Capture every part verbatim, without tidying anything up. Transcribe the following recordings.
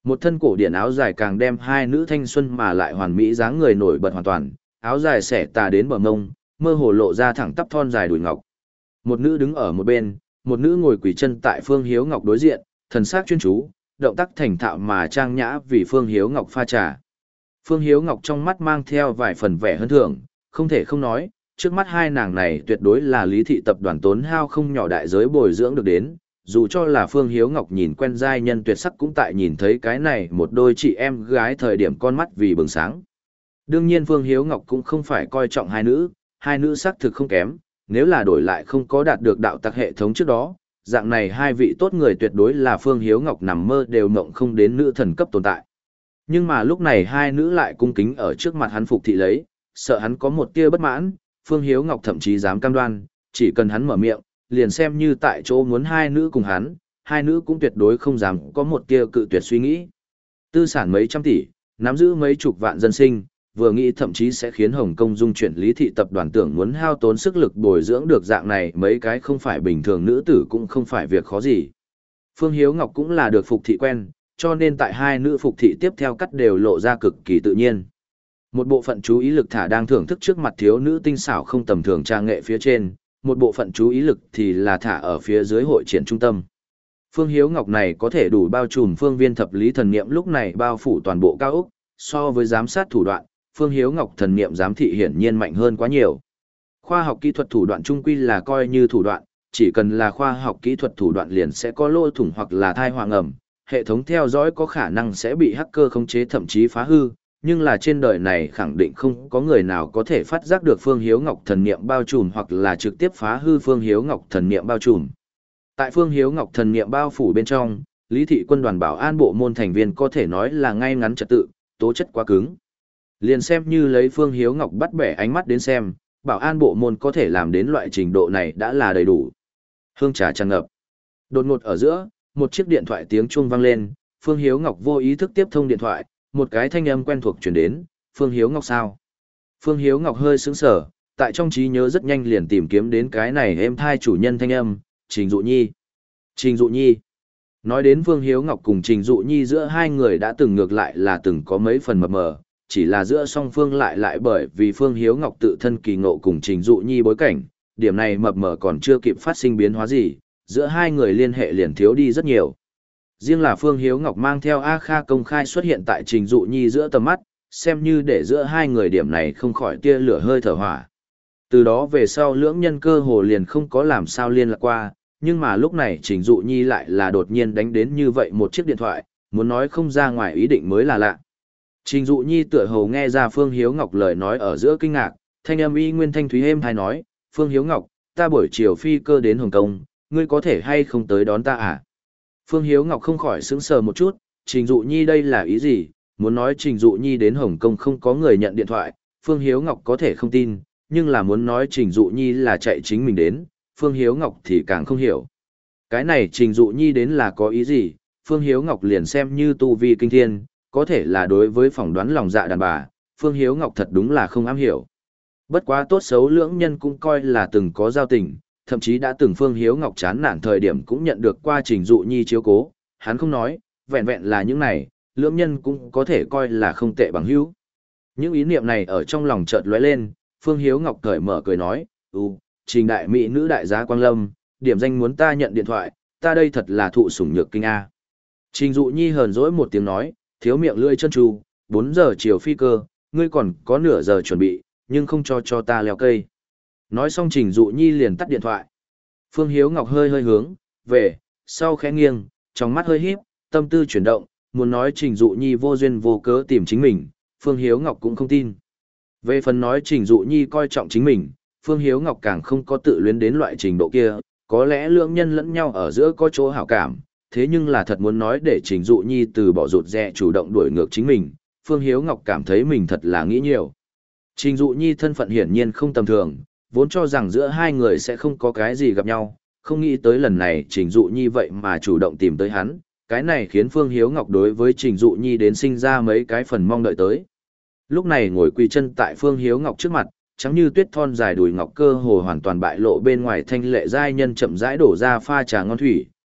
Một thân cổ điển áo dài càng đem hai nữ thanh xuân mà lại hoàn mỹ dáng người nổi bật hoàn toàn, áo dài xẻ tà đến bờ mông, mơ hồ lộ ra thẳng tắp thon dài đùi ngọc. Một nữ đứng ở một bên, một nữ ngồi quỳ chân tại Phương Hiếu Ngọc đối diện, thần sắc chuyên chú, động tác thành thạo mà trang nhã vì Phương Hiếu Ngọc pha trà. Phương Hiếu Ngọc trong mắt mang theo vài phần vẻ hơn thưởng, không thể không nói, trước mắt hai nàng này tuyệt đối là Lý thị tập đoàn tốn hao không nhỏ đại giới bồi dưỡng được đến, dù cho là Phương Hiếu Ngọc nhìn quen giai nhân tuyệt sắc cũng tại nhìn thấy cái này một đôi chị em gái thời điểm con mắt vì bừng sáng. Đương nhiên Phương Hiếu Ngọc cũng không phải coi trọng hai nữ, hai nữ sắc thực không kém, nếu là đổi lại không có đạt được đạo tặc hệ thống trước đó, dạng này hai vị tốt người tuyệt đối là Phương Hiếu Ngọc nằm mơ đều mộng không đến nữ thần cấp tồn tại. Nhưng mà lúc này hai nữ lại cung kính ở trước mặt hắn phục thị lấy, sợ hắn có một tia bất mãn, Phương Hiếu Ngọc thậm chí dám cam đoan, chỉ cần hắn mở miệng, liền xem như tại chỗ muốn hai nữ cùng hắn, hai nữ cũng tuyệt đối không dám có một tia cự tuyệt suy nghĩ. Tư sản mấy trăm tỷ, nắm giữ mấy chục vạn dân sinh, vừa nghĩ thậm chí sẽ khiến Hồng Kông dung chuyển Lý thị tập đoàn tưởng muốn hao tốn sức lực bồi dưỡng được dạng này mấy cái không phải bình thường nữ tử cũng không phải việc khó gì. Phương Hiếu Ngọc cũng là được phục thị quen, cho nên tại hai nữ phục thị tiếp theo cắt đều lộ ra cực kỳ tự nhiên. Một bộ phận chú ý lực thả đang thưởng thức trước mặt thiếu nữ tinh xảo không tầm thường trang nghệ phía trên, một bộ phận chú ý lực thì là thả ở phía dưới hội triển trung tâm. Phương Hiếu Ngọc này có thể đủ bao trùm phương viên thập lý thần niệm lúc này bao phủ toàn bộ cao ốc, so với giám sát thủ đoạn, Phương Hiếu Ngọc thần niệm giám thị hiển nhiên mạnh hơn quá nhiều. Khoa học kỹ thuật thủ đoạn trung quy là coi như thủ đoạn, chỉ cần là khoa học kỹ thuật thủ đoạn liền sẽ có lỗ thủng hoặc là thai hoàng ẩm, hệ thống theo dõi có khả năng sẽ bị hacker khống chế thậm chí phá hư, nhưng là trên đời này khẳng định không có người nào có thể phát giác được Phương Hiếu Ngọc thần niệm bao trùm hoặc là trực tiếp phá hư Phương Hiếu Ngọc thần niệm bao trùm. Tại Phương Hiếu Ngọc thần niệm bao phủ bên trong, Lý thị quân đoàn bảo an bộ môn thành viên có thể nói là ngay ngắn trật tự, tố chất quá cứng. Liền xem như lấy Phương Hiếu Ngọc bắt bẻ ánh mắt đến xem, bảo an bộ môn có thể làm đến loại trình độ này đã là đầy đủ. Hương trà tràn ngập. Đột ngột ở giữa, một chiếc điện thoại tiếng chuông vang lên, Phương Hiếu Ngọc vô ý thức tiếp thông điện thoại, một cái thanh âm quen thuộc truyền đến, Phương Hiếu Ngọc sao? Phương Hiếu Ngọc hơi sững sờ, tại trong trí nhớ rất nhanh liền tìm kiếm đến cái này êm thai chủ nhân thanh âm, Trình Dụ Nhi. Trình Dụ Nhi. Nói đến Phương Hiếu Ngọc cùng Trình Dụ Nhi giữa hai người đã từng ngược lại là từng có mấy phần mập mờ, chỉ là giữa song phương lại lại bởi vì Phương Hiếu Ngọc tự thân kỳ ngộ cùng Trình Dụ Nhi bối cảnh, điểm này mập mờ còn chưa kịp phát sinh biến hóa gì, giữa hai người liên hệ liền thiếu đi rất nhiều. Riêng là Phương Hiếu Ngọc mang theo A Kha công khai xuất hiện tại Trình Dụ Nhi giữa tầm mắt, xem như để giữa hai người điểm này không khỏi tia lửa hơi thở hỏa. Từ đó về sau lưỡng nhân cơ hồ liền không có làm sao liên lạc qua, nhưng mà lúc này Trình Dụ Nhi lại là đột nhiên đánh đến như vậy một chiếc điện thoại, muốn nói không ra ngoài ý định mới là lạ. Trình Dụ Nhi tựa hồ nghe ra Phương Hiếu Ngọc lời nói ở giữa kinh ngạc, thanh âm y nguyên thanh thúy êm hay nói, Phương Hiếu Ngọc, ta buổi chiều phi cơ đến Hồng Kông, ngươi có thể hay không tới đón ta à? Phương Hiếu Ngọc không khỏi sững sờ một chút, Trình Dụ Nhi đây là ý gì? Muốn nói Trình Dụ Nhi đến Hồng Kông không có người nhận điện thoại, Phương Hiếu Ngọc có thể không tin, nhưng là muốn nói Trình Dụ Nhi là chạy chính mình đến, Phương Hiếu Ngọc thì càng không hiểu. Cái này Trình Dụ Nhi đến là có ý gì? Phương Hiếu Ngọc liền xem như tu vi kinh thiên, có thể là đối với phỏng đoán lòng dạ đàn bà, Phương Hiếu Ngọc thật đúng là không am hiểu. Bất quá tốt xấu lưỡng nhân cũng coi là từng có giao tình, thậm chí đã từng Phương Hiếu Ngọc chán nản thời điểm cũng nhận được qua Trình Dụ Nhi chiếu cố, hắn không nói, vẹn vẹn là những này, lưỡng nhân cũng có thể coi là không tệ bằng hữu. Những ý niệm này ở trong lòng chợt lóe lên, Phương Hiếu Ngọc cởi mở cười nói, "Ừ, Trình đại mỹ nữ đại giá Quang Lâm, điểm danh muốn ta nhận điện thoại, ta đây thật là thụ sủng nhược kinh a." Trình Dụ Nhi hờn dỗi một tiếng nói, thiếu miệng lưỡi chân tru, bốn giờ chiều phi cơ, ngươi còn có nửa giờ chuẩn bị, nhưng không cho cho ta leo cây. Nói xong Trình Dụ Nhi liền tắt điện thoại. Phương Hiếu Ngọc hơi hơi hướng, về, sau khẽ nghiêng, trong mắt hơi híp, tâm tư chuyển động, muốn nói Trình Dụ Nhi vô duyên vô cớ tìm chính mình, Phương Hiếu Ngọc cũng không tin. Về phần nói Trình Dụ Nhi coi trọng chính mình, Phương Hiếu Ngọc càng không có tự luyến đến loại trình độ kia, có lẽ lưỡng nhân lẫn nhau ở giữa có chỗ hảo cảm, thế nhưng là thật muốn nói để Trình Dụ Nhi từ bỏ rụt rè chủ động đuổi ngược chính mình, Phương Hiếu Ngọc cảm thấy mình thật là nghĩ nhiều. Trình Dụ Nhi thân phận hiển nhiên không tầm thường, vốn cho rằng giữa hai người sẽ không có cái gì gặp nhau, không nghĩ tới lần này Trình Dụ Nhi vậy mà chủ động tìm tới hắn, cái này khiến Phương Hiếu Ngọc đối với Trình Dụ Nhi đến sinh ra mấy cái phần mong đợi tới. Lúc này ngồi quỳ chân tại Phương Hiếu Ngọc trước mặt, trắng như tuyết thon dài đùi ngọc cơ hồ hoàn toàn bại lộ bên ngoài thanh lệ giai nhân chậm rãi đổ ra pha trà ngon thủy,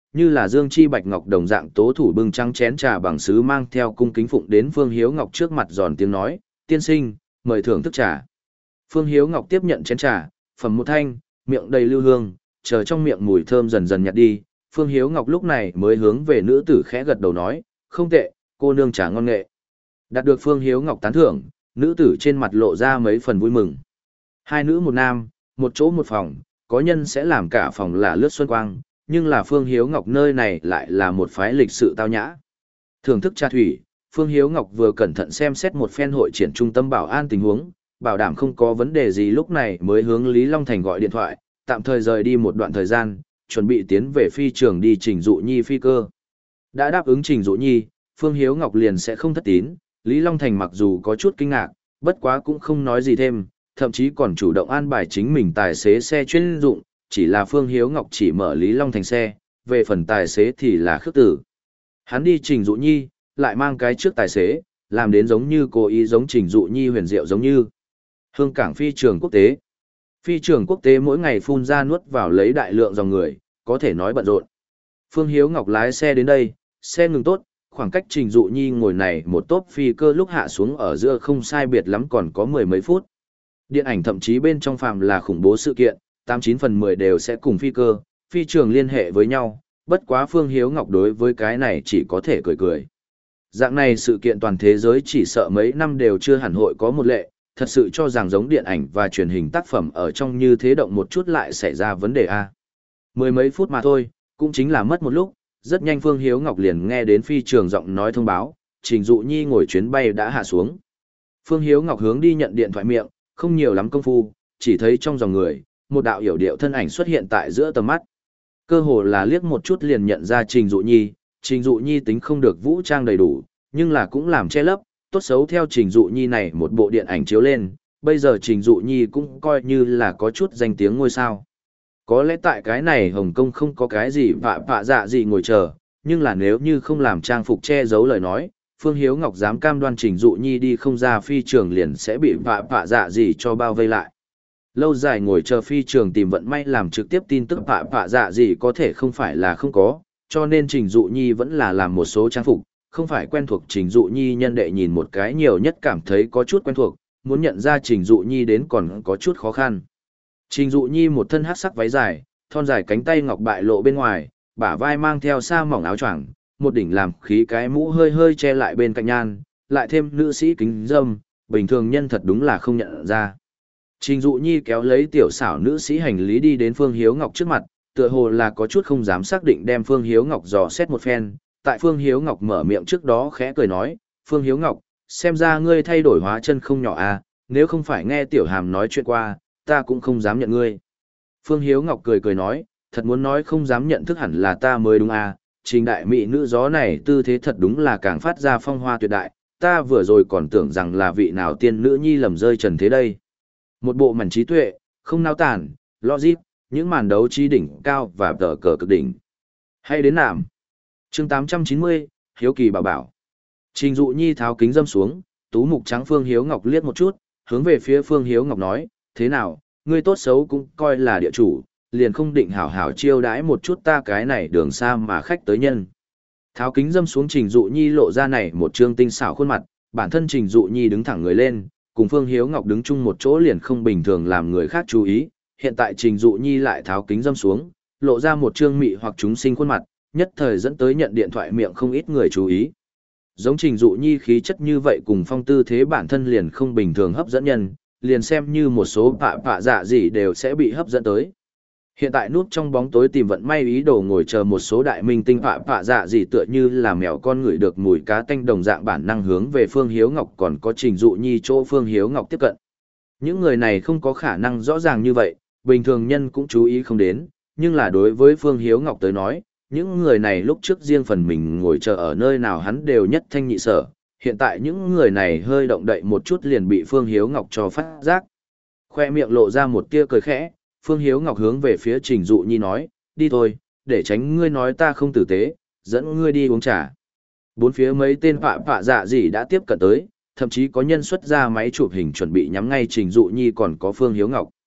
như là dương chi bạch ngọc đồng dạng tố thủ bưng trắng chén trà bằng sứ mang theo cung kính phụng đến Phương Hiếu Ngọc trước mặt giòn tiếng nói, tiên sinh, mời thưởng thức trà. Phương Hiếu Ngọc tiếp nhận chén trà, phẩm một thanh, miệng đầy lưu hương, chờ trong miệng mùi thơm dần dần nhạt đi, Phương Hiếu Ngọc lúc này mới hướng về nữ tử khẽ gật đầu nói, không tệ, cô nương trà ngon nghệ. Đạt được Phương Hiếu Ngọc tán thưởng, nữ tử trên mặt lộ ra mấy phần vui mừng. Hai nữ một nam, một chỗ một phòng, có nhân sẽ làm cả phòng là lướt xuân quang, nhưng là Phương Hiếu Ngọc nơi này lại là một phái lịch sự tao nhã. Thưởng thức trà thủy, Phương Hiếu Ngọc vừa cẩn thận xem xét một phen hội triển trung tâm bảo an tình huống, bảo đảm không có vấn đề gì lúc này mới hướng Lý Long Thành gọi điện thoại, tạm thời rời đi một đoạn thời gian, chuẩn bị tiến về phi trường đi Trình Dụ Nhi phi cơ. Đã đáp ứng Trình Dụ Nhi, Phương Hiếu Ngọc liền sẽ không thất tín, Lý Long Thành mặc dù có chút kinh ngạc, bất quá cũng không nói gì thêm, thậm chí còn chủ động an bài chính mình tài xế xe chuyên dụng, chỉ là Phương Hiếu Ngọc chỉ mở Lý Long Thành xe, về phần tài xế thì là khước tử. Hắn đi Trình Dụ Nhi, lại mang cái trước tài xế, làm đến giống như cố ý giống Trình Dụ Nhi huyền diệu giống như. Hương cảng phi trường quốc tế. Phi trường quốc tế mỗi ngày phun ra nuốt vào lấy đại lượng dòng người, có thể nói bận rộn. Phương Hiếu Ngọc lái xe đến đây, xe ngừng tốt, khoảng cách Trình Dụ Nhi ngồi này một tốp phi cơ lúc hạ xuống ở giữa không sai biệt lắm còn có mười mấy phút. Điện ảnh thậm chí bên trong phàm là khủng bố sự kiện, tám chín phần mười đều sẽ cùng phi cơ, phi trường liên hệ với nhau, bất quá Phương Hiếu Ngọc đối với cái này chỉ có thể cười cười. Dạng này sự kiện toàn thế giới chỉ sợ mấy năm đều chưa hẳn hội có một lệ, thật sự cho rằng giống điện ảnh và truyền hình tác phẩm ở trong như thế động một chút lại xảy ra vấn đề A. Mười mấy phút mà thôi, cũng chính là mất một lúc, rất nhanh Phương Hiếu Ngọc liền nghe đến phi trường giọng nói thông báo, Trình Dụ Nhi ngồi chuyến bay đã hạ xuống. Phương Hiếu Ngọc hướng đi nhận điện thoại miệng, không nhiều lắm công phu, chỉ thấy trong dòng người, một đạo hiểu điệu thân ảnh xuất hiện tại giữa tầm mắt. Cơ hồ là liếc một chút liền nhận ra Trình Dụ Nhi, Trình Dụ Nhi tính không được vũ trang đầy đủ, nhưng là cũng làm che lấp, tốt xấu theo Trình Dụ Nhi này một bộ điện ảnh chiếu lên, bây giờ Trình Dụ Nhi cũng coi như là có chút danh tiếng ngôi sao. Có lẽ tại cái này Hồng Kông không có cái gì vạ vạ dạ gì ngồi chờ, nhưng là nếu như không làm trang phục che giấu lời nói, Phương Hiếu Ngọc dám cam đoan Trình Dụ Nhi đi không ra phi trường liền sẽ bị vạ vạ dạ gì cho bao vây lại. Lâu dài ngồi chờ phi trường tìm vận may làm trực tiếp tin tức vạ vạ dạ gì có thể không phải là không có, cho nên Trình Dụ Nhi vẫn là làm một số trang phục, không phải quen thuộc Trình Dụ Nhi nhân đệ nhìn một cái nhiều nhất cảm thấy có chút quen thuộc, muốn nhận ra Trình Dụ Nhi đến còn có chút khó khăn. Trình Dụ Nhi một thân hắc sắc váy dài, thon dài cánh tay ngọc bại lộ bên ngoài, bả vai mang theo sa mỏng áo choàng, một đỉnh làm khí cái mũ hơi hơi che lại bên cạnh nhan, lại thêm nữ sĩ kính dâm, bình thường nhân thật đúng là không nhận ra. Trình Dụ Nhi kéo lấy tiểu xảo nữ sĩ hành lý đi đến Phương Hiếu Ngọc trước mặt, tựa hồ là có chút không dám xác định đem Phương Hiếu Ngọc dò xét một phen, tại Phương Hiếu Ngọc mở miệng trước đó khẽ cười nói, Phương Hiếu Ngọc, xem ra ngươi thay đổi hóa chân không nhỏ à, nếu không phải nghe tiểu hàm nói chuyện qua, ta cũng không dám nhận ngươi. Phương Hiếu Ngọc cười cười nói, thật muốn nói không dám nhận thức hẳn là ta mới đúng à, trình đại mỹ nữ gió này tư thế thật đúng là càng phát ra phong hoa tuyệt đại, ta vừa rồi còn tưởng rằng là vị nào tiên nữ nhi lầm rơi trần thế đây. Một bộ mảnh trí tuệ, không nao tản, logic, những màn đấu trí đỉnh cao và tờ cờ cực đỉnh. Hay đến nạm. Chương tám trăm chín mươi, Hiếu Kỳ bảo bảo. Trình Dụ Nhi tháo kính dâm xuống, tú mục trắng Phương Hiếu Ngọc liếc một chút, hướng về phía Phương Hiếu Ngọc nói, thế nào, ngươi tốt xấu cũng coi là địa chủ, liền không định hảo hảo chiêu đãi một chút ta cái này đường xa mà khách tới nhân. Tháo kính dâm xuống Trình Dụ Nhi lộ ra này một trương tinh xảo khuôn mặt, bản thân Trình Dụ Nhi đứng thẳng người lên, cùng Phương Hiếu Ngọc đứng chung một chỗ liền không bình thường làm người khác chú ý, hiện tại Trình Dụ Nhi lại tháo kính dâm xuống, lộ ra một trương mị hoặc chúng sinh khuôn mặt, nhất thời dẫn tới nhận điện thoại miệng không ít người chú ý. Giống Trình Dụ Nhi khí chất như vậy cùng phong tư thế bản thân liền không bình thường hấp dẫn nhân, liền xem như một số pạ pạ dạ gì đều sẽ bị hấp dẫn tới. Hiện tại núp trong bóng tối tìm vận may ý đồ ngồi chờ một số đại minh tinh pạ pạ dạ gì tựa như là mèo con ngửi được mùi cá tanh đồng dạng bản năng hướng về Phương Hiếu Ngọc còn có Trình Dụ Nhi chỗ Phương Hiếu Ngọc tiếp cận. Những người này không có khả năng rõ ràng như vậy, bình thường nhân cũng chú ý không đến, nhưng là đối với Phương Hiếu Ngọc tới nói, những người này lúc trước riêng phần mình ngồi chờ ở nơi nào hắn đều nhất thanh nhị sở, hiện tại những người này hơi động đậy một chút liền bị Phương Hiếu Ngọc cho phát giác. Khoe miệng lộ ra một tia cười khẽ, Phương Hiếu Ngọc hướng về phía Trình Dụ Nhi nói, đi thôi, để tránh ngươi nói ta không tử tế, dẫn ngươi đi uống trà. Bốn phía mấy tên pạ pạ dạ gì đã tiếp cận tới, thậm chí có nhân xuất ra máy chụp hình chuẩn bị nhắm ngay Trình Dụ Nhi còn có Phương Hiếu Ngọc.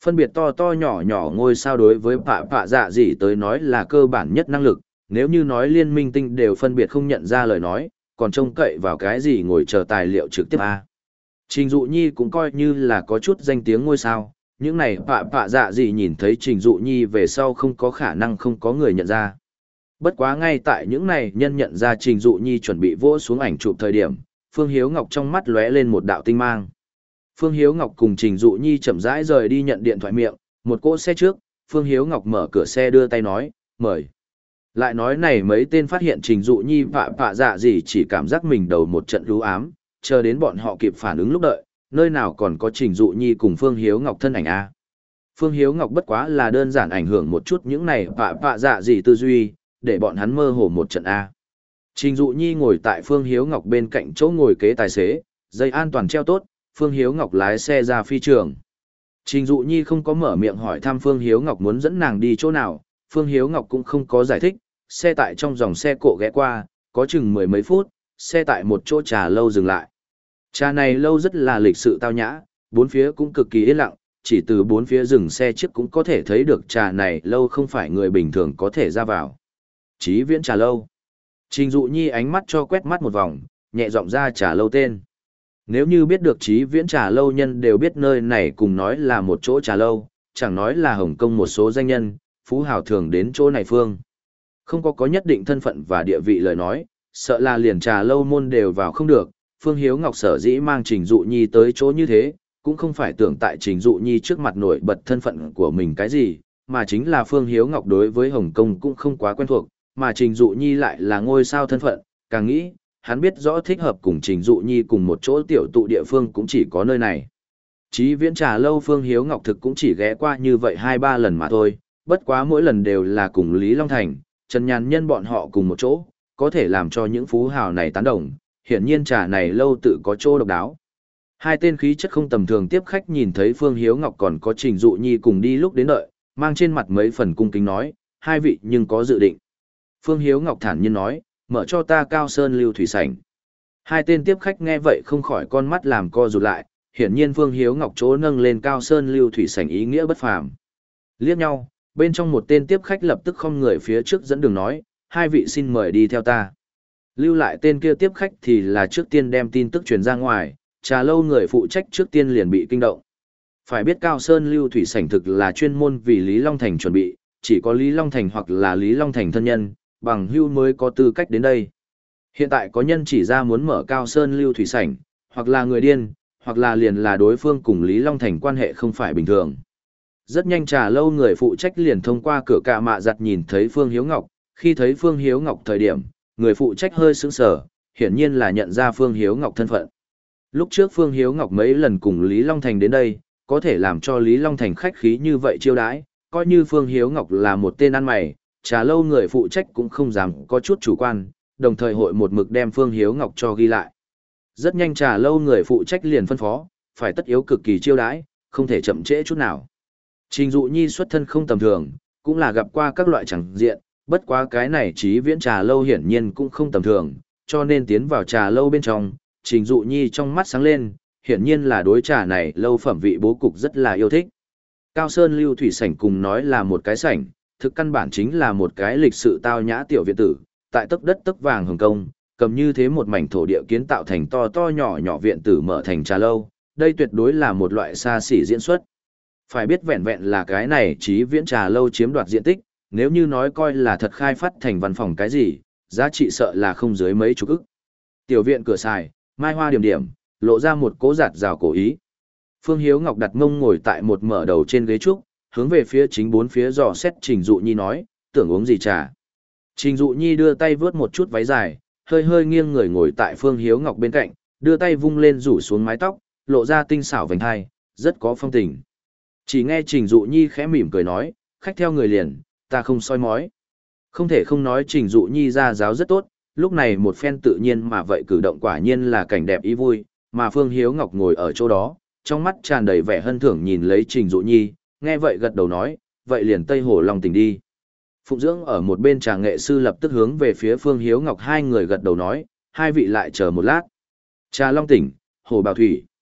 Phân biệt to to nhỏ nhỏ ngôi sao đối với phạ phạ dạ gì tới nói là cơ bản nhất năng lực, nếu như nói liên minh tinh đều phân biệt không nhận ra lời nói, còn trông cậy vào cái gì ngồi chờ tài liệu trực tiếp à. Trình Dụ Nhi cũng coi như là có chút danh tiếng ngôi sao, những này phạ phạ dạ gì nhìn thấy Trình Dụ Nhi về sau không có khả năng không có người nhận ra. Bất quá ngay tại những này nhân nhận ra Trình Dụ Nhi chuẩn bị vỗ xuống ảnh chụp thời điểm, Phương Hiếu Ngọc trong mắt lóe lên một đạo tinh mang. Phương Hiếu Ngọc cùng Trình Dụ Nhi chậm rãi rời đi nhận điện thoại miệng, một cỗ xe trước, Phương Hiếu Ngọc mở cửa xe đưa tay nói, mời. Lại nói này mấy tên phát hiện Trình Dụ Nhi phạ phạ dạ gì chỉ cảm giác mình đầu một trận lú ám, chờ đến bọn họ kịp phản ứng lúc đợi, nơi nào còn có Trình Dụ Nhi cùng Phương Hiếu Ngọc thân ảnh a. Phương Hiếu Ngọc bất quá là đơn giản ảnh hưởng một chút những này phạ phạ dạ gì tư duy, để bọn hắn mơ hồ một trận a. Trình Dụ Nhi ngồi tại Phương Hiếu Ngọc bên cạnh chỗ ngồi kế tài xế, dây an toàn treo tốt, Phương Hiếu Ngọc lái xe ra phi trường. Trình Dụ Nhi không có mở miệng hỏi thăm Phương Hiếu Ngọc muốn dẫn nàng đi chỗ nào, Phương Hiếu Ngọc cũng không có giải thích, xe tại trong dòng xe cộ ghé qua, có chừng mười mấy phút, xe tại một chỗ trà lâu dừng lại. Trà này lâu rất là lịch sự tao nhã, bốn phía cũng cực kỳ yên lặng, chỉ từ bốn phía dừng xe trước cũng có thể thấy được trà này lâu không phải người bình thường có thể ra vào. Chí Viễn Trà Lâu. Trình Dụ Nhi ánh mắt cho quét mắt một vòng, nhẹ giọng ra trà lâu tên. Nếu như biết được Chí Viễn Trà Lâu nhân đều biết nơi này cùng nói là một chỗ trà lâu, chẳng nói là Hồng Kông một số danh nhân, phú hào thường đến chỗ này phương. Không có có nhất định thân phận và địa vị lời nói, sợ là liền trà lâu môn đều vào không được. Phương Hiếu Ngọc sở dĩ mang Trình Dụ Nhi tới chỗ như thế, cũng không phải tưởng tại Trình Dụ Nhi trước mặt nổi bật thân phận của mình cái gì, mà chính là Phương Hiếu Ngọc đối với Hồng Kông cũng không quá quen thuộc, mà Trình Dụ Nhi lại là ngôi sao thân phận, càng nghĩ, hắn biết rõ thích hợp cùng Trình Dụ Nhi cùng một chỗ tiểu tụ địa phương cũng chỉ có nơi này. Chí Viễn Trà Lâu Phương Hiếu Ngọc thực cũng chỉ ghé qua như vậy hai ba lần mà thôi, bất quá mỗi lần đều là cùng Lý Long Thành, Trần Nhàn Nhân bọn họ cùng một chỗ, có thể làm cho những phú hào này tán đồng, hiển nhiên trà này lâu tự có chỗ độc đáo. Hai tên khí chất không tầm thường tiếp khách nhìn thấy Phương Hiếu Ngọc còn có Trình Dụ Nhi cùng đi lúc đến đợi, mang trên mặt mấy phần cung kính nói, hai vị nhưng có dự định. Phương Hiếu Ngọc thản nhiên nói, mở cho ta Cao Sơn Lưu Thủy Sảnh. Hai tên tiếp khách nghe vậy không khỏi con mắt làm co rụt lại, hiển nhiên Phương Hiếu Ngọc chỗ nâng lên Cao Sơn Lưu Thủy Sảnh ý nghĩa bất phàm. Liếc nhau, bên trong một tên tiếp khách lập tức không người phía trước dẫn đường nói, hai vị xin mời đi theo ta. Lưu lại tên kia tiếp khách thì là trước tiên đem tin tức truyền ra ngoài, trà lâu người phụ trách trước tiên liền bị kinh động. Phải biết Cao Sơn Lưu Thủy Sảnh thực là chuyên môn vì Lý Long Thành chuẩn bị, chỉ có Lý Long Thành hoặc là Lý Long Thành thân nhân, bằng hưu mới có tư cách đến đây. Hiện tại có nhân chỉ ra muốn mở Cao Sơn Lưu Thủy Sảnh, hoặc là người điên, hoặc là liền là đối phương cùng Lý Long Thành quan hệ không phải bình thường. Rất nhanh trà lâu người phụ trách liền thông qua cửa cạ mạ giặt nhìn thấy Phương Hiếu Ngọc, khi thấy Phương Hiếu Ngọc thời điểm, người phụ trách hơi sững sờ, hiển nhiên là nhận ra Phương Hiếu Ngọc thân phận. Lúc trước Phương Hiếu Ngọc mấy lần cùng Lý Long Thành đến đây, có thể làm cho Lý Long Thành khách khí như vậy chiêu đãi, coi như Phương Hiếu Ngọc là một tên ăn mày, trà lâu người phụ trách cũng không dám có chút chủ quan, đồng thời hội một mực đem Phương Hiếu Ngọc cho ghi lại. Rất nhanh trà lâu người phụ trách liền phân phó, phải tất yếu cực kỳ chiêu đãi, không thể chậm trễ chút nào. Trình Dụ Nhi xuất thân không tầm thường, cũng là gặp qua các loại chẳng diện, bất quá cái này Chí Viễn Trà Lâu hiển nhiên cũng không tầm thường, cho nên tiến vào trà lâu bên trong, Trình Dụ Nhi trong mắt sáng lên, hiển nhiên là đối trà này lâu phẩm vị bố cục rất là yêu thích. Cao Sơn Lưu Thủy Sảnh cùng nói là một cái sảnh, thực căn bản chính là một cái lịch sự tao nhã tiểu viện tử, tại tấc đất tấc vàng Hồng Kông, cầm như thế một mảnh thổ địa kiến tạo thành to to nhỏ nhỏ viện tử mở thành trà lâu, đây tuyệt đối là một loại xa xỉ diễn xuất. Phải biết vẹn vẹn là cái này Chí Viễn Trà Lâu chiếm đoạt diện tích, nếu như nói coi là thật khai phát thành văn phòng cái gì, giá trị sợ là không dưới mấy chục ức. Tiểu viện cửa xài, mai hoa điểm điểm, lộ ra một cố giạt rào cổ ý. Phương Hiếu Ngọc đặt mông ngồi tại một mở đầu trên ghế trúc, hướng về phía chính bốn phía dò xét Trình Dụ Nhi nói, tưởng uống gì trà. Trình Dụ Nhi đưa tay vướt một chút váy dài, hơi hơi nghiêng người ngồi tại Phương Hiếu Ngọc bên cạnh, đưa tay vung lên rủ xuống mái tóc, lộ ra tinh xảo vành hai, rất có phong tình. Chỉ nghe Trình Dụ Nhi khẽ mỉm cười nói, khách theo người liền, ta không soi mói. Không thể không nói Trình Dụ Nhi ra giáo rất tốt, lúc này một phen tự nhiên mà vậy cử động quả nhiên là cảnh đẹp ý vui, mà Phương Hiếu Ngọc ngồi ở chỗ đó, trong mắt tràn đầy vẻ hân thưởng nhìn lấy Trình Dụ Nhi, nghe vậy gật đầu nói, vậy liền Tây Hồ Long Tỉnh đi. Phụng Dưỡng ở một bên trà nghệ sư lập tức hướng về phía Phương Hiếu Ngọc hai người gật đầu nói, hai vị lại chờ một lát. Trà Long Tỉnh, Hồ Bào Thủy.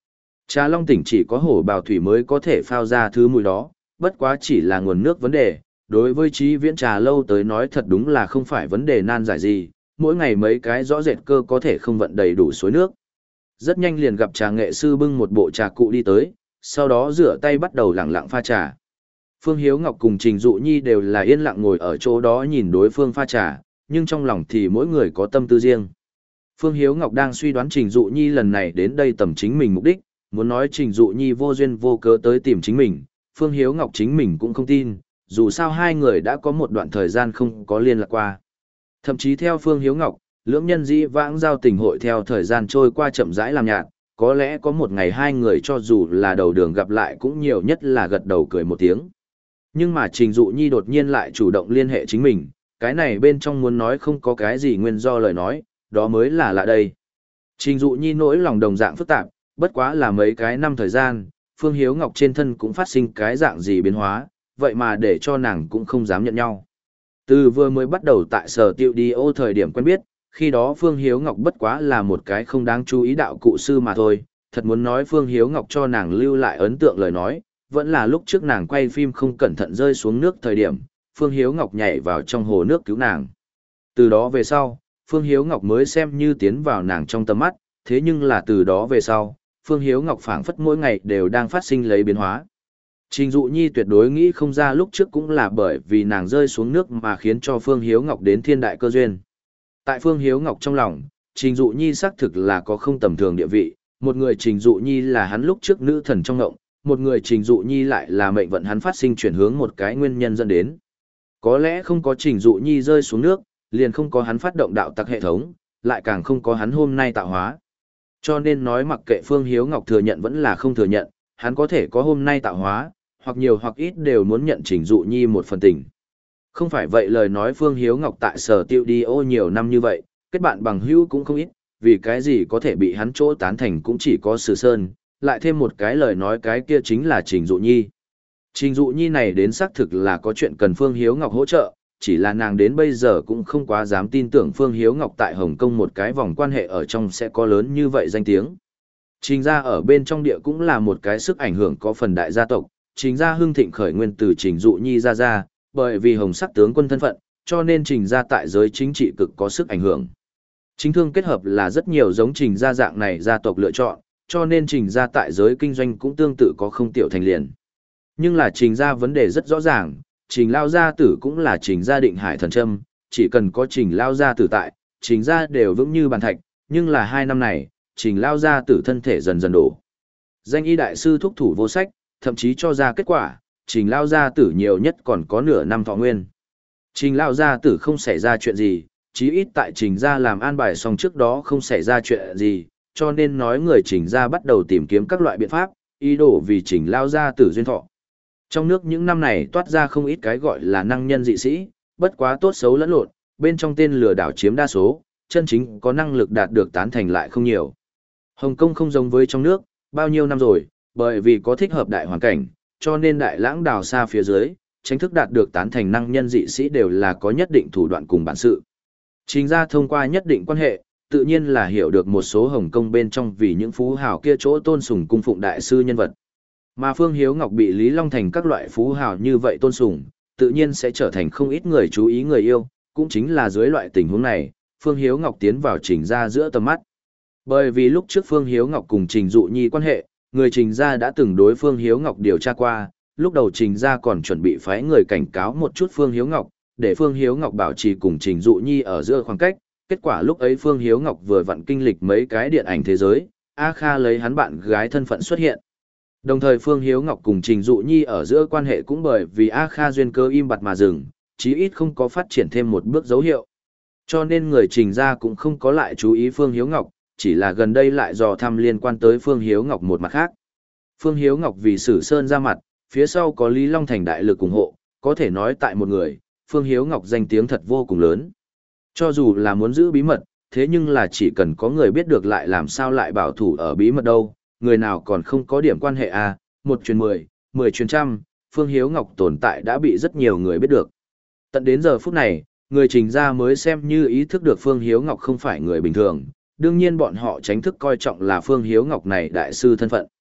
Trà Long tỉnh chỉ có hổ bào thủy mới có thể phao ra thứ mùi đó, bất quá chỉ là nguồn nước vấn đề, đối với Chí Viễn Trà lâu tới nói thật đúng là không phải vấn đề nan giải gì, mỗi ngày mấy cái rõ rệt cơ có thể không vận đầy đủ suối nước. Rất nhanh liền gặp trà nghệ sư bưng một bộ trà cụ đi tới, sau đó rửa tay bắt đầu lẳng lặng pha trà. Phương Hiếu Ngọc cùng Trình Dụ Nhi đều là yên lặng ngồi ở chỗ đó nhìn đối phương pha trà, nhưng trong lòng thì mỗi người có tâm tư riêng. Phương Hiếu Ngọc đang suy đoán Trình Dụ Nhi lần này đến đây tầm chính mình mục đích, muốn nói Trình Dụ Nhi vô duyên vô cớ tới tìm chính mình, Phương Hiếu Ngọc chính mình cũng không tin, dù sao hai người đã có một đoạn thời gian không có liên lạc qua. Thậm chí theo Phương Hiếu Ngọc, lưỡng nhân dĩ vãng giao tình hội theo thời gian trôi qua chậm rãi làm nhạt, có lẽ có một ngày hai người cho dù là đầu đường gặp lại cũng nhiều nhất là gật đầu cười một tiếng. Nhưng mà Trình Dụ Nhi đột nhiên lại chủ động liên hệ chính mình, cái này bên trong muốn nói không có cái gì nguyên do lời nói, đó mới là lạ đây. Trình Dụ Nhi nỗi lòng đồng dạng phức tạp, bất quá là mấy cái năm thời gian, Phương Hiếu Ngọc trên thân cũng phát sinh cái dạng gì biến hóa, vậy mà để cho nàng cũng không dám nhận nhau. Từ vừa mới bắt đầu tại sở tiệu đi ô thời điểm quen biết, khi đó Phương Hiếu Ngọc bất quá là một cái không đáng chú ý đạo cụ sư mà thôi, thật muốn nói Phương Hiếu Ngọc cho nàng lưu lại ấn tượng lời nói, vẫn là lúc trước nàng quay phim không cẩn thận rơi xuống nước thời điểm, Phương Hiếu Ngọc nhảy vào trong hồ nước cứu nàng. Từ đó về sau, Phương Hiếu Ngọc mới xem như tiến vào nàng trong tầm mắt, thế nhưng là từ đó về sau, Phương Hiếu Ngọc phảng phất mỗi ngày đều đang phát sinh lấy biến hóa. Trình Dụ Nhi tuyệt đối nghĩ không ra lúc trước cũng là bởi vì nàng rơi xuống nước mà khiến cho Phương Hiếu Ngọc đến thiên đại cơ duyên. Tại Phương Hiếu Ngọc trong lòng, Trình Dụ Nhi xác thực là có không tầm thường địa vị, một người Trình Dụ Nhi là hắn lúc trước nữ thần trong ngộng, một người Trình Dụ Nhi lại là mệnh vận hắn phát sinh chuyển hướng một cái nguyên nhân dẫn đến. Có lẽ không có Trình Dụ Nhi rơi xuống nước, liền không có hắn phát động đạo tặc hệ thống, lại càng không có hắn hôm nay tạo hóa. Cho nên nói mặc kệ Phương Hiếu Ngọc thừa nhận vẫn là không thừa nhận, hắn có thể có hôm nay tạo hóa, hoặc nhiều hoặc ít đều muốn nhận Trình Dụ Nhi một phần tình. Không phải vậy lời nói Phương Hiếu Ngọc tại sở tiêu đi ô nhiều năm như vậy, kết bạn bằng hữu cũng không ít, vì cái gì có thể bị hắn chỗ tán thành cũng chỉ có Sử Sơn, lại thêm một cái lời nói cái kia chính là Trình Dụ Nhi. Trình Dụ Nhi này đến xác thực là có chuyện cần Phương Hiếu Ngọc hỗ trợ, chỉ là nàng đến bây giờ cũng không quá dám tin tưởng Phương Hiếu Ngọc tại Hồng Kông một cái vòng quan hệ ở trong sẽ có lớn như vậy danh tiếng. Trình gia ở bên trong địa cũng là một cái sức ảnh hưởng có phần đại gia tộc, Trình gia hưng thịnh khởi nguyên từ Trình Dụ Nhi ra ra, bởi vì hồng sắc tướng quân thân phận, cho nên Trình gia tại giới chính trị cực có sức ảnh hưởng. Chính thương kết hợp là rất nhiều giống Trình gia dạng này gia tộc lựa chọn, cho nên Trình gia tại giới kinh doanh cũng tương tự có không tiểu thành liền. Nhưng là Trình gia vấn đề rất rõ ràng, Trình lao gia tử cũng là Trình gia định hải thần châm, chỉ cần có Trình lao gia tử tại, Trình gia đều vững như bàn thạch, nhưng là hai năm này, Trình lao gia tử thân thể dần dần đổ. Danh y đại sư thúc thủ vô sách, thậm chí cho ra kết quả, Trình lao gia tử nhiều nhất còn có nửa năm thọ nguyên. Trình lao gia tử không xảy ra chuyện gì, chí ít tại Trình gia làm an bài xong trước đó không xảy ra chuyện gì, cho nên nói người Trình gia bắt đầu tìm kiếm các loại biện pháp, ý đồ vì Trình lao gia tử duyên thọ. Trong nước những năm này toát ra không ít cái gọi là năng nhân dị sĩ, bất quá tốt xấu lẫn lộn, bên trong tên lừa đảo chiếm đa số, chân chính có năng lực đạt được tán thành lại không nhiều. Hồng Kông không giống với trong nước, bao nhiêu năm rồi, bởi vì có thích hợp đại hoàn cảnh, cho nên đại lãng đào xa phía dưới, chính thức đạt được tán thành năng nhân dị sĩ đều là có nhất định thủ đoạn cùng bản sự. Trình ra thông qua nhất định quan hệ, tự nhiên là hiểu được một số Hồng Kông bên trong vì những phú hào kia chỗ tôn sùng cung phụng đại sư nhân vật. Mà Phương Hiếu Ngọc bị Lý Long Thành các loại phú hào như vậy tôn sùng, tự nhiên sẽ trở thành không ít người chú ý người yêu, cũng chính là dưới loại tình huống này, Phương Hiếu Ngọc tiến vào Trình ra giữa tầm mắt. Bởi vì lúc trước Phương Hiếu Ngọc cùng Trình Dụ Nhi quan hệ, người Trình gia đã từng đối Phương Hiếu Ngọc điều tra qua, lúc đầu Trình gia còn chuẩn bị phái người cảnh cáo một chút Phương Hiếu Ngọc, để Phương Hiếu Ngọc bảo trì cùng Trình Dụ Nhi ở giữa khoảng cách, kết quả lúc ấy Phương Hiếu Ngọc vừa vặn kinh lịch mấy cái điện ảnh thế giới, A Kha lấy hắn bạn gái thân phận xuất hiện. Đồng thời Phương Hiếu Ngọc cùng Trình Dụ Nhi ở giữa quan hệ cũng bởi vì A Kha duyên cơ im bặt mà dừng, chí ít không có phát triển thêm một bước dấu hiệu. Cho nên người Trình gia cũng không có lại chú ý Phương Hiếu Ngọc, chỉ là gần đây lại dò thăm liên quan tới Phương Hiếu Ngọc một mặt khác. Phương Hiếu Ngọc vì Sử Sơn ra mặt, phía sau có Lý Long Thành đại lực ủng hộ, có thể nói tại một người, Phương Hiếu Ngọc danh tiếng thật vô cùng lớn. Cho dù là muốn giữ bí mật, thế nhưng là chỉ cần có người biết được lại làm sao lại bảo thủ ở bí mật đâu, người nào còn không có điểm quan hệ à, một truyền mười, mười truyền trăm, Phương Hiếu Ngọc tồn tại đã bị rất nhiều người biết được. Tận đến giờ phút này, người Trình gia mới xem như ý thức được Phương Hiếu Ngọc không phải người bình thường, đương nhiên bọn họ tránh thức coi trọng là Phương Hiếu Ngọc này đại sư thân phận.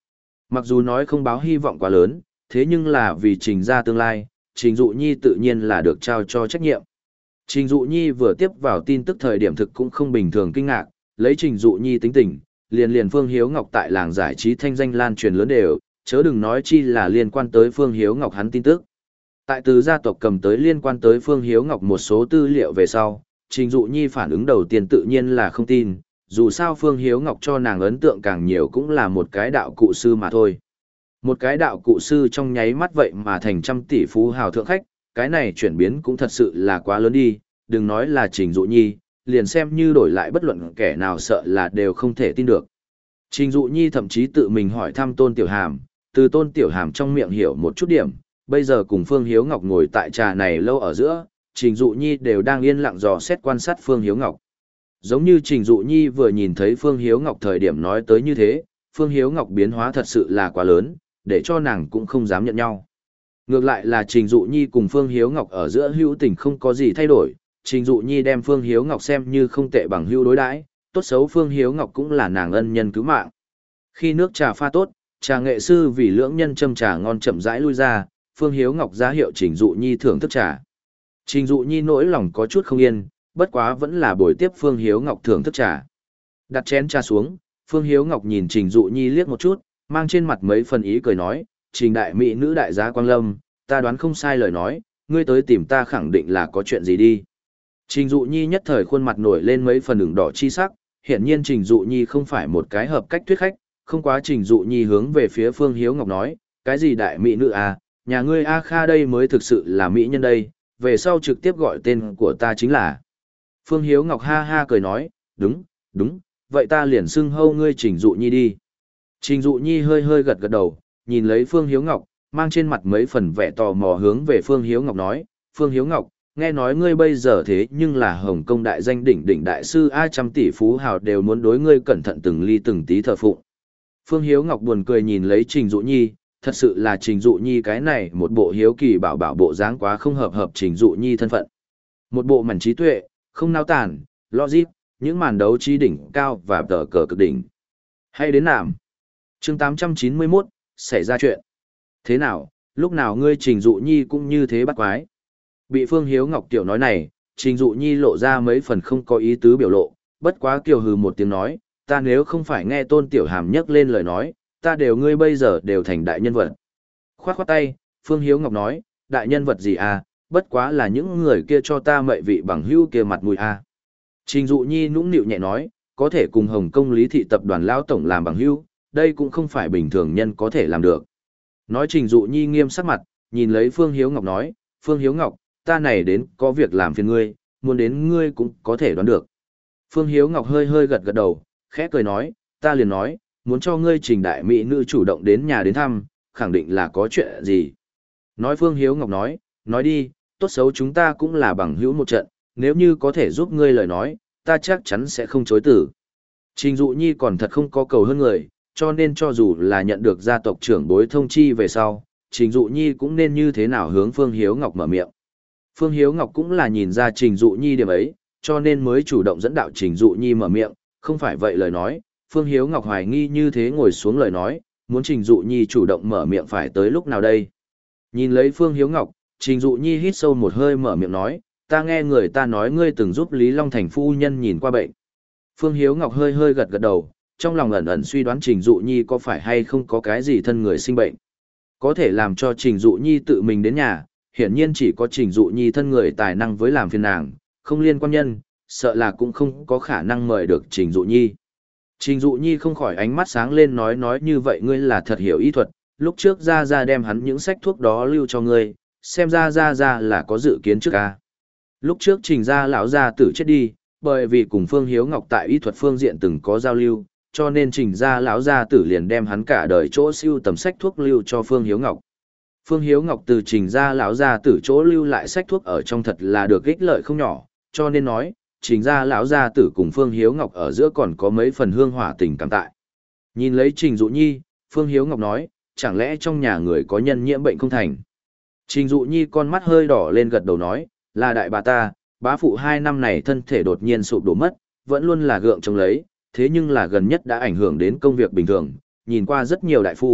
Mặc dù nói không báo hy vọng quá lớn, thế nhưng là vì Trình gia tương lai, Trình Dụ Nhi tự nhiên là được trao cho trách nhiệm. Trình Dụ Nhi vừa tiếp vào tin tức thời điểm thực cũng không bình thường kinh ngạc, lấy Trình Dụ Nhi tính tình, liền liền Phương Hiếu Ngọc tại làng giải trí thanh danh lan truyền lớn đều, chớ đừng nói chi là liên quan tới Phương Hiếu Ngọc hắn tin tức. Tại từ gia tộc cầm tới liên quan tới Phương Hiếu Ngọc một số tư liệu về sau, Trình Dụ Nhi phản ứng đầu tiên tự nhiên là không tin, dù sao Phương Hiếu Ngọc cho nàng ấn tượng càng nhiều cũng là một cái đạo cụ sư mà thôi. Một cái đạo cụ sư trong nháy mắt vậy mà thành trăm tỷ phú hào thượng khách, cái này chuyển biến cũng thật sự là quá lớn đi, đừng nói là Trình Dụ Nhi, liền xem như đổi lại bất luận kẻ nào sợ là đều không thể tin được. Trình Dụ Nhi thậm chí tự mình hỏi thăm Tôn Tiểu Hàm, từ Tôn Tiểu Hàm trong miệng hiểu một chút điểm, bây giờ cùng Phương Hiếu Ngọc ngồi tại trà này lâu ở giữa, Trình Dụ Nhi đều đang yên lặng dò xét quan sát Phương Hiếu Ngọc. Giống như Trình Dụ Nhi vừa nhìn thấy Phương Hiếu Ngọc thời điểm nói tới như thế, Phương Hiếu Ngọc biến hóa thật sự là quá lớn, để cho nàng cũng không dám nhận nhau. Ngược lại là Trình Dụ Nhi cùng Phương Hiếu Ngọc ở giữa hữu tình không có gì thay đổi, Trình Dụ Nhi đem Phương Hiếu Ngọc xem như không tệ bằng hữu đối đãi, tốt xấu Phương Hiếu Ngọc cũng là nàng ân nhân cứu mạng. Khi nước trà pha tốt, trà nghệ sư vì lưỡng nhân châm trà ngon chậm rãi lui ra, Phương Hiếu Ngọc ra hiệu Trình Dụ Nhi thưởng thức trà. Trình Dụ Nhi nỗi lòng có chút không yên, bất quá vẫn là buổi tiếp Phương Hiếu Ngọc thưởng thức trà. Đặt chén trà xuống, Phương Hiếu Ngọc nhìn Trình Dụ Nhi liếc một chút, mang trên mặt mấy phần ý cười nói, Trình đại mỹ nữ đại gia Quang Lâm, ta đoán không sai lời nói, ngươi tới tìm ta khẳng định là có chuyện gì đi. Trình Dụ Nhi nhất thời khuôn mặt nổi lên mấy phần ửng đỏ chi sắc, hiển nhiên Trình Dụ Nhi không phải một cái hợp cách thuyết khách, không quá Trình Dụ Nhi hướng về phía Phương Hiếu Ngọc nói, cái gì đại mỹ nữ à, nhà ngươi A Kha đây mới thực sự là mỹ nhân đây, về sau trực tiếp gọi tên của ta chính là. Phương Hiếu Ngọc ha ha cười nói, đúng, đúng, vậy ta liền xưng hâu ngươi Trình Dụ Nhi đi. Trình Dụ Nhi hơi hơi gật gật đầu, nhìn lấy Phương Hiếu Ngọc, mang trên mặt mấy phần vẻ tò mò hướng về Phương Hiếu Ngọc nói, Phương Hiếu Ngọc, nghe nói ngươi bây giờ thế nhưng là Hồng Kông đại danh đỉnh đỉnh đại sư A trăm tỷ phú hào đều muốn đối ngươi cẩn thận từng ly từng tí thờ phụng. Phương Hiếu Ngọc buồn cười nhìn lấy Trình Dụ Nhi, thật sự là Trình Dụ Nhi cái này một bộ hiếu kỳ bảo bảo bộ dáng quá không hợp hợp Trình Dụ Nhi thân phận. Một bộ mảnh trí tuệ, không nao tản, logic, những màn đấu trí đỉnh cao và tờ cờ cực đỉnh. Hay đến nàm. Chương tám trăm chín mươi mốt, xảy ra chuyện. Thế nào, lúc nào ngươi Trình Dụ Nhi cũng như thế bắt quái. Bị Phương Hiếu Ngọc tiểu nói này, Trình Dụ Nhi lộ ra mấy phần không có ý tứ biểu lộ, bất quá kiều hừ một tiếng nói, ta nếu không phải nghe Tôn Tiểu Hàm nhắc lên lời nói, ta đều ngươi bây giờ đều thành đại nhân vật. Khoát khoát tay, Phương Hiếu Ngọc nói, đại nhân vật gì à, bất quá là những người kia cho ta mệnh vị bằng hữu kia mặt mũi à. Trình Dụ Nhi nũng nịu nhẹ nói, có thể cùng Hồng Kông Lý Thị Tập đoàn Lão Tổng làm bằng hữu, đây cũng không phải bình thường nhân có thể làm được. Nói Trình Dụ Nhi nghiêm sắc mặt, nhìn lấy Phương Hiếu Ngọc nói, Phương Hiếu Ngọc, ta này đến có việc làm phiền ngươi, muốn đến ngươi cũng có thể đoán được. Phương Hiếu Ngọc hơi hơi gật gật đầu, khẽ cười nói, ta liền nói, muốn cho ngươi Trình đại mỹ nữ chủ động đến nhà đến thăm, khẳng định là có chuyện gì. Nói Phương Hiếu Ngọc nói, nói đi, tốt xấu chúng ta cũng là bằng hữu một trận, nếu như có thể giúp ngươi lời nói, ta chắc chắn sẽ không chối từ. Trình Dụ Nhi còn thật không có cầu hơn người, cho nên cho dù là nhận được gia tộc trưởng bối thông chi về sau, Trình Dụ Nhi cũng nên như thế nào hướng Phương Hiếu Ngọc mở miệng. Phương Hiếu Ngọc cũng là nhìn ra Trình Dụ Nhi điểm ấy, cho nên mới chủ động dẫn đạo Trình Dụ Nhi mở miệng, không phải vậy lời nói, Phương Hiếu Ngọc hoài nghi như thế ngồi xuống lời nói, muốn Trình Dụ Nhi chủ động mở miệng phải tới lúc nào đây. Nhìn lấy Phương Hiếu Ngọc, Trình Dụ Nhi hít sâu một hơi mở miệng nói, ta nghe người ta nói ngươi từng giúp Lý Long Thành phu nhân nhìn qua bệnh. Phương Hiếu Ngọc hơi hơi gật gật đầu, trong lòng ẩn ẩn suy đoán Trình Dụ Nhi có phải hay không có cái gì thân người sinh bệnh. Có thể làm cho Trình Dụ Nhi tự mình đến nhà, hiển nhiên chỉ có Trình Dụ Nhi thân người tài năng với làm phiền nàng, không liên quan nhân, sợ là cũng không có khả năng mời được Trình Dụ Nhi. Trình Dụ Nhi không khỏi ánh mắt sáng lên nói nói như vậy ngươi là thật hiểu y thuật, lúc trước ra ra đem hắn những sách thuốc đó lưu cho ngươi, xem ra ra ra là có dự kiến trước ca. Lúc trước Trình gia lão gia tử chết đi, bởi vì cùng Phương Hiếu Ngọc tại y thuật phương diện từng có giao lưu, cho nên Trình gia lão gia tử liền đem hắn cả đời chỗ siêu tầm sách thuốc lưu cho Phương Hiếu Ngọc. Phương Hiếu Ngọc từ Trình gia lão gia tử chỗ lưu lại sách thuốc ở trong thật là được ích lợi không nhỏ, cho nên nói, Trình gia lão gia tử cùng Phương Hiếu Ngọc ở giữa còn có mấy phần hương hỏa tình cảm tại. Nhìn lấy Trình Dụ Nhi, Phương Hiếu Ngọc nói, chẳng lẽ trong nhà người có nhân nhiễm bệnh không thành. Trình Dụ Nhi con mắt hơi đỏ lên gật đầu nói, là đại bà ta, bá phụ hai năm này thân thể đột nhiên sụp đổ mất, vẫn luôn là gượng chống lấy, thế nhưng là gần nhất đã ảnh hưởng đến công việc bình thường, nhìn qua rất nhiều đại phu,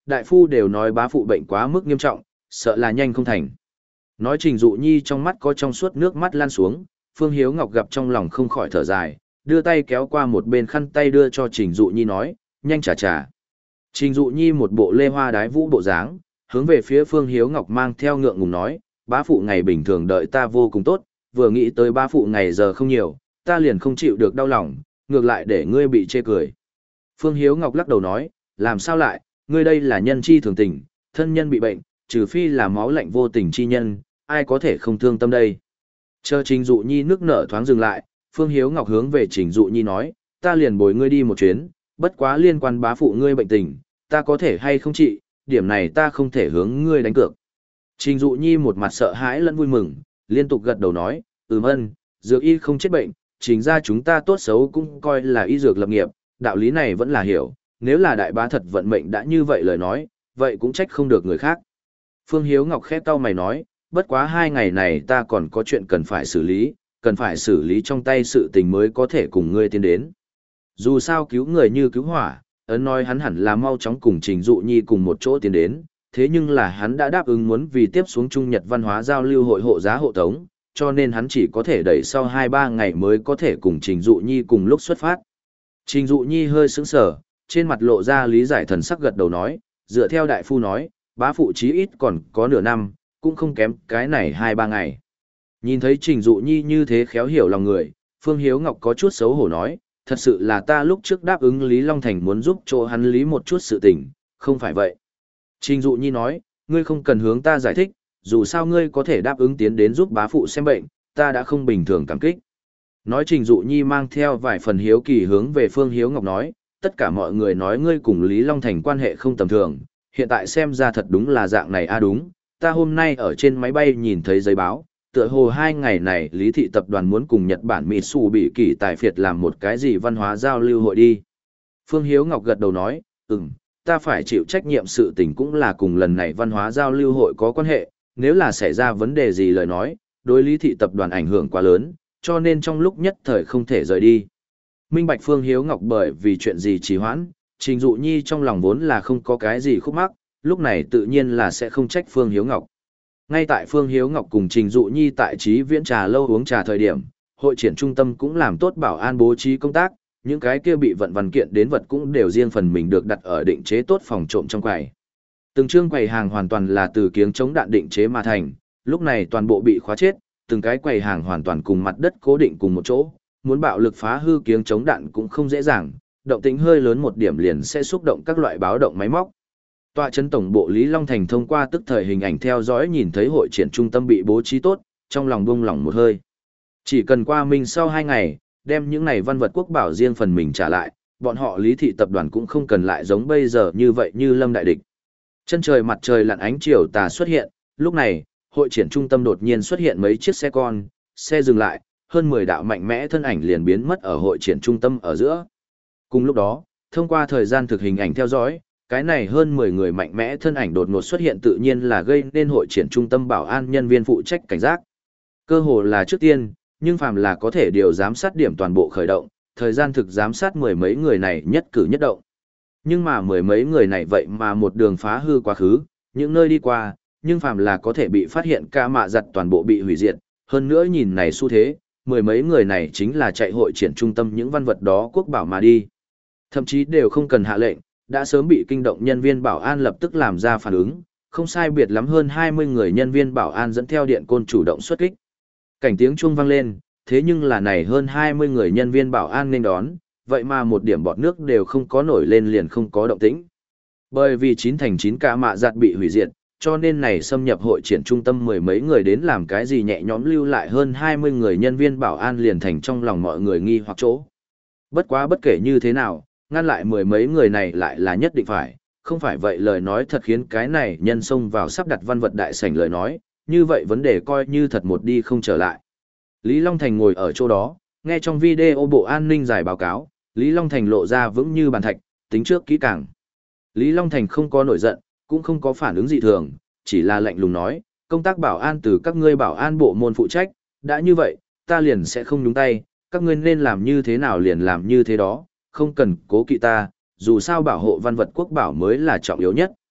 đại phu đều nói bá phụ bệnh quá mức nghiêm trọng, sợ là nhanh không thành. Nói Trình Dụ Nhi trong mắt có trong suốt nước mắt lan xuống, Phương Hiếu Ngọc gặp trong lòng không khỏi thở dài, đưa tay kéo qua một bên khăn tay đưa cho Trình Dụ Nhi nói, nhanh trả trả. Trình Dụ Nhi một bộ lê hoa đái vũ bộ dáng, hướng về phía Phương Hiếu Ngọc mang theo ngượng ngùng nói, bá phụ ngày bình thường đợi ta vô cùng tốt, vừa nghĩ tới bá phụ ngày giờ không nhiều, ta liền không chịu được đau lòng, ngược lại để ngươi bị chê cười. Phương Hiếu Ngọc lắc đầu nói, làm sao lại, ngươi đây là nhân chi thường tình, thân nhân bị bệnh, trừ phi là máu lạnh vô tình chi nhân, ai có thể không thương tâm đây. Chờ Trình Dụ Nhi nước nở thoáng dừng lại, Phương Hiếu Ngọc hướng về Trình Dụ Nhi nói, ta liền bồi ngươi đi một chuyến, bất quá liên quan bá phụ ngươi bệnh tình, ta có thể hay không trị, điểm này ta không thể hướng ngươi đánh cược. Trình Dụ Nhi một mặt sợ hãi lẫn vui mừng, liên tục gật đầu nói, ừm ân, dược y không chết bệnh, chính ra chúng ta tốt xấu cũng coi là y dược lập nghiệp, đạo lý này vẫn là hiểu, nếu là đại bá thật vận mệnh đã như vậy lời nói, vậy cũng trách không được người khác. Phương Hiếu Ngọc khẽ cau mày nói, bất quá hai ngày này ta còn có chuyện cần phải xử lý, cần phải xử lý trong tay sự tình mới có thể cùng ngươi tiến đến. Dù sao cứu người như cứu hỏa, ấn nói hắn hẳn là mau chóng cùng Trình Dụ Nhi cùng một chỗ tiến đến, thế nhưng là hắn đã đáp ứng muốn vì tiếp xuống Trung Nhật văn hóa giao lưu hội hộ giá hộ tống, cho nên hắn chỉ có thể đẩy sau hai ba ngày mới có thể cùng Trình Dụ Nhi cùng lúc xuất phát. Trình Dụ Nhi hơi sững sờ, trên mặt lộ ra lý giải thần sắc gật đầu nói, dựa theo đại phu nói, bá phụ chí ít còn có nửa năm, cũng không kém cái này hai ba ngày. Nhìn thấy Trình Dụ Nhi như thế khéo hiểu lòng người, Phương Hiếu Ngọc có chút xấu hổ nói, thật sự là ta lúc trước đáp ứng Lý Long Thành muốn giúp chỗ hắn lý một chút sự tình, không phải vậy. Trình Dụ Nhi nói, ngươi không cần hướng ta giải thích, dù sao ngươi có thể đáp ứng tiến đến giúp bá phụ xem bệnh, ta đã không bình thường cảm kích. Nói Trình Dụ Nhi mang theo vài phần hiếu kỳ hướng về Phương Hiếu Ngọc nói, tất cả mọi người nói ngươi cùng Lý Long Thành quan hệ không tầm thường, hiện tại xem ra thật đúng là dạng này a à đúng, ta hôm nay ở trên máy bay nhìn thấy giấy báo, tựa hồ hai ngày này Lý Thị Tập đoàn muốn cùng Nhật Bản Mitsu bị kỳ tài phiệt làm một cái gì văn hóa giao lưu hội đi. Phương Hiếu Ngọc gật đầu nói, ừm, ta phải chịu trách nhiệm sự tình cũng là cùng lần này văn hóa giao lưu hội có quan hệ, nếu là xảy ra vấn đề gì lời nói, đối Lý Thị Tập đoàn ảnh hưởng quá lớn, cho nên trong lúc nhất thời không thể rời đi. Minh bạch Phương Hiếu Ngọc bởi vì chuyện gì trì hoãn, Trình Dụ Nhi trong lòng vốn là không có cái gì khúc mắc, lúc này tự nhiên là sẽ không trách Phương Hiếu Ngọc. Ngay tại Phương Hiếu Ngọc cùng Trình Dụ Nhi tại trí viễn trà lâu uống trà thời điểm, hội triển trung tâm cũng làm tốt bảo an bố trí công tác, những cái kia bị vận văn kiện đến vật cũng đều riêng phần mình được đặt ở định chế tốt phòng trộm trong quầy. Từng chương quầy hàng hoàn toàn là từ kiếng chống đạn định chế mà thành, lúc này toàn bộ bị khóa chết, từng cái quầy hàng hoàn toàn cùng mặt đất cố định cùng một chỗ, muốn bạo lực phá hư kiếng chống đạn cũng không dễ dàng, động tĩnh hơi lớn một điểm liền sẽ xúc động các loại báo động máy móc. Tọa trấn tổng bộ Lý Long Thành thông qua tức thời hình ảnh theo dõi nhìn thấy hội triển trung tâm bị bố trí tốt, trong lòng buông lỏng một hơi. Chỉ cần qua minh sau hai ngày, đem những này văn vật quốc bảo riêng phần mình trả lại, bọn họ Lý Thị Tập đoàn cũng không cần lại giống bây giờ như vậy như lâm đại địch. Chân trời mặt trời lặn ánh chiều tà xuất hiện, lúc này, hội triển trung tâm đột nhiên xuất hiện mấy chiếc xe con, xe dừng lại, hơn mười đạo mạnh mẽ thân ảnh liền biến mất ở hội triển trung tâm ở giữa. Cùng lúc đó, thông qua thời gian thực hình ảnh theo dõi, cái này hơn mười người mạnh mẽ thân ảnh đột ngột xuất hiện tự nhiên là gây nên hội triển trung tâm bảo an nhân viên phụ trách cảnh giác. Cơ hồ là trước tiên, nhưng phàm là có thể điều giám sát điểm toàn bộ khởi động, thời gian thực giám sát mười mấy người này nhất cử nhất động. Nhưng mà mười mấy người này vậy mà một đường phá hư quá khứ, những nơi đi qua, nhưng phàm là có thể bị phát hiện ca mạ giặt toàn bộ bị hủy diệt, hơn nữa nhìn này xu thế, mười mấy người này chính là chạy hội triển trung tâm những văn vật đó quốc bảo mà đi. Thậm chí đều không cần hạ lệnh, đã sớm bị kinh động nhân viên bảo an lập tức làm ra phản ứng, không sai biệt lắm hơn hai mươi người nhân viên bảo an dẫn theo điện côn chủ động xuất kích. Cảnh tiếng chuông vang lên, thế nhưng là này hơn hai mươi người nhân viên bảo an nên đón, vậy mà một điểm bọt nước đều không có nổi lên liền không có động tĩnh. Bởi vì chín thành chín cả mạ giặt bị hủy diệt, cho nên này xâm nhập hội triển trung tâm mười mấy người đến làm cái gì nhẹ nhõm lưu lại hơn hai mươi người nhân viên bảo an liền thành trong lòng mọi người nghi hoặc chỗ. Bất quá bất kể như thế nào, ngăn lại mười mấy người này lại là nhất định phải, không phải vậy lời nói thật khiến cái này nhân xông vào sắp đặt văn vật đại sảnh lời nói, như vậy vấn đề coi như thật một đi không trở lại. Lý Long Thành ngồi ở chỗ đó, nghe trong video bộ an ninh giải báo cáo, Lý Long Thành lộ ra vững như bàn thạch, tính trước kỹ càng. Lý Long Thành không có nổi giận, cũng không có phản ứng dị thường, chỉ là lạnh lùng nói, công tác bảo an từ các ngươi bảo an bộ môn phụ trách, đã như vậy, ta liền sẽ không nhúng tay, các ngươi nên làm như thế nào liền làm như thế đó, không cần cố kỵ ta, dù sao bảo hộ văn vật quốc bảo mới là trọng yếu nhất.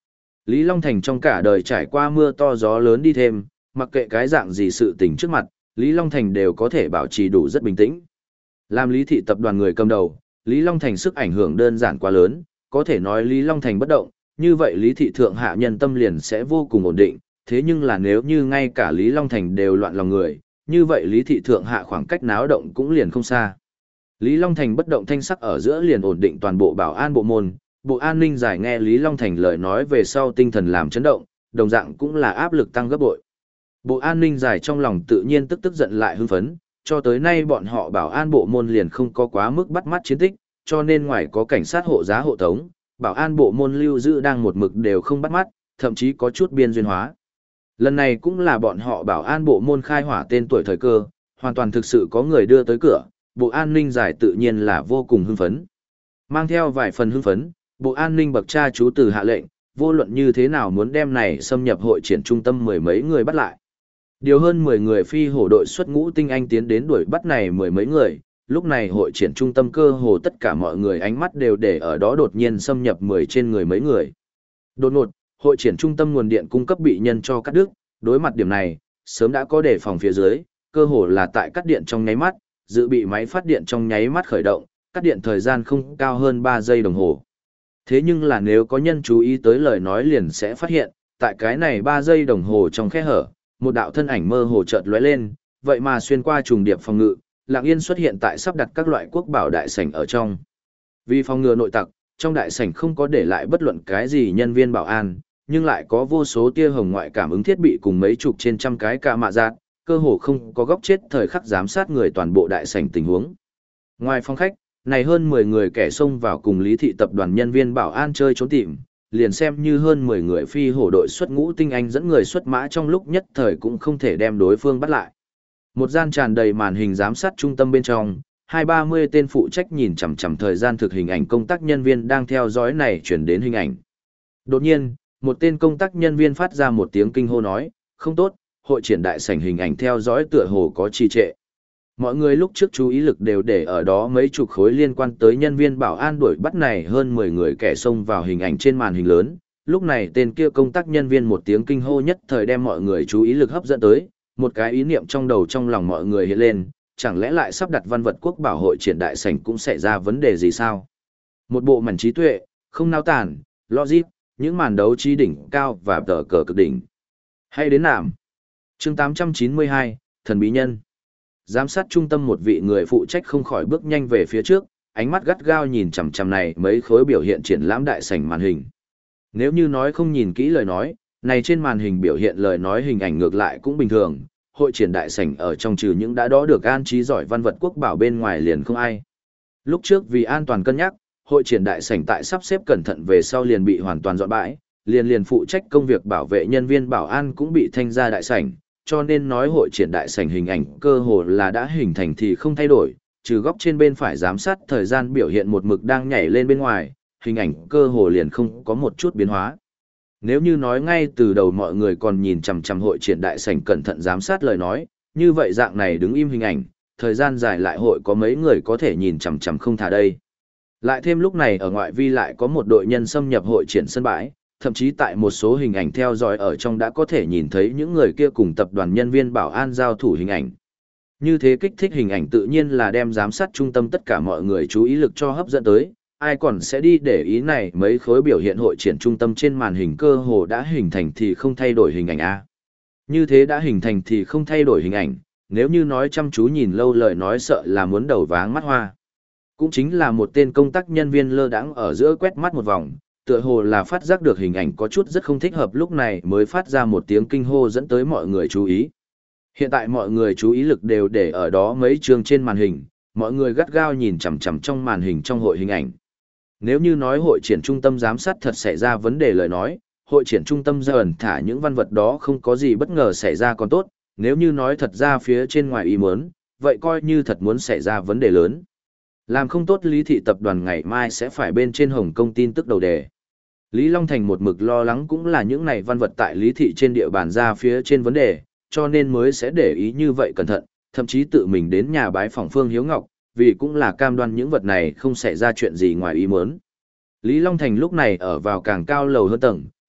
Lý Long Thành trong cả đời trải qua mưa to gió lớn đi thêm, mặc kệ cái dạng gì sự tình trước mặt, Lý Long Thành đều có thể bảo trì đủ rất bình tĩnh. Làm Lý thị tập đoàn người cầm đầu, Lý Long Thành sức ảnh hưởng đơn giản quá lớn, có thể nói Lý Long Thành bất động, như vậy Lý thị thượng hạ nhân tâm liền sẽ vô cùng ổn định, thế nhưng là nếu như ngay cả Lý Long Thành đều loạn lòng người, như vậy Lý thị thượng hạ khoảng cách náo động cũng liền không xa. Lý Long Thành bất động thanh sắc ở giữa liền ổn định toàn bộ bảo an bộ môn, bộ an ninh giải nghe Lý Long Thành lời nói về sau tinh thần làm chấn động, đồng dạng cũng là áp lực tăng gấp bội. Bộ an ninh giải trong lòng tự nhiên tức tức giận lại hưng phấn, cho tới nay bọn họ bảo an bộ môn liền không có quá mức bắt mắt chiến tích, cho nên ngoài có cảnh sát hộ giá hộ tống, bảo an bộ môn lưu giữ đang một mực đều không bắt mắt, thậm chí có chút biên duyên hóa. Lần này cũng là bọn họ bảo an bộ môn khai hỏa tên tuổi thời cơ, hoàn toàn thực sự có người đưa tới cửa, bộ an ninh giải tự nhiên là vô cùng hưng phấn. Mang theo vài phần hưng phấn, bộ an ninh bậc cha chú từ hạ lệnh, vô luận như thế nào muốn đem này xâm nhập hội triển trung tâm mười mấy người bắt lại. Điều hơn mười người phi hổ đội xuất ngũ tinh anh tiến đến đuổi bắt này mười mấy người, lúc này hội triển trung tâm cơ hồ tất cả mọi người ánh mắt đều để ở đó đột nhiên xâm nhập mười trên người mấy người. Đột ngột, hội triển trung tâm nguồn điện cung cấp bị nhân cho cắt đứt, đối mặt điểm này, sớm đã có đề phòng phía dưới, cơ hồ là tại cắt điện trong nháy mắt, dự bị máy phát điện trong nháy mắt khởi động, cắt điện thời gian không cao hơn ba giây đồng hồ. Thế nhưng là nếu có nhân chú ý tới lời nói liền sẽ phát hiện, tại cái này ba giây đồng hồ trong khe hở, một đạo thân ảnh mơ hồ chợt lóe lên, vậy mà xuyên qua trùng điệp phòng ngự, lặng yên xuất hiện tại sắp đặt các loại quốc bảo đại sảnh ở trong. Vì phòng ngừa nội tặc, trong đại sảnh không có để lại bất luận cái gì nhân viên bảo an, nhưng lại có vô số tia hồng ngoại cảm ứng thiết bị cùng mấy chục trên trăm cái ca mạ giạt, cơ hồ không có góc chết thời khắc giám sát người toàn bộ đại sảnh tình huống. Ngoài phòng khách, này hơn mười người kẻ xông vào cùng Lý thị tập đoàn nhân viên bảo an chơi trốn tìm, liền xem như hơn mười người phi hổ đội xuất ngũ tinh anh dẫn người xuất mã trong lúc nhất thời cũng không thể đem đối phương bắt lại. Một gian tràn đầy màn hình giám sát trung tâm bên trong, hai ba mươi tên phụ trách nhìn chằm chằm thời gian thực hình ảnh công tác nhân viên đang theo dõi này chuyển đến hình ảnh. Đột nhiên, một tên công tác nhân viên phát ra một tiếng kinh hô nói, không tốt, hội triển đại sảnh hình ảnh theo dõi tựa hồ có trì trệ. Mọi người lúc trước chú ý lực đều để ở đó mấy chục khối liên quan tới nhân viên bảo an đuổi bắt này hơn mười người kẻ xông vào hình ảnh trên màn hình lớn. Lúc này tên kia công tác nhân viên một tiếng kinh hô nhất thời đem mọi người chú ý lực hấp dẫn tới, một cái ý niệm trong đầu trong lòng mọi người hiện lên, chẳng lẽ lại sắp đặt văn vật quốc bảo hội triển đại sảnh cũng xảy ra vấn đề gì sao? Một bộ màn trí tuệ, không nao tản, logic, những màn đấu trí đỉnh cao và tờ cờ cực đỉnh. Hay đến nạm. Chương tám trăm chín mươi hai, Thần Bí Nhân. Giám sát trung tâm một vị người phụ trách không khỏi bước nhanh về phía trước, ánh mắt gắt gao nhìn chằm chằm này mấy khối biểu hiện triển lãm đại sảnh màn hình. Nếu như nói không nhìn kỹ lời nói, này trên màn hình biểu hiện lời nói hình ảnh ngược lại cũng bình thường, hội triển đại sảnh ở trong trừ những đã đó được an trí giỏi văn vật quốc bảo bên ngoài liền không ai. Lúc trước vì an toàn cân nhắc, hội triển đại sảnh tại sắp xếp cẩn thận về sau liền bị hoàn toàn dọn bãi, liền liền phụ trách công việc bảo vệ nhân viên bảo an cũng bị thanh ra đại sảnh, cho nên nói hội triển đại sảnh hình ảnh cơ hồ là đã hình thành thì không thay đổi, trừ góc trên bên phải giám sát thời gian biểu hiện một mực đang nhảy lên bên ngoài, hình ảnh cơ hồ liền không có một chút biến hóa. Nếu như nói ngay từ đầu mọi người còn nhìn chằm chằm hội triển đại sảnh cẩn thận giám sát lời nói, như vậy dạng này đứng im hình ảnh, thời gian dài lại hội có mấy người có thể nhìn chằm chằm không thả đây. Lại thêm lúc này ở ngoại vi lại có một đội nhân xâm nhập hội triển sân bãi, thậm chí tại một số hình ảnh theo dõi ở trong đã có thể nhìn thấy những người kia cùng tập đoàn nhân viên bảo an giao thủ hình ảnh. Như thế kích thích hình ảnh tự nhiên là đem giám sát trung tâm tất cả mọi người chú ý lực cho hấp dẫn tới, ai còn sẽ đi để ý này mấy khối biểu hiện hội triển trung tâm trên màn hình cơ hồ đã hình thành thì không thay đổi hình ảnh a. Như thế đã hình thành thì không thay đổi hình ảnh, nếu như nói chăm chú nhìn lâu lời nói sợ là muốn đầu váng mắt hoa. Cũng chính là một tên công tác nhân viên lơ đãng ở giữa quét mắt một vòng, tựa hồ là phát giác được hình ảnh có chút rất không thích hợp lúc này mới phát ra một tiếng kinh hô dẫn tới mọi người chú ý. Hiện tại mọi người chú ý lực đều để ở đó mấy chương trên màn hình, mọi người gắt gao nhìn chằm chằm trong màn hình trong hội hình ảnh. Nếu như nói hội triển trung tâm giám sát thật xảy ra vấn đề lời nói, hội triển trung tâm ra ẩn thả những văn vật đó không có gì bất ngờ xảy ra còn tốt, nếu như nói thật ra phía trên ngoài ý muốn, vậy coi như thật muốn xảy ra vấn đề lớn. Làm không tốt Lý thị tập đoàn ngày mai sẽ phải bên trên Hồng Kông tin tức đầu đề. Lý Long Thành một mực lo lắng cũng là những này văn vật tại Lý thị trên địa bàn ra phía trên vấn đề, cho nên mới sẽ để ý như vậy cẩn thận, thậm chí tự mình đến nhà bái phỏng Phương Hiếu Ngọc, vì cũng là cam đoan những vật này không xảy ra chuyện gì ngoài ý muốn. Lý Long Thành lúc này ở vào càng cao lầu hơn tầng,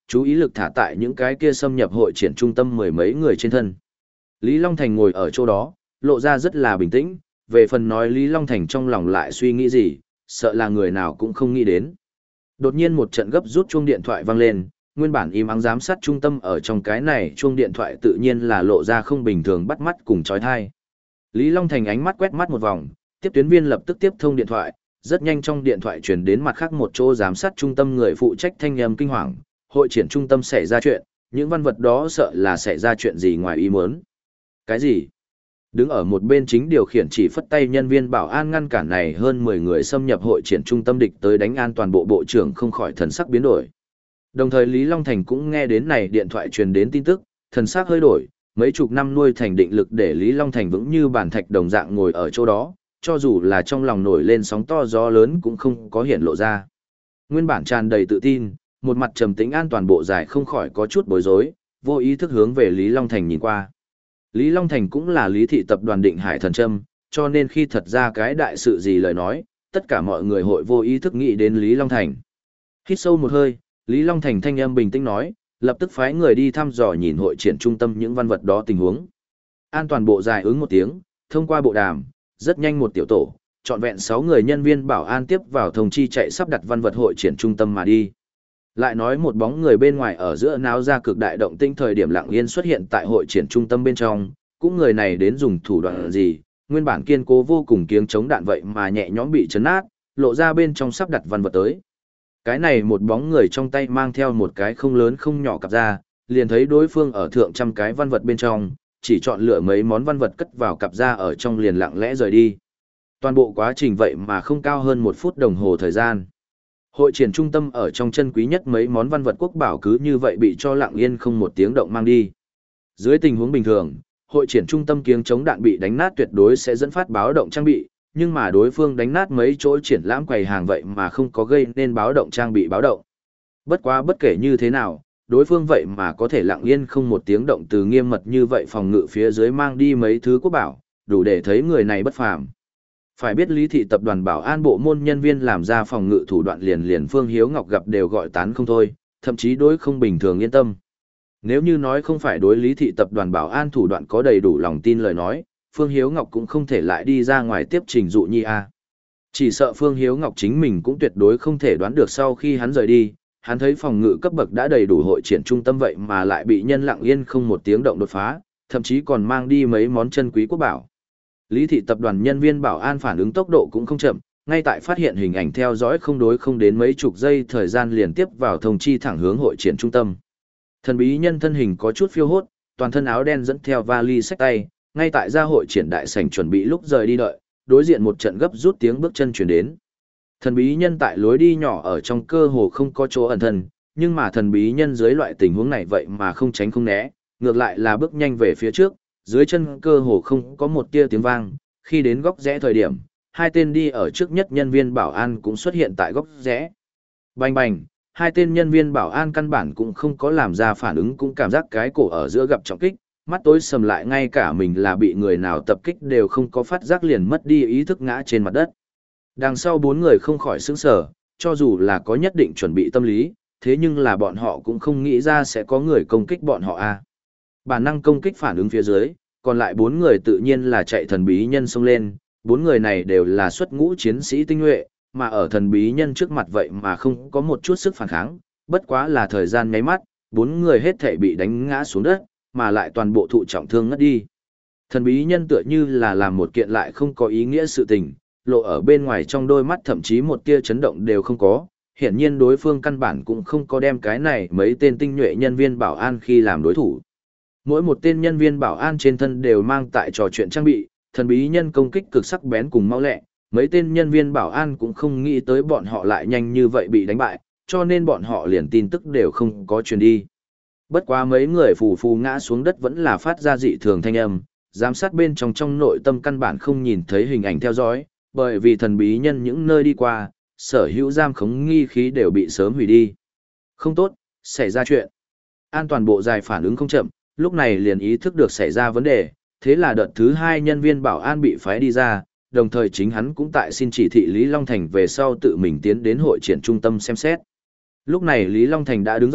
chú ý lực thả tại những cái kia xâm nhập hội triển trung tâm mười mấy người trên thân. Lý Long Thành ngồi ở chỗ đó, lộ ra rất là bình tĩnh, về phần nói Lý Long Thành trong lòng lại suy nghĩ gì, sợ là người nào cũng không nghĩ đến. Đột nhiên một trận gấp rút chuông điện thoại vang lên, nguyên bản im ắng giám sát trung tâm ở trong cái này chuông điện thoại tự nhiên là lộ ra không bình thường bắt mắt cùng chói tai. Lý Long Thành ánh mắt quét mắt một vòng, tiếp tuyến viên lập tức tiếp thông điện thoại, rất nhanh trong điện thoại truyền đến mặt khác một chỗ giám sát trung tâm người phụ trách thanh âm kinh hoàng, hội triển trung tâm xảy ra chuyện, những văn vật đó sợ là xảy ra chuyện gì ngoài ý muốn. Cái gì? Đứng ở một bên chính điều khiển chỉ phất tay nhân viên bảo an ngăn cản này hơn mười người xâm nhập hội triển trung tâm địch tới đánh an toàn bộ bộ trưởng không khỏi thần sắc biến đổi. Đồng thời Lý Long Thành cũng nghe đến này điện thoại truyền đến tin tức, thần sắc hơi đổi, mấy chục năm nuôi thành định lực để Lý Long Thành vững như bàn thạch đồng dạng ngồi ở chỗ đó, cho dù là trong lòng nổi lên sóng to gió lớn cũng không có hiện lộ ra. Nguyên bản tràn đầy tự tin, một mặt trầm tĩnh an toàn bộ dài không khỏi có chút bối rối, vô ý thức hướng về Lý Long Thành nhìn qua. Lý Long Thành cũng là Lý thị tập đoàn Định Hải Thần Trâm, cho nên khi thật ra cái đại sự gì lời nói, tất cả mọi người hội vô ý thức nghĩ đến Lý Long Thành. Hít sâu một hơi, Lý Long Thành thanh âm bình tĩnh nói, lập tức phái người đi thăm dò nhìn hội triển trung tâm những văn vật đó tình huống. An toàn bộ dài ứng một tiếng, thông qua bộ đàm, rất nhanh một tiểu tổ, trọn vẹn sáu người nhân viên bảo an tiếp vào thông chi chạy sắp đặt văn vật hội triển trung tâm mà đi. Lại nói một bóng người bên ngoài ở giữa náo ra cực đại động tinh thời điểm lặng yên xuất hiện tại hội triển trung tâm bên trong, cũng người này đến dùng thủ đoạn gì, nguyên bản kiên cố vô cùng kiếng chống đạn vậy mà nhẹ nhõm bị chấn nát, lộ ra bên trong sắp đặt văn vật tới. Cái này một bóng người trong tay mang theo một cái không lớn không nhỏ cặp ra, liền thấy đối phương ở thượng trăm cái văn vật bên trong, chỉ chọn lựa mấy món văn vật cất vào cặp ra ở trong liền lặng lẽ rời đi. Toàn bộ quá trình vậy mà không cao hơn một phút đồng hồ thời gian. Hội triển trung tâm ở trong chân quý nhất mấy món văn vật quốc bảo cứ như vậy bị cho lặng yên không một tiếng động mang đi. Dưới tình huống bình thường, hội triển trung tâm kiếng chống đạn bị đánh nát tuyệt đối sẽ dẫn phát báo động trang bị, nhưng mà đối phương đánh nát mấy chỗ triển lãm quầy hàng vậy mà không có gây nên báo động trang bị báo động. Bất quá bất kể như thế nào, đối phương vậy mà có thể lặng yên không một tiếng động từ nghiêm mật như vậy phòng ngự phía dưới mang đi mấy thứ quốc bảo, đủ để thấy người này bất phàm. Phải biết Lý thị tập đoàn bảo an bộ môn nhân viên làm ra phòng ngự thủ đoạn liền liền Phương Hiếu Ngọc gặp đều gọi tán không thôi, thậm chí đối không bình thường yên tâm. Nếu như nói không phải đối Lý thị tập đoàn bảo an thủ đoạn có đầy đủ lòng tin lời nói, Phương Hiếu Ngọc cũng không thể lại đi ra ngoài tiếp trình dụ nhi a. Chỉ sợ Phương Hiếu Ngọc chính mình cũng tuyệt đối không thể đoán được sau khi hắn rời đi, hắn thấy phòng ngự cấp bậc đã đầy đủ hội triển trung tâm vậy mà lại bị nhân lặng yên không một tiếng động đột phá, thậm chí còn mang đi mấy món chân quý quốc bảo. Lý thị tập đoàn nhân viên bảo an phản ứng tốc độ cũng không chậm, ngay tại phát hiện hình ảnh theo dõi không đối không đến mấy chục giây thời gian liền tiếp vào thông chi thẳng hướng hội triển trung tâm. Thần bí nhân thân hình có chút phiêu hốt, toàn thân áo đen dẫn theo vali xách tay, ngay tại gia hội triển đại sảnh chuẩn bị lúc rời đi đợi, đối diện một trận gấp rút tiếng bước chân truyền đến. Thần bí nhân tại lối đi nhỏ ở trong cơ hồ không có chỗ ẩn thân, nhưng mà thần bí nhân dưới loại tình huống này vậy mà không tránh không né, ngược lại là bước nhanh về phía trước, dưới chân cơ hồ không có một tia tiếng vang, khi đến góc rẽ thời điểm, hai tên đi ở trước nhất nhân viên bảo an cũng xuất hiện tại góc rẽ. Bành bành, hai tên nhân viên bảo an căn bản cũng không có làm ra phản ứng cũng cảm giác cái cổ ở giữa gặp trọng kích, mắt tối sầm lại ngay cả mình là bị người nào tập kích đều không có phát giác liền mất đi ý thức ngã trên mặt đất. Đằng sau bốn người không khỏi sững sờ, cho dù là có nhất định chuẩn bị tâm lý, thế nhưng là bọn họ cũng không nghĩ ra sẽ có người công kích bọn họ a. Bản năng công kích phản ứng phía dưới, còn lại bốn người tự nhiên là chạy thần bí nhân xông lên, bốn người này đều là xuất ngũ chiến sĩ tinh nhuệ, mà ở thần bí nhân trước mặt vậy mà không có một chút sức phản kháng, bất quá là thời gian nháy mắt, bốn người hết thảy bị đánh ngã xuống đất, mà lại toàn bộ thụ trọng thương ngất đi. Thần bí nhân tựa như là làm một kiện lại không có ý nghĩa sự tình, lộ ở bên ngoài trong đôi mắt thậm chí một tia chấn động đều không có, hiển nhiên đối phương căn bản cũng không có đem cái này mấy tên tinh nhuệ nhân viên bảo an khi làm đối thủ. Mỗi một tên nhân viên bảo an trên thân đều mang tại trò chuyện trang bị, thần bí nhân công kích cực sắc bén cùng mau lẹ, mấy tên nhân viên bảo an cũng không nghĩ tới bọn họ lại nhanh như vậy bị đánh bại, cho nên bọn họ liền tin tức đều không có truyền đi. Bất quá mấy người phù phù ngã xuống đất vẫn là phát ra dị thường thanh âm, giám sát bên trong trong nội tâm căn bản không nhìn thấy hình ảnh theo dõi, bởi vì thần bí nhân những nơi đi qua, sở hữu giam khống nghi khí đều bị sớm hủy đi. Không tốt, xảy ra chuyện. An toàn bộ dài phản ứng không chậm, lúc này liền ý thức được xảy ra vấn đề, thế là đợt thứ hai nhân viên bảo an bị phái đi ra, đồng thời chính hắn cũng tại xin chỉ thị Lý Long Thành về sau tự mình tiến đến hội triển trung tâm xem xét. Lúc này Lý Long Thành đã đứng dậy,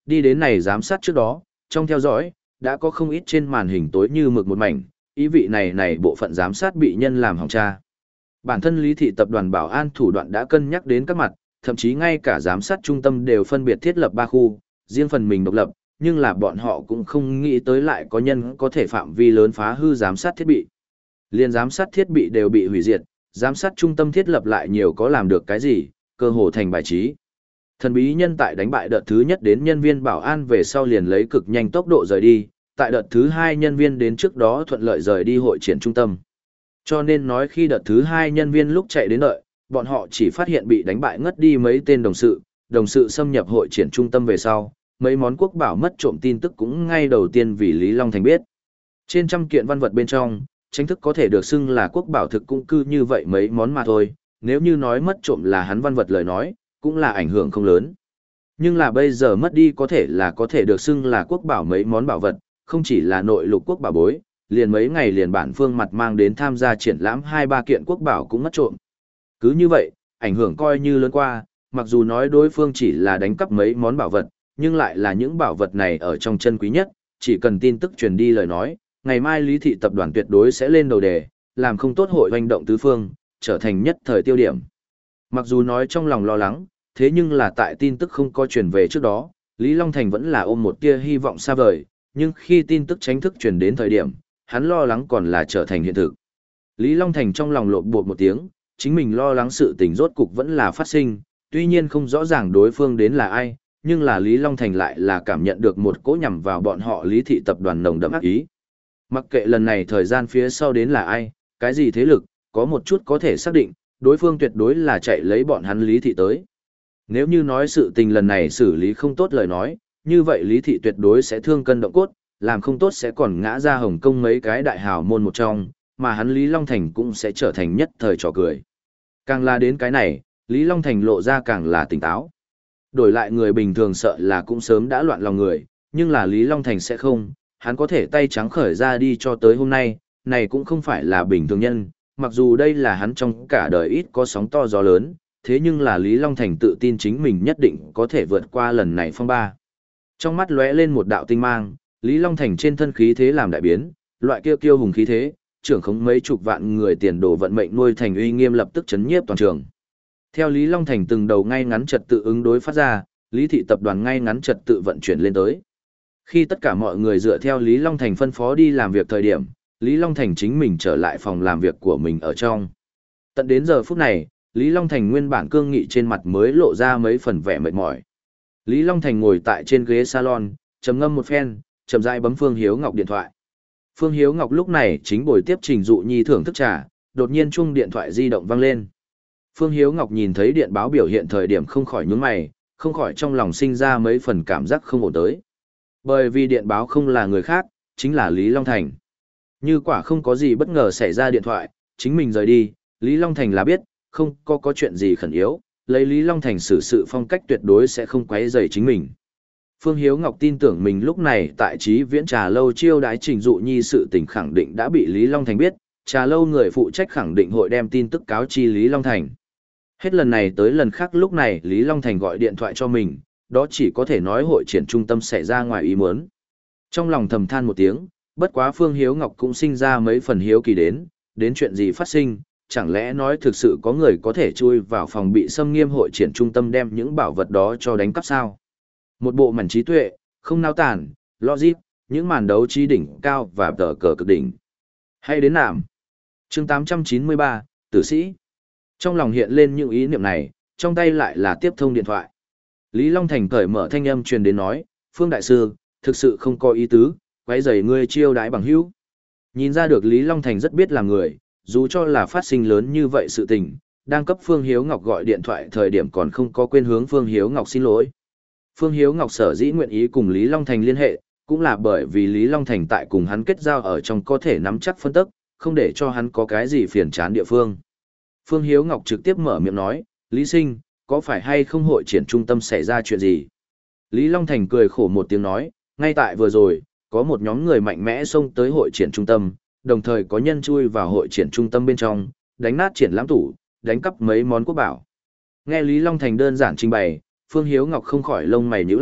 đi đến này giám sát trước đó, trong theo dõi, đã có không ít trên màn hình tối như mực một mảnh, ý vị này này bộ phận giám sát bị nhân làm hỏng tra. Bản thân Lý Thị tập đoàn bảo an thủ đoạn đã cân nhắc đến các mặt, thậm chí ngay cả giám sát trung tâm đều phân biệt thiết lập ba khu, riêng phần mình độc lập, nhưng là bọn họ cũng không nghĩ tới lại có nhân có thể phạm vi lớn phá hư giám sát thiết bị. Liên giám sát thiết bị đều bị hủy diệt, giám sát trung tâm thiết lập lại nhiều có làm được cái gì, cơ hồ thành bài trí. Thần bí nhân tại đánh bại đợt thứ nhất đến nhân viên bảo an về sau liền lấy cực nhanh tốc độ rời đi, tại đợt thứ hai nhân viên đến trước đó thuận lợi rời đi hội triển trung tâm. Cho nên nói khi đợt thứ hai nhân viên lúc chạy đến đợi, bọn họ chỉ phát hiện bị đánh bại ngất đi mấy tên đồng sự, đồng sự xâm nhập hội triển trung tâm về sau, mấy món quốc bảo mất trộm tin tức cũng ngay đầu tiên vì Lý Long Thành biết. Trên trăm kiện văn vật bên trong, chính thức có thể được xưng là quốc bảo thực cũng cư như vậy mấy món mà thôi, nếu như nói mất trộm là hắn văn vật lời nói, cũng là ảnh hưởng không lớn. Nhưng là bây giờ mất đi có thể là có thể được xưng là quốc bảo mấy món bảo vật, không chỉ là nội lục quốc bảo bối, liền mấy ngày liền bản phương mặt mang đến tham gia triển lãm hai ba kiện quốc bảo cũng mất trộm. Cứ như vậy, ảnh hưởng coi như lớn qua, mặc dù nói đối phương chỉ là đánh cắp mấy món bảo vật, nhưng lại là những bảo vật này ở trong chân quý nhất, chỉ cần tin tức truyền đi lời nói, ngày mai Lý Thị tập đoàn tuyệt đối sẽ lên đầu đề, làm không tốt hội hoành động tứ phương, trở thành nhất thời tiêu điểm. Mặc dù nói trong lòng lo lắng, thế nhưng là tại tin tức không có truyền về trước đó, Lý Long Thành vẫn là ôm một tia hy vọng xa vời, nhưng khi tin tức chính thức truyền đến thời điểm, hắn lo lắng còn là trở thành hiện thực. Lý Long Thành trong lòng lộn bột một tiếng, chính mình lo lắng sự tình rốt cục vẫn là phát sinh, tuy nhiên không rõ ràng đối phương đến là ai, nhưng là Lý Long Thành lại là cảm nhận được một cỗ nhằm vào bọn họ Lý Thị tập đoàn nồng đậm ác ý. Mặc kệ lần này thời gian phía sau đến là ai, cái gì thế lực, có một chút có thể xác định, đối phương tuyệt đối là chạy lấy bọn hắn Lý Thị tới. Nếu như nói sự tình lần này xử lý không tốt lời nói, như vậy Lý Thị tuyệt đối sẽ thương cân động cốt, làm không tốt sẽ còn ngã ra Hồng Kông mấy cái đại hào môn một trong, mà hắn Lý Long Thành cũng sẽ trở thành nhất thời trò cười. Càng là đến cái này, Lý Long Thành lộ ra càng là tỉnh táo. Đổi lại người bình thường sợ là cũng sớm đã loạn lòng người, nhưng là Lý Long Thành sẽ không, hắn có thể tay trắng khởi ra đi cho tới hôm nay, này cũng không phải là bình thường nhân, mặc dù đây là hắn trong cả đời ít có sóng to gió lớn, thế nhưng là Lý Long Thành tự tin chính mình nhất định có thể vượt qua lần này phong ba. Trong mắt lóe lên một đạo tinh mang, Lý Long Thành trên thân khí thế làm đại biến, loại kia kiêu hùng khí thế, trưởng khống mấy chục vạn người tiền đồ vận mệnh nuôi thành uy nghiêm lập tức chấn nhiếp toàn trường. Theo Lý Long Thành từng đầu ngay ngắn trật tự ứng đối phát ra, Lý Thị tập đoàn ngay ngắn trật tự vận chuyển lên tới. Khi tất cả mọi người dựa theo Lý Long Thành phân phó đi làm việc thời điểm, Lý Long Thành chính mình trở lại phòng làm việc của mình ở trong. Tận đến giờ phút này, Lý Long Thành nguyên bản cương nghị trên mặt mới lộ ra mấy phần vẻ mệt mỏi. Lý Long Thành ngồi tại trên ghế salon, trầm ngâm một phen, chậm rãi bấm Phương Hiếu Ngọc điện thoại. Phương Hiếu Ngọc lúc này chính buổi tiếp Trình Dụ Nhi thưởng thức trà, đột nhiên chuông điện thoại di động vang lên. Phương Hiếu Ngọc nhìn thấy điện báo biểu hiện thời điểm không khỏi nhướng mày, không khỏi trong lòng sinh ra mấy phần cảm giác không ổn tới. Bởi vì điện báo không là người khác, chính là Lý Long Thành. Như quả không có gì bất ngờ xảy ra điện thoại, chính mình rời đi, Lý Long Thành là biết, không có có chuyện gì khẩn yếu, lấy Lý Long Thành xử sự phong cách tuyệt đối sẽ không quấy rầy chính mình. Phương Hiếu Ngọc tin tưởng mình lúc này tại trí viễn trà lâu chiêu đái Trình Dụ Nhi sự tình khẳng định đã bị Lý Long Thành biết, trà lâu người phụ trách khẳng định hội đem tin tức cáo chi Lý Long Thành. Hết lần này tới lần khác lúc này Lý Long Thành gọi điện thoại cho mình, đó chỉ có thể nói hội triển trung tâm xảy ra ngoài ý muốn. Trong lòng thầm than một tiếng, bất quá Phương Hiếu Ngọc cũng sinh ra mấy phần hiếu kỳ đến, đến chuyện gì phát sinh, chẳng lẽ nói thực sự có người có thể chui vào phòng bị xâm nghiêm hội triển trung tâm đem những bảo vật đó cho đánh cắp sao? Một bộ mảnh trí tuệ, không nao tản, logic, những màn đấu trí đỉnh cao và tờ cờ cực đỉnh. Hay đến nạm. Chương tám trăm chín mươi ba, Tử sĩ. Trong lòng hiện lên những ý niệm này, trong tay lại là tiếp thông điện thoại. Lý Long Thành cởi mở thanh âm truyền đến nói, Phương Đại Sư, thực sự không có ý tứ, quấy rầy ngươi chiêu đãi bằng hữu. Nhìn ra được Lý Long Thành rất biết làm người, dù cho là phát sinh lớn như vậy sự tình, đang cấp Phương Hiếu Ngọc gọi điện thoại thời điểm còn không có quên hướng Phương Hiếu Ngọc xin lỗi. Phương Hiếu Ngọc sở dĩ nguyện ý cùng Lý Long Thành liên hệ, cũng là bởi vì Lý Long Thành tại cùng hắn kết giao ở trong có thể nắm chắc phân tức, không để cho hắn có cái gì phiền chán địa phương. Phương Hiếu Ngọc trực tiếp mở miệng nói, Lý Sinh, có phải hay không hội triển trung tâm xảy ra chuyện gì? Lý Long Thành cười khổ một tiếng nói, ngay tại vừa rồi, có một nhóm người mạnh mẽ xông tới hội triển trung tâm, đồng thời có nhân chui vào hội triển trung tâm bên trong, đánh nát triển lãm tủ, đánh cắp mấy món quốc bảo. Nghe Lý Long Thành đơn giản trình bày, Phương Hiếu Ngọc không khỏi lông mày nhíu lại,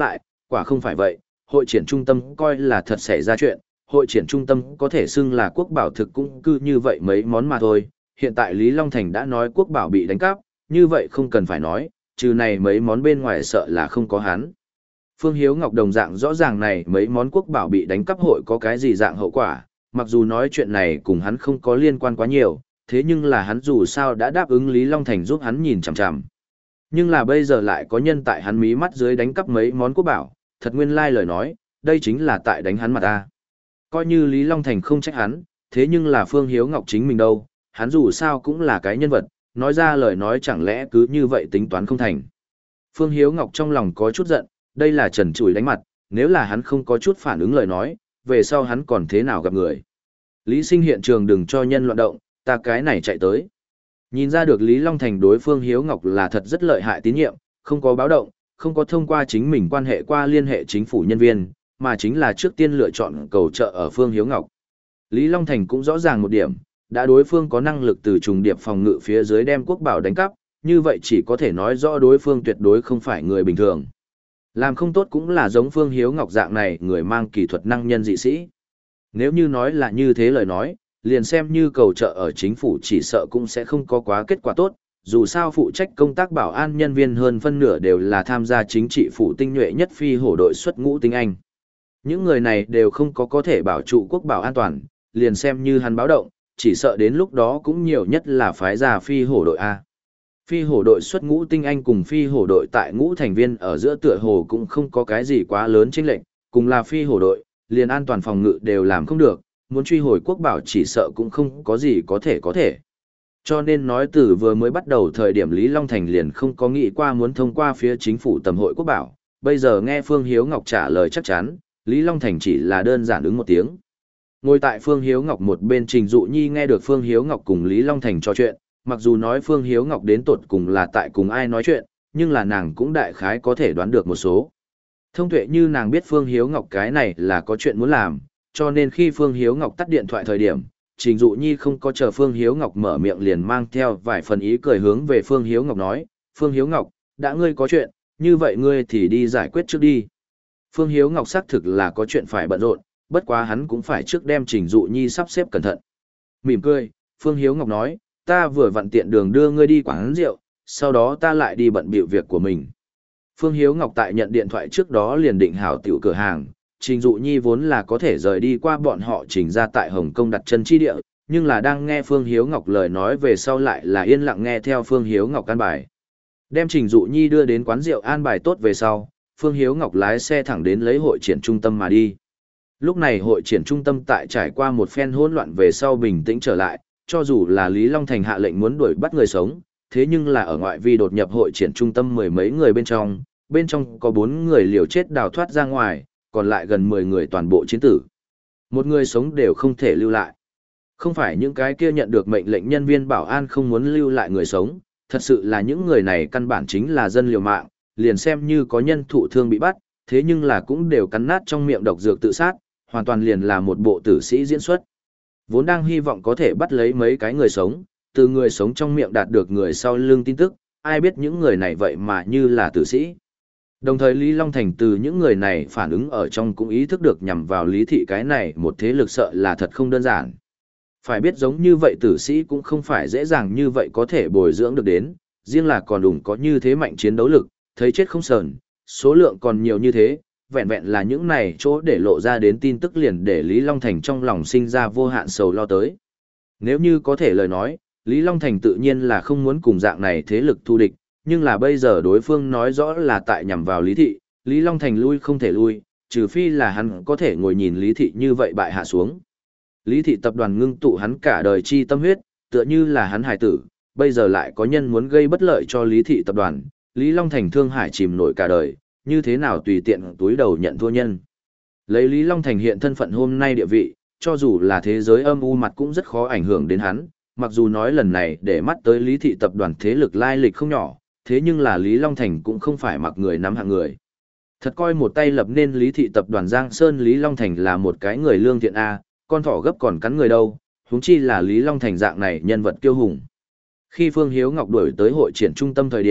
Quả không phải vậy, hội triển trung tâm coi là thật xảy ra chuyện, hội triển trung tâm có thể xưng là quốc bảo thực cũng cứ như vậy mấy món mà thôi. Hiện tại Lý Long Thành đã nói quốc bảo bị đánh cắp, như vậy không cần phải nói, trừ này mấy món bên ngoài sợ là không có hắn. Phương Hiếu Ngọc đồng dạng rõ ràng này mấy món quốc bảo bị đánh cắp hội có cái gì dạng hậu quả, mặc dù nói chuyện này cùng hắn không có liên quan quá nhiều, thế nhưng là hắn dù sao đã đáp ứng Lý Long Thành giúp hắn nhìn chằm chằm. Nhưng là bây giờ lại có nhân tại hắn mí mắt dưới đánh cắp mấy món quốc bảo, thật nguyên lai lời nói, đây chính là tại đánh hắn mặt ta. Coi như Lý Long Thành không trách hắn, thế nhưng là Phương Hiếu Ngọc chính mình đâu, hắn dù sao cũng là cái nhân vật, nói ra lời nói chẳng lẽ cứ như vậy tính toán không thành. Phương Hiếu Ngọc trong lòng có chút giận, đây là trần trụi đánh mặt, nếu là hắn không có chút phản ứng lời nói, về sau hắn còn thế nào gặp người. Lý Sinh hiện trường đừng cho nhân loạn động, ta cái này chạy tới. Nhìn ra được Lý Long Thành đối Phương Hiếu Ngọc là thật rất lợi hại tín nhiệm, không có báo động, không có thông qua chính mình quan hệ qua liên hệ chính phủ nhân viên, mà chính là trước tiên lựa chọn cầu trợ ở Phương Hiếu Ngọc. Lý Long Thành cũng rõ ràng một điểm, đã đối phương có năng lực từ trùng điệp phòng ngự phía dưới đem quốc bảo đánh cắp, như vậy chỉ có thể nói rõ đối phương tuyệt đối không phải người bình thường. Làm không tốt cũng là giống Phương Hiếu Ngọc dạng này người mang kỹ thuật năng nhân dị sĩ. Nếu như nói là như thế lời nói, liền xem như cầu trợ ở chính phủ chỉ sợ cũng sẽ không có quá kết quả tốt, dù sao phụ trách công tác bảo an nhân viên hơn phân nửa đều là tham gia chính trị phủ tinh nhuệ nhất phi hổ đội xuất ngũ tinh Anh. Những người này đều không có có thể bảo trụ quốc bảo an toàn, liền xem như hắn báo động, chỉ sợ đến lúc đó cũng nhiều nhất là phái ra phi hổ đội A. Phi hổ đội xuất ngũ tinh Anh cùng phi hổ đội tại ngũ thành viên ở giữa tựa hồ cũng không có cái gì quá lớn chênh lệch, cùng là phi hổ đội, liền an toàn phòng ngự đều làm không được, muốn truy hồi quốc bảo chỉ sợ cũng không có gì có thể có thể. Cho nên nói từ vừa mới bắt đầu thời điểm Lý Long Thành liền không có nghĩ qua muốn thông qua phía chính phủ tầm hội quốc bảo, bây giờ nghe Phương Hiếu Ngọc trả lời chắc chắn, Lý Long Thành chỉ là đơn giản ứng một tiếng. Ngồi tại Phương Hiếu Ngọc một bên Trình Dụ Nhi nghe được Phương Hiếu Ngọc cùng Lý Long Thành trò chuyện, mặc dù nói Phương Hiếu Ngọc đến tột cùng là tại cùng ai nói chuyện, nhưng là nàng cũng đại khái có thể đoán được một số. Thông tuệ như nàng biết Phương Hiếu Ngọc cái này là có chuyện muốn làm, cho nên khi Phương Hiếu Ngọc tắt điện thoại thời điểm, Trình Dụ Nhi không có chờ Phương Hiếu Ngọc mở miệng liền mang theo vài phần ý cười hướng về Phương Hiếu Ngọc nói, Phương Hiếu Ngọc, đã ngươi có chuyện, như vậy ngươi thì đi giải quyết trước đi. Phương Hiếu Ngọc xác thực là có chuyện phải bận rộn, bất quá hắn cũng phải trước đem Trình Dụ Nhi sắp xếp cẩn thận. Mỉm cười, Phương Hiếu Ngọc nói, ta vừa vặn tiện đường đưa ngươi đi quán rượu, sau đó ta lại đi bận bịu việc của mình. Phương Hiếu Ngọc tại nhận điện thoại trước đó liền định hảo tiểu cửa hàng, Trình Dụ Nhi vốn là có thể rời đi qua bọn họ Trình ra tại Hồng Kông đặt chân chi địa, nhưng là đang nghe Phương Hiếu Ngọc lời nói về sau lại là yên lặng nghe theo Phương Hiếu Ngọc an bài. Đem Trình Dụ Nhi đưa đến quán rượu an bài tốt về sau, Phương Hiếu Ngọc lái xe thẳng đến lấy hội triển trung tâm mà đi. Lúc này hội triển trung tâm tại trải qua một phen hỗn loạn về sau bình tĩnh trở lại, cho dù là Lý Long Thành hạ lệnh muốn đuổi bắt người sống, thế nhưng là ở ngoại vi đột nhập hội triển trung tâm mười mấy người bên trong, bên trong có bốn người liều chết đào thoát ra ngoài, còn lại gần mười người toàn bộ chiến tử. Một người sống đều không thể lưu lại. Không phải những cái kia nhận được mệnh lệnh nhân viên bảo an không muốn lưu lại người sống, thật sự là những người này căn bản chính là dân liều mạng, liền xem như có nhân thụ thương bị bắt, thế nhưng là cũng đều cắn nát trong miệng độc dược tự sát, hoàn toàn liền là một bộ tử sĩ diễn xuất. Vốn đang hy vọng có thể bắt lấy mấy cái người sống, từ người sống trong miệng đạt được người sau lưng tin tức, ai biết những người này vậy mà như là tử sĩ. Đồng thời Lý Long Thành từ những người này phản ứng ở trong cũng ý thức được nhằm vào Lý Thị cái này một thế lực sợ là thật không đơn giản. Phải biết giống như vậy tử sĩ cũng không phải dễ dàng như vậy có thể bồi dưỡng được đến, riêng là còn đủng có như thế mạnh chiến đấu lực, thấy chết không sờn, số lượng còn nhiều như thế, vẹn vẹn là những này chỗ để lộ ra đến tin tức liền để Lý Long Thành trong lòng sinh ra vô hạn sầu lo tới. Nếu như có thể lời nói, Lý Long Thành tự nhiên là không muốn cùng dạng này thế lực thù địch, nhưng là bây giờ đối phương nói rõ là tại nhằm vào Lý Thị, Lý Long Thành lui không thể lui, trừ phi là hắn có thể ngồi nhìn Lý Thị như vậy bại hạ xuống. Lý Thị tập đoàn ngưng tụ hắn cả đời chi tâm huyết, tựa như là hắn hài tử, bây giờ lại có nhân muốn gây bất lợi cho Lý Thị tập đoàn, Lý Long Thành thương hải chìm nổi cả đời, như thế nào tùy tiện túi đầu nhận thua nhân. Lấy Lý Long Thành hiện thân phận hôm nay địa vị, cho dù là thế giới âm u mặt cũng rất khó ảnh hưởng đến hắn, mặc dù nói lần này để mắt tới Lý Thị tập đoàn thế lực lai lịch không nhỏ, thế nhưng là Lý Long Thành cũng không phải mặc người nắm hạng người. Thật coi một tay lập nên Lý Thị tập đoàn Giang Sơn Lý Long Thành là một cái người lương thiện A, con thỏ gấp còn cắn người đâu, huống chi là Lý Long Thành dạng này nhân vật kiêu hùng. Khi Phương Hiếu Ngọc đuổi tới hội triển trung tâm thời điểm,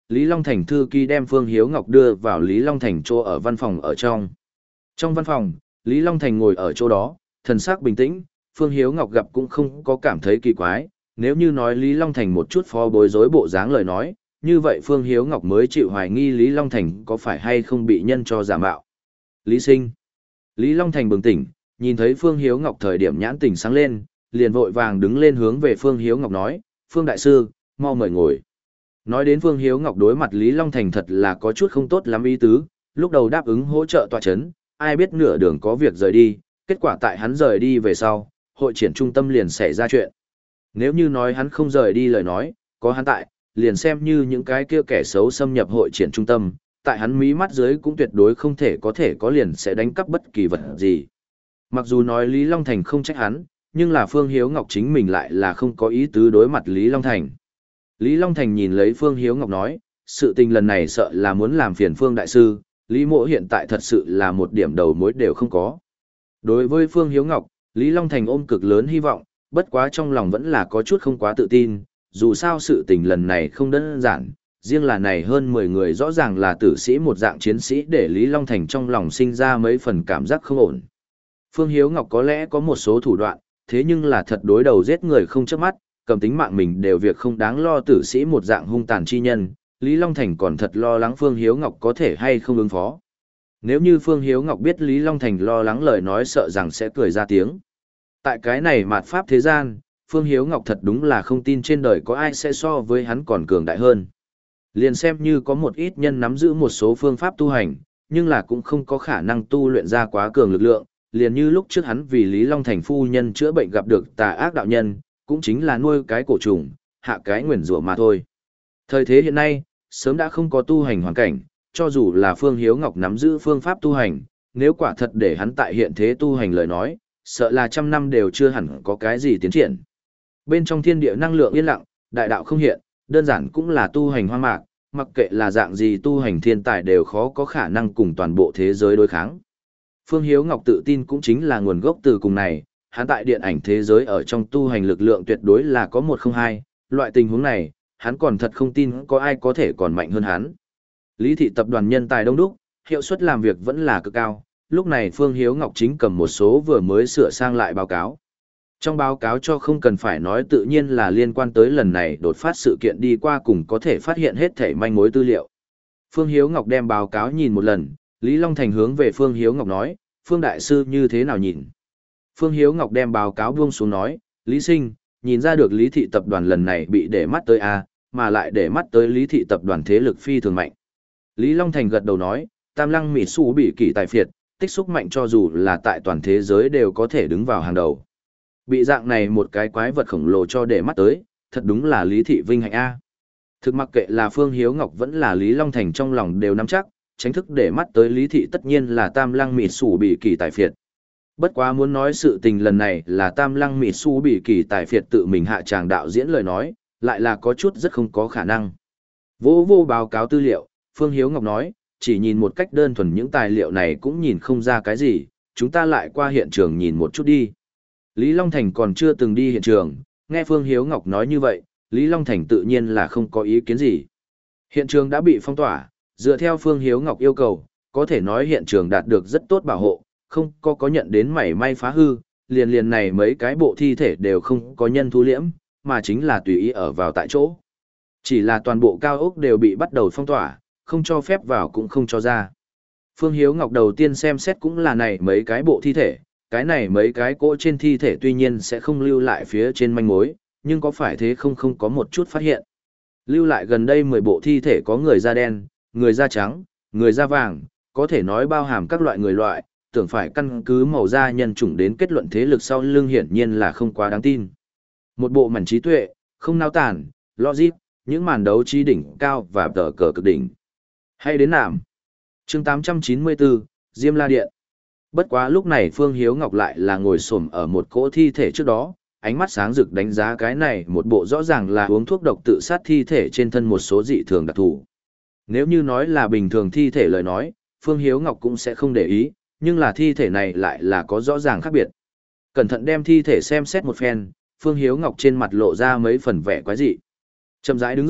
Lý Long Thành thư ký đem Phương Hiếu Ngọc đưa vào Lý Long Thành chỗ ở văn phòng ở trong. Trong văn phòng, Lý Long Thành ngồi ở chỗ đó, thần sắc bình tĩnh, Phương Hiếu Ngọc gặp cũng không có cảm thấy kỳ quái, nếu như nói Lý Long Thành một chút phó bối rối bộ dáng lời nói, như vậy Phương Hiếu Ngọc mới chịu hoài nghi Lý Long Thành có phải hay không bị nhân cho giả mạo. Lý Sinh. Lý Long Thành bừng tỉnh, nhìn thấy Phương Hiếu Ngọc thời điểm nhãn tỉnh sáng lên, liền vội vàng đứng lên hướng về Phương Hiếu Ngọc nói, Phương Đại Sư, mau mời ngồi. Nói đến Phương Hiếu Ngọc đối mặt Lý Long Thành thật là có chút không tốt lắm ý tứ, lúc đầu đáp ứng hỗ trợ tọa chấn, ai biết nửa đường có việc rời đi, kết quả tại hắn rời đi về sau, hội triển trung tâm liền xảy ra chuyện. Nếu như nói hắn không rời đi lời nói, có hắn tại, liền xem như những cái kia kẻ xấu xâm nhập hội triển trung tâm, tại hắn mí mắt dưới cũng tuyệt đối không thể có thể có liền sẽ đánh cắp bất kỳ vật gì. Mặc dù nói Lý Long Thành không trách hắn, nhưng là Phương Hiếu Ngọc chính mình lại là không có ý tứ đối mặt Lý Long Thành. Lý Long Thành nhìn lấy Phương Hiếu Ngọc nói, sự tình lần này sợ là muốn làm phiền Phương Đại Sư, Lý Mộ hiện tại thật sự là một điểm đầu mối đều không có. Đối với Phương Hiếu Ngọc, Lý Long Thành ôm cực lớn hy vọng, bất quá trong lòng vẫn là có chút không quá tự tin, dù sao sự tình lần này không đơn giản, riêng là này hơn mười người rõ ràng là tử sĩ một dạng chiến sĩ để Lý Long Thành trong lòng sinh ra mấy phần cảm giác không ổn. Phương Hiếu Ngọc có lẽ có một số thủ đoạn, thế nhưng là thật đối đầu giết người không chớp mắt, cầm tính mạng mình đều việc không đáng lo tử sĩ một dạng hung tàn chi nhân, Lý Long Thành còn thật lo lắng Phương Hiếu Ngọc có thể hay không ứng phó. Nếu như Phương Hiếu Ngọc biết Lý Long Thành lo lắng lời nói sợ rằng sẽ cười ra tiếng. Tại cái này mạt pháp thế gian, Phương Hiếu Ngọc thật đúng là không tin trên đời có ai sẽ so với hắn còn cường đại hơn. Liền xem như có một ít nhân nắm giữ một số phương pháp tu hành, nhưng là cũng không có khả năng tu luyện ra quá cường lực lượng, liền như lúc trước hắn vì Lý Long Thành phu nhân chữa bệnh gặp được tà ác đạo nhân, cũng chính là nuôi cái cổ trùng, hạ cái nguyền rủa mà thôi. Thời thế hiện nay, sớm đã không có tu hành hoàn cảnh, cho dù là Phương Hiếu Ngọc nắm giữ phương pháp tu hành, nếu quả thật để hắn tại hiện thế tu hành lời nói, sợ là trăm năm đều chưa hẳn có cái gì tiến triển. Bên trong thiên địa năng lượng yên lặng, đại đạo không hiện, đơn giản cũng là tu hành hoang mạc, mặc kệ là dạng gì tu hành thiên tài đều khó có khả năng cùng toàn bộ thế giới đối kháng. Phương Hiếu Ngọc tự tin cũng chính là nguồn gốc từ cùng này, hắn tại điện ảnh thế giới ở trong tu hành lực lượng tuyệt đối là có một không hai, loại tình huống này, hắn còn thật không tin có ai có thể còn mạnh hơn hắn. Lý thị tập đoàn nhân tài đông đúc, hiệu suất làm việc vẫn là cực cao, lúc này Phương Hiếu Ngọc chính cầm một số vừa mới sửa sang lại báo cáo. Trong báo cáo cho không cần phải nói tự nhiên là liên quan tới lần này đột phát sự kiện đi qua cùng có thể phát hiện hết thể manh mối tư liệu. Phương Hiếu Ngọc đem báo cáo nhìn một lần, Lý Long Thành hướng về Phương Hiếu Ngọc nói, Phương Đại Sư như thế nào nhìn? Phương Hiếu Ngọc đem báo cáo buông xuống nói, Lý Sinh, nhìn ra được Lý thị tập đoàn lần này bị để mắt tới A, mà lại để mắt tới Lý thị tập đoàn thế lực phi thường mạnh. Lý Long Thành gật đầu nói, Tam Lăng Mỹ Su bị kỷ tài phiệt, tích xúc mạnh cho dù là tại toàn thế giới đều có thể đứng vào hàng đầu. Bị dạng này một cái quái vật khổng lồ cho để mắt tới, thật đúng là Lý thị vinh hạnh A. Thực mặc kệ là Phương Hiếu Ngọc vẫn là Lý Long Thành trong lòng đều nắm chắc, tránh thức để mắt tới Lý thị tất nhiên là Tam Lăng Mỹ Su bị kỷ tài phiệt. Bất quá muốn nói sự tình lần này là Tam Lăng Mỹ Su bị kỳ tài phiệt tự mình hạ tràng đạo diễn lời nói, lại là có chút rất không có khả năng. Vô vô báo cáo tư liệu, Phương Hiếu Ngọc nói, chỉ nhìn một cách đơn thuần những tài liệu này cũng nhìn không ra cái gì, chúng ta lại qua hiện trường nhìn một chút đi. Lý Long Thành còn chưa từng đi hiện trường, nghe Phương Hiếu Ngọc nói như vậy, Lý Long Thành tự nhiên là không có ý kiến gì. Hiện trường đã bị phong tỏa, dựa theo Phương Hiếu Ngọc yêu cầu, có thể nói hiện trường đạt được rất tốt bảo hộ, không có có nhận đến mảy may phá hư, liền liền này mấy cái bộ thi thể đều không có nhân thu liễm, mà chính là tùy ý ở vào tại chỗ. Chỉ là toàn bộ cao ốc đều bị bắt đầu phong tỏa, không cho phép vào cũng không cho ra. Phương Hiếu Ngọc đầu tiên xem xét cũng là này mấy cái bộ thi thể, cái này mấy cái cỗ trên thi thể tuy nhiên sẽ không lưu lại phía trên manh mối, nhưng có phải thế không không có một chút phát hiện. Lưu lại gần đây mười bộ thi thể có người da đen, người da trắng, người da vàng, có thể nói bao hàm các loại người loại, tưởng phải căn cứ màu da nhân chủng đến kết luận thế lực sau lưng hiển nhiên là không quá đáng tin. Một bộ mảnh trí tuệ, không nao tản, logic, những màn đấu trí đỉnh cao và tờ cờ cực đỉnh. Hay đến nàm. chương tám trăm chín mươi bốn, Diêm La Điện. Bất quá lúc này Phương Hiếu Ngọc lại là ngồi xổm ở một cỗ thi thể trước đó, ánh mắt sáng rực đánh giá cái này một bộ rõ ràng là uống thuốc độc tự sát thi thể trên thân một số dị thường đặc thù. Nếu như nói là bình thường thi thể lời nói, Phương Hiếu Ngọc cũng sẽ không để ý, nhưng là thi thể này lại là có rõ ràng khác biệt. Cẩn thận đem thi thể xem xét một phen, Phương Hiếu Ngọc trên mặt lộ ra mấy phần vẻ quái dị. Chậm rãi đứng dậy,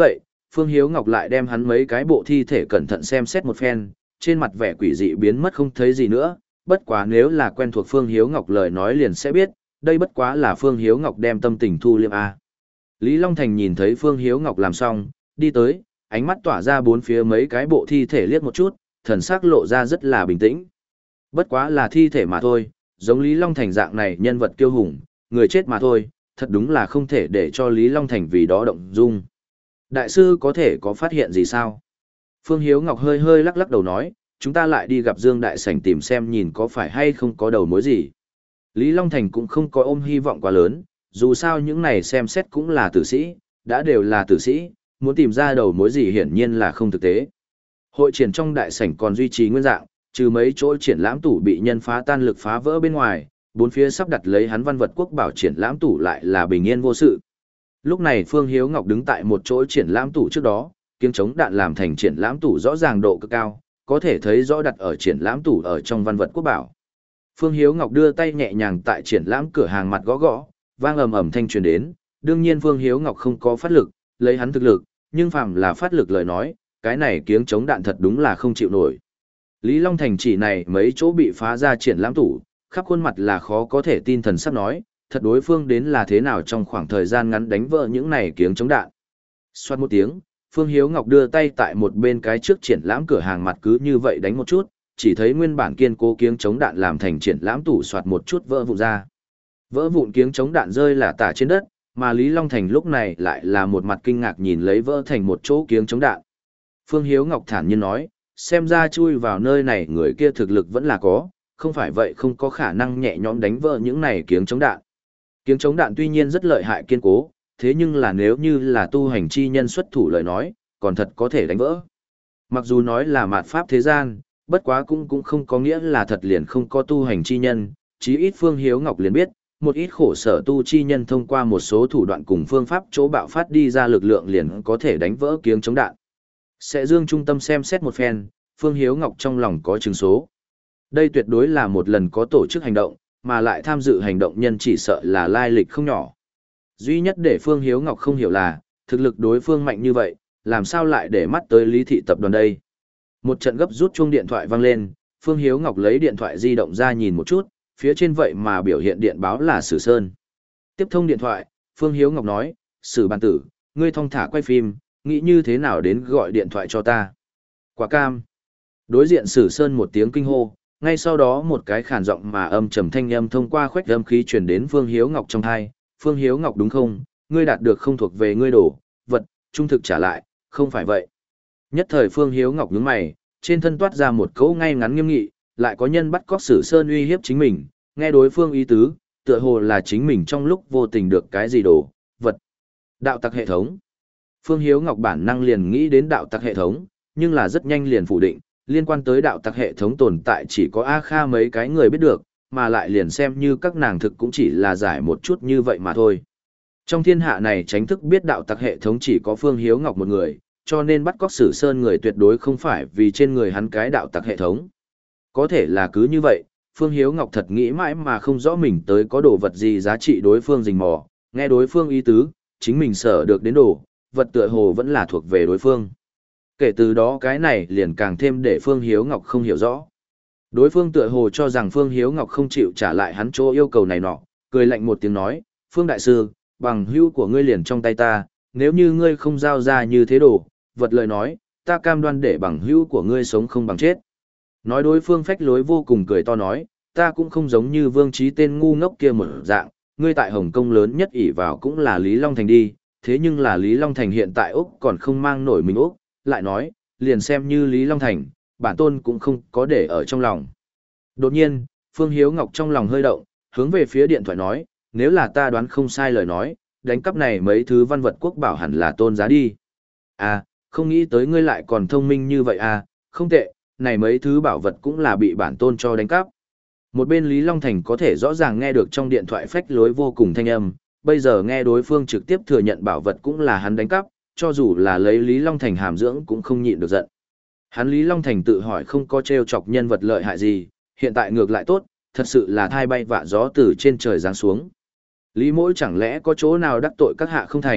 Phương Hiếu Ngọc lại đem hắn mấy cái bộ thi thể cẩn thận xem xét một phen, trên mặt vẻ quỷ dị biến mất không thấy gì nữa, bất quá nếu là quen thuộc Phương Hiếu Ngọc lời nói liền sẽ biết, đây bất quá là Phương Hiếu Ngọc đem tâm tình thu liêm A. Lý Long Thành nhìn thấy Phương Hiếu Ngọc làm xong, đi tới, ánh mắt tỏa ra bốn phía mấy cái bộ thi thể liếc một chút, thần sắc lộ ra rất là bình tĩnh. Bất quá là thi thể mà thôi, giống Lý Long Thành dạng này nhân vật kiêu hùng, người chết mà thôi, thật đúng là không thể để cho Lý Long Thành vì đó động dung. Đại sư có thể có phát hiện gì sao? Phương Hiếu Ngọc hơi hơi lắc lắc đầu nói, chúng ta lại đi gặp Dương Đại Sảnh tìm xem nhìn có phải hay không có đầu mối gì. Lý Long Thành cũng không có ôm hy vọng quá lớn, dù sao những này xem xét cũng là tử sĩ, đã đều là tử sĩ, muốn tìm ra đầu mối gì hiển nhiên là không thực tế. Hội triển trong đại sảnh còn duy trì nguyên dạng, trừ mấy chỗ triển lãm tủ bị nhân phá tan lực phá vỡ bên ngoài, bốn phía sắp đặt lấy hắn văn vật quốc bảo triển lãm tủ lại là bình yên vô sự. Lúc này Phương Hiếu Ngọc đứng tại một chỗ triển lãm tủ trước đó, kiếng chống đạn làm thành triển lãm tủ rõ ràng độ cực cao, có thể thấy rõ đặt ở triển lãm tủ ở trong văn vật quốc bảo. Phương Hiếu Ngọc đưa tay nhẹ nhàng tại triển lãm cửa hàng mặt gõ gõ, vang ầm ầm thanh truyền đến, đương nhiên Phương Hiếu Ngọc không có phát lực, lấy hắn thực lực, nhưng phàm là phát lực lời nói, cái này kiếng chống đạn thật đúng là không chịu nổi. Lý Long Thành chỉ này mấy chỗ bị phá ra triển lãm tủ, khắp khuôn mặt là khó có thể tin thần sắp nói, thật đối phương đến là thế nào trong khoảng thời gian ngắn đánh vỡ những này kiếng chống đạn. Xoát một tiếng, Phương Hiếu Ngọc đưa tay tại một bên cái trước triển lãm cửa hàng mặt cứ như vậy đánh một chút, chỉ thấy nguyên bản kiên cố kiếng chống đạn làm thành triển lãm tủ xoát một chút vỡ vụn ra. Vỡ vụn kiếng chống đạn rơi là tả trên đất, mà Lý Long Thành lúc này lại là một mặt kinh ngạc nhìn lấy vỡ thành một chỗ kiếng chống đạn. Phương Hiếu Ngọc thản nhiên nói, xem ra chui vào nơi này người kia thực lực vẫn là có, không phải vậy không có khả năng nhẹ nhõm đánh vỡ những này kiếng chống đạn. Kiếng chống đạn tuy nhiên rất lợi hại kiên cố, thế nhưng là nếu như là tu hành chi nhân xuất thủ lời nói, còn thật có thể đánh vỡ. Mặc dù nói là mạt pháp thế gian, bất quá cũng cũng không có nghĩa là thật liền không có tu hành chi nhân, chí ít Phương Hiếu Ngọc liền biết, một ít khổ sở tu chi nhân thông qua một số thủ đoạn cùng phương pháp chỗ bạo phát đi ra lực lượng liền có thể đánh vỡ kiếng chống đạn. Sẽ dương trung tâm xem xét một phen, Phương Hiếu Ngọc trong lòng có chứng số. Đây tuyệt đối là một lần có tổ chức hành động, mà lại tham dự hành động nhân chỉ sợ là lai lịch không nhỏ. Duy nhất để Phương Hiếu Ngọc không hiểu là, thực lực đối phương mạnh như vậy, làm sao lại để mắt tới Lý Thị tập đoàn đây. Một trận gấp rút chuông điện thoại vang lên, Phương Hiếu Ngọc lấy điện thoại di động ra nhìn một chút, phía trên vậy mà biểu hiện điện báo là Sử Sơn. Tiếp thông điện thoại, Phương Hiếu Ngọc nói, Sử Bàn Tử, ngươi thong thả quay phim, nghĩ như thế nào đến gọi điện thoại cho ta. Quả cam. Đối diện Sử Sơn một tiếng kinh hô, ngay sau đó một cái khàn giọng mà âm trầm thanh âm thông qua khuếch âm khí truyền đến Phương Hiếu Ngọc trong tai. Phương Hiếu Ngọc đúng không, ngươi đạt được không thuộc về ngươi đổ, vật, trung thực trả lại, không phải vậy. Nhất thời Phương Hiếu Ngọc nhướng mày, trên thân toát ra một cỗ ngay ngắn nghiêm nghị, lại có nhân bắt cóc Sử Sơn uy hiếp chính mình, nghe đối phương ý tứ, tựa hồ là chính mình trong lúc vô tình được cái gì đổ, vật. Đạo tặc hệ thống. Phương Hiếu Ngọc bản năng liền nghĩ đến đạo tặc hệ thống, nhưng là rất nhanh liền phủ định, liên quan tới đạo tặc hệ thống tồn tại chỉ có A Kha mấy cái người biết được, mà lại liền xem như các nàng thực cũng chỉ là giải một chút như vậy mà thôi. Trong thiên hạ này tránh thức biết đạo tặc hệ thống chỉ có Phương Hiếu Ngọc một người, cho nên bắt cóc Sử Sơn người tuyệt đối không phải vì trên người hắn cái đạo tặc hệ thống. Có thể là cứ như vậy, Phương Hiếu Ngọc thật nghĩ mãi mà không rõ mình tới có đồ vật gì giá trị đối phương rình mò, nghe đối phương ý tứ, chính mình sở được đến đồ, vật tựa hồ vẫn là thuộc về đối phương. Kể từ đó cái này liền càng thêm để Phương Hiếu Ngọc không hiểu rõ. Đối phương tựa hồ cho rằng Phương Hiếu Ngọc không chịu trả lại hắn chỗ yêu cầu này nọ, cười lạnh một tiếng nói, Phương Đại Sư, bằng hữu của ngươi liền trong tay ta, nếu như ngươi không giao ra như thế đồ, vật lời nói, ta cam đoan để bằng hữu của ngươi sống không bằng chết. Nói đối phương phách lối vô cùng cười to nói, ta cũng không giống như Vương Trí tên ngu ngốc kia một dạng, ngươi tại Hồng Kông lớn nhất ỷ vào cũng là Lý Long Thành đi, thế nhưng là Lý Long Thành hiện tại Úc còn không mang nổi mình Úc, lại nói, liền xem như Lý Long Thành, bản tôn cũng không có để ở trong lòng. Đột nhiên, Phương Hiếu Ngọc trong lòng hơi động, hướng về phía điện thoại nói, nếu là ta đoán không sai lời nói, đánh cắp này mấy thứ văn vật quốc bảo hẳn là tôn giá đi. À, không nghĩ tới ngươi lại còn thông minh như vậy à, không tệ, này mấy thứ bảo vật cũng là bị bản tôn cho đánh cắp. Một bên Lý Long Thành có thể rõ ràng nghe được trong điện thoại phách lối vô cùng thanh âm, bây giờ nghe đối phương trực tiếp thừa nhận bảo vật cũng là hắn đánh cắp, cho dù là lấy Lý Long Thành hàm dưỡng cũng không nhịn được giận. Hắn Lý Long Thành tự hỏi không có trêu chọc nhân vật lợi hại gì, hiện tại ngược lại tốt, thật sự là thai bay vạ gió từ trên trời giáng xuống. Lý Mỗ chẳng lẽ có chỗ nào đắc tội các hạ không thành,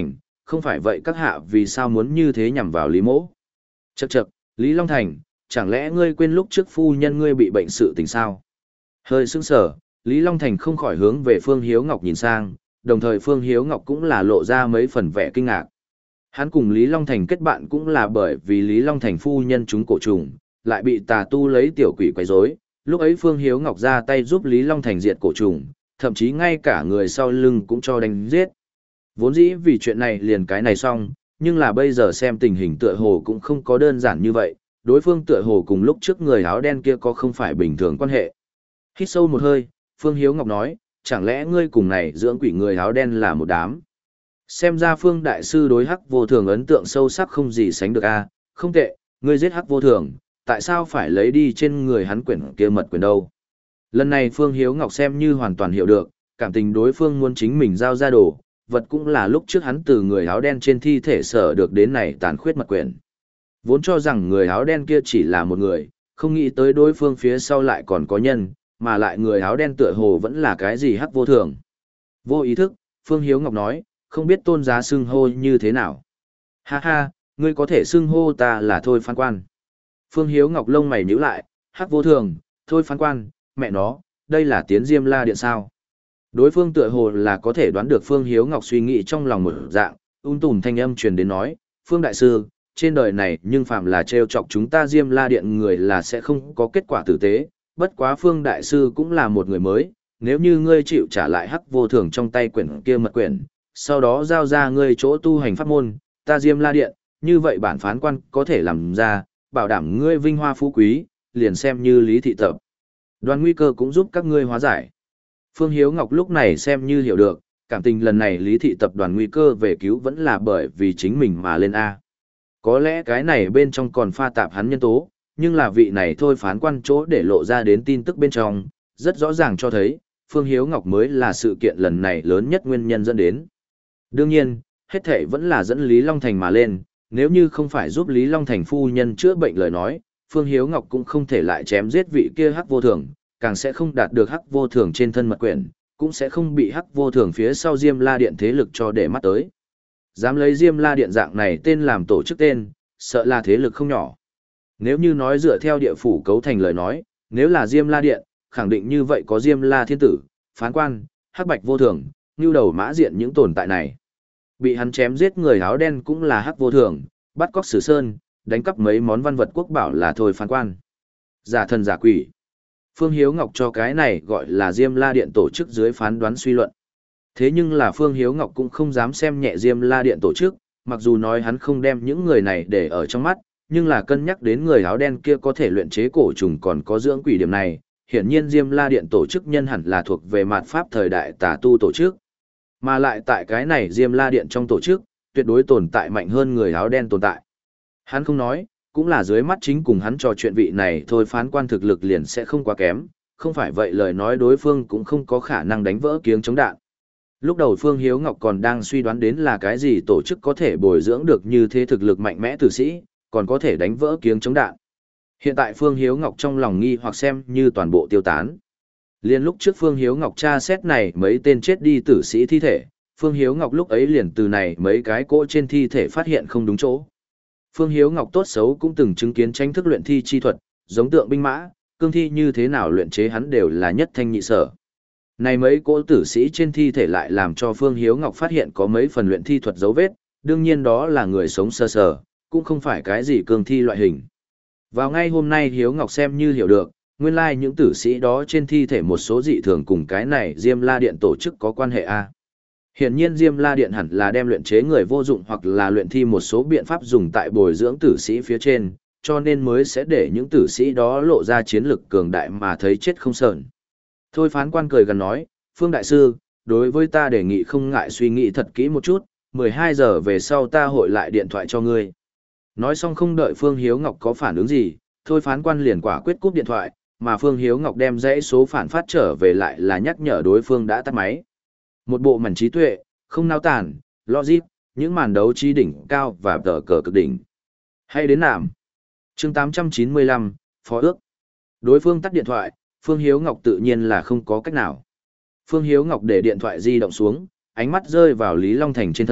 không phải vậy các hạ vì sao muốn như thế nhằm vào Lý Mỗ? Chậc chậc, Lý Long Thành, chẳng lẽ ngươi quên lúc trước phu nhân ngươi bị bệnh sự tình sao? Hơi sững sờ, Lý Long Thành không khỏi hướng về Phương Hiếu Ngọc nhìn sang, đồng thời Phương Hiếu Ngọc cũng là lộ ra mấy phần vẻ kinh ngạc. Hắn cùng Lý Long Thành kết bạn cũng là bởi vì Lý Long Thành phu nhân chúng cổ trùng, lại bị tà tu lấy tiểu quỷ quấy rối. Lúc ấy Phương Hiếu Ngọc ra tay giúp Lý Long Thành diệt cổ trùng, thậm chí ngay cả người sau lưng cũng cho đánh giết. Vốn dĩ vì chuyện này liền cái này xong, nhưng là bây giờ xem tình hình tựa hồ cũng không có đơn giản như vậy, đối phương tựa hồ cùng lúc trước người áo đen kia có không phải bình thường quan hệ. Hít sâu một hơi, Phương Hiếu Ngọc nói, chẳng lẽ ngươi cùng này dưỡng quỷ người áo đen là một đám? Xem ra Phương Đại Sư đối Hắc Vô Thường ấn tượng sâu sắc không gì sánh được a. Không tệ, ngươi giết Hắc Vô Thường, tại sao phải lấy đi trên người hắn quyển kia mật quyển đâu? Lần này Phương Hiếu Ngọc xem như hoàn toàn hiểu được, cảm tình đối phương muốn chính mình giao ra đồ, vật cũng là lúc trước hắn từ người áo đen trên thi thể sở được đến này tàn khuyết mật quyển. Vốn cho rằng người áo đen kia chỉ là một người, không nghĩ tới đối phương phía sau lại còn có nhân, mà lại người áo đen tựa hồ vẫn là cái gì Hắc Vô Thường. Vô ý thức, Phương Hiếu Ngọc nói, không biết tôn giá xưng hô như thế nào. Ha ha, ngươi có thể xưng hô ta là Thôi Phán Quan. Phương Hiếu Ngọc lông mày nhíu lại, Hắc Vô Thường, Thôi Phán Quan, mẹ nó, đây là tiến Diêm La Điện sao? Đối phương tựa hồ là có thể đoán được Phương Hiếu Ngọc suy nghĩ trong lòng một dạng, ung tùm thanh âm truyền đến nói, Phương Đại Sư, trên đời này nhưng phạm là trêu chọc chúng ta Diêm La Điện người là sẽ không có kết quả tử tế, bất quá Phương Đại Sư cũng là một người mới, nếu như ngươi chịu trả lại Hắc Vô Thường trong tay quyển kia mật quyển, sau đó giao ra ngươi chỗ tu hành pháp môn, ta Diêm La Điện, như vậy bản phán quan có thể làm ra, bảo đảm ngươi vinh hoa phú quý, liền xem như lý thị tập. Đoàn nguy cơ cũng giúp các ngươi hóa giải. Phương Hiếu Ngọc lúc này xem như hiểu được, cảm tình lần này lý thị tập đoàn nguy cơ về cứu vẫn là bởi vì chính mình mà lên A. Có lẽ cái này bên trong còn pha tạp hắn nhân tố, nhưng là vị này thôi phán quan chỗ để lộ ra đến tin tức bên trong, rất rõ ràng cho thấy, Phương Hiếu Ngọc mới là sự kiện lần này lớn nhất nguyên nhân dẫn đến. Đương nhiên, hết thể vẫn là dẫn Lý Long Thành mà lên, nếu như không phải giúp Lý Long Thành phu nhân chữa bệnh lời nói, Phương Hiếu Ngọc cũng không thể lại chém giết vị kia Hắc Vô Thường, càng sẽ không đạt được Hắc Vô Thường trên thân mật quyển, cũng sẽ không bị Hắc Vô Thường phía sau Diêm La Điện thế lực cho để mắt tới. Dám lấy Diêm La Điện dạng này tên làm tổ chức tên, sợ là thế lực không nhỏ. Nếu như nói dựa theo địa phủ cấu thành lời nói, nếu là Diêm La Điện, khẳng định như vậy có Diêm La Thiên Tử, Phán Quan, Hắc Bạch Vô Thường, như đầu mã diện những tồn tại này. Bị hắn chém giết người áo đen cũng là Hắc Vô Thường, bắt cóc Sử Sơn, đánh cắp mấy món văn vật quốc bảo là thôi Phán Quan. Giả thần giả quỷ. Phương Hiếu Ngọc cho cái này gọi là Diêm La Điện tổ chức dưới phán đoán suy luận. Thế nhưng là Phương Hiếu Ngọc cũng không dám xem nhẹ Diêm La Điện tổ chức, mặc dù nói hắn không đem những người này để ở trong mắt, nhưng là cân nhắc đến người áo đen kia có thể luyện chế cổ trùng còn có dưỡng quỷ điểm này, hiển nhiên Diêm La Điện tổ chức nhân hẳn là thuộc về mạt pháp thời đại tà tu tổ chức. Mà lại tại cái này Diêm La Điện trong tổ chức, tuyệt đối tồn tại mạnh hơn người áo đen tồn tại. Hắn không nói, cũng là dưới mắt chính cùng hắn trò chuyện vị này thôi phán quan thực lực liền sẽ không quá kém, không phải vậy lời nói đối phương cũng không có khả năng đánh vỡ kiếng chống đạn. Lúc đầu Phương Hiếu Ngọc còn đang suy đoán đến là cái gì tổ chức có thể bồi dưỡng được như thế thực lực mạnh mẽ tử sĩ, còn có thể đánh vỡ kiếng chống đạn. Hiện tại Phương Hiếu Ngọc trong lòng nghi hoặc xem như toàn bộ tiêu tán. Liên lúc trước Phương Hiếu Ngọc tra xét này mấy tên chết đi tử sĩ thi thể, Phương Hiếu Ngọc lúc ấy liền từ này mấy cái cỗ trên thi thể phát hiện không đúng chỗ. Phương Hiếu Ngọc tốt xấu cũng từng chứng kiến tranh thức luyện thi chi thuật, giống tượng binh mã, cương thi như thế nào luyện chế hắn đều là nhất thanh nhị sở. Này mấy cỗ tử sĩ trên thi thể lại làm cho Phương Hiếu Ngọc phát hiện có mấy phần luyện thi thuật dấu vết, đương nhiên đó là người sống sơ sờ, cũng không phải cái gì cương thi loại hình. Vào ngay hôm nay Hiếu Ngọc xem như hiểu được, nguyên lai những tử sĩ đó trên thi thể một số dị thường cùng cái này Diêm La Điện tổ chức có quan hệ a. Hiển nhiên Diêm La Điện hẳn là đem luyện chế người vô dụng hoặc là luyện thi một số biện pháp dùng tại bồi dưỡng tử sĩ phía trên, cho nên mới sẽ để những tử sĩ đó lộ ra chiến lực cường đại mà thấy chết không sờn. Thôi phán quan cười gần nói, Phương Đại Sư, đối với ta đề nghị không ngại suy nghĩ thật kỹ một chút, mười hai giờ về sau ta hội lại điện thoại cho ngươi. Nói xong không đợi Phương Hiếu Ngọc có phản ứng gì, thôi phán quan liền quả quyết cúp điện thoại, mà Phương Hiếu Ngọc đem dãy số phản phát trở về lại là nhắc nhở đối phương đã tắt máy. Một bộ mảnh trí tuệ, không nao tản, logic, những màn đấu trí đỉnh cao và tờ cờ cực đỉnh. Hay đến nạm. chương tám trăm chín mươi lăm, Phó ước. Đối phương tắt điện thoại, Phương Hiếu Ngọc tự nhiên là không có cách nào. Phương Hiếu Ngọc để điện thoại di động xuống, ánh mắt rơi vào Lý Long Thành trên thân,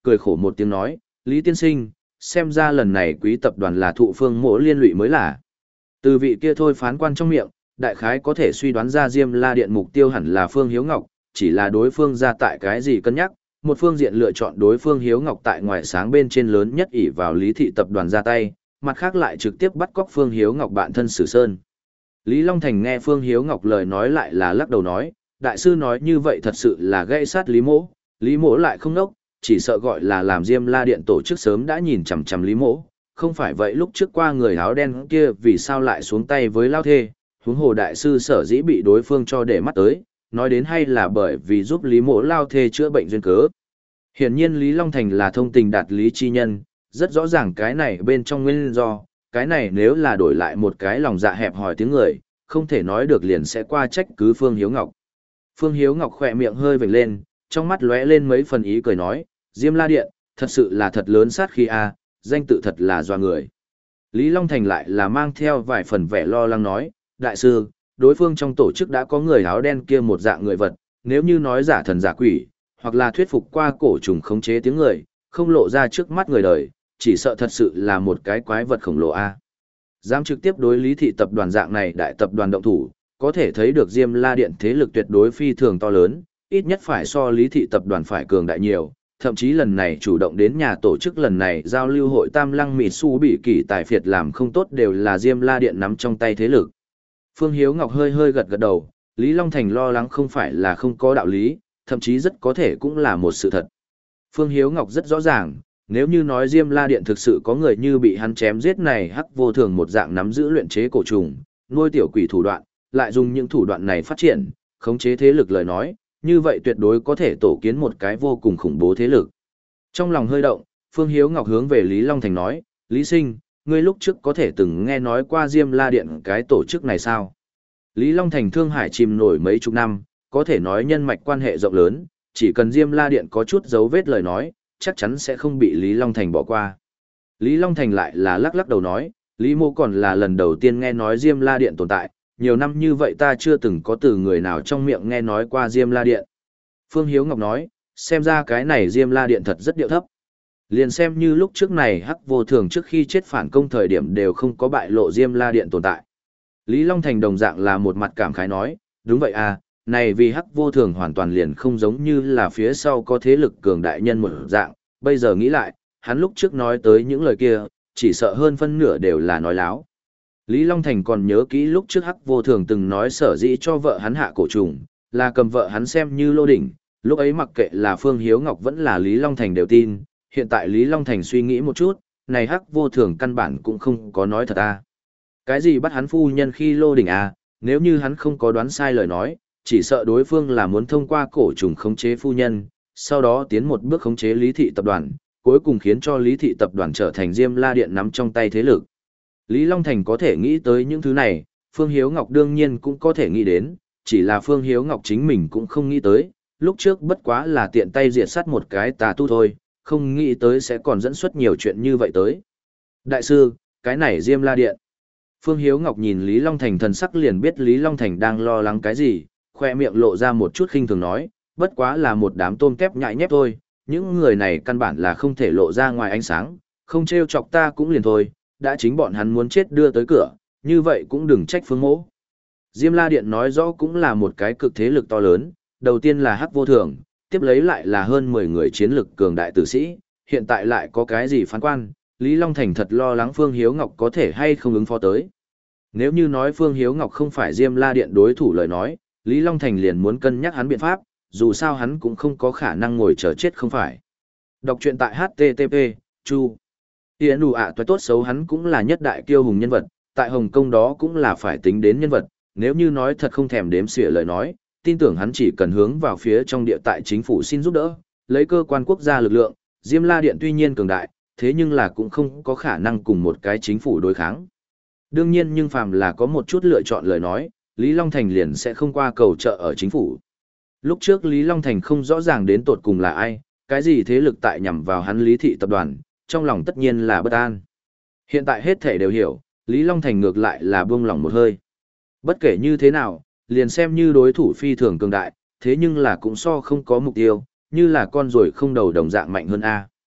cười khổ một tiếng nói, Lý tiên sinh, xem ra lần này quý tập đoàn là thụ Phương Mỗ liên lụy mới là. Từ vị kia thôi phán quan trong miệng, đại khái có thể suy đoán ra Diêm La Điện mục tiêu hẳn là Phương Hiếu Ngọc, chỉ là đối phương ra tại cái gì cân nhắc, một phương diện lựa chọn đối phương Hiếu Ngọc tại ngoài sáng bên trên lớn nhất ỷ vào Lý thị tập đoàn ra tay, mặt khác lại trực tiếp bắt cóc Phương Hiếu Ngọc bạn thân Sử Sơn. Lý Long Thành nghe Phương Hiếu Ngọc lời nói lại là lắc đầu nói, đại sư nói như vậy thật sự là gây sát Lý Mỗ, Lý Mỗ lại không nốc, chỉ sợ gọi là làm Diêm La Điện tổ chức sớm đã nhìn chằm chằm Lý Mỗ, không phải vậy lúc trước qua người áo đen kia vì sao lại xuống tay với Lao Thê, huống hồ đại sư sở dĩ bị đối phương cho để mắt tới, nói đến hay là bởi vì giúp Lý Mỗ Lao Thê chữa bệnh duyên cớ. Hiển nhiên Lý Long Thành là thông tình đạt lý chi nhân, rất rõ ràng cái này bên trong nguyên do, cái này nếu là đổi lại một cái lòng dạ hẹp hòi tiếng người, không thể nói được liền sẽ qua trách cứ Phương Hiếu Ngọc. Phương Hiếu Ngọc khỏe miệng hơi vểnh lên, trong mắt lóe lên mấy phần ý cười nói, Diêm La Điện, thật sự là thật lớn sát khí a, danh tự thật là doa người. Lý Long Thành lại là mang theo vài phần vẻ lo lắng nói, đại sư, đối phương trong tổ chức đã có người áo đen kia một dạng người vật, nếu như nói giả thần giả quỷ, hoặc là thuyết phục qua cổ trùng khống chế tiếng người, không lộ ra trước mắt người đời, chỉ sợ thật sự là một cái quái vật khổng lồ a. Dám trực tiếp đối Lý thị tập đoàn dạng này đại tập đoàn động thủ, có thể thấy được Diêm La Điện thế lực tuyệt đối phi thường to lớn, ít nhất phải so Lý thị tập đoàn phải cường đại nhiều, thậm chí lần này chủ động đến nhà tổ chức lần này giao lưu hội Tam Lăng Mị Su bị kỳ tài phiệt làm không tốt đều là Diêm La Điện nắm trong tay thế lực. Phương Hiếu Ngọc hơi hơi gật gật đầu, Lý Long Thành lo lắng không phải là không có đạo lý, thậm chí rất có thể cũng là một sự thật. Phương Hiếu Ngọc rất rõ ràng, nếu như nói Diêm La Điện thực sự có người như bị hắn chém giết này hắc vô thường một dạng nắm giữ luyện chế cổ trùng, nuôi tiểu quỷ thủ đoạn, lại dùng những thủ đoạn này phát triển, khống chế thế lực lời nói, như vậy tuyệt đối có thể tổ kiến một cái vô cùng khủng bố thế lực. Trong lòng hơi động, Phương Hiếu Ngọc hướng về Lý Long Thành nói, Lý Sinh, ngươi lúc trước có thể từng nghe nói qua Diêm La Điện cái tổ chức này sao? Lý Long Thành Thương Hải chìm nổi mấy chục năm, có thể nói nhân mạch quan hệ rộng lớn, chỉ cần Diêm La Điện có chút dấu vết lời nói, chắc chắn sẽ không bị Lý Long Thành bỏ qua. Lý Long Thành lại là lắc lắc đầu nói, Lý Mô còn là lần đầu tiên nghe nói Diêm La Điện tồn tại, nhiều năm như vậy ta chưa từng có từ người nào trong miệng nghe nói qua Diêm La Điện. Phương Hiếu Ngọc nói, xem ra cái này Diêm La Điện thật rất điệu thấp. Liền xem như lúc trước này hắc vô thường trước khi chết phản công thời điểm đều không có bại lộ Diêm La Điện tồn tại. Lý Long Thành đồng dạng là một mặt cảm khái nói, đúng vậy à, này vì hắc vô thường hoàn toàn liền không giống như là phía sau có thế lực cường đại nhân một dạng, bây giờ nghĩ lại, hắn lúc trước nói tới những lời kia, chỉ sợ hơn phân nửa đều là nói láo. Lý Long Thành còn nhớ kỹ lúc trước hắc vô thường từng nói sở dĩ cho vợ hắn hạ cổ trùng, là cầm vợ hắn xem như lô đỉnh, lúc ấy mặc kệ là Phương Hiếu Ngọc vẫn là Lý Long Thành đều tin, hiện tại Lý Long Thành suy nghĩ một chút, này hắc vô thường căn bản cũng không có nói thật à. Cái gì bắt hắn phu nhân khi lô đỉnh à, nếu như hắn không có đoán sai lời nói, chỉ sợ đối phương là muốn thông qua cổ trùng khống chế phu nhân, sau đó tiến một bước khống chế Lý thị tập đoàn, cuối cùng khiến cho Lý thị tập đoàn trở thành Diêm La Điện nắm trong tay thế lực. Lý Long Thành có thể nghĩ tới những thứ này, Phương Hiếu Ngọc đương nhiên cũng có thể nghĩ đến, chỉ là Phương Hiếu Ngọc chính mình cũng không nghĩ tới, lúc trước bất quá là tiện tay diệt sát một cái tà tu thôi, không nghĩ tới sẽ còn dẫn xuất nhiều chuyện như vậy tới. Đại sư, cái này Diêm La Điện. Phương Hiếu Ngọc nhìn Lý Long Thành thần sắc liền biết Lý Long Thành đang lo lắng cái gì, khoe miệng lộ ra một chút khinh thường nói, bất quá là một đám tôm tép nhại nhép thôi, những người này căn bản là không thể lộ ra ngoài ánh sáng, không trêu chọc ta cũng liền thôi, đã chính bọn hắn muốn chết đưa tới cửa, như vậy cũng đừng trách Phương Mỗ. Diêm La Điện nói rõ cũng là một cái cực thế lực to lớn, đầu tiên là hắc vô thường, tiếp lấy lại là hơn mười người chiến lực cường đại tử sĩ, hiện tại lại có cái gì phán quan, Lý Long Thành thật lo lắng Phương Hiếu Ngọc có thể hay không ứng phó tới. Nếu như nói Phương Hiếu Ngọc không phải Diêm La Điện đối thủ lời nói, Lý Long Thành liền muốn cân nhắc hắn biện pháp, dù sao hắn cũng không có khả năng ngồi chờ chết không phải. Đọc truyện tại H T T P, Chu. Yến đủ ạ toái tốt xấu hắn cũng là nhất đại kiêu hùng nhân vật, tại Hồng Kông đó cũng là phải tính đến nhân vật, nếu như nói thật không thèm đếm xỉa lời nói, tin tưởng hắn chỉ cần hướng vào phía trong địa tại chính phủ xin giúp đỡ, lấy cơ quan quốc gia lực lượng, Diêm La Điện tuy nhiên cường đại, thế nhưng là cũng không có khả năng cùng một cái chính phủ đối kháng. Đương nhiên nhưng phàm là có một chút lựa chọn lời nói, Lý Long Thành liền sẽ không qua cầu trợ ở chính phủ. Lúc trước Lý Long Thành không rõ ràng đến tột cùng là ai, cái gì thế lực tại nhằm vào hắn Lý thị tập đoàn, trong lòng tất nhiên là bất an. Hiện tại hết thể đều hiểu, Lý Long Thành ngược lại là buông lòng một hơi. Bất kể như thế nào, liền xem như đối thủ phi thường cường đại, thế nhưng là cũng so không có mục tiêu, như là con ruồi không đầu đồng dạng mạnh hơn A.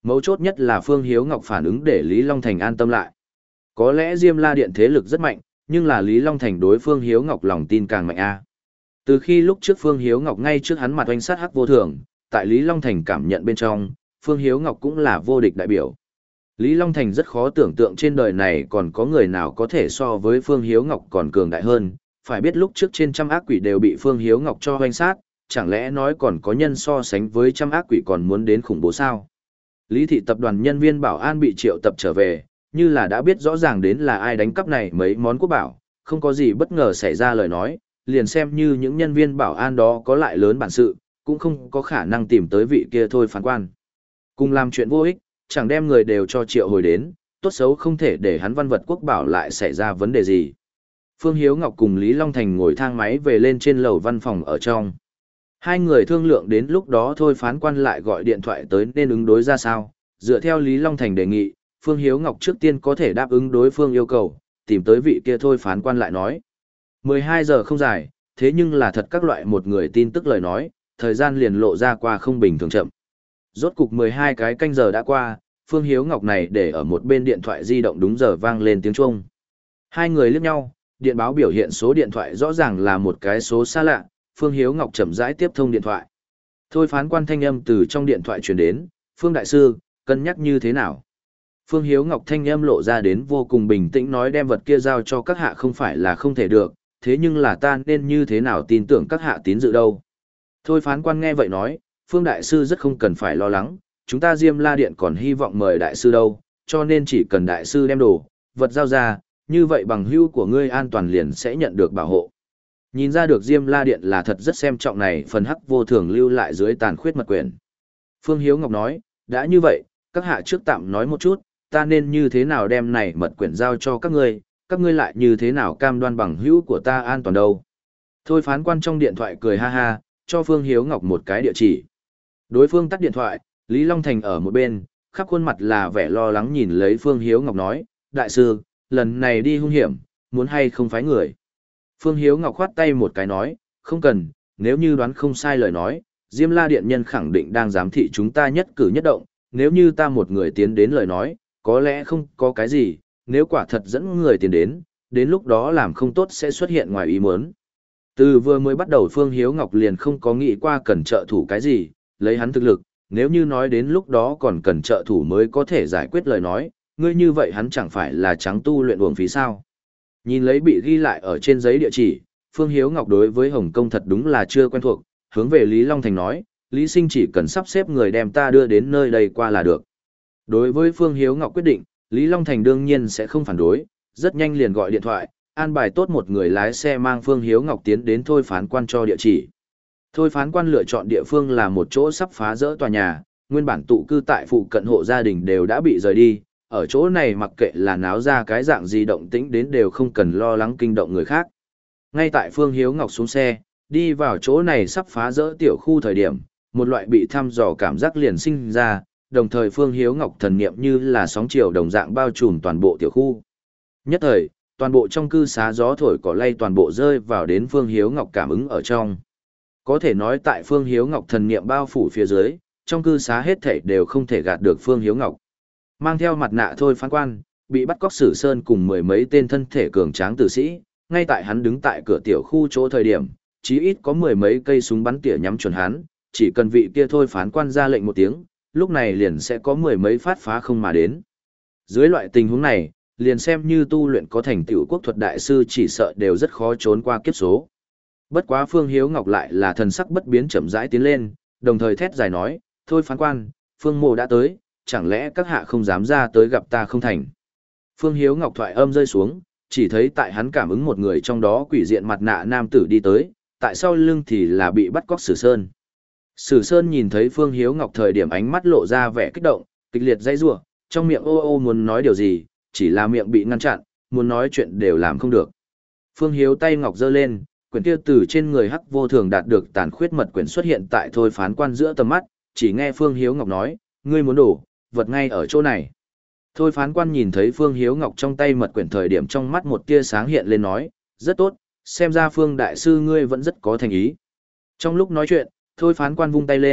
Mấu chốt nhất là Phương Hiếu Ngọc phản ứng để Lý Long Thành an tâm lại. Có lẽ Diêm La Điện thế lực rất mạnh, nhưng là Lý Long Thành đối Phương Hiếu Ngọc lòng tin càng mạnh a. Từ khi lúc trước Phương Hiếu Ngọc ngay trước hắn mặt oanh sát hắc vô thường, tại Lý Long Thành cảm nhận bên trong, Phương Hiếu Ngọc cũng là vô địch đại biểu. Lý Long Thành rất khó tưởng tượng trên đời này còn có người nào có thể so với Phương Hiếu Ngọc còn cường đại hơn, phải biết lúc trước trên trăm ác quỷ đều bị Phương Hiếu Ngọc cho hoành sát, chẳng lẽ nói còn có nhân so sánh với trăm ác quỷ còn muốn đến khủng bố sao? Lý thị tập đoàn nhân viên bảo an bị triệu tập trở về, như là đã biết rõ ràng đến là ai đánh cắp này mấy món quốc bảo, không có gì bất ngờ xảy ra lời nói, liền xem như những nhân viên bảo an đó có lại lớn bản sự, cũng không có khả năng tìm tới vị kia thôi phán quan. Cùng làm chuyện vô ích, chẳng đem người đều cho triệu hồi đến, tốt xấu không thể để hắn văn vật quốc bảo lại xảy ra vấn đề gì. Phương Hiếu Ngọc cùng Lý Long Thành ngồi thang máy về lên trên lầu văn phòng ở trong. Hai người thương lượng đến lúc đó thôi phán quan lại gọi điện thoại tới nên ứng đối ra sao. Dựa theo Lý Long Thành đề nghị, Phương Hiếu Ngọc trước tiên có thể đáp ứng đối phương yêu cầu, tìm tới vị kia thôi phán quan lại nói. mười hai giờ không dài, thế nhưng là thật các loại một người tin tức lời nói, thời gian liền lộ ra qua không bình thường chậm. Rốt cục mười hai cái canh giờ đã qua, Phương Hiếu Ngọc này để ở một bên điện thoại di động đúng giờ vang lên tiếng chuông. Hai người liếc nhau, điện báo biểu hiện số điện thoại rõ ràng là một cái số xa lạ, Phương Hiếu Ngọc chậm rãi tiếp thông điện thoại. Thôi phán quan thanh âm từ trong điện thoại truyền đến, "Phương đại sư, cân nhắc như thế nào?" Phương Hiếu Ngọc thanh âm lộ ra đến vô cùng bình tĩnh nói đem vật kia giao cho các hạ không phải là không thể được, thế nhưng là ta nên như thế nào tin tưởng các hạ tín dự đâu. Thôi phán quan nghe vậy nói, Phương đại sư rất không cần phải lo lắng, chúng ta Diêm La Điện còn hy vọng mời đại sư đâu, cho nên chỉ cần đại sư đem đồ, vật giao ra, như vậy bằng hữu của ngươi an toàn liền sẽ nhận được bảo hộ. Nhìn ra được Diêm La Điện là thật rất xem trọng này phần hắc vô thường lưu lại dưới tàn khuyết mật quyển. Phương Hiếu Ngọc nói, đã như vậy, các hạ trước tạm nói một chút, ta nên như thế nào đem này mật quyển giao cho các ngươi, các ngươi lại như thế nào cam đoan bằng hữu của ta an toàn đâu. Thôi phán quan trong điện thoại cười ha ha, cho Phương Hiếu Ngọc một cái địa chỉ. Đối phương tắt điện thoại, Lý Long Thành ở một bên, khắp khuôn mặt là vẻ lo lắng nhìn lấy Phương Hiếu Ngọc nói, đại sư, lần này đi hung hiểm, muốn hay không phái người. Phương Hiếu Ngọc khoát tay một cái nói, không cần, nếu như đoán không sai lời nói, Diêm La Điện nhân khẳng định đang giám thị chúng ta nhất cử nhất động, nếu như ta một người tiến đến lời nói, có lẽ không có cái gì, nếu quả thật dẫn người tiến đến, đến lúc đó làm không tốt sẽ xuất hiện ngoài ý muốn. Từ vừa mới bắt đầu Phương Hiếu Ngọc liền không có nghĩ qua cần trợ thủ cái gì, lấy hắn thực lực, nếu như nói đến lúc đó còn cần trợ thủ mới có thể giải quyết lời nói, ngươi như vậy hắn chẳng phải là trắng tu luyện uổng phí sao. Nhìn lấy bị ghi lại ở trên giấy địa chỉ, Phương Hiếu Ngọc đối với Hồng Kông thật đúng là chưa quen thuộc, hướng về Lý Long Thành nói, Lý Sinh chỉ cần sắp xếp người đem ta đưa đến nơi đây qua là được. Đối với Phương Hiếu Ngọc quyết định, Lý Long Thành đương nhiên sẽ không phản đối, rất nhanh liền gọi điện thoại, an bài tốt một người lái xe mang Phương Hiếu Ngọc tiến đến thôi phán quan cho địa chỉ. Thôi phán quan lựa chọn địa phương là một chỗ sắp phá rỡ tòa nhà, nguyên bản tụ cư tại phụ cận hộ gia đình đều đã bị rời đi, ở chỗ này mặc kệ là náo ra cái dạng gì động tĩnh đến đều không cần lo lắng kinh động người khác. Ngay tại Phương Hiếu Ngọc xuống xe, đi vào chỗ này sắp phá rỡ tiểu khu thời điểm, một loại bị thăm dò cảm giác liền sinh ra, đồng thời Phương Hiếu Ngọc thần niệm như là sóng chiều đồng dạng bao trùm toàn bộ tiểu khu. Nhất thời, toàn bộ trong cư xá gió thổi cỏ lay toàn bộ rơi vào đến Phương Hiếu Ngọc cảm ứng ở trong. Có thể nói tại Phương Hiếu Ngọc thần niệm bao phủ phía dưới, trong cư xá hết thảy đều không thể gạt được Phương Hiếu Ngọc. Mang theo mặt nạ thôi phán quan, bị bắt cóc Sử Sơn cùng mười mấy tên thân thể cường tráng tử sĩ, ngay tại hắn đứng tại cửa tiểu khu chỗ thời điểm, chí ít có mười mấy cây súng bắn tỉa nhắm chuẩn hắn, chỉ cần vị kia thôi phán quan ra lệnh một tiếng, lúc này liền sẽ có mười mấy phát phá không mà đến. Dưới loại tình huống này, liền xem như tu luyện có thành tựu quốc thuật đại sư chỉ sợ đều rất khó trốn qua kiếp số. Bất quá Phương Hiếu Ngọc lại là thần sắc bất biến chậm rãi tiến lên, đồng thời thét dài nói, thôi phán quan, Phương Mộ đã tới, chẳng lẽ các hạ không dám ra tới gặp ta không thành. Phương Hiếu Ngọc thoại âm rơi xuống, chỉ thấy tại hắn cảm ứng một người trong đó quỷ diện mặt nạ nam tử đi tới, tại sau lưng thì là bị bắt cóc Sử Sơn. Sử Sơn nhìn thấy Phương Hiếu Ngọc thời điểm ánh mắt lộ ra vẻ kích động, kịch liệt dãy rủa, trong miệng ô ô muốn nói điều gì, chỉ là miệng bị ngăn chặn, muốn nói chuyện đều làm không được. Phương Hiếu tay ngọc giơ lên, quyển kia từ trên người hắc vô thường đạt được tàn khuyết mật quyển xuất hiện tại thôi phán quan giữa tầm mắt, chỉ nghe Phương Hiếu Ngọc nói, ngươi muốn đổ, vật ngay ở chỗ này. Thôi phán quan nhìn thấy Phương Hiếu Ngọc trong tay mật quyển thời điểm trong mắt một tia sáng hiện lên nói, rất tốt, xem ra Phương đại sư ngươi vẫn rất có thành ý. Trong lúc nói chuyện, thôi phán quan vung tay lên,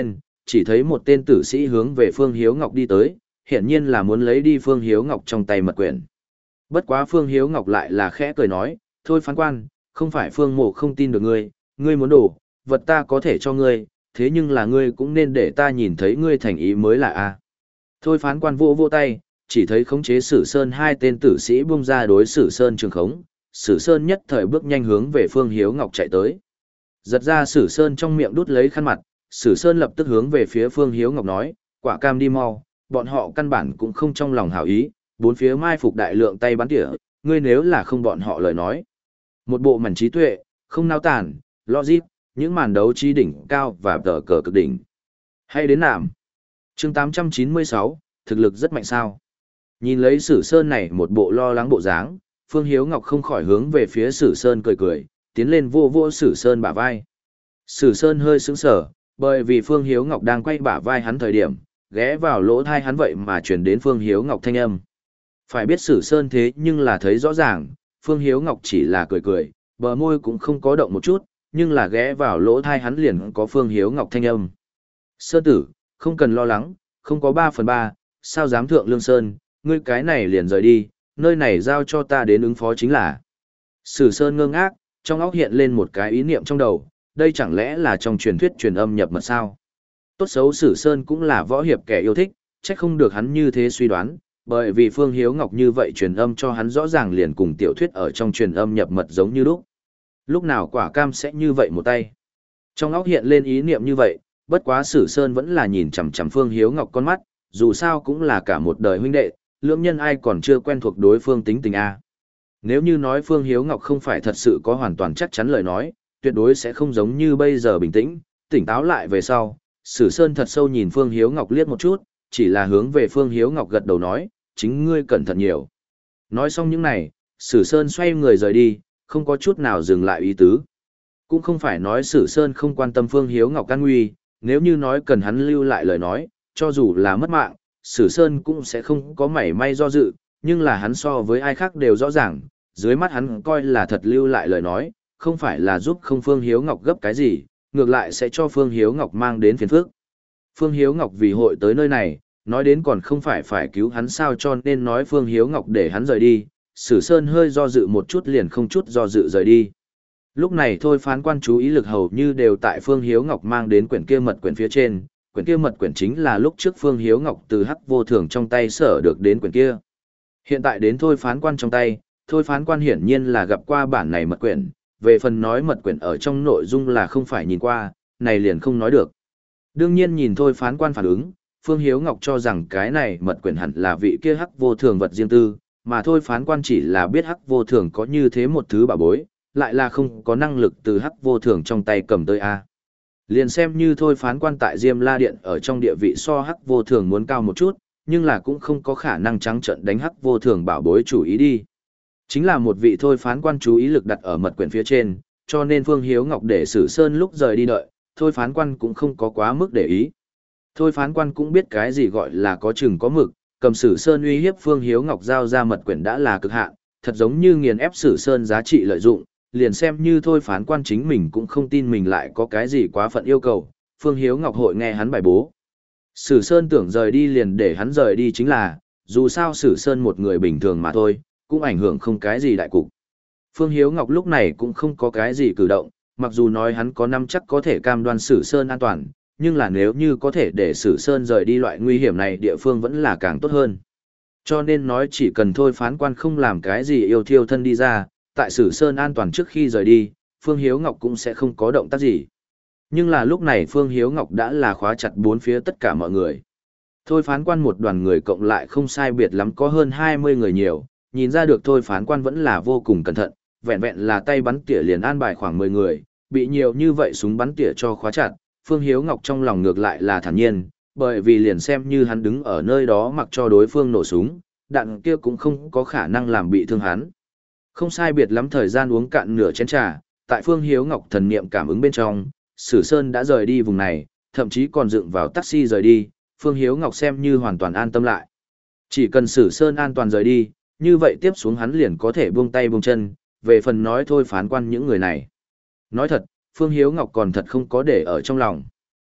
chỉ thấy một tên tử sĩ hướng về Phương Hiếu Ngọc đi tới, hiển nhiên là muốn lấy đi Phương Hiếu Ngọc trong tay mật quyển. Bất quá Phương Hiếu Ngọc lại là khẽ cười nói, thôi phán quan, không phải Phương mộ không tin được ngươi, ngươi muốn đổ, vật ta có thể cho ngươi, thế nhưng là ngươi cũng nên để ta nhìn thấy ngươi thành ý mới là a. Thôi phán quan vô vô tay, chỉ thấy khống chế Sử Sơn hai tên tử sĩ bung ra đối Sử Sơn trường khống, Sử Sơn nhất thời bước nhanh hướng về Phương Hiếu Ngọc chạy tới. Giật ra Sử Sơn trong miệng đút lấy khăn mặt, Sử Sơn lập tức hướng về phía Phương Hiếu Ngọc nói, quả cam đi mau, bọn họ căn bản cũng không trong lòng hảo ý, bốn phía mai phục đại lượng tay bắn tỉa, ngươi nếu là không bọn họ lời nói. Một bộ mảnh trí tuệ, không nao tản, logic, những màn đấu trí đỉnh cao và tờ cờ cực đỉnh. Hay đến nạm. chương tám trăm chín mươi sáu, thực lực rất mạnh sao. Nhìn lấy Sử Sơn này một bộ lo lắng bộ dáng, Phương Hiếu Ngọc không khỏi hướng về phía Sử Sơn cười cười, tiến lên vô vô Sử Sơn bả vai. Sử Sơn hơi sững sờ, bởi vì Phương Hiếu Ngọc đang quay bả vai hắn thời điểm, ghé vào lỗ thai hắn vậy mà truyền đến Phương Hiếu Ngọc thanh âm. Phải biết Sử Sơn thế nhưng là thấy rõ ràng, Phương Hiếu Ngọc chỉ là cười cười, bờ môi cũng không có động một chút, nhưng là ghé vào lỗ thai hắn liền có Phương Hiếu Ngọc thanh âm. Sơn tử, không cần lo lắng, không có ba phần ba, sao dám thượng lương sơn, ngươi cái này liền rời đi, nơi này giao cho ta đến ứng phó chính là. Sử Sơn ngơ ngác, trong óc hiện lên một cái ý niệm trong đầu, đây chẳng lẽ là trong truyền thuyết truyền âm nhập mật sao? Tốt xấu Sử Sơn cũng là võ hiệp kẻ yêu thích, chắc không được hắn như thế suy đoán, bởi vì Phương Hiếu Ngọc như vậy truyền âm cho hắn rõ ràng liền cùng tiểu thuyết ở trong truyền âm nhập mật giống như lúc. Lúc nào quả cam sẽ như vậy một tay. Trong óc hiện lên ý niệm như vậy, bất quá Sử Sơn vẫn là nhìn chằm chằm Phương Hiếu Ngọc con mắt, dù sao cũng là cả một đời huynh đệ, lưỡng nhân ai còn chưa quen thuộc đối phương tính tình a. Nếu như nói Phương Hiếu Ngọc không phải thật sự có hoàn toàn chắc chắn lời nói, tuyệt đối sẽ không giống như bây giờ bình tĩnh, tỉnh táo lại về sau. Sử Sơn thật sâu nhìn Phương Hiếu Ngọc liếc một chút, chỉ là hướng về Phương Hiếu Ngọc gật đầu nói, chính ngươi cẩn thận nhiều. Nói xong những này, Sử Sơn xoay người rời đi, không có chút nào dừng lại ý tứ. Cũng không phải nói Sử Sơn không quan tâm Phương Hiếu Ngọc an nguy, nếu như nói cần hắn lưu lại lời nói, cho dù là mất mạng, Sử Sơn cũng sẽ không có mảy may do dự, nhưng là hắn so với ai khác đều rõ ràng, dưới mắt hắn coi là thật lưu lại lời nói, không phải là giúp không Phương Hiếu Ngọc gấp cái gì, ngược lại sẽ cho Phương Hiếu Ngọc mang đến phiền phức. Phương Hiếu Ngọc vì hội tới nơi này, nói đến còn không phải phải cứu hắn sao, cho nên nói Phương Hiếu Ngọc để hắn rời đi, Sử Sơn hơi do dự một chút liền không chút do dự rời đi. Lúc này thôi phán quan chú ý lực hầu như đều tại Phương Hiếu Ngọc mang đến quyển kia mật quyển phía trên, quyển kia mật quyển chính là lúc trước Phương Hiếu Ngọc từ Hắc Vô Thường trong tay sở được đến quyển kia. Hiện tại đến thôi phán quan trong tay, thôi phán quan hiển nhiên là gặp qua bản này mật quyển, về phần nói mật quyển ở trong nội dung là không phải nhìn qua, này liền không nói được. Đương nhiên nhìn thôi phán quan phản ứng, Phương Hiếu Ngọc cho rằng cái này mật quyển hẳn là vị kia Hắc Vô Thường vật riêng tư, mà thôi phán quan chỉ là biết Hắc Vô Thường có như thế một thứ bảo bối, lại là không có năng lực từ Hắc Vô Thường trong tay cầm tới a. Liền xem như thôi phán quan tại Diêm La Điện ở trong địa vị so Hắc Vô Thường muốn cao một chút, nhưng là cũng không có khả năng trắng trợn đánh Hắc Vô Thường bảo bối chủ ý đi. Chính là một vị thôi phán quan chú ý lực đặt ở mật quyển phía trên, cho nên Phương Hiếu Ngọc để Sử Sơn lúc rời đi đợi, thôi phán quan cũng không có quá mức để ý. Thôi phán quan cũng biết cái gì gọi là có chừng có mực, cầm Sử Sơn uy hiếp Phương Hiếu Ngọc giao ra mật quyển đã là cực hạn, thật giống như nghiền ép Sử Sơn giá trị lợi dụng, liền xem như thôi phán quan chính mình cũng không tin mình lại có cái gì quá phận yêu cầu, Phương Hiếu Ngọc hội nghe hắn bài bố. Sử Sơn tưởng rời đi liền để hắn rời đi chính là, dù sao Sử Sơn một người bình thường mà thôi, cũng ảnh hưởng không cái gì đại cục. Phương Hiếu Ngọc lúc này cũng không có cái gì cử động, mặc dù nói hắn có năm chắc có thể cam đoan Sử Sơn an toàn, nhưng là nếu như có thể để Sử Sơn rời đi loại nguy hiểm này địa phương vẫn là càng tốt hơn. Cho nên nói chỉ cần thôi phán quan không làm cái gì yêu thiêu thân đi ra, tại Sử Sơn an toàn trước khi rời đi, Phương Hiếu Ngọc cũng sẽ không có động tác gì. Nhưng là lúc này Phương Hiếu Ngọc đã là khóa chặt bốn phía tất cả mọi người. Thôi phán quan một đoàn người cộng lại không sai biệt lắm có hơn hai mươi người nhiều, nhìn ra được thôi phán quan vẫn là vô cùng cẩn thận, vẹn vẹn là tay bắn tỉa liền an bài khoảng mười người, bị nhiều như vậy súng bắn tỉa cho khóa chặt, Phương Hiếu Ngọc trong lòng ngược lại là thản nhiên, bởi vì liền xem như hắn đứng ở nơi đó mặc cho đối phương nổ súng, đạn kia cũng không có khả năng làm bị thương hắn. Không sai biệt lắm thời gian uống cạn nửa chén trà, tại Phương Hiếu Ngọc thần niệm cảm ứng bên trong, Sử Sơn đã rời đi vùng này, thậm chí còn dựng vào taxi rời đi, Phương Hiếu Ngọc xem như hoàn toàn an tâm lại. Chỉ cần Sử Sơn an toàn rời đi, như vậy tiếp xuống hắn liền có thể buông tay buông chân, về phần nói thôi phán quan những người này. Nói thật, Phương Hiếu Ngọc còn thật không có để ở trong lòng.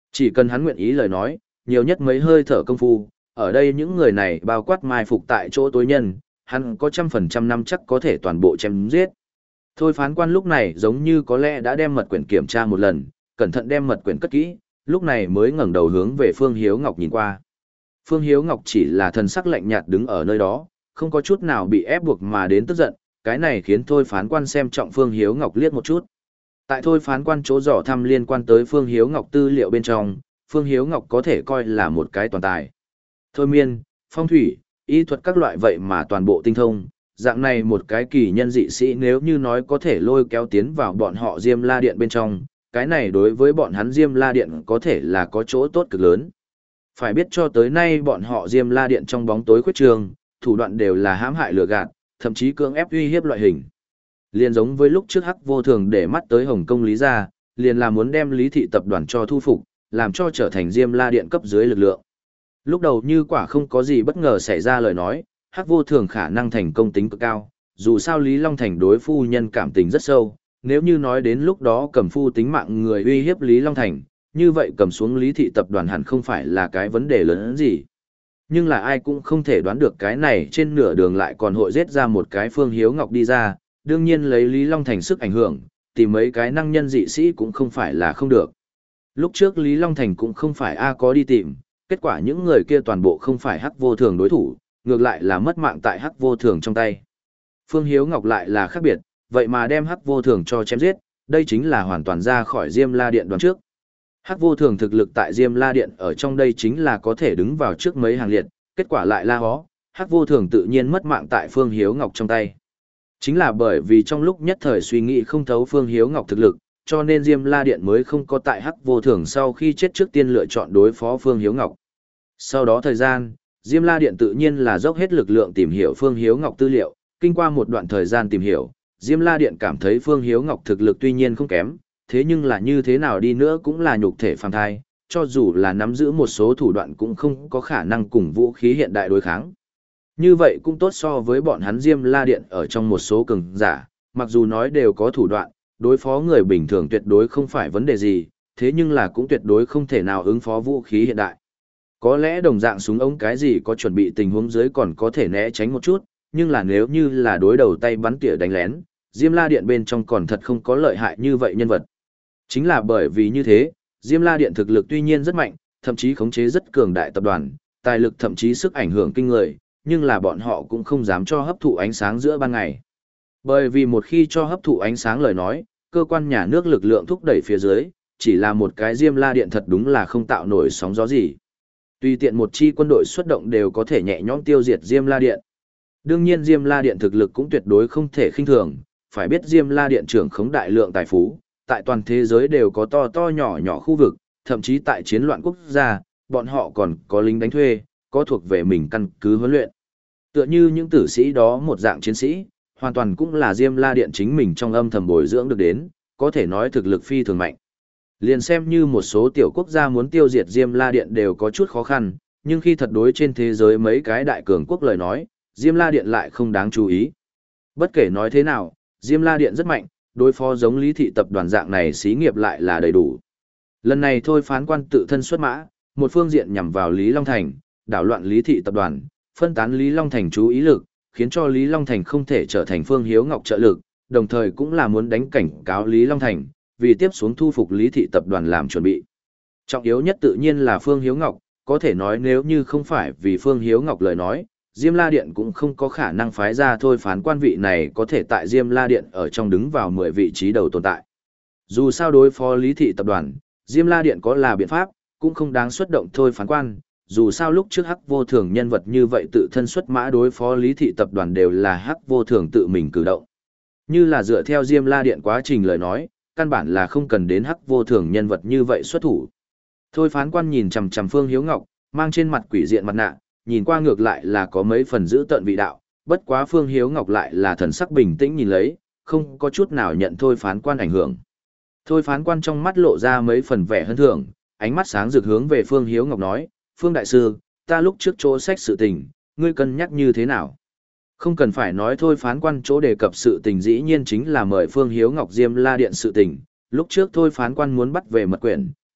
Chỉ cần hắn nguyện ý lời nói, nhiều nhất mấy hơi thở công phu, ở đây những người này bao quát mai phục tại chỗ tối nhân, hắn có trăm phần trăm năm chắc có thể toàn bộ chém giết. Thôi phán quan lúc này giống như có lẽ đã đem mật quyển kiểm tra một lần, cẩn thận đem mật quyển cất kỹ, lúc này mới ngẩng đầu hướng về Phương Hiếu Ngọc nhìn qua. Phương Hiếu Ngọc chỉ là thần sắc lạnh nhạt đứng ở nơi đó, không có chút nào bị ép buộc mà đến tức giận, cái này khiến thôi phán quan xem trọng Phương Hiếu Ngọc liếc một chút. Tại thôi phán quan chỗ dò thăm liên quan tới Phương Hiếu Ngọc tư liệu bên trong, Phương Hiếu Ngọc có thể coi là một cái toàn tài. Thôi miên, phong thủy, y thuật các loại vậy mà toàn bộ tinh thông, dạng này một cái kỳ nhân dị sĩ nếu như nói có thể lôi kéo tiến vào bọn họ Diêm La Điện bên trong, cái này đối với bọn hắn Diêm La Điện có thể là có chỗ tốt cực lớn. Phải biết cho tới nay bọn họ Diêm La Điện trong bóng tối khuyết trường, thủ đoạn đều là hãm hại lừa gạt, thậm chí cưỡng ép uy hiếp loại hình. Liền giống với lúc trước Hắc Vô Thường để mắt tới Hồng Công Lý gia, liền là muốn đem Lý thị tập đoàn cho thu phục, làm cho trở thành Diêm La Điện cấp dưới lực lượng. Lúc đầu như quả không có gì bất ngờ xảy ra lời nói, Hắc Vô Thường khả năng thành công tính cực cao, dù sao Lý Long Thành đối phu nhân cảm tình rất sâu, nếu như nói đến lúc đó cầm phu tính mạng người uy hiếp Lý Long Thành, như vậy cầm xuống Lý thị tập đoàn hẳn không phải là cái vấn đề lớn hơn gì. Nhưng là ai cũng không thể đoán được cái này trên nửa đường lại còn hội giết ra một cái Phương Hiếu Ngọc đi ra, đương nhiên lấy Lý Long Thành sức ảnh hưởng, tìm mấy cái năng nhân dị sĩ cũng không phải là không được. Lúc trước Lý Long Thành cũng không phải A có đi tìm, kết quả những người kia toàn bộ không phải Hắc Vô Thường đối thủ, ngược lại là mất mạng tại Hắc Vô Thường trong tay. Phương Hiếu Ngọc lại là khác biệt, vậy mà đem Hắc Vô Thường cho chém giết, đây chính là hoàn toàn ra khỏi Diêm La Điện đoán trước. Hắc Vô Thường thực lực tại Diêm La Điện ở trong đây chính là có thể đứng vào trước mấy hàng liệt, kết quả lại la hó, Hắc Vô Thường tự nhiên mất mạng tại Phương Hiếu Ngọc trong tay. Chính là bởi vì trong lúc nhất thời suy nghĩ không thấu Phương Hiếu Ngọc thực lực, cho nên Diêm La Điện mới không có tại Hắc Vô Thường sau khi chết trước tiên lựa chọn đối phó Phương Hiếu Ngọc. Sau đó thời gian, Diêm La Điện tự nhiên là dốc hết lực lượng tìm hiểu Phương Hiếu Ngọc tư liệu, kinh qua một đoạn thời gian tìm hiểu, Diêm La Điện cảm thấy Phương Hiếu Ngọc thực lực tuy nhiên không kém, thế nhưng là như thế nào đi nữa cũng là nhục thể phàm thai, cho dù là nắm giữ một số thủ đoạn cũng không có khả năng cùng vũ khí hiện đại đối kháng. Như vậy cũng tốt so với bọn hắn Diêm La Điện ở trong một số cường giả, mặc dù nói đều có thủ đoạn, đối phó người bình thường tuyệt đối không phải vấn đề gì, thế nhưng là cũng tuyệt đối không thể nào ứng phó vũ khí hiện đại. Có lẽ đồng dạng súng ống cái gì có chuẩn bị tình huống dưới còn có thể né tránh một chút, nhưng là nếu như là đối đầu tay bắn tỉa đánh lén, Diêm La Điện bên trong còn thật không có lợi hại như vậy nhân vật. Chính là bởi vì như thế, Diêm La Điện thực lực tuy nhiên rất mạnh, thậm chí khống chế rất cường đại tập đoàn, tài lực thậm chí sức ảnh hưởng kinh người, nhưng là bọn họ cũng không dám cho hấp thụ ánh sáng giữa ban ngày. Bởi vì một khi cho hấp thụ ánh sáng lời nói, cơ quan nhà nước lực lượng thúc đẩy phía dưới, chỉ là một cái Diêm La Điện thật đúng là không tạo nổi sóng gió gì. Tùy tiện một chi quân đội xuất động đều có thể nhẹ nhõm tiêu diệt Diêm La Điện. Đương nhiên Diêm La Điện thực lực cũng tuyệt đối không thể khinh thường, phải biết Diêm La Điện trưởng khống đại lượng tài phú, tại toàn thế giới đều có to to nhỏ nhỏ khu vực, thậm chí tại chiến loạn quốc gia, bọn họ còn có lính đánh thuê, có thuộc về mình căn cứ huấn luyện. Tựa như những tử sĩ đó một dạng chiến sĩ, hoàn toàn cũng là Diêm La Điện chính mình trong âm thầm bồi dưỡng được đến, có thể nói thực lực phi thường mạnh. Liền xem như một số tiểu quốc gia muốn tiêu diệt Diêm La Điện đều có chút khó khăn, nhưng khi thật đối trên thế giới mấy cái đại cường quốc lời nói, Diêm La Điện lại không đáng chú ý. Bất kể nói thế nào, Diêm La Điện rất mạnh, đối phó giống Lý thị tập đoàn dạng này xí nghiệp lại là đầy đủ. Lần này thôi phán quan tự thân xuất mã, một phương diện nhằm vào Lý Long Thành, đảo loạn Lý thị tập đoàn, phân tán Lý Long Thành chú ý lực, khiến cho Lý Long Thành không thể trở thành Phương Hiếu Ngọc trợ lực, đồng thời cũng là muốn đánh cảnh cáo Lý Long Thành, vì tiếp xuống thu phục Lý thị tập đoàn làm chuẩn bị. Trọng yếu nhất tự nhiên là Phương Hiếu Ngọc, có thể nói nếu như không phải vì Phương Hiếu Ngọc lời nói, Diêm La Điện cũng không có khả năng phái ra thôi phán quan vị này có thể tại Diêm La Điện ở trong đứng vào mười vị trí đầu tồn tại. Dù sao đối phó Lý thị tập đoàn, Diêm La Điện có là biện pháp, cũng không đáng xuất động thôi phán quan, dù sao lúc trước Hắc Vô Thường nhân vật như vậy tự thân xuất mã đối phó Lý thị tập đoàn đều là Hắc Vô Thường tự mình cử động. Như là dựa theo Diêm La Điện quá trình lời nói, căn bản là không cần đến Hắc Vô Thường nhân vật như vậy xuất thủ. Thôi phán quan nhìn chằm chằm Phương Hiếu Ngọc, mang trên mặt quỷ diện mặt nạ, nhìn qua ngược lại là có mấy phần giữ tợn vị đạo, bất quá Phương Hiếu Ngọc lại là thần sắc bình tĩnh nhìn lấy, không có chút nào nhận thôi phán quan ảnh hưởng. Thôi phán quan trong mắt lộ ra mấy phần vẻ hân thưởng, ánh mắt sáng rực hướng về Phương Hiếu Ngọc nói, Phương Đại Sư, ta lúc trước chỗ sách sự tình, ngươi cân nhắc như thế nào? Không cần phải nói thôi phán quan chỗ đề cập sự tình dĩ nhiên chính là mời Phương Hiếu Ngọc Diêm La Điện sự tình, lúc trước thôi phán quan muốn bắt về mật quyển,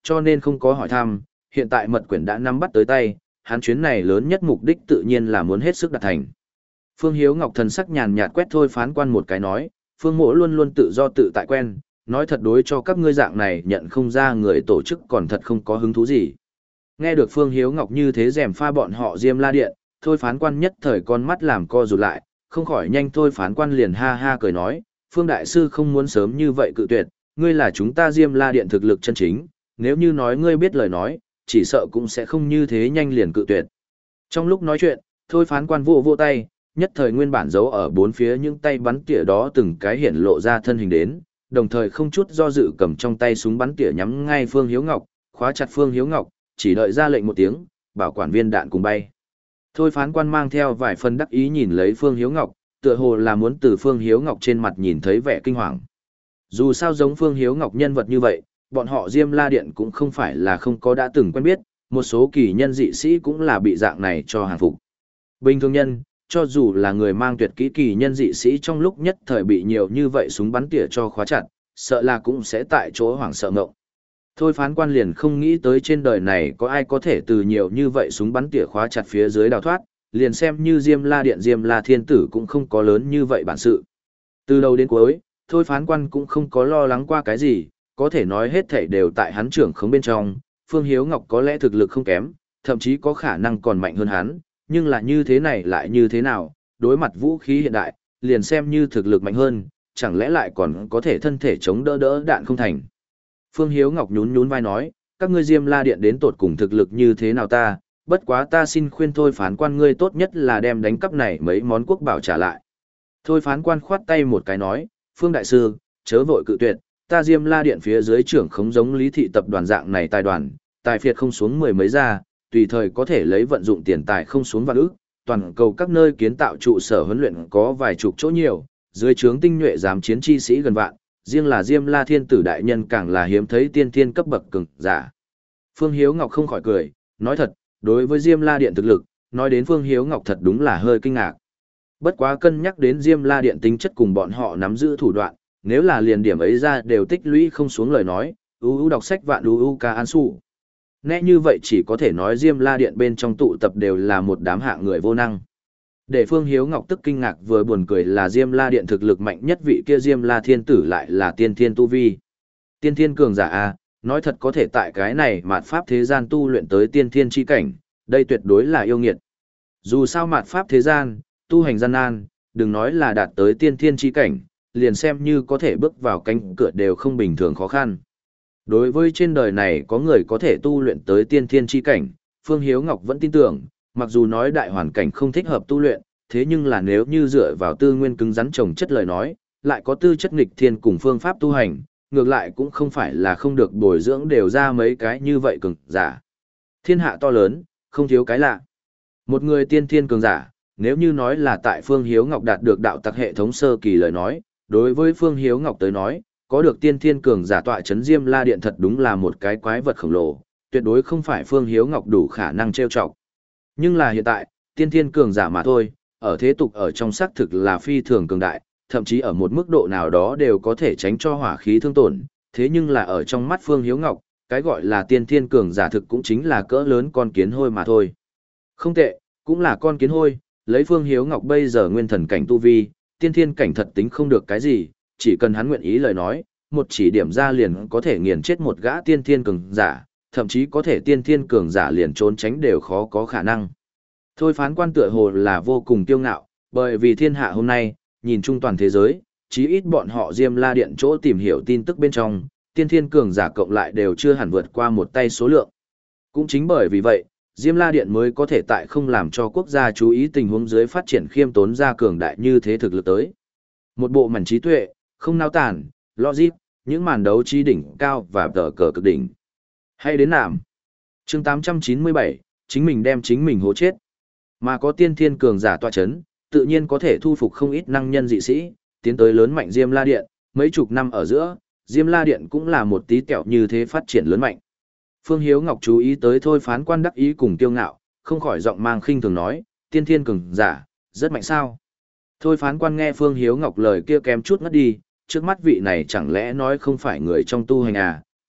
cho nên không có hỏi thăm, hiện tại mật quyển đã nắm bắt tới tay, hắn chuyến này lớn nhất mục đích tự nhiên là muốn hết sức đạt thành. Phương Hiếu Ngọc thần sắc nhàn nhạt quét Thôi Phán Quan một cái nói, Phương Mỗ luôn luôn tự do tự tại quen, nói thật đối cho các ngươi dạng này nhận không ra người tổ chức còn thật không có hứng thú gì. Nghe được Phương Hiếu Ngọc như thế rèm pha bọn họ Diêm La Điện, Thôi Phán Quan nhất thời con mắt làm co rụt lại, không khỏi nhanh Thôi Phán Quan liền ha ha cười nói, Phương Đại Sư không muốn sớm như vậy cự tuyệt, ngươi là chúng ta Diêm La Điện thực lực chân chính, nếu như nói ngươi biết lời nói, chỉ sợ cũng sẽ không như thế nhanh liền cự tuyệt. Trong lúc nói chuyện, Thôi Phán Quan vô vô tay, nhất thời nguyên bản giấu ở bốn phía những tay bắn tỉa đó từng cái hiện lộ ra thân hình đến, đồng thời không chút do dự cầm trong tay súng bắn tỉa nhắm ngay Phương Hiếu Ngọc, khóa chặt Phương Hiếu Ngọc, chỉ đợi ra lệnh một tiếng, bảo quản viên đạn cùng bay. Thôi Phán Quan mang theo vài phần đắc ý nhìn lấy Phương Hiếu Ngọc, tựa hồ là muốn từ Phương Hiếu Ngọc trên mặt nhìn thấy vẻ kinh hoàng. Dù sao giống Phương Hiếu Ngọc nhân vật như vậy, bọn họ Diêm La Điện cũng không phải là không có đã từng quen biết, một số kỳ nhân dị sĩ cũng là bị dạng này cho hàng phục. Bình thường nhân, cho dù là người mang tuyệt kỹ kỳ nhân dị sĩ trong lúc nhất thời bị nhiều như vậy súng bắn tỉa cho khóa chặt, sợ là cũng sẽ tại chỗ hoảng sợ ngộng. Thôi Phán Quan liền không nghĩ tới trên đời này có ai có thể từ nhiều như vậy súng bắn tỉa khóa chặt phía dưới đào thoát, liền xem như Diêm La Điện Diêm La Thiên Tử cũng không có lớn như vậy bản sự. Từ đầu đến cuối, Thôi Phán Quan cũng không có lo lắng qua cái gì, có thể nói hết thảy đều tại hắn trưởng khống bên trong, Phương Hiếu Ngọc có lẽ thực lực không kém, thậm chí có khả năng còn mạnh hơn hắn, nhưng là như thế này lại như thế nào, đối mặt vũ khí hiện đại, liền xem như thực lực mạnh hơn, chẳng lẽ lại còn có thể thân thể chống đỡ đỡ đạn không thành. Phương Hiếu Ngọc nhún nhún vai nói, các ngươi Diêm La Điện đến tột cùng thực lực như thế nào ta, bất quá ta xin khuyên Thôi Phán Quan ngươi tốt nhất là đem đánh cắp này mấy món quốc bảo trả lại. Thôi Phán Quan khoát tay một cái nói, Phương Đại Sư, chớ vội cự tuyệt, ta Diêm La Điện phía dưới trưởng không giống Lý Thị tập đoàn dạng này tài đoàn, tài phiệt không xuống mười mấy ra, tùy thời có thể lấy vận dụng tiền tài không xuống vạn ức, toàn cầu các nơi kiến tạo trụ sở huấn luyện có vài chục chỗ nhiều, dưới trướng tinh nhuệ giám chiến chi sĩ gần vạn, riêng là Diêm La Thiên Tử đại nhân càng là hiếm thấy tiên thiên cấp bậc cường giả. Phương Hiếu Ngọc không khỏi cười, nói thật, đối với Diêm La Điện thực lực, nói đến Phương Hiếu Ngọc thật đúng là hơi kinh ngạc. Bất quá cân nhắc đến Diêm La Điện tính chất cùng bọn họ nắm giữ thủ đoạn, nếu là liền điểm ấy ra đều tích lũy không xuống lời nói, u u đọc sách vạn u u ca an su. Nẽ như vậy chỉ có thể nói Diêm La Điện bên trong tụ tập đều là một đám hạng người vô năng. Để Phương Hiếu Ngọc tức kinh ngạc vừa buồn cười là Diêm La Điện thực lực mạnh nhất vị kia Diêm La Thiên Tử lại là tiên thiên tu vi. Tiên thiên cường giả a, nói thật có thể tại cái này mạt pháp thế gian tu luyện tới tiên thiên chi cảnh, đây tuyệt đối là yêu nghiệt. Dù sao mạt pháp thế gian, tu hành gian nan, đừng nói là đạt tới tiên thiên chi cảnh, liền xem như có thể bước vào cánh cửa đều không bình thường khó khăn. Đối với trên đời này có người có thể tu luyện tới tiên thiên chi cảnh, Phương Hiếu Ngọc vẫn tin tưởng, mặc dù nói đại hoàn cảnh không thích hợp tu luyện, thế nhưng là nếu như dựa vào tư nguyên cứng rắn trồng chất lời nói, lại có tư chất nghịch thiên cùng phương pháp tu hành, ngược lại cũng không phải là không được bồi dưỡng đều ra mấy cái như vậy cường giả. Thiên hạ to lớn, không thiếu cái lạ. Một người tiên thiên cường giả, nếu như nói là tại Phương Hiếu Ngọc đạt được đạo tặc hệ thống sơ kỳ lời nói, đối với Phương Hiếu Ngọc tới nói, có được tiên thiên cường giả tọa chấn Diêm La Điện thật đúng là một cái quái vật khổng lồ, tuyệt đối không phải Phương Hiếu Ngọc đủ khả năng trêu chọc. Nhưng là hiện tại, tiên thiên cường giả mà thôi, ở thế tục ở trong xác thực là phi thường cường đại, thậm chí ở một mức độ nào đó đều có thể tránh cho hỏa khí thương tổn, thế nhưng là ở trong mắt Phương Hiếu Ngọc, cái gọi là tiên thiên cường giả thực cũng chính là cỡ lớn con kiến hôi mà thôi. Không tệ, cũng là con kiến hôi, lấy Phương Hiếu Ngọc bây giờ nguyên thần cảnh tu vi, tiên thiên cảnh thật tính không được cái gì, chỉ cần hắn nguyện ý lời nói, một chỉ điểm ra liền có thể nghiền chết một gã tiên thiên cường giả, thậm chí có thể tiên thiên cường giả liền trốn tránh đều khó có khả năng. Thôi Phán Quan tựa hồ là vô cùng kiêu ngạo, bởi vì thiên hạ hôm nay, nhìn chung toàn thế giới, chí ít bọn họ Diêm La Điện chỗ tìm hiểu tin tức bên trong, tiên thiên cường giả cộng lại đều chưa hẳn vượt qua một tay số lượng. Cũng chính bởi vì vậy, Diêm La Điện mới có thể tại không làm cho quốc gia chú ý tình huống dưới phát triển khiêm tốn ra cường đại như thế thực lực tới. Một bộ mảnh trí tuệ, không nao tản, logic, những màn đấu trí đỉnh cao và tờ cờ cực đỉnh. Hay đến nạm. Chương tám trăm chín mươi bảy, chính mình đem chính mình hố chết. Mà có tiên thiên cường giả tọa chấn, tự nhiên có thể thu phục không ít năng nhân dị sĩ, tiến tới lớn mạnh Diêm La Điện, mấy chục năm ở giữa, Diêm La Điện cũng là một tí tẹo như thế phát triển lớn mạnh. Phương Hiếu Ngọc chú ý tới Thôi Phán Quan đắc ý cùng kiêu ngạo, không khỏi giọng mang khinh thường nói, tiên thiên cường giả, rất mạnh sao. Thôi Phán Quan nghe Phương Hiếu Ngọc lời kia kém chút ngất đi, trước mắt vị này chẳng lẽ nói không phải người trong tu hành à,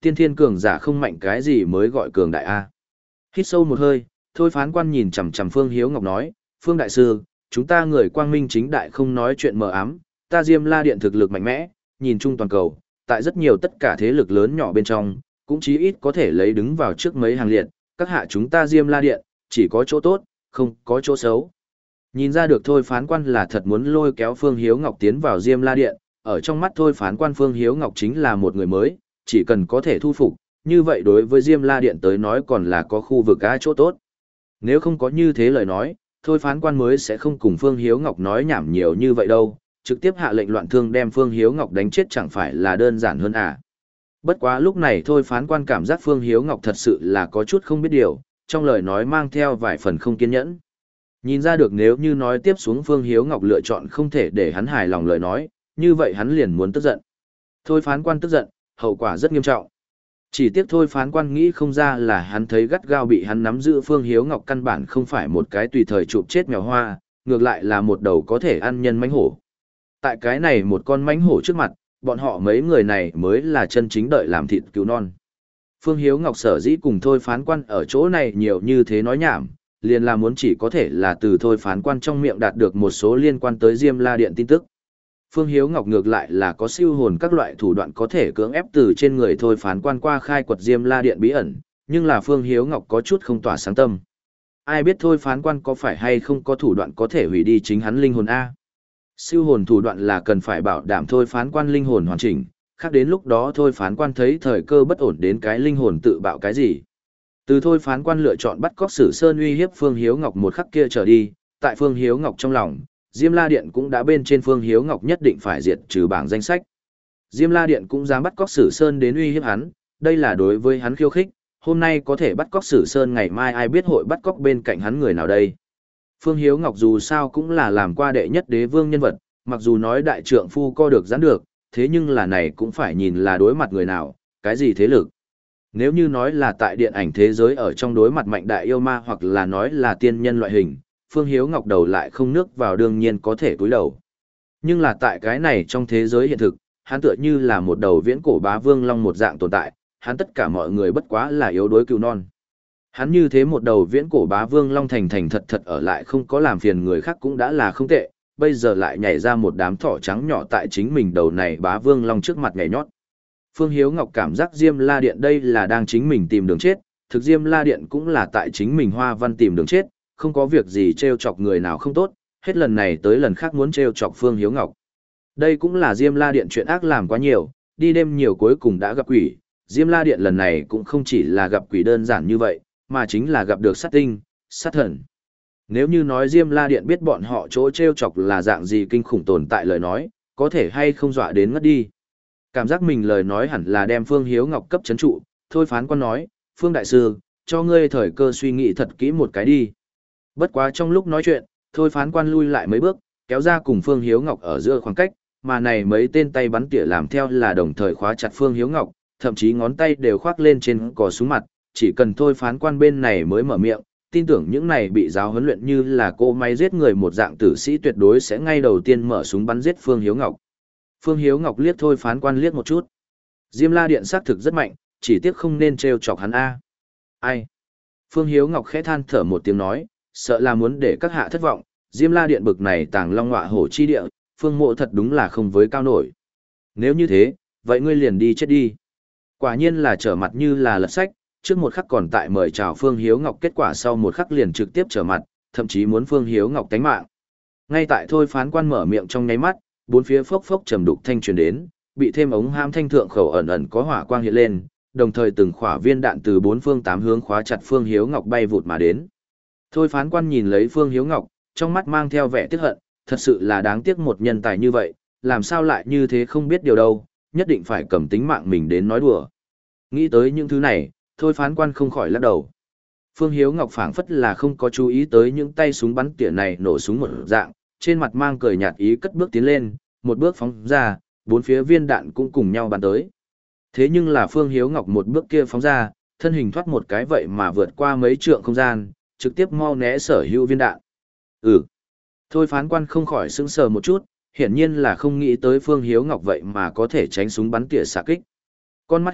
Tiên thiên cường giả không mạnh cái gì mới gọi cường đại a. Hít sâu một hơi, thôi phán quan nhìn chằm chằm Phương Hiếu Ngọc nói, Phương Đại Sư, chúng ta người quang minh chính đại không nói chuyện mờ ám, ta Diêm La Điện thực lực mạnh mẽ, nhìn chung toàn cầu, tại rất nhiều tất cả thế lực lớn nhỏ bên trong, cũng chí ít có thể lấy đứng vào trước mấy hàng liệt, các hạ chúng ta Diêm La Điện, chỉ có chỗ tốt, không có chỗ xấu. Nhìn ra được thôi phán quan là thật muốn lôi kéo Phương Hiếu Ngọc tiến vào Diêm La Điện, ở trong mắt thôi phán quan Phương Hiếu Ngọc chính là một người mới, chỉ cần có thể thu phục, như vậy đối với Diêm La Điện tới nói còn là có khu vực á chỗ tốt. Nếu không có như thế lời nói, thôi phán quan mới sẽ không cùng Phương Hiếu Ngọc nói nhảm nhiều như vậy đâu, trực tiếp hạ lệnh loạn thương đem Phương Hiếu Ngọc đánh chết chẳng phải là đơn giản hơn à. Bất quá lúc này thôi phán quan cảm giác Phương Hiếu Ngọc thật sự là có chút không biết điều, trong lời nói mang theo vài phần không kiên nhẫn. Nhìn ra được nếu như nói tiếp xuống Phương Hiếu Ngọc lựa chọn không thể để hắn hài lòng lời nói, như vậy hắn liền muốn tức giận. Thôi phán quan tức giận, hậu quả rất nghiêm trọng. Chỉ tiếc thôi phán quan nghĩ không ra là hắn thấy gắt gao bị hắn nắm giữ Phương Hiếu Ngọc căn bản không phải một cái tùy thời chụp chết mèo hoa, ngược lại là một đầu có thể ăn nhân mãnh hổ. Tại cái này một con mãnh hổ trước mặt, bọn họ mấy người này mới là chân chính đợi làm thịt cứu non. Phương Hiếu Ngọc sở dĩ cùng thôi phán quan ở chỗ này nhiều như thế nói nhảm, liền là muốn chỉ có thể là từ thôi phán quan trong miệng đạt được một số liên quan tới Diêm La Điện tin tức. Phương Hiếu Ngọc ngược lại là có siêu hồn các loại thủ đoạn có thể cưỡng ép từ trên người thôi phán quan qua khai quật Diêm La Điện bí ẩn, nhưng là Phương Hiếu Ngọc có chút không tỏa sáng tâm. Ai biết thôi phán quan có phải hay không có thủ đoạn có thể hủy đi chính hắn linh hồn A. Siêu hồn thủ đoạn là cần phải bảo đảm thôi phán quan linh hồn hoàn chỉnh, khác đến lúc đó thôi phán quan thấy thời cơ bất ổn đến cái linh hồn tự bạo cái gì. Từ thôi phán quan lựa chọn bắt cóc Sử Sơn uy hiếp Phương Hiếu Ngọc một khắc kia trở đi, tại Phương Hiếu Ngọc trong lòng, Diêm La Điện cũng đã bên trên Phương Hiếu Ngọc nhất định phải diệt trừ bảng danh sách. Diêm La Điện cũng dám bắt cóc Sử Sơn đến uy hiếp hắn, đây là đối với hắn khiêu khích, hôm nay có thể bắt cóc Sử Sơn ngày mai ai biết hội bắt cóc bên cạnh hắn người nào đây. Phương Hiếu Ngọc dù sao cũng là làm qua đệ nhất đế vương nhân vật, mặc dù nói đại trượng phu co được giãn được, thế nhưng là này cũng phải nhìn là đối mặt người nào, cái gì thế lực. Nếu như nói là tại điện ảnh thế giới ở trong đối mặt mạnh đại yêu ma hoặc là nói là tiên nhân loại hình, Phương Hiếu Ngọc đầu lại không nước vào đương nhiên có thể cúi đầu. Nhưng là tại cái này trong thế giới hiện thực, hắn tựa như là một đầu viễn cổ bá vương long một dạng tồn tại, hắn tất cả mọi người bất quá là yếu đuối cừu non. Hắn như thế một đầu viễn cổ bá vương long thành thành thật thật ở lại không có làm phiền người khác cũng đã là không tệ, bây giờ lại nhảy ra một đám thỏ trắng nhỏ tại chính mình đầu này bá vương long trước mặt nhảy nhót. Phương Hiếu Ngọc cảm giác Diêm La Điện đây là đang chính mình tìm đường chết, thực Diêm La Điện cũng là tại chính mình hoa văn tìm đường chết, không có việc gì trêu chọc người nào không tốt, hết lần này tới lần khác muốn trêu chọc Phương Hiếu Ngọc. Đây cũng là Diêm La Điện chuyện ác làm quá nhiều, đi đêm nhiều cuối cùng đã gặp quỷ, Diêm La Điện lần này cũng không chỉ là gặp quỷ đơn giản như vậy, mà chính là gặp được sát tinh, sát thần. Nếu như nói Diêm La Điện biết bọn họ chỗ trêu chọc là dạng gì kinh khủng tồn tại lời nói, có thể hay không dọa đến ngất đi. Cảm giác mình lời nói hẳn là đem Phương Hiếu Ngọc cấp chấn trụ, thôi phán quan nói, Phương Đại Sư, cho ngươi thời cơ suy nghĩ thật kỹ một cái đi. Bất quá trong lúc nói chuyện, thôi phán quan lui lại mấy bước, kéo ra cùng Phương Hiếu Ngọc ở giữa khoảng cách, mà này mấy tên tay bắn tỉa làm theo là đồng thời khóa chặt Phương Hiếu Ngọc, thậm chí ngón tay đều khoác lên trên cò súng mặt, chỉ cần thôi phán quan bên này mới mở miệng, tin tưởng những này bị giáo huấn luyện như là cô máy giết người một dạng tử sĩ tuyệt đối sẽ ngay đầu tiên mở súng bắn giết Phương Hiếu Ngọc. Phương Hiếu Ngọc liếc thôi phán quan liếc một chút. Diêm La Điện xác thực rất mạnh, chỉ tiếc không nên trêu chọc hắn a. Ai? Phương Hiếu Ngọc khẽ than thở một tiếng nói, sợ là muốn để các hạ thất vọng, Diêm La Điện bực này tàng long ngọa hổ chi địa, Phương Mộ thật đúng là không với cao nổi. Nếu như thế, vậy ngươi liền đi chết đi. Quả nhiên là trở mặt như là lật sách, trước một khắc còn tại mời chào Phương Hiếu Ngọc, kết quả sau một khắc liền trực tiếp trở mặt, thậm chí muốn Phương Hiếu Ngọc tánh mạng. Ngay tại thôi phán quan mở miệng trong nháy mắt, bốn phía phốc phốc trầm đục thanh truyền đến, bị thêm ống ham thanh thượng khẩu ẩn ẩn có hỏa quang hiện lên, đồng thời từng khỏa viên đạn từ bốn phương tám hướng khóa chặt Phương Hiếu Ngọc bay vụt mà đến. Thôi phán quan nhìn lấy Phương Hiếu Ngọc, trong mắt mang theo vẻ tiếc hận, thật sự là đáng tiếc một nhân tài như vậy, làm sao lại như thế không biết điều đâu, nhất định phải cầm tính mạng mình đến nói đùa. Nghĩ tới những thứ này, thôi phán quan không khỏi lắc đầu. Phương Hiếu Ngọc phảng phất là không có chú ý tới những tay súng bắn tỉa này nổ súng một dạng, trên mặt mang cười nhạt ý cất bước tiến lên, một bước phóng ra, bốn phía viên đạn cũng cùng nhau bắn tới. Thế nhưng là Phương Hiếu Ngọc một bước kia phóng ra, thân hình thoát một cái vậy mà vượt qua mấy trượng không gian, trực tiếp mau né sở hữu viên đạn. Ừ. Thôi phán quan không khỏi sững sờ một chút, hiển nhiên là không nghĩ tới Phương Hiếu Ngọc vậy mà có thể tránh súng bắn tỉa xạ kích. Con mắt híp,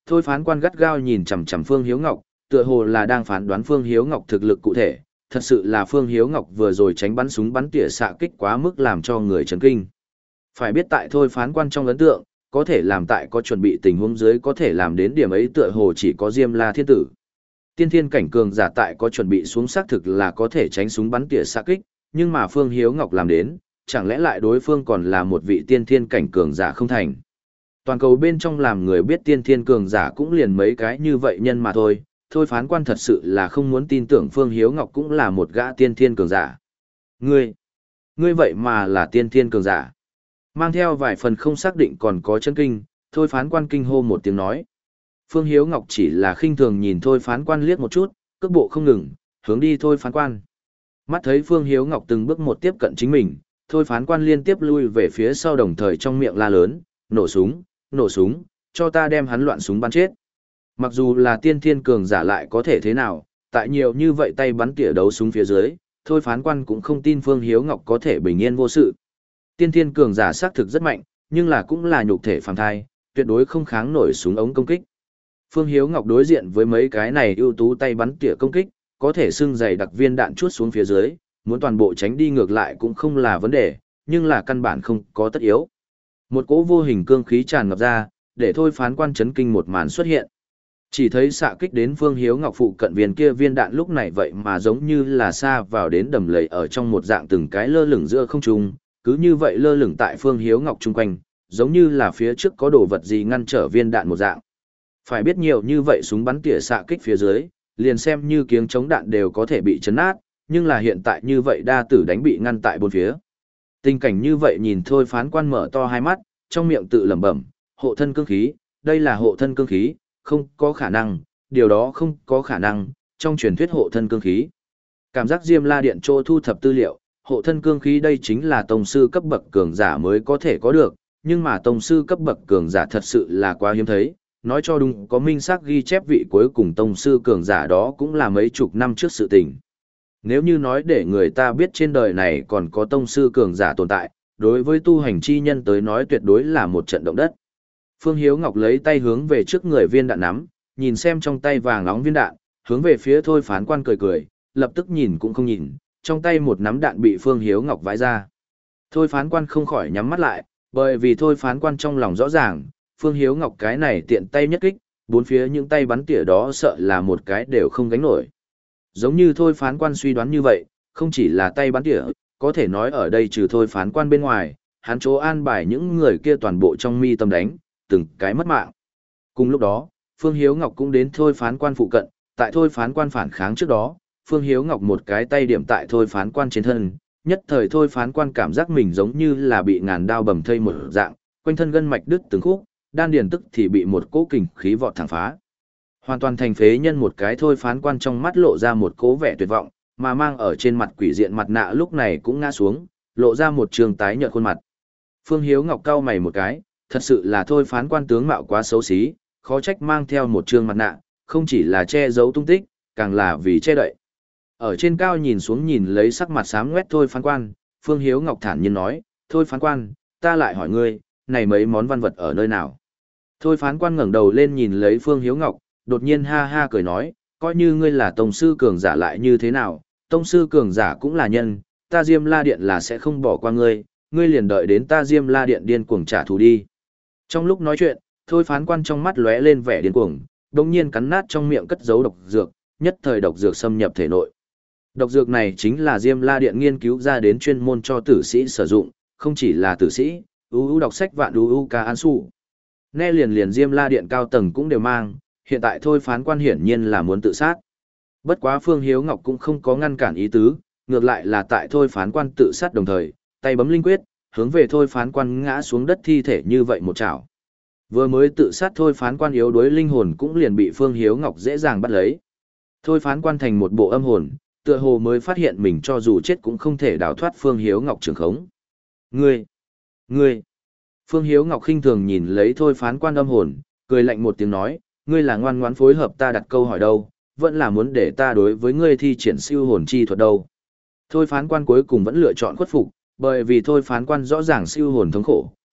Thôi phán quan gắt gao nhìn chằm chằm Phương Hiếu Ngọc, tựa hồ là đang phán đoán Phương Hiếu Ngọc thực lực cụ thể, thật sự là Phương Hiếu Ngọc vừa rồi tránh bắn súng bắn tỉa xạ kích quá mức làm cho người chấn kinh. Phải biết tại thôi phán quan trong ấn tượng, có thể làm tại có chuẩn bị tình huống dưới có thể làm đến điểm ấy tựa hồ chỉ có Diêm La Thiên Tử. Tiên thiên cảnh cường giả tại có chuẩn bị xuống xác thực là có thể tránh súng bắn tỉa xạ kích, nhưng mà Phương Hiếu Ngọc làm đến, chẳng lẽ lại đối phương còn là một vị tiên thiên cảnh cường giả không thành. Toàn cầu bên trong làm người biết tiên thiên cường giả cũng liền mấy cái như vậy nhân mà thôi, thôi phán quan thật sự là không muốn tin tưởng Phương Hiếu Ngọc cũng là một gã tiên thiên cường giả. Ngươi, ngươi vậy mà là tiên thiên cường giả. Mang theo vài phần không xác định còn có chân kinh, thôi phán quan kinh hô một tiếng nói. Phương Hiếu Ngọc chỉ là khinh thường nhìn thôi phán quan liếc một chút, cước bộ không ngừng, hướng đi thôi phán quan. Mắt thấy Phương Hiếu Ngọc từng bước một tiếp cận chính mình, thôi phán quan liên tiếp lui về phía sau đồng thời trong miệng la lớn, nổ súng, nổ súng, cho ta đem hắn loạn súng bắn chết. Mặc dù là tiên thiên cường giả lại có thể thế nào, tại nhiều như vậy tay bắn tỉa đấu súng phía dưới, thôi phán quan cũng không tin Phương Hiếu Ngọc có thể bình yên vô sự. Tiên thiên cường giả xác thực rất mạnh, nhưng là cũng là nhục thể phàm thai, tuyệt đối không kháng nổi súng ống công kích. Phương Hiếu Ngọc đối diện với mấy cái này ưu tú tay bắn tỉa công kích, có thể xưng dày đặc viên đạn chuốt xuống phía dưới, muốn toàn bộ tránh đi ngược lại cũng không là vấn đề, nhưng là căn bản không có tất yếu. Một cỗ vô hình cương khí tràn ngập ra, để thôi phán quan chấn kinh một màn xuất hiện. Chỉ thấy xạ kích đến Phương Hiếu Ngọc phụ cận viên kia viên đạn lúc này vậy mà giống như là xa vào đến đầm lầy ở trong một dạng từng cái lơ lửng giữa không trung, cứ như vậy lơ lửng tại Phương Hiếu Ngọc chung quanh, giống như là phía trước có đồ vật gì ngăn trở viên đạn một dạng. Phải biết nhiều như vậy súng bắn tỉa xạ kích phía dưới, liền xem như kiếng chống đạn đều có thể bị chấn nát, nhưng là hiện tại như vậy đa tử đánh bị ngăn tại bốn phía. Tình cảnh như vậy nhìn thôi phán quan mở to hai mắt, trong miệng tự lẩm bẩm, hộ thân cương khí, đây là hộ thân cương khí, không có khả năng, điều đó không có khả năng, trong truyền thuyết hộ thân cương khí. Cảm giác Diêm La Điện chỗ thu thập tư liệu, hộ thân cương khí đây chính là tông sư cấp bậc cường giả mới có thể có được, nhưng mà tông sư cấp bậc cường giả thật sự là quá hiếm thấy, nói cho đúng có minh xác ghi chép vị cuối cùng tông sư cường giả đó cũng là mấy chục năm trước sự tình. Nếu như nói để người ta biết trên đời này còn có tông sư cường giả tồn tại, đối với tu hành chi nhân tới nói tuyệt đối là một trận động đất. Phương Hiếu Ngọc lấy tay hướng về trước người viên đạn nắm, nhìn xem trong tay vàng nóng viên đạn, hướng về phía thôi phán quan cười cười, lập tức nhìn cũng không nhìn, trong tay một nắm đạn bị Phương Hiếu Ngọc vãi ra. Thôi phán quan không khỏi nhắm mắt lại, bởi vì thôi phán quan trong lòng rõ ràng, Phương Hiếu Ngọc cái này tiện tay nhất kích, bốn phía những tay bắn tỉa đó sợ là một cái đều không gánh nổi. Giống như thôi phán quan suy đoán như vậy, không chỉ là tay bắn tỉa, có thể nói ở đây trừ thôi phán quan bên ngoài, hắn chỗ an bài những người kia toàn bộ trong mi tâm đánh, từng cái mất mạng. Cùng lúc đó, Phương Hiếu Ngọc cũng đến thôi phán quan phụ cận, tại thôi phán quan phản kháng trước đó, Phương Hiếu Ngọc một cái tay điểm tại thôi phán quan trên thân, nhất thời thôi phán quan cảm giác mình giống như là bị ngàn đao bầm thây một dạng, quanh thân gân mạch đứt từng khúc, đan điền tức thì bị một cỗ kình khí vọt thẳng phá. Hoàn toàn thành phế nhân một cái thôi phán quan trong mắt lộ ra một cố vẻ tuyệt vọng, mà mang ở trên mặt quỷ diện mặt nạ lúc này cũng ngã xuống, lộ ra một trường tái nhợt khuôn mặt. Phương Hiếu Ngọc cau mày một cái, thật sự là thôi phán quan tướng mạo quá xấu xí, khó trách mang theo một trường mặt nạ, không chỉ là che giấu tung tích, càng là vì che đậy. Ở trên cao nhìn xuống nhìn lấy sắc mặt xám ngoét thôi phán quan, Phương Hiếu Ngọc thản nhiên nói, thôi phán quan, ta lại hỏi ngươi, này mấy món văn vật ở nơi nào? Thôi phán quan ngẩng đầu lên nhìn lấy Phương Hiếu Ngọc, đột nhiên ha ha cười nói, coi như ngươi là tông sư cường giả lại như thế nào, tông sư cường giả cũng là nhân, ta Diêm La Điện là sẽ không bỏ qua ngươi, ngươi liền đợi đến ta Diêm La Điện điên cuồng trả thù đi. Trong lúc nói chuyện, thôi phán quan trong mắt lóe lên vẻ điên cuồng, đồng nhiên cắn nát trong miệng cất giấu độc dược, nhất thời độc dược xâm nhập thể nội. Độc dược này chính là Diêm La Điện nghiên cứu ra đến chuyên môn cho tử sĩ sử dụng, không chỉ là tử sĩ, u u đọc sách vạn u u ca an su. Nghe liền liền Diêm La Điện cao tầng cũng đều mang, hiện tại thôi phán quan hiển nhiên là muốn tự sát. Bất quá Phương Hiếu Ngọc cũng không có ngăn cản ý tứ, ngược lại là tại thôi phán quan tự sát đồng thời, tay bấm linh quyết, hướng về thôi phán quan ngã xuống đất thi thể như vậy một chảo. Vừa mới tự sát thôi phán quan yếu đuối linh hồn cũng liền bị Phương Hiếu Ngọc dễ dàng bắt lấy. Thôi phán quan thành một bộ âm hồn, tựa hồ mới phát hiện mình cho dù chết cũng không thể đào thoát Phương Hiếu Ngọc trường khống. Ngươi! Ngươi! Phương Hiếu Ngọc khinh thường nhìn lấy thôi phán quan âm hồn, cười lạnh một tiếng nói, ngươi là ngoan ngoãn phối hợp ta đặt câu hỏi đâu, vẫn là muốn để ta đối với ngươi thi triển siêu hồn chi thuật đâu. Thôi phán quan cuối cùng vẫn lựa chọn khuất phục, bởi vì thôi phán quan rõ ràng siêu hồn thống khổ,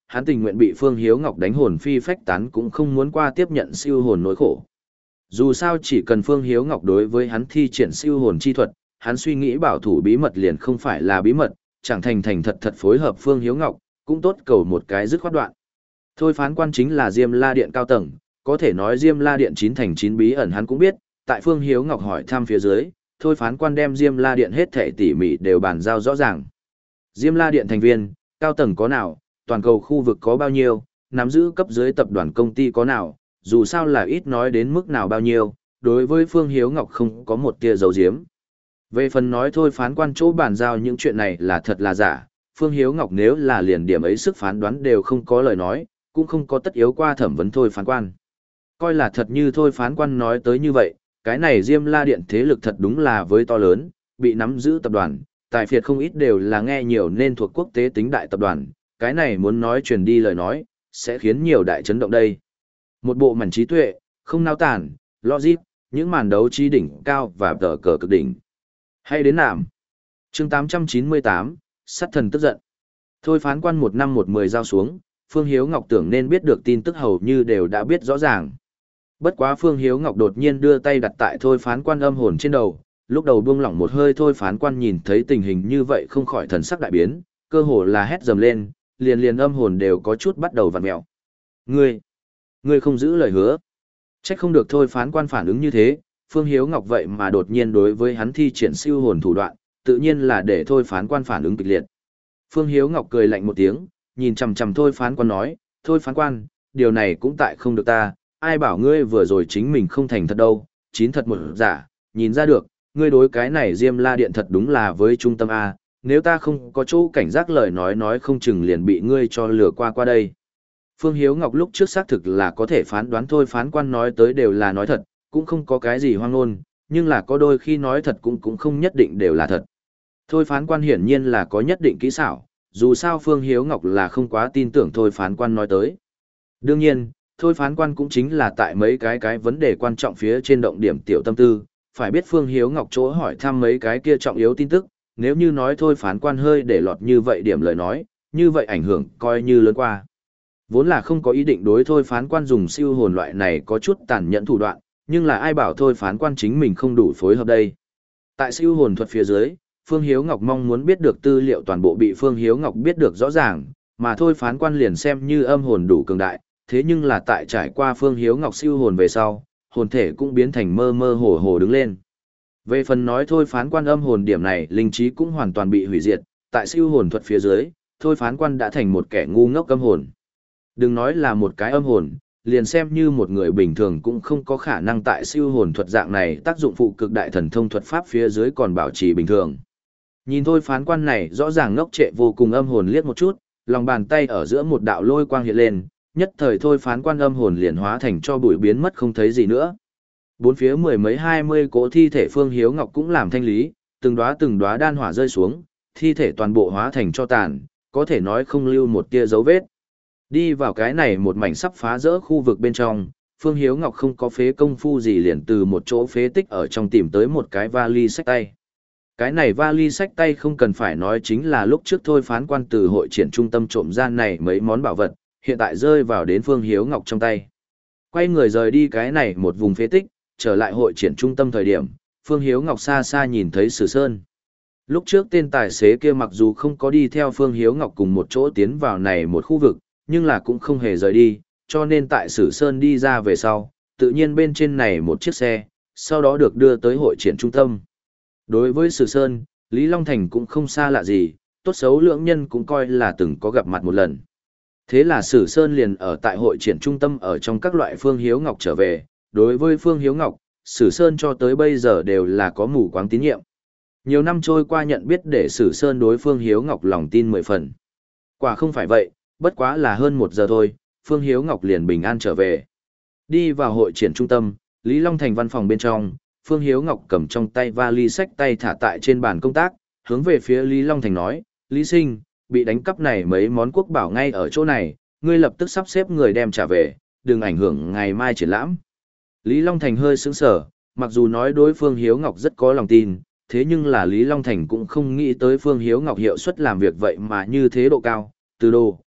hắn tình nguyện bị Phương Hiếu Ngọc đánh hồn phi phách tán cũng không muốn qua tiếp nhận siêu hồn nỗi khổ. Dù sao chỉ cần Phương Hiếu Ngọc đối với hắn thi triển siêu hồn chi thuật, hắn suy nghĩ bảo thủ bí mật liền không phải là bí mật, chẳng thành thành thật thật phối hợp Phương Hiếu Ngọc, cũng tốt cầu một cái dứt khoát đoạn. Thôi phán quan chính là Diêm La Điện cao tầng, có thể nói Diêm La Điện chín thành chín bí ẩn hắn cũng biết, tại Phương Hiếu Ngọc hỏi thăm phía dưới, thôi phán quan đem Diêm La Điện hết thảy tỉ mỉ đều bàn giao rõ ràng. Diêm La Điện thành viên, cao tầng có nào, toàn cầu khu vực có bao nhiêu, nắm giữ cấp dưới tập đoàn công ty có nào, dù sao là ít nói đến mức nào bao nhiêu, đối với Phương Hiếu Ngọc không có một tia dấu diếm. Về phần nói thôi phán quan chỗ bàn giao những chuyện này là thật là giả, Phương Hiếu Ngọc nếu là liền điểm ấy sức phán đoán đều không có lời nói, cũng không có tất yếu qua thẩm vấn thôi phán quan. Coi là thật như thôi phán quan nói tới như vậy, cái này Diêm La Điện thế lực thật đúng là với to lớn, bị nắm giữ tập đoàn, tài phiệt không ít đều là nghe nhiều nên thuộc quốc tế tính đại tập đoàn, cái này muốn nói truyền đi lời nói, sẽ khiến nhiều đại chấn động đây. Một bộ mảnh trí tuệ, không nao tản, logic, những màn đấu trí đỉnh cao và tờ cờ cực đỉnh. Hay đến nạm. chương tám trăm chín mươi tám, sát thần tức giận. Thôi phán quan một năm một mười giao xuống, Phương Hiếu Ngọc tưởng nên biết được tin tức hầu như đều đã biết rõ ràng. Bất quá Phương Hiếu Ngọc đột nhiên đưa tay đặt tại thôi phán quan âm hồn trên đầu, lúc đầu buông lỏng một hơi thôi phán quan nhìn thấy tình hình như vậy không khỏi thần sắc đại biến, cơ hồ là hét dầm lên, liền liền âm hồn đều có chút bắt đầu vặn mẹo. Ngươi, ngươi không giữ lời hứa. Trách không được thôi phán quan phản ứng như thế, Phương Hiếu Ngọc vậy mà đột nhiên đối với hắn thi triển siêu hồn thủ đoạn, tự nhiên là để thôi phán quan phản ứng kịch liệt. Phương Hiếu Ngọc cười lạnh một tiếng, nhìn chằm chằm thôi phán quan nói, thôi phán quan, điều này cũng tại không được ta, ai bảo ngươi vừa rồi chính mình không thành thật đâu, chín thật một giả, nhìn ra được, ngươi đối cái này Diêm La Điện thật đúng là với trung tâm A, nếu ta không có chỗ cảnh giác lời nói nói không chừng liền bị ngươi cho lừa qua qua đây. Phương Hiếu Ngọc lúc trước xác thực là có thể phán đoán thôi phán quan nói tới đều là nói thật, cũng không có cái gì hoang ngôn, nhưng là có đôi khi nói thật cũng cũng không nhất định đều là thật. Thôi phán quan hiển nhiên là có nhất định kỹ xảo, dù sao Phương Hiếu Ngọc là không quá tin tưởng thôi phán quan nói tới. Đương nhiên, thôi phán quan cũng chính là tại mấy cái cái vấn đề quan trọng phía trên động điểm tiểu tâm tư, phải biết Phương Hiếu Ngọc chỗ hỏi thăm mấy cái kia trọng yếu tin tức, nếu như nói thôi phán quan hơi để lọt như vậy điểm lời nói, như vậy ảnh hưởng coi như lớn qua. Vốn là không có ý định đối thôi phán quan dùng siêu hồn loại này có chút tàn nhẫn thủ đoạn, nhưng là ai bảo thôi phán quan chính mình không đủ phối hợp đây. Tại siêu hồn thuật phía dưới, Phương Hiếu Ngọc mong muốn biết được tư liệu toàn bộ bị Phương Hiếu Ngọc biết được rõ ràng, mà thôi phán quan liền xem như âm hồn đủ cường đại, thế nhưng là tại trải qua Phương Hiếu Ngọc siêu hồn về sau, hồn thể cũng biến thành mơ mơ hồ hồ đứng lên. Về phần nói thôi phán quan âm hồn điểm này, linh trí cũng hoàn toàn bị hủy diệt, tại siêu hồn thuật phía dưới, thôi phán quan đã thành một kẻ ngu ngốc âm hồn. Đừng nói là một cái âm hồn, liền xem như một người bình thường cũng không có khả năng tại siêu hồn thuật dạng này tác dụng phụ cực đại thần thông thuật pháp phía dưới còn bảo trì bình thường. Nhìn thôi phán quan này rõ ràng ngốc trệ vô cùng âm hồn liếc một chút, lòng bàn tay ở giữa một đạo lôi quang hiện lên, nhất thời thôi phán quan âm hồn liền hóa thành cho bụi biến mất không thấy gì nữa. Bốn phía mười mấy hai mươi cỗ thi thể Phương Hiếu Ngọc cũng làm thanh lý, từng đóa từng đóa đan hỏa rơi xuống, thi thể toàn bộ hóa thành cho tàn, có thể nói không lưu một tia dấu vết. Đi vào cái này một mảnh sắp phá rỡ khu vực bên trong, Phương Hiếu Ngọc không có phế công phu gì liền từ một chỗ phế tích ở trong tìm tới một cái vali sách tay. Cái này vali sách tay không cần phải nói chính là lúc trước thôi phán quan từ hội triển trung tâm trộm ra này mấy món bảo vật, hiện tại rơi vào đến Phương Hiếu Ngọc trong tay. Quay người rời đi cái này một vùng phế tích, trở lại hội triển trung tâm thời điểm, Phương Hiếu Ngọc xa xa nhìn thấy Sử Sơn. Lúc trước tên tài xế kia mặc dù không có đi theo Phương Hiếu Ngọc cùng một chỗ tiến vào này một khu vực, nhưng là cũng không hề rời đi, cho nên tại Sử Sơn đi ra về sau, tự nhiên bên trên này một chiếc xe, sau đó được đưa tới hội triển trung tâm. Đối với Sử Sơn, Lý Long Thành cũng không xa lạ gì, tốt xấu lưỡng nhân cũng coi là từng có gặp mặt một lần. Thế là Sử Sơn liền ở tại hội triển trung tâm ở trong các loại Phương Hiếu Ngọc trở về, đối với Phương Hiếu Ngọc, Sử Sơn cho tới bây giờ đều là có mù quáng tín nhiệm. Nhiều năm trôi qua nhận biết để Sử Sơn đối Phương Hiếu Ngọc lòng tin mười phần. Quả không phải vậy, bất quá là hơn một giờ thôi, Phương Hiếu Ngọc liền bình an trở về. Đi vào hội triển trung tâm, Lý Long Thành văn phòng bên trong, Phương Hiếu Ngọc cầm trong tay vali sách tay thả tại trên bàn công tác, hướng về phía Lý Long Thành nói, Lý Sinh, bị đánh cắp này mấy món quốc bảo ngay ở chỗ này, ngươi lập tức sắp xếp người đem trả về, đừng ảnh hưởng ngày mai triển lãm. Lý Long Thành hơi sững sờ, mặc dù nói đối Phương Hiếu Ngọc rất có lòng tin, thế nhưng là Lý Long Thành cũng không nghĩ tới Phương Hiếu Ngọc hiệu suất làm việc vậy mà như thế độ cao, từ đồ,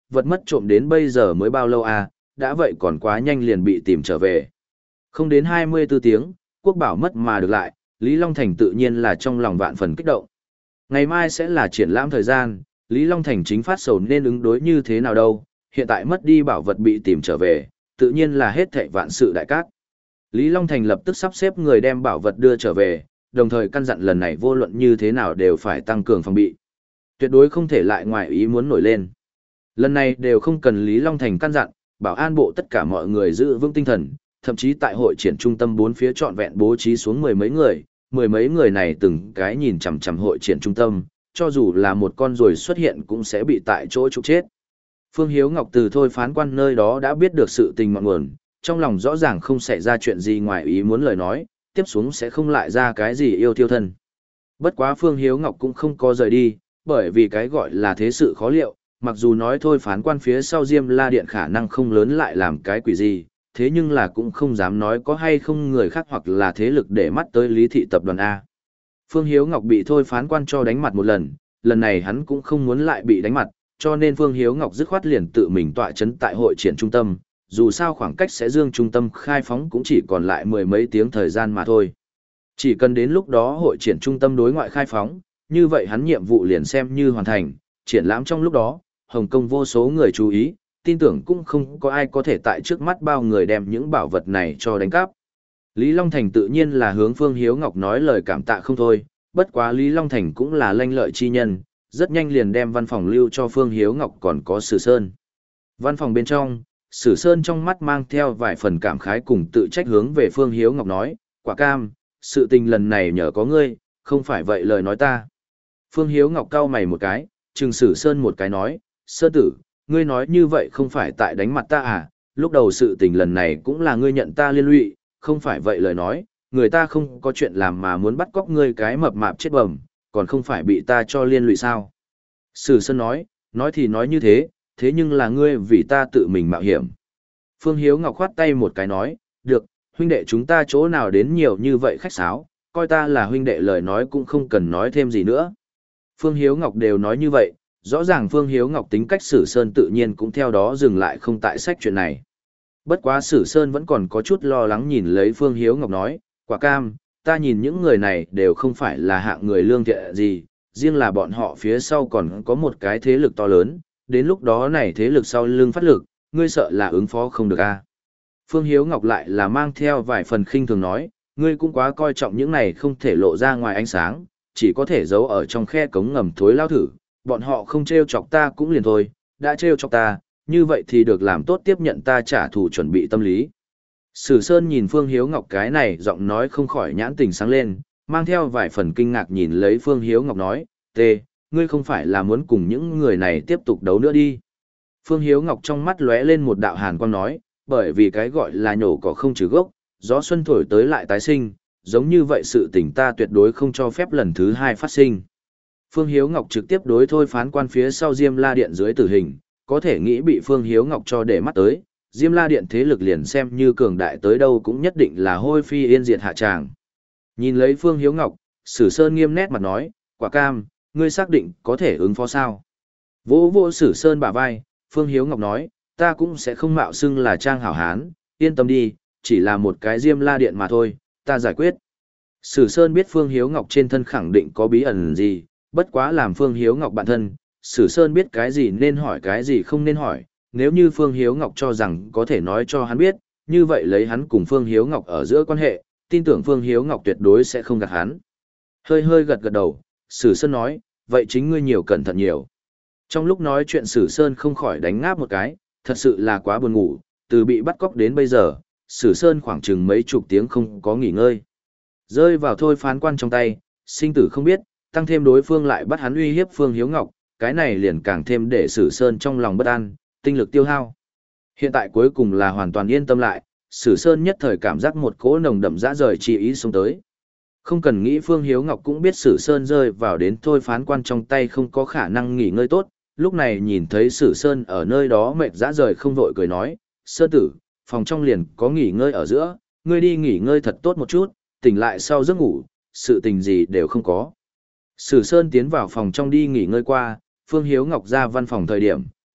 vật mất trộm đến bây giờ mới bao lâu à, đã vậy còn quá nhanh liền bị tìm trở về. Không đến hai mươi tư tiếng, quốc bảo mất mà được lại, Lý Long Thành tự nhiên là trong lòng vạn phần kích động. Ngày mai sẽ là triển lãm thời gian, Lý Long Thành chính phát sầu nên ứng đối như thế nào đâu, hiện tại mất đi bảo vật bị tìm trở về, tự nhiên là hết thảy vạn sự đại cát. Lý Long Thành lập tức sắp xếp người đem bảo vật đưa trở về, đồng thời căn dặn lần này vô luận như thế nào đều phải tăng cường phòng bị. Tuyệt đối không thể lại ngoài ý muốn nổi lên. Lần này đều không cần Lý Long Thành căn dặn, bảo an bộ tất cả mọi người giữ vững tinh thần, thậm chí tại hội triển trung tâm bốn phía trọn vẹn bố trí xuống mười mấy người, mười mấy người này từng cái nhìn chằm chằm hội triển trung tâm, cho dù là một con ruồi xuất hiện cũng sẽ bị tại chỗ trục chết. Phương Hiếu Ngọc từ thôi phán quan nơi đó đã biết được sự tình ngọn nguồn, trong lòng rõ ràng không xảy ra chuyện gì ngoài ý muốn lời nói, tiếp xuống sẽ không lại ra cái gì yêu tiêu thân. Bất quá Phương Hiếu Ngọc cũng không có rời đi, bởi vì cái gọi là thế sự khó liệu, mặc dù nói thôi phán quan phía sau Diêm La Điện khả năng không lớn lại làm cái quỷ gì, thế nhưng là cũng không dám nói có hay không người khác hoặc là thế lực để mắt tới Lý Thị Tập đoàn A. Phương Hiếu Ngọc bị thôi phán quan cho đánh mặt một lần, lần này hắn cũng không muốn lại bị đánh mặt, cho nên Phương Hiếu Ngọc dứt khoát liền tự mình tọa chấn tại hội triển trung tâm, dù sao khoảng cách sẽ dương trung tâm khai phóng cũng chỉ còn lại mười mấy tiếng thời gian mà thôi. Chỉ cần đến lúc đó hội triển trung tâm đối ngoại khai phóng, như vậy hắn nhiệm vụ liền xem như hoàn thành, triển lãm trong lúc đó, Hồng Kông vô số người chú ý, tin tưởng cũng không có ai có thể tại trước mắt bao người đem những bảo vật này cho đánh cắp. Lý Long Thành tự nhiên là hướng Phương Hiếu Ngọc nói lời cảm tạ không thôi, bất quá Lý Long Thành cũng là lanh lợi chi nhân, rất nhanh liền đem văn phòng lưu cho Phương Hiếu Ngọc còn có Sử Sơn. Văn phòng bên trong, Sử Sơn trong mắt mang theo vài phần cảm khái cùng tự trách hướng về Phương Hiếu Ngọc nói, quả cam, sự tình lần này nhờ có ngươi, không phải vậy lời nói ta. Phương Hiếu Ngọc cau mày một cái, trừng Sử Sơn một cái nói, Sơ tử, ngươi nói như vậy không phải tại đánh mặt ta à, lúc đầu sự tình lần này cũng là ngươi nhận ta liên lụy, không phải vậy lời nói, người ta không có chuyện làm mà muốn bắt cóc ngươi cái mập mạp chết bầm, còn không phải bị ta cho liên lụy sao. Sử Sơn nói, nói thì nói như thế, thế nhưng là ngươi vì ta tự mình mạo hiểm. Phương Hiếu Ngọc khoát tay một cái nói, được, huynh đệ chúng ta chỗ nào đến nhiều như vậy khách sáo, coi ta là huynh đệ lời nói cũng không cần nói thêm gì nữa. Phương Hiếu Ngọc đều nói như vậy, rõ ràng Phương Hiếu Ngọc tính cách Sử Sơn tự nhiên cũng theo đó dừng lại không tại sách chuyện này. Bất quá Sử Sơn vẫn còn có chút lo lắng nhìn lấy Phương Hiếu Ngọc nói, quả cam, ta nhìn những người này đều không phải là hạng người lương thiện gì, riêng là bọn họ phía sau còn có một cái thế lực to lớn, đến lúc đó này thế lực sau lưng phát lực, ngươi sợ là ứng phó không được a. Phương Hiếu Ngọc lại là mang theo vài phần khinh thường nói, ngươi cũng quá coi trọng những này không thể lộ ra ngoài ánh sáng, chỉ có thể giấu ở trong khe cống ngầm thối lao thử, bọn họ không trêu chọc ta cũng liền thôi, đã trêu chọc ta, như vậy thì được làm tốt tiếp nhận ta trả thù chuẩn bị tâm lý. Sử Sơn nhìn Phương Hiếu Ngọc cái này giọng nói không khỏi nhãn tình sáng lên, mang theo vài phần kinh ngạc nhìn lấy Phương Hiếu Ngọc nói, tê, ngươi không phải là muốn cùng những người này tiếp tục đấu nữa đi. Phương Hiếu Ngọc trong mắt lóe lên một đạo hàn quang nói, bởi vì cái gọi là nhổ cỏ không trừ gốc, gió xuân thổi tới lại tái sinh, giống như vậy sự tình ta tuyệt đối không cho phép lần thứ hai phát sinh. Phương Hiếu Ngọc trực tiếp đối thôi phán quan phía sau Diêm La Điện dưới tử hình, có thể nghĩ bị Phương Hiếu Ngọc cho để mắt tới, Diêm La Điện thế lực liền xem như cường đại tới đâu cũng nhất định là hôi phi yên diệt hạ tràng. Nhìn lấy Phương Hiếu Ngọc, Sử Sơn nghiêm nét mặt nói, quả cam, ngươi xác định có thể ứng phó sao? Vỗ vỗ Sử Sơn bả vai, Phương Hiếu Ngọc nói, ta cũng sẽ không mạo xưng là trang hảo hán, yên tâm đi, chỉ là một cái Diêm La Điện mà thôi, ta giải quyết. Sử Sơn biết Phương Hiếu Ngọc trên thân khẳng định có bí ẩn gì, bất quá làm Phương Hiếu Ngọc bản thân, Sử Sơn biết cái gì nên hỏi cái gì không nên hỏi, nếu như Phương Hiếu Ngọc cho rằng có thể nói cho hắn biết, như vậy lấy hắn cùng Phương Hiếu Ngọc ở giữa quan hệ, tin tưởng Phương Hiếu Ngọc tuyệt đối sẽ không gạt hắn. Hơi hơi gật gật đầu, Sử Sơn nói, vậy chính ngươi nhiều cẩn thận nhiều. Trong lúc nói chuyện Sử Sơn không khỏi đánh ngáp một cái, thật sự là quá buồn ngủ, từ bị bắt cóc đến bây giờ, Sử Sơn khoảng chừng mấy chục tiếng không có nghỉ ngơi. Rơi vào thôi phán quan trong tay, sinh tử không biết, tăng thêm đối phương lại bắt hắn uy hiếp Phương Hiếu Ngọc, cái này liền càng thêm để Sử Sơn trong lòng bất an, tinh lực tiêu hao. Hiện tại cuối cùng là hoàn toàn yên tâm lại, Sử Sơn nhất thời cảm giác một cỗ nồng đậm dã rời chi ý xuống tới. Không cần nghĩ Phương Hiếu Ngọc cũng biết Sử Sơn rơi vào đến thôi phán quan trong tay không có khả năng nghỉ ngơi tốt, lúc này nhìn thấy Sử Sơn ở nơi đó mệt dã rời không vội cười nói, Sơn tử, phòng trong liền có nghỉ ngơi ở giữa, ngươi đi nghỉ ngơi thật tốt một chút, tỉnh lại sau giấc ngủ, sự tình gì đều không có. Sử Sơn tiến vào phòng trong đi nghỉ ngơi qua, Phương Hiếu Ngọc ra văn phòng thời điểm,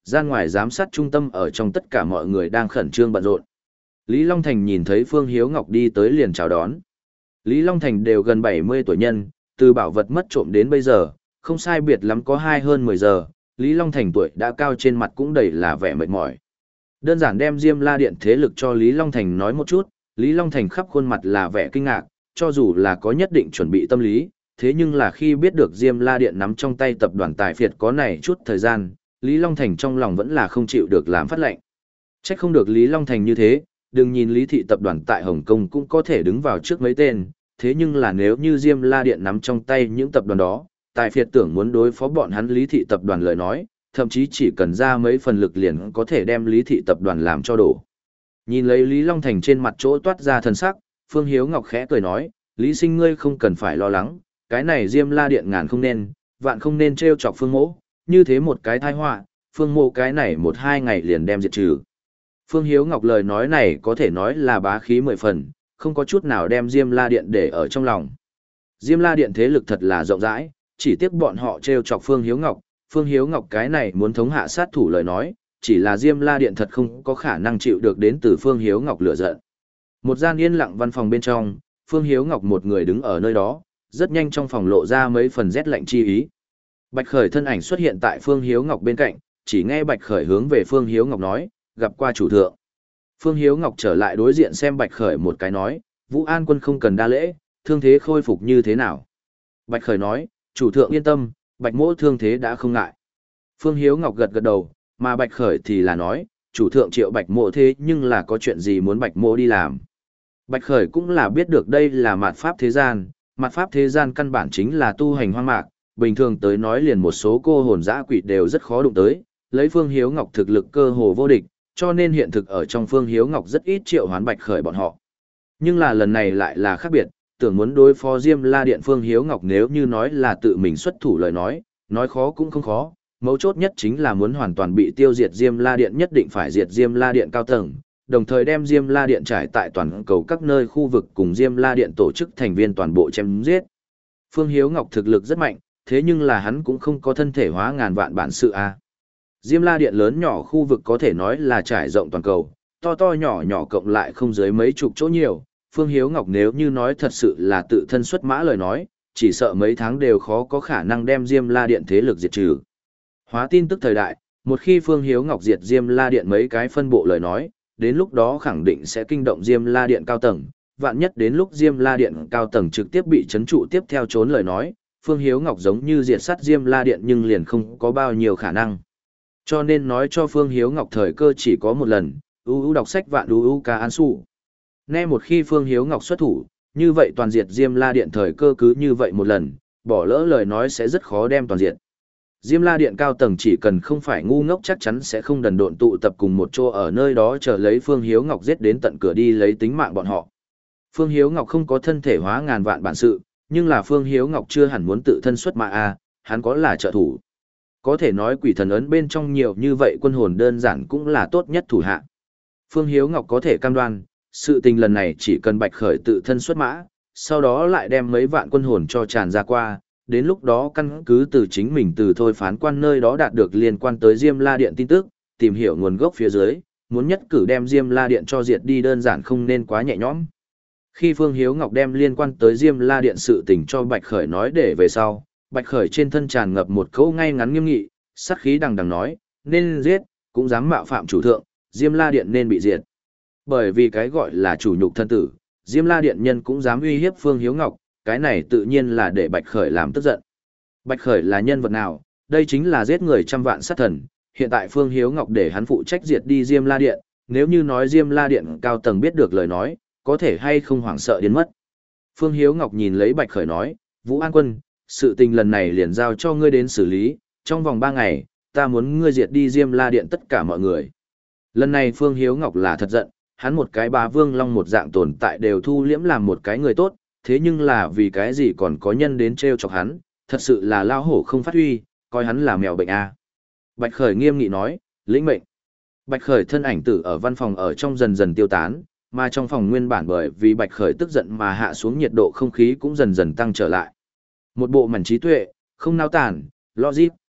gian ngoài giám sát trung tâm ở trong tất cả mọi người đang khẩn trương bận rộn. Lý Long Thành nhìn thấy Phương Hiếu Ngọc đi tới liền chào đón. Lý Long Thành đều gần bảy mươi tuổi nhân, từ bảo vật mất trộm đến bây giờ, không sai biệt lắm có hai hơn mười giờ, Lý Long Thành tuổi đã cao, trên mặt cũng đầy là vẻ mệt mỏi. Đơn giản đem Diêm La Điện thế lực cho Lý Long Thành nói một chút, Lý Long Thành khắp khuôn mặt là vẻ kinh ngạc, cho dù là có nhất định chuẩn bị tâm lý, thế nhưng là khi biết được Diêm La Điện nắm trong tay tập đoàn Tài Phiệt có này chút thời gian, Lý Long Thành trong lòng vẫn là không chịu được làm phát lệnh. Trách không được Lý Long Thành như thế, đừng nhìn Lý Thị tập đoàn tại Hồng Kông cũng có thể đứng vào trước mấy tên, thế nhưng là nếu như Diêm La Điện nắm trong tay những tập đoàn đó, Tài Phiệt tưởng muốn đối phó bọn hắn Lý Thị tập đoàn lời nói, thậm chí chỉ cần ra mấy phần lực liền có thể đem Lý Thị tập đoàn làm cho đổ. Nhìn lấy Lý Long Thành trên mặt chỗ toát ra thần sắc, Phương Hiếu Ngọc khẽ cười nói, Lý Sinh ngươi không cần phải lo lắng, cái này Diêm La Điện ngàn không nên, vạn không nên trêu chọc Phương Mỗ, như thế một cái tai họa, Phương Mỗ cái này một hai ngày liền đem diệt trừ. Phương Hiếu Ngọc lời nói này có thể nói là bá khí mười phần, không có chút nào đem Diêm La Điện để ở trong lòng. Diêm La Điện thế lực thật là rộng rãi, chỉ tiếc bọn họ trêu chọc Phương Hiếu Ngọc, Phương Hiếu Ngọc cái này muốn thống hạ sát thủ lời nói, chỉ là Diêm La Điện thật không có khả năng chịu được đến từ Phương Hiếu Ngọc lửa giận. Một gian yên lặng văn phòng bên trong, Phương Hiếu Ngọc một người đứng ở nơi đó, rất nhanh trong phòng lộ ra mấy phần rét lạnh chi ý. Bạch Khởi thân ảnh xuất hiện tại Phương Hiếu Ngọc bên cạnh, chỉ nghe Bạch Khởi hướng về Phương Hiếu Ngọc nói, gặp qua chủ thượng. Phương Hiếu Ngọc trở lại đối diện xem Bạch Khởi một cái nói, Vũ An Quân không cần đa lễ, thương thế khôi phục như thế nào. Bạch Khởi nói, chủ thượng yên tâm, Bạch Mỗ thương thế đã không ngại. Phương Hiếu Ngọc gật gật đầu, mà Bạch Khởi thì là nói, chủ thượng triệu Bạch Mỗ thế nhưng là có chuyện gì muốn Bạch Mỗ đi làm. Bạch Khởi cũng là biết được đây là mạt pháp thế gian, mạt pháp thế gian căn bản chính là tu hành hoang mạc, bình thường tới nói liền một số cô hồn dã quỷ đều rất khó đụng tới, lấy Phương Hiếu Ngọc thực lực cơ hồ vô địch, cho nên hiện thực ở trong Phương Hiếu Ngọc rất ít triệu hoán Bạch Khởi bọn họ. Nhưng là lần này lại là khác biệt, tưởng muốn đối phó Diêm La Điện Phương Hiếu Ngọc nếu như nói là tự mình xuất thủ lời nói, nói khó cũng không khó, mấu chốt nhất chính là muốn hoàn toàn bị tiêu diệt Diêm La Điện nhất định phải diệt Diêm La Điện cao tầng, đồng thời đem Diêm La Điện trải tại toàn cầu các nơi khu vực cùng Diêm La Điện tổ chức thành viên toàn bộ chém giết. Phương Hiếu Ngọc thực lực rất mạnh, thế nhưng là hắn cũng không có thân thể hóa ngàn vạn bản sự a. Diêm La Điện lớn nhỏ khu vực có thể nói là trải rộng toàn cầu, to to nhỏ nhỏ cộng lại không dưới mấy chục chỗ nhiều. Phương Hiếu Ngọc nếu như nói thật sự là tự thân xuất mã lời nói, chỉ sợ mấy tháng đều khó có khả năng đem Diêm La Điện thế lực diệt trừ. Hóa tin tức thời đại, một khi Phương Hiếu Ngọc diệt Diêm La Điện mấy cái phân bộ lời nói, đến lúc đó khẳng định sẽ kinh động Diêm La Điện cao tầng, vạn nhất đến lúc Diêm La Điện cao tầng trực tiếp bị trấn trụ tiếp theo trốn lời nói, Phương Hiếu Ngọc giống như diệt sát Diêm La Điện nhưng liền không có bao nhiêu khả năng. Cho nên nói cho Phương Hiếu Ngọc thời cơ chỉ có một lần, u u đọc sách vạn u u ca an su. Nghe một khi Phương Hiếu Ngọc xuất thủ, như vậy toàn diệt Diêm La Điện thời cơ cứ như vậy một lần, bỏ lỡ lời nói sẽ rất khó đem toàn diệt. Diêm La Điện cao tầng chỉ cần không phải ngu ngốc chắc chắn sẽ không đần độn tụ tập cùng một chỗ ở nơi đó chờ lấy Phương Hiếu Ngọc giết đến tận cửa đi lấy tính mạng bọn họ. Phương Hiếu Ngọc không có thân thể hóa ngàn vạn bản sự, nhưng là Phương Hiếu Ngọc chưa hẳn muốn tự thân xuất mã a, hắn có là trợ thủ. Có thể nói quỷ thần ấn bên trong nhiều như vậy quân hồn đơn giản cũng là tốt nhất thủ hạ. Phương Hiếu Ngọc có thể cam đoan, sự tình lần này chỉ cần Bạch Khởi tự thân xuất mã, sau đó lại đem mấy vạn quân hồn cho tràn ra qua, đến lúc đó căn cứ từ chính mình từ thôi phán quan nơi đó đạt được liên quan tới Diêm La Điện tin tức, tìm hiểu nguồn gốc phía dưới, muốn nhất cử đem Diêm La Điện cho diệt đi đơn giản không nên quá nhẹ nhõm. Khi Phương Hiếu Ngọc đem liên quan tới Diêm La Điện sự tình cho Bạch Khởi nói để về sau, Bạch Khởi trên thân tràn ngập một câu ngay ngắn nghiêm nghị, sát khí đằng đằng nói, nên giết, cũng dám mạo phạm chủ thượng, Diêm La Điện nên bị diệt. Bởi vì cái gọi là chủ nhục thân tử, Diêm La Điện nhân cũng dám uy hiếp Phương Hiếu Ngọc, cái này tự nhiên là để Bạch Khởi làm tức giận. Bạch Khởi là nhân vật nào? Đây chính là giết người trăm vạn sát thần, hiện tại Phương Hiếu Ngọc để hắn phụ trách diệt đi Diêm La Điện, nếu như nói Diêm La Điện cao tầng biết được lời nói, có thể hay không hoảng sợ đến mất. Phương Hiếu Ngọc nhìn lấy Bạch Khởi nói, Vũ An Quân, sự tình lần này liền giao cho ngươi đến xử lý, trong vòng ba ngày, ta muốn ngươi diệt đi Diêm La Điện tất cả mọi người. Lần này Phương Hiếu Ngọc là thật giận, hắn một cái bá vương long một dạng tồn tại đều thu liễm làm một cái người tốt, thế nhưng là vì cái gì còn có nhân đến trêu chọc hắn, thật sự là lao hổ không phát huy, coi hắn là mèo bệnh a. Bạch Khởi nghiêm nghị nói, lĩnh mệnh. Bạch Khởi thân ảnh tử ở văn phòng ở trong dần dần tiêu tán, mà trong phòng nguyên bản bởi vì Bạch Khởi tức giận mà hạ xuống nhiệt độ không khí cũng dần dần tăng trở lại. Một bộ mảnh trí tuệ, không nao tản, logic,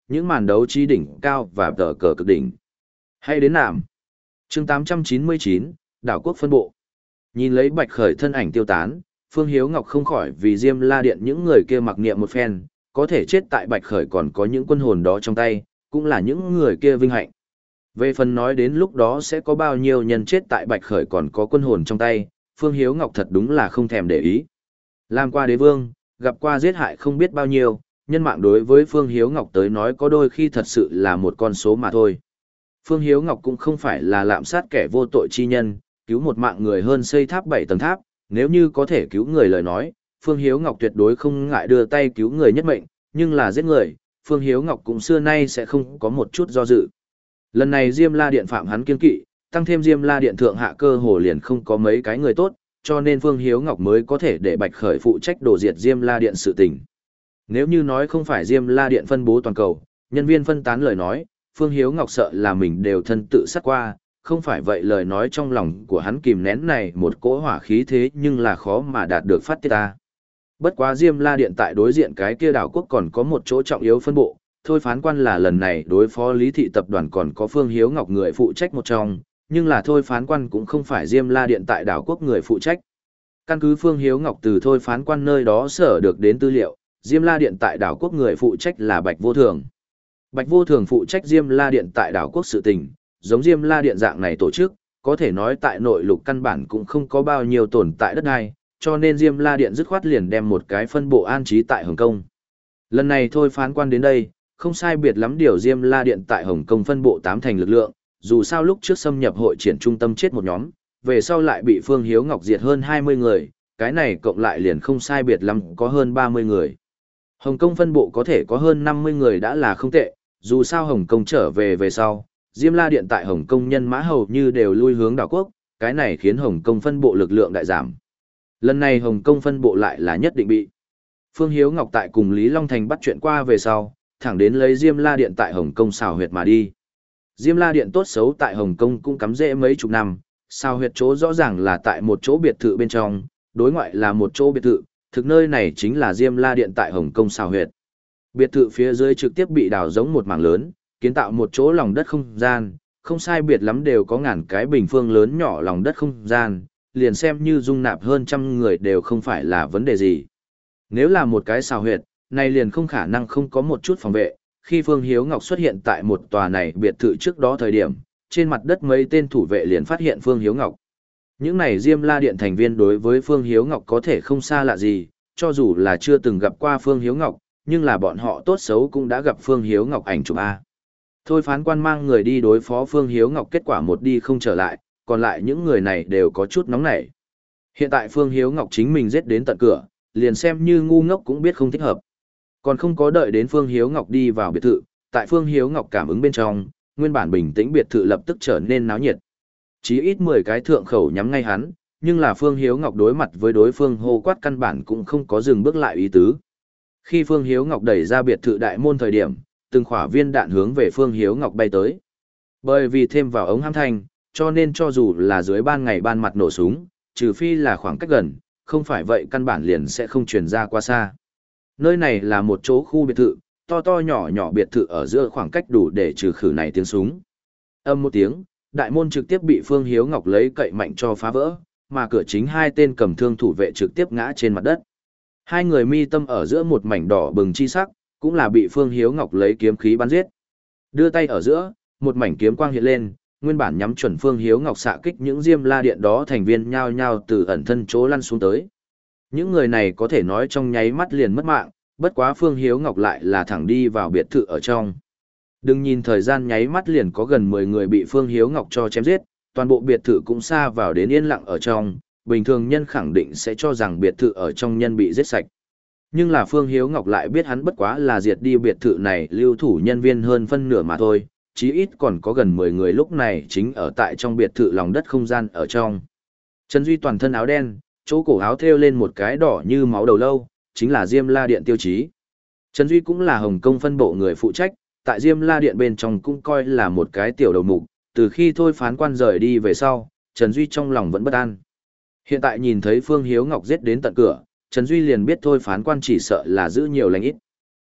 những màn đấu trí đỉnh cao và tờ cờ cực đỉnh. Hay đến nạm. Chương tám trăm chín mươi chín, Đảo quốc phân bộ. Nhìn lấy Bạch Khởi thân ảnh tiêu tán, Phương Hiếu Ngọc không khỏi vì Diêm La Điện những người kia mặc niệm một phen, có thể chết tại Bạch Khởi còn có những quân hồn đó trong tay, cũng là những người kia vinh hạnh. Về phần nói đến lúc đó sẽ có bao nhiêu nhân chết tại Bạch Khởi còn có quân hồn trong tay, Phương Hiếu Ngọc thật đúng là không thèm để ý. Làm qua đế vương, gặp qua giết hại không biết bao nhiêu, nhân mạng đối với Phương Hiếu Ngọc tới nói có đôi khi thật sự là một con số mà thôi. Phương Hiếu Ngọc cũng không phải là lạm sát kẻ vô tội chi nhân, cứu một mạng người hơn xây tháp bảy tầng tháp, nếu như có thể cứu người lời nói, Phương Hiếu Ngọc tuyệt đối không ngại đưa tay cứu người nhất mệnh, nhưng là giết người, Phương Hiếu Ngọc cũng xưa nay sẽ không có một chút do dự. Lần này Diêm La Điện phạm hắn kiên kỵ, tăng thêm Diêm La Điện thượng hạ cơ hồ liền không có mấy cái người tốt, cho nên Phương Hiếu Ngọc mới có thể để Bạch Khởi phụ trách đổ diệt Diêm La Điện sự tình. Nếu như nói không phải Diêm La Điện phân bố toàn cầu, nhân viên phân tán lời nói, Phương Hiếu Ngọc sợ là mình đều thân tự sát qua, không phải vậy lời nói trong lòng của hắn kìm nén này một cỗ hỏa khí thế nhưng là khó mà đạt được phát tiết ta. Bất quá Diêm La Điện tại đối diện cái kia đảo quốc còn có một chỗ trọng yếu phân bộ, thôi phán quan là lần này đối phó Lý Thị tập đoàn còn có Phương Hiếu Ngọc người phụ trách một trong, nhưng là thôi phán quan cũng không phải Diêm La Điện tại đảo quốc người phụ trách. Căn cứ Phương Hiếu Ngọc từ thôi phán quan nơi đó sở được đến tư liệu, Diêm La Điện tại đảo quốc người phụ trách là Bạch Vô Thường. Bạch Vô Thường phụ trách Diêm La Điện tại đảo quốc sự tình, giống Diêm La Điện dạng này tổ chức, có thể nói tại nội lục căn bản cũng không có bao nhiêu tồn tại đất đai, cho nên Diêm La Điện dứt khoát liền đem một cái phân bộ an trí tại Hồng Kông. Lần này thôi phán quan đến đây, không sai biệt lắm điều Diêm La Điện tại Hồng Kông phân bộ tám thành lực lượng, dù sao lúc trước xâm nhập hội triển trung tâm chết một nhóm, về sau lại bị Phương Hiếu Ngọc diệt hơn hai mươi người, cái này cộng lại liền không sai biệt lắm có hơn ba mươi người. Hồng Kông phân bộ có thể có hơn năm mươi người đã là không tệ, dù sao Hồng Kông trở về về sau, Diêm La Điện tại Hồng Kông nhân mã hầu như đều lui hướng đảo quốc, cái này khiến Hồng Kông phân bộ lực lượng đại giảm. Lần này Hồng Kông phân bộ lại là nhất định bị. Phương Hiếu Ngọc tại cùng Lý Long Thành bắt chuyện qua về sau, thẳng đến lấy Diêm La Điện tại Hồng Kông xào huyệt mà đi. Diêm La Điện tốt xấu tại Hồng Kông cũng cắm rễ mấy chục năm, xào huyệt chỗ rõ ràng là tại một chỗ biệt thự bên trong, đối ngoại là một chỗ biệt thự, thực nơi này chính là Diêm La Điện tại Hồng Kông xào huyệt. Biệt thự phía dưới trực tiếp bị đào giống một mảng lớn, kiến tạo một chỗ lòng đất không gian, không sai biệt lắm đều có ngàn cái bình phương lớn nhỏ lòng đất không gian, liền xem như dung nạp hơn trăm người đều không phải là vấn đề gì. Nếu là một cái xào huyệt, này liền không khả năng không có một chút phòng vệ, khi Phương Hiếu Ngọc xuất hiện tại một tòa này biệt thự trước đó thời điểm, trên mặt đất mấy tên thủ vệ liền phát hiện Phương Hiếu Ngọc. Những này Diêm La Điện thành viên đối với Phương Hiếu Ngọc có thể không xa lạ gì, cho dù là chưa từng gặp qua Phương Hiếu Ngọc, nhưng là bọn họ tốt xấu cũng đã gặp Phương Hiếu Ngọc ảnh chụp A. Thôi phán quan mang người đi đối phó Phương Hiếu Ngọc kết quả một đi không trở lại, còn lại những người này đều có chút nóng nảy. Hiện tại Phương Hiếu Ngọc chính mình giết đến tận cửa, liền xem như ngu ngốc cũng biết không thích hợp. Còn không có đợi đến Phương Hiếu Ngọc đi vào biệt thự, tại Phương Hiếu Ngọc cảm ứng bên trong, nguyên bản bình tĩnh biệt thự lập tức trở nên náo nhiệt. Chí ít mười cái thượng khẩu nhắm ngay hắn, nhưng là Phương Hiếu Ngọc đối mặt với đối phương hô quát căn bản cũng không có dừng bước lại ý tứ. Khi Phương Hiếu Ngọc đẩy ra biệt thự đại môn thời điểm, từng khỏa viên đạn hướng về Phương Hiếu Ngọc bay tới. Bởi vì thêm vào ống hãm thanh, cho nên cho dù là dưới ban ngày ban mặt nổ súng, trừ phi là khoảng cách gần, không phải vậy căn bản liền sẽ không truyền ra qua xa. Nơi này là một chỗ khu biệt thự, to to nhỏ nhỏ biệt thự ở giữa khoảng cách đủ để trừ khử này tiếng súng. Âm một tiếng, đại môn trực tiếp bị Phương Hiếu Ngọc lấy cậy mạnh cho phá vỡ, mà cửa chính hai tên cầm thương thủ vệ trực tiếp ngã trên mặt đất. Hai người mi tâm ở giữa một mảnh đỏ bừng chi sắc, cũng là bị Phương Hiếu Ngọc lấy kiếm khí bắn giết. Đưa tay ở giữa, một mảnh kiếm quang hiện lên, nguyên bản nhắm chuẩn Phương Hiếu Ngọc xạ kích những Diêm La Điện đó thành viên nhao nhao từ ẩn thân chỗ lăn xuống tới. Những người này có thể nói trong nháy mắt liền mất mạng, bất quá Phương Hiếu Ngọc lại là thẳng đi vào biệt thự ở trong. Đừng nhìn thời gian nháy mắt liền có gần mười người bị Phương Hiếu Ngọc cho chém giết, toàn bộ biệt thự cũng xa vào đến yên lặng ở trong, bình thường nhân khẳng định sẽ cho rằng biệt thự ở trong nhân bị giết sạch. Nhưng là Phương Hiếu Ngọc lại biết hắn bất quá là diệt đi biệt thự này lưu thủ nhân viên hơn phân nửa mà thôi, chí ít còn có gần mười người lúc này chính ở tại trong biệt thự lòng đất không gian ở trong. Trần Duy toàn thân áo đen, chỗ cổ áo thêu lên một cái đỏ như máu đầu lâu, chính là Diêm La Điện tiêu chí. Trần Duy cũng là Hồng Kông phân bộ người phụ trách, tại Diêm La Điện bên trong cũng coi là một cái tiểu đầu mục, từ khi thôi phán quan rời đi về sau, Trần Duy trong lòng vẫn bất an. Hiện tại nhìn thấy Phương Hiếu Ngọc giết đến tận cửa, Trần Duy liền biết thôi phán quan chỉ sợ là giữ nhiều lành ít.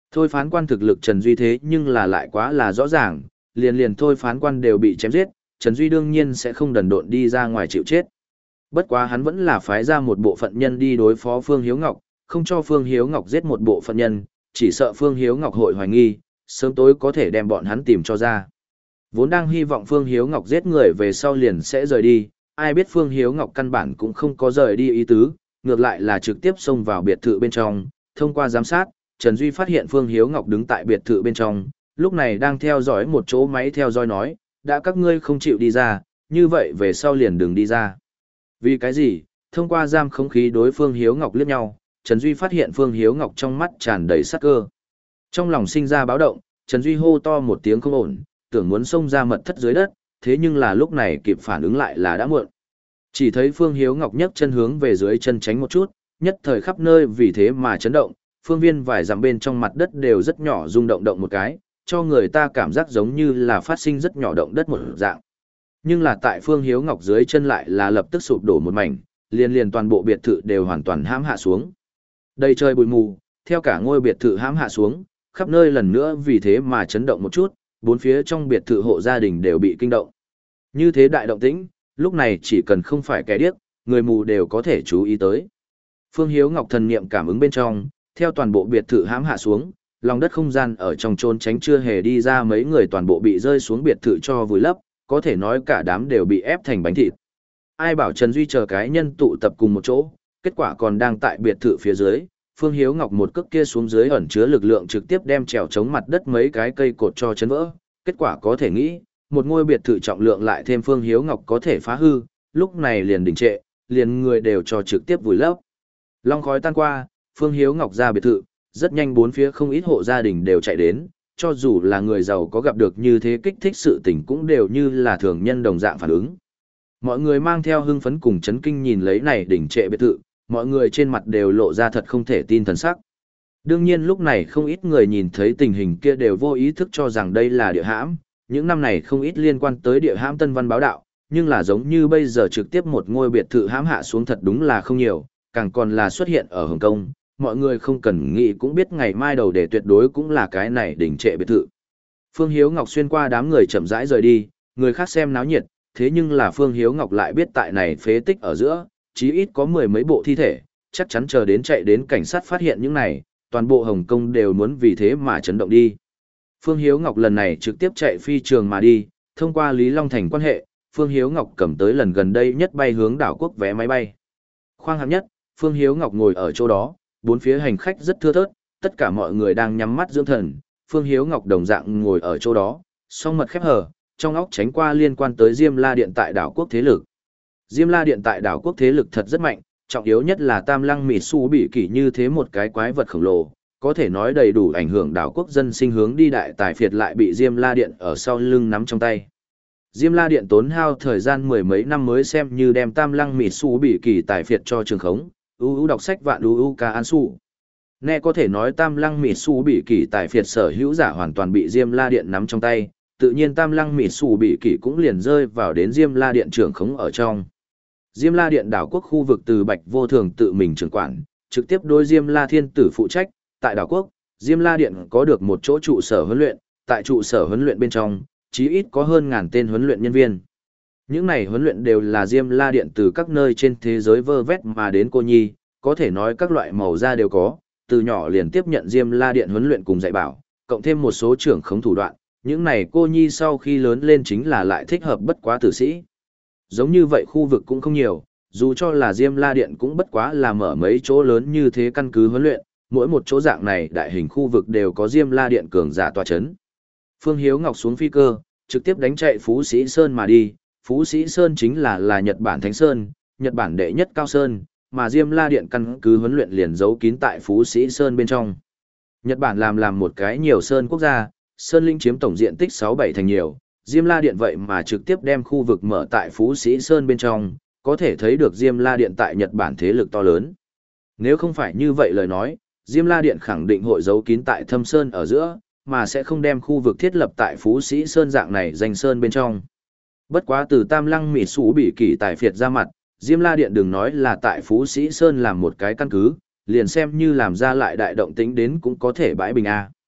Thôi phán quan thực lực Trần Duy thế nhưng là lại quá là rõ ràng, liền liền thôi phán quan đều bị chém giết, Trần Duy đương nhiên sẽ không đần độn đi ra ngoài chịu chết. Bất quá hắn vẫn là phái ra một bộ phận nhân đi đối phó Phương Hiếu Ngọc, không cho Phương Hiếu Ngọc giết một bộ phận nhân, chỉ sợ Phương Hiếu Ngọc hội hoài nghi, sớm tối có thể đem bọn hắn tìm cho ra. Vốn đang hy vọng Phương Hiếu Ngọc giết người về sau liền sẽ rời đi, ai biết Phương Hiếu Ngọc căn bản cũng không có rời đi ý tứ, ngược lại là trực tiếp xông vào biệt thự bên trong, thông qua giám sát, Trần Duy phát hiện Phương Hiếu Ngọc đứng tại biệt thự bên trong, lúc này đang theo dõi một chỗ máy theo dõi nói, đã các ngươi không chịu đi ra, như vậy về sau liền đừng đi ra. Vì cái gì? Thông qua giam không khí đối Phương Hiếu Ngọc liếc nhau, Trần Duy phát hiện Phương Hiếu Ngọc trong mắt tràn đầy sát cơ. Trong lòng sinh ra báo động, Trần Duy hô to một tiếng không ổn, tưởng muốn xông ra mật thất dưới đất, thế nhưng là lúc này kịp phản ứng lại là đã muộn. Chỉ thấy Phương Hiếu Ngọc nhấc chân hướng về dưới chân tránh một chút, nhất thời khắp nơi vì thế mà chấn động, phương viên vài dặm bên trong mặt đất đều rất nhỏ rung động động một cái, cho người ta cảm giác giống như là phát sinh rất nhỏ động đất một dạng. Nhưng là tại Phương Hiếu Ngọc dưới chân lại là lập tức sụp đổ một mảnh, liền liền toàn bộ biệt thự đều hoàn toàn hãm hạ xuống. Đầy trời bụi mù, theo cả ngôi biệt thự hãm hạ xuống, khắp nơi lần nữa vì thế mà chấn động một chút, bốn phía trong biệt thự hộ gia đình đều bị kinh động. Như thế đại động tĩnh, lúc này chỉ cần không phải kẻ điếc, người mù đều có thể chú ý tới. Phương Hiếu Ngọc thần niệm cảm ứng bên trong, theo toàn bộ biệt thự hãm hạ xuống, lòng đất không gian ở trong trốn tránh chưa hề đi ra mấy người toàn bộ bị rơi xuống biệt thự cho vùi lấp, có thể nói cả đám đều bị ép thành bánh thịt. Ai bảo Trần Duy chờ cái nhân tụ tập cùng một chỗ, kết quả còn đang tại biệt thự phía dưới, Phương Hiếu Ngọc một cước kia xuống dưới ẩn chứa lực lượng trực tiếp đem trèo chống mặt đất mấy cái cây cột cho chấn vỡ, kết quả có thể nghĩ, một ngôi biệt thự trọng lượng lại thêm Phương Hiếu Ngọc có thể phá hư, lúc này liền đình trệ, liền người đều cho trực tiếp vùi lấp. Long khói tan qua, Phương Hiếu Ngọc ra biệt thự, rất nhanh bốn phía không ít hộ gia đình đều chạy đến, cho dù là người giàu có gặp được như thế kích thích sự tình cũng đều như là thường nhân đồng dạng phản ứng. Mọi người mang theo hưng phấn cùng chấn kinh nhìn lấy này đỉnh trệ biệt thự, mọi người trên mặt đều lộ ra thật không thể tin thần sắc. Đương nhiên lúc này không ít người nhìn thấy tình hình kia đều vô ý thức cho rằng đây là địa hãm, những năm này không ít liên quan tới địa hãm Tân Văn báo đạo, nhưng là giống như bây giờ trực tiếp một ngôi biệt thự hãm hạ xuống thật đúng là không nhiều, càng còn là xuất hiện ở Hồng Kông, mọi người không cần nghĩ cũng biết ngày mai đầu để tuyệt đối cũng là cái này đỉnh trệ biệt thự. Phương Hiếu Ngọc xuyên qua đám người chậm rãi rời đi, người khác xem náo nhiệt, thế nhưng là Phương Hiếu Ngọc lại biết tại này phế tích ở giữa, chí ít có mười mấy bộ thi thể, chắc chắn chờ đến chạy đến cảnh sát phát hiện những này, toàn bộ Hồng Kông đều muốn vì thế mà chấn động đi. Phương Hiếu Ngọc lần này trực tiếp chạy phi trường mà đi, thông qua Lý Long Thành quan hệ, Phương Hiếu Ngọc cầm tới lần gần đây nhất bay hướng đảo quốc vé máy bay. Khoang hạng nhất, Phương Hiếu Ngọc ngồi ở chỗ đó, bốn phía hành khách rất thưa thớt, tất cả mọi người đang nhắm mắt dưỡng thần, Phương Hiếu Ngọc đồng dạng ngồi ở chỗ đó, song mật khép hờ, trong óc tránh qua liên quan tới Diêm La Điện tại đảo quốc thế lực. Diêm La Điện tại đảo quốc thế lực thật rất mạnh, trọng yếu nhất là Tam Lăng Mịt Su bị kỷ như thế một cái quái vật khổng lồ, có thể nói đầy đủ ảnh hưởng đảo quốc dân sinh hướng đi đại tài phiệt lại bị Diêm La Điện ở sau lưng nắm trong tay. Diêm La Điện tốn hao thời gian mười mấy năm mới xem như đem Tam Lăng Mịt Su bị kỷ tài phiệt cho trường khống, u u đọc sách vạn u u ca an su. Nghe có thể nói Tam Lăng Mịt Su bị kỷ tài phiệt sở hữu giả hoàn toàn bị Diêm La Điện nắm trong tay, tự nhiên Tam Lăng Mịt Su bị kỷ cũng liền rơi vào đến Diêm La Điện trưởng khống ở trong. Diêm La Điện đảo quốc khu vực từ Bạch Vô Thường tự mình trưởng quản, trực tiếp đối Diêm La Thiên Tử phụ trách, tại đảo quốc, Diêm La Điện có được một chỗ trụ sở huấn luyện, tại trụ sở huấn luyện bên trong, chí ít có hơn ngàn tên huấn luyện nhân viên. Những này huấn luyện đều là Diêm La Điện từ các nơi trên thế giới vơ vét mà đến cô nhi, có thể nói các loại màu da đều có, từ nhỏ liền tiếp nhận Diêm La Điện huấn luyện cùng dạy bảo, cộng thêm một số trưởng khống thủ đoạn, những này cô nhi sau khi lớn lên chính là lại thích hợp bất quá tử sĩ. Giống như vậy khu vực cũng không nhiều, dù cho là Diêm La Điện cũng bất quá là mở mấy chỗ lớn như thế căn cứ huấn luyện, mỗi một chỗ dạng này đại hình khu vực đều có Diêm La Điện cường giả tọa chấn. Phương Hiếu Ngọc xuống phi cơ, trực tiếp đánh chạy Phú Sĩ Sơn mà đi, Phú Sĩ Sơn chính là là Nhật Bản Thánh Sơn, Nhật Bản đệ nhất cao sơn, mà Diêm La Điện căn cứ huấn luyện liền giấu kín tại Phú Sĩ Sơn bên trong. Nhật Bản làm làm một cái nhiều sơn quốc gia, sơn linh chiếm tổng diện tích sáu bảy thành nhiều, Diêm La Điện vậy mà trực tiếp đem khu vực mở tại Phú Sĩ Sơn bên trong, có thể thấy được Diêm La Điện tại Nhật Bản thế lực to lớn. Nếu không phải như vậy lời nói, Diêm La Điện khẳng định hội giấu kín tại Thâm Sơn ở giữa, mà sẽ không đem khu vực thiết lập tại Phú Sĩ Sơn dạng này danh sơn bên trong. Bất quá từ Tam Lăng Mị Sủ bị kỷ tài phiệt ra mặt, Diêm La Điện đừng nói là tại Phú Sĩ Sơn làm một cái căn cứ, liền xem như làm ra lại đại động tính đến cũng có thể bãi bình A.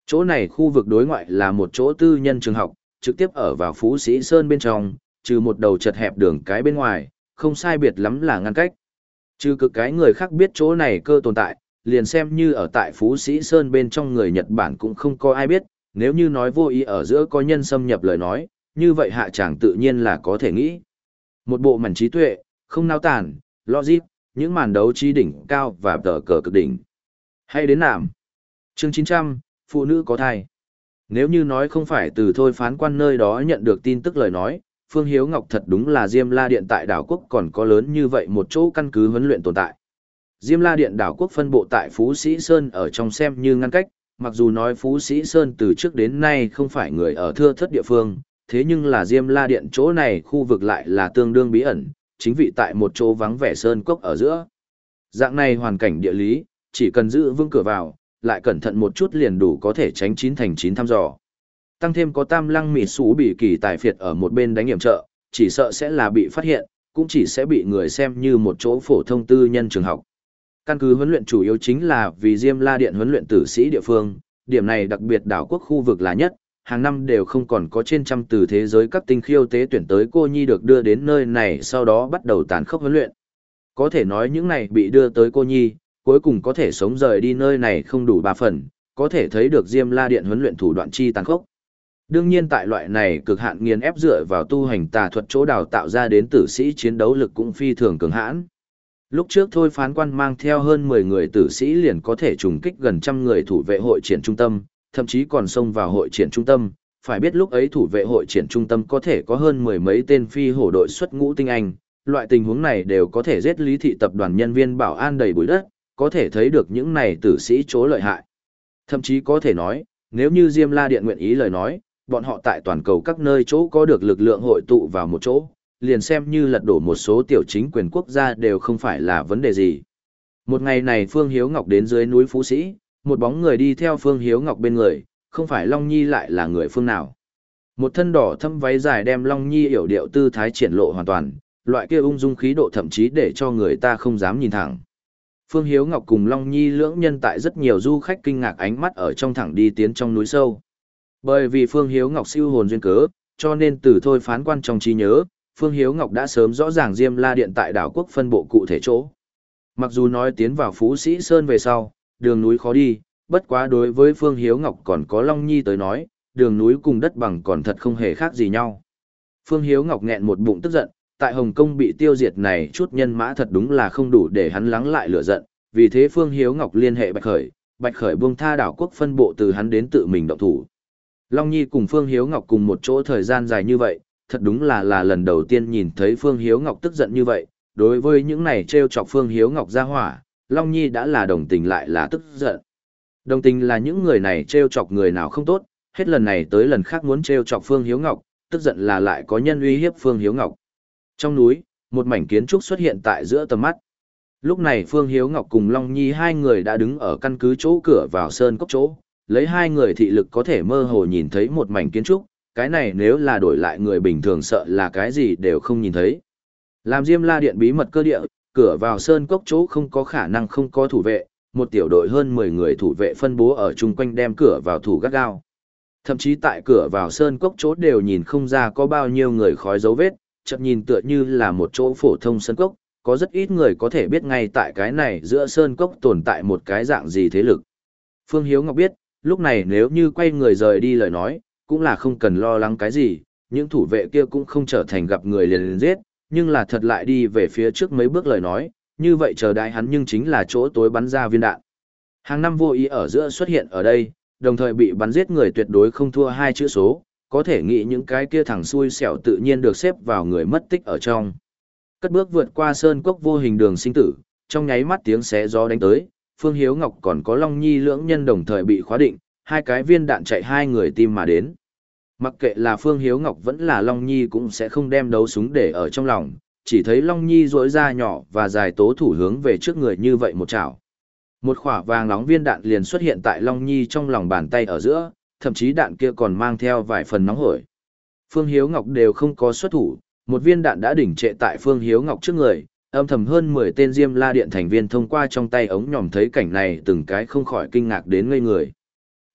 Chỗ này khu vực đối ngoại là một chỗ tư nhân trường học, trực tiếp ở vào Phú Sĩ Sơn bên trong, trừ một đầu chật hẹp đường cái bên ngoài, không sai biệt lắm là ngăn cách. Trừ cực cái người khác biết chỗ này cơ tồn tại, liền xem như ở tại Phú Sĩ Sơn bên trong người Nhật Bản cũng không có ai biết, nếu như nói vô ý ở giữa có nhân xâm nhập lời nói, như vậy hạ chẳng tự nhiên là có thể nghĩ. Một bộ mảnh trí tuệ, không nao tản, logic, những màn đấu trí đỉnh cao và tờ cờ cực đỉnh. Hay đến nạm. Chương chín trăm, phụ nữ có thai. Nếu như nói không phải từ thôi phán quan nơi đó nhận được tin tức lời nói, Phương Hiếu Ngọc thật đúng là Diêm La Điện tại đảo quốc còn có lớn như vậy một chỗ căn cứ huấn luyện tồn tại. Diêm La Điện đảo quốc phân bộ tại Phú Sĩ Sơn ở trong xem như ngăn cách, mặc dù nói Phú Sĩ Sơn từ trước đến nay không phải người ở thưa thất địa phương, thế nhưng là Diêm La Điện chỗ này khu vực lại là tương đương bí ẩn, chính vị tại một chỗ vắng vẻ sơn cốc ở giữa. Dạng này hoàn cảnh địa lý, chỉ cần giữ vững cửa vào, lại cẩn thận một chút liền đủ có thể tránh chín thành chín thăm dò. Tăng thêm có tam lăng mị sủ bị kỳ tài phiệt ở một bên đánh hiểm trợ, chỉ sợ sẽ là bị phát hiện, cũng chỉ sẽ bị người xem như một chỗ phổ thông tư nhân trường học. Căn cứ huấn luyện chủ yếu chính là vì Diêm La Điện huấn luyện tử sĩ địa phương, điểm này đặc biệt đảo quốc khu vực là nhất, hàng năm đều không còn có trên trăm từ thế giới các tinh khiêu tế tuyển tới cô nhi được đưa đến nơi này sau đó bắt đầu tàn khốc huấn luyện. Có thể nói những này bị đưa tới cô nhi, cuối cùng có thể sống rời đi nơi này không đủ ba phần, có thể thấy được Diêm La Điện huấn luyện thủ đoạn chi tàn khốc. Đương nhiên tại loại này cực hạn nghiền ép dựa vào tu hành tà thuật chỗ đào tạo ra đến tử sĩ chiến đấu lực cũng phi thường cường hãn. Lúc trước thôi phán quan mang theo hơn mười người tử sĩ liền có thể trùng kích gần trăm người thủ vệ hội triển trung tâm, thậm chí còn xông vào hội triển trung tâm. Phải biết lúc ấy thủ vệ hội triển trung tâm có thể có hơn mười mấy tên phi hổ đội xuất ngũ tinh anh, loại tình huống này đều có thể giết lý thị tập đoàn nhân viên bảo an đầy bụi đất, có thể thấy được những này tử sĩ chỗ lợi hại. Thậm chí có thể nói, nếu như Diêm La Điện nguyện ý lời nói, bọn họ tại toàn cầu các nơi chỗ có được lực lượng hội tụ vào một chỗ, liền xem như lật đổ một số tiểu chính quyền quốc gia đều không phải là vấn đề gì. Một ngày này Phương Hiếu Ngọc đến dưới núi Phú Sĩ, một bóng người đi theo Phương Hiếu Ngọc bên người, không phải Long Nhi lại là người phương nào. Một thân đỏ thâm váy dài đem Long Nhi yểu điệu tư thái triển lộ hoàn toàn, loại kia ung dung khí độ thậm chí để cho người ta không dám nhìn thẳng. Phương Hiếu Ngọc cùng Long Nhi lưỡng nhân tại rất nhiều du khách kinh ngạc ánh mắt ở trong thẳng đi tiến trong núi sâu. Bởi vì Phương Hiếu Ngọc siêu hồn duyên cớ, cho nên từ thôi phán quan trong trí nhớ, Phương Hiếu Ngọc đã sớm rõ ràng Diêm La Điện tại đảo quốc phân bộ cụ thể chỗ. Mặc dù nói tiến vào Phú Sĩ Sơn về sau, đường núi khó đi, bất quá đối với Phương Hiếu Ngọc còn có Long Nhi tới nói, đường núi cùng đất bằng còn thật không hề khác gì nhau. Phương Hiếu Ngọc nghẹn một bụng tức giận, tại Hồng Kông bị tiêu diệt này chút nhân mã thật đúng là không đủ để hắn lắng lại lửa giận, vì thế Phương Hiếu Ngọc liên hệ Bạch Khởi, Bạch Khởi buông tha đảo quốc phân bộ từ hắn đến tự mình động thủ. Long Nhi cùng Phương Hiếu Ngọc cùng một chỗ thời gian dài như vậy, thật đúng là là lần đầu tiên nhìn thấy Phương Hiếu Ngọc tức giận như vậy, đối với những này trêu chọc Phương Hiếu Ngọc ra hỏa, Long Nhi đã là đồng tình lại là tức giận. Đồng tình là những người này trêu chọc người nào không tốt, hết lần này tới lần khác muốn trêu chọc Phương Hiếu Ngọc, tức giận là lại có nhân uy hiếp Phương Hiếu Ngọc. Trong núi, một mảnh kiến trúc xuất hiện tại giữa tầm mắt. Lúc này Phương Hiếu Ngọc cùng Long Nhi hai người đã đứng ở căn cứ chỗ cửa vào sơn cốc chỗ, lấy hai người thị lực có thể mơ hồ nhìn thấy một mảnh kiến trúc, cái này nếu là đổi lại người bình thường sợ là cái gì đều không nhìn thấy. Làm Diêm La Điện bí mật cơ địa, cửa vào sơn cốc chỗ không có khả năng không có thủ vệ, một tiểu đội hơn mười người thủ vệ phân bố ở chung quanh đem cửa vào thủ gắt gao. Thậm chí tại cửa vào sơn cốc chỗ đều nhìn không ra có bao nhiêu người khói dấu vết, chợt nhìn tựa như là một chỗ phổ thông sơn cốc, có rất ít người có thể biết ngay tại cái này giữa sơn cốc tồn tại một cái dạng gì thế lực. Phương Hiếu Ngọc biết, lúc này nếu như quay người rời đi lời nói, cũng là không cần lo lắng cái gì, những thủ vệ kia cũng không trở thành gặp người liền liền giết, nhưng là thật lại đi về phía trước mấy bước lời nói, như vậy chờ đãi hắn nhưng chính là chỗ tối bắn ra viên đạn. Hàng năm vô ý ở giữa xuất hiện ở đây, đồng thời bị bắn giết người tuyệt đối không thua hai chữ số, có thể nghĩ những cái kia thằng xui xẻo tự nhiên được xếp vào người mất tích ở trong. Cất bước vượt qua sơn cốc vô hình đường sinh tử, trong nháy mắt tiếng xé gió đánh tới, Phương Hiếu Ngọc còn có Long Nhi lưỡng nhân đồng thời bị khóa định, hai cái viên đạn chạy hai người tim mà đến. Mặc kệ là Phương Hiếu Ngọc vẫn là Long Nhi cũng sẽ không đem đấu súng để ở trong lòng, chỉ thấy Long Nhi rỗi ra nhỏ và dài tố thủ hướng về trước người như vậy một chảo. Một quả vàng nóng viên đạn liền xuất hiện tại Long Nhi trong lòng bàn tay ở giữa, thậm chí đạn kia còn mang theo vài phần nóng hổi. Phương Hiếu Ngọc đều không có xuất thủ, một viên đạn đã đỉnh trệ tại Phương Hiếu Ngọc trước người, âm thầm hơn mười tên Diêm La Điện thành viên thông qua trong tay ống nhòm thấy cảnh này từng cái không khỏi kinh ngạc đến ngây người.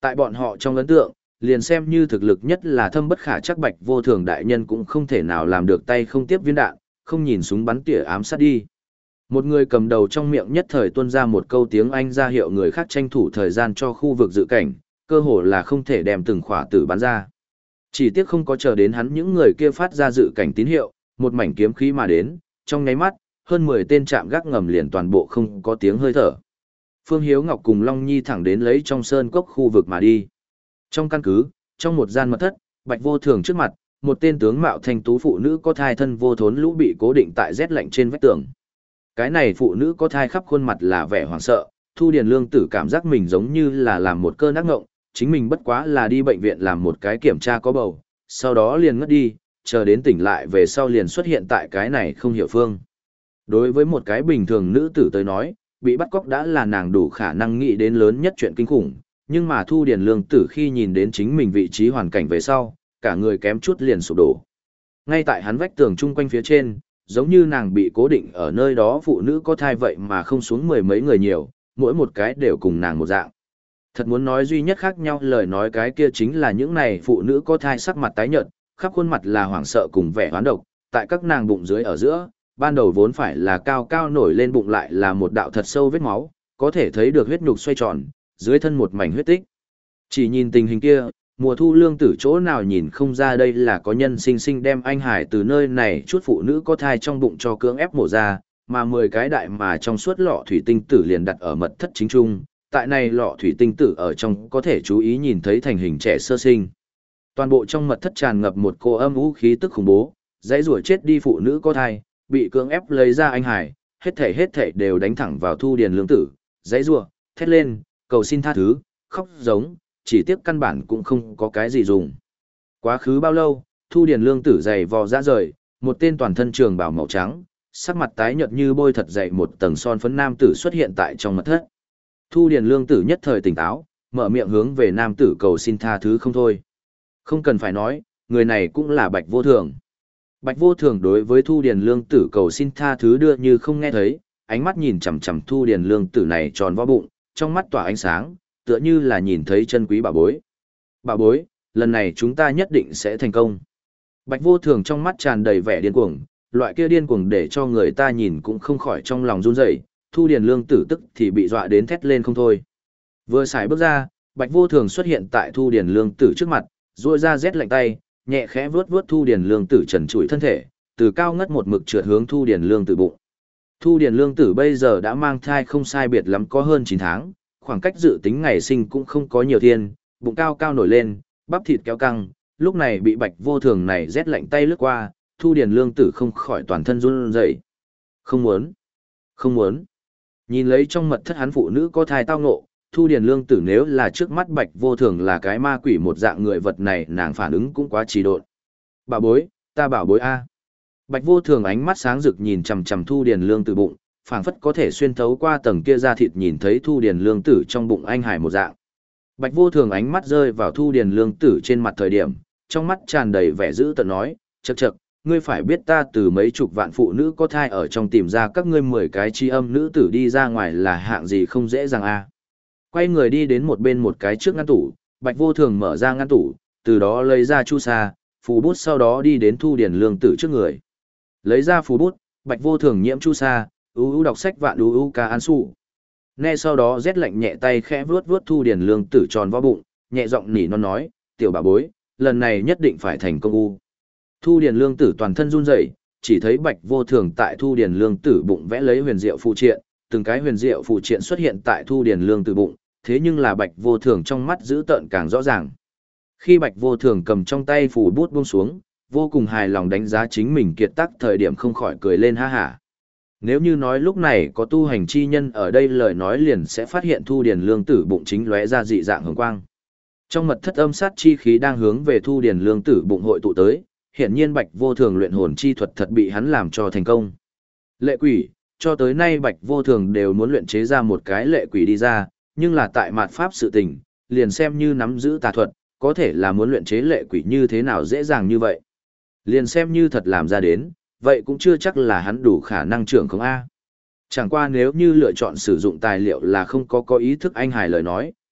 Tại bọn họ trong ấn tượng, liền xem như thực lực nhất là thâm bất khả chắc Bạch Vô Thường đại nhân cũng không thể nào làm được tay không tiếp viên đạn, không nhìn súng bắn tỉa ám sát đi. Một người cầm đầu trong miệng nhất thời tuôn ra một câu tiếng Anh ra hiệu người khác tranh thủ thời gian cho khu vực dự cảnh, cơ hồ là không thể đem từng khỏa tử bắn ra. Chỉ tiếc không có chờ đến hắn những người kia phát ra dự cảnh tín hiệu, một mảnh kiếm khí mà đến, trong nháy mắt, hơn mười tên trạm gác ngầm liền toàn bộ không có tiếng hơi thở. Phương Hiếu Ngọc cùng Long Nhi thẳng đến lấy trong sơn cốc khu vực mà đi. Trong căn cứ, trong một gian mật thất, Bạch Vô Thường trước mặt, một tên tướng mạo thanh tú phụ nữ có thai thân vô thốn lũ bị cố định tại rét lạnh trên vách tường. Cái này phụ nữ có thai khắp khuôn mặt là vẻ hoảng sợ, Thu Điền Lương Tử cảm giác mình giống như là làm một cơn ác ngộng, chính mình bất quá là đi bệnh viện làm một cái kiểm tra có bầu, sau đó liền ngất đi, chờ đến tỉnh lại về sau liền xuất hiện tại cái này không hiểu phương. Đối với một cái bình thường nữ tử tới nói, bị bắt cóc đã là nàng đủ khả năng nghĩ đến lớn nhất chuyện kinh khủng, nhưng mà Thu Điền Lương Tử khi nhìn đến chính mình vị trí hoàn cảnh về sau, cả người kém chút liền sụp đổ. Ngay tại hắn vách tường chung quanh phía trên, giống như nàng bị cố định ở nơi đó phụ nữ có thai vậy mà không xuống mười mấy người nhiều, mỗi một cái đều cùng nàng một dạng. Thật muốn nói duy nhất khác nhau lời nói cái kia chính là những này phụ nữ có thai sắc mặt tái nhợt, khắp khuôn mặt là hoảng sợ cùng vẻ hoán độc, tại các nàng bụng dưới ở giữa, ban đầu vốn phải là cao cao nổi lên bụng lại là một đạo thật sâu vết máu, có thể thấy được huyết nhục xoay tròn, dưới thân một mảnh huyết tích. Chỉ nhìn tình hình kia, Mùa Thu Lương Tử chỗ nào nhìn không ra đây là có nhân sinh sinh đem anh hải từ nơi này chút phụ nữ có thai trong bụng cho cưỡng ép mổ ra, mà mười cái đại mà trong suốt lọ thủy tinh tử liền đặt ở mật thất chính trung, tại này lọ thủy tinh tử ở trong có thể chú ý nhìn thấy thành hình trẻ sơ sinh. Toàn bộ trong mật thất tràn ngập một cô âm u khí tức khủng bố, dãy rủa chết đi phụ nữ có thai, bị cưỡng ép lấy ra anh hải, hết thảy hết thảy đều đánh thẳng vào Thu Điền Lương Tử, dãy rủa, thét lên, cầu xin tha thứ, khóc giống, chỉ tiếc căn bản cũng không có cái gì dùng. Quá khứ bao lâu, Thu Điền Lương Tử dày vò ra rời, một tên toàn thân trường bào màu trắng, sắc mặt tái nhợt như bôi thật dày một tầng son phấn nam tử xuất hiện tại trong mật thất. Thu Điền Lương Tử nhất thời tỉnh táo, mở miệng hướng về nam tử cầu xin tha thứ không thôi. Không cần phải nói, người này cũng là Bạch Vô Thường. Bạch Vô Thường đối với Thu Điền Lương Tử cầu xin tha thứ đưa như không nghe thấy, ánh mắt nhìn chằm chằm Thu Điền Lương Tử này tròn vo bụng, trong mắt tỏa ánh sáng, tựa như là nhìn thấy chân quý bảo bối. Bảo bối, lần này chúng ta nhất định sẽ thành công. Bạch Vô Thường trong mắt tràn đầy vẻ điên cuồng, loại kia điên cuồng để cho người ta nhìn cũng không khỏi trong lòng run rẩy. Thu Điền Lương Tử tức thì bị dọa đến thét lên không thôi. Vừa xài bước ra, Bạch Vô Thường xuất hiện tại Thu Điền Lương Tử trước mặt, duỗi ra rét lạnh tay, nhẹ khẽ vuốt vuốt Thu Điền Lương Tử trần trụi thân thể, từ cao ngất một mực trượt hướng Thu Điền Lương Tử bụng. Thu Điền Lương Tử bây giờ đã mang thai không sai biệt lắm có hơn chín tháng, khoảng cách dự tính ngày sinh cũng không có nhiều thiên, bụng cao cao nổi lên, bắp thịt kéo căng, lúc này bị Bạch Vô Thường này rét lạnh tay lướt qua, Thu Điền Lương Tử không khỏi toàn thân run rẩy. Không muốn, không muốn. Nhìn lấy trong mật thất hắn phụ nữ có thai tao ngộ, Thu Điền Lương Tử nếu là trước mắt Bạch Vô Thường là cái ma quỷ một dạng người vật này nàng phản ứng cũng quá trì độn. Bảo bối, ta bảo bối a. Bạch Vô Thường ánh mắt sáng rực nhìn chằm chằm Thu Điền Lương Tử bụng, phảng phất có thể xuyên thấu qua tầng kia da thịt nhìn thấy Thu Điền Lương Tử trong bụng anh hải một dạng. Bạch Vô Thường ánh mắt rơi vào Thu Điền Lương Tử trên mặt thời điểm, trong mắt tràn đầy vẻ dữ tợn nói, chậc chậc, ngươi phải biết ta từ mấy chục vạn phụ nữ có thai ở trong tìm ra các ngươi mười cái chi âm nữ tử đi ra ngoài là hạng gì không dễ dàng a. Quay người đi đến một bên một cái trước ngăn tủ, Bạch Vô Thường mở ra ngăn tủ, từ đó lấy ra chu sa, phù bút sau đó đi đến Thu Điền Lương Tử trước người. Lấy ra phù bút, Bạch Vô Thường nhiễm chu sa, u u đọc sách vạn u u ca an su. Nghe sau đó rét lạnh nhẹ tay khẽ vuốt vuốt Thu Điền Lương Tử tròn vo bụng, nhẹ giọng nỉ non nói, tiểu bà bối, lần này nhất định phải thành công u. Thu Điền Lương Tử toàn thân run rẩy, chỉ thấy Bạch Vô Thường tại Thu Điền Lương Tử bụng vẽ lấy huyền diệu phù triện, từng cái huyền diệu phù triện xuất hiện tại Thu Điền Lương Tử bụng, thế nhưng là Bạch Vô Thường trong mắt dữ tợn càng rõ ràng. Khi Bạch Vô Thường cầm trong tay phù bút buông xuống, vô cùng hài lòng đánh giá chính mình kiệt tác thời điểm không khỏi cười lên ha hả. Nếu như nói lúc này có tu hành chi nhân ở đây lời nói liền sẽ phát hiện Thu Điền Lương Tử bụng chính lóe ra dị dạng hồng quang. Trong mật thất âm sát chi khí đang hướng về Thu Điền Lương Tử bụng hội tụ tới, hiển nhiên Bạch Vô Thường luyện hồn chi thuật thật bị hắn làm cho thành công. Lệ quỷ, cho tới nay Bạch Vô Thường đều muốn luyện chế ra một cái lệ quỷ đi ra, nhưng là tại mạt pháp sự tình, liền xem như nắm giữ tà thuật, có thể là muốn luyện chế lệ quỷ như thế nào dễ dàng như vậy. Liền xem như thật làm ra đến, vậy cũng chưa chắc là hắn đủ khả năng trưởng không A. Chẳng qua nếu như lựa chọn sử dụng tài liệu là không có có ý thức anh hài lời nói,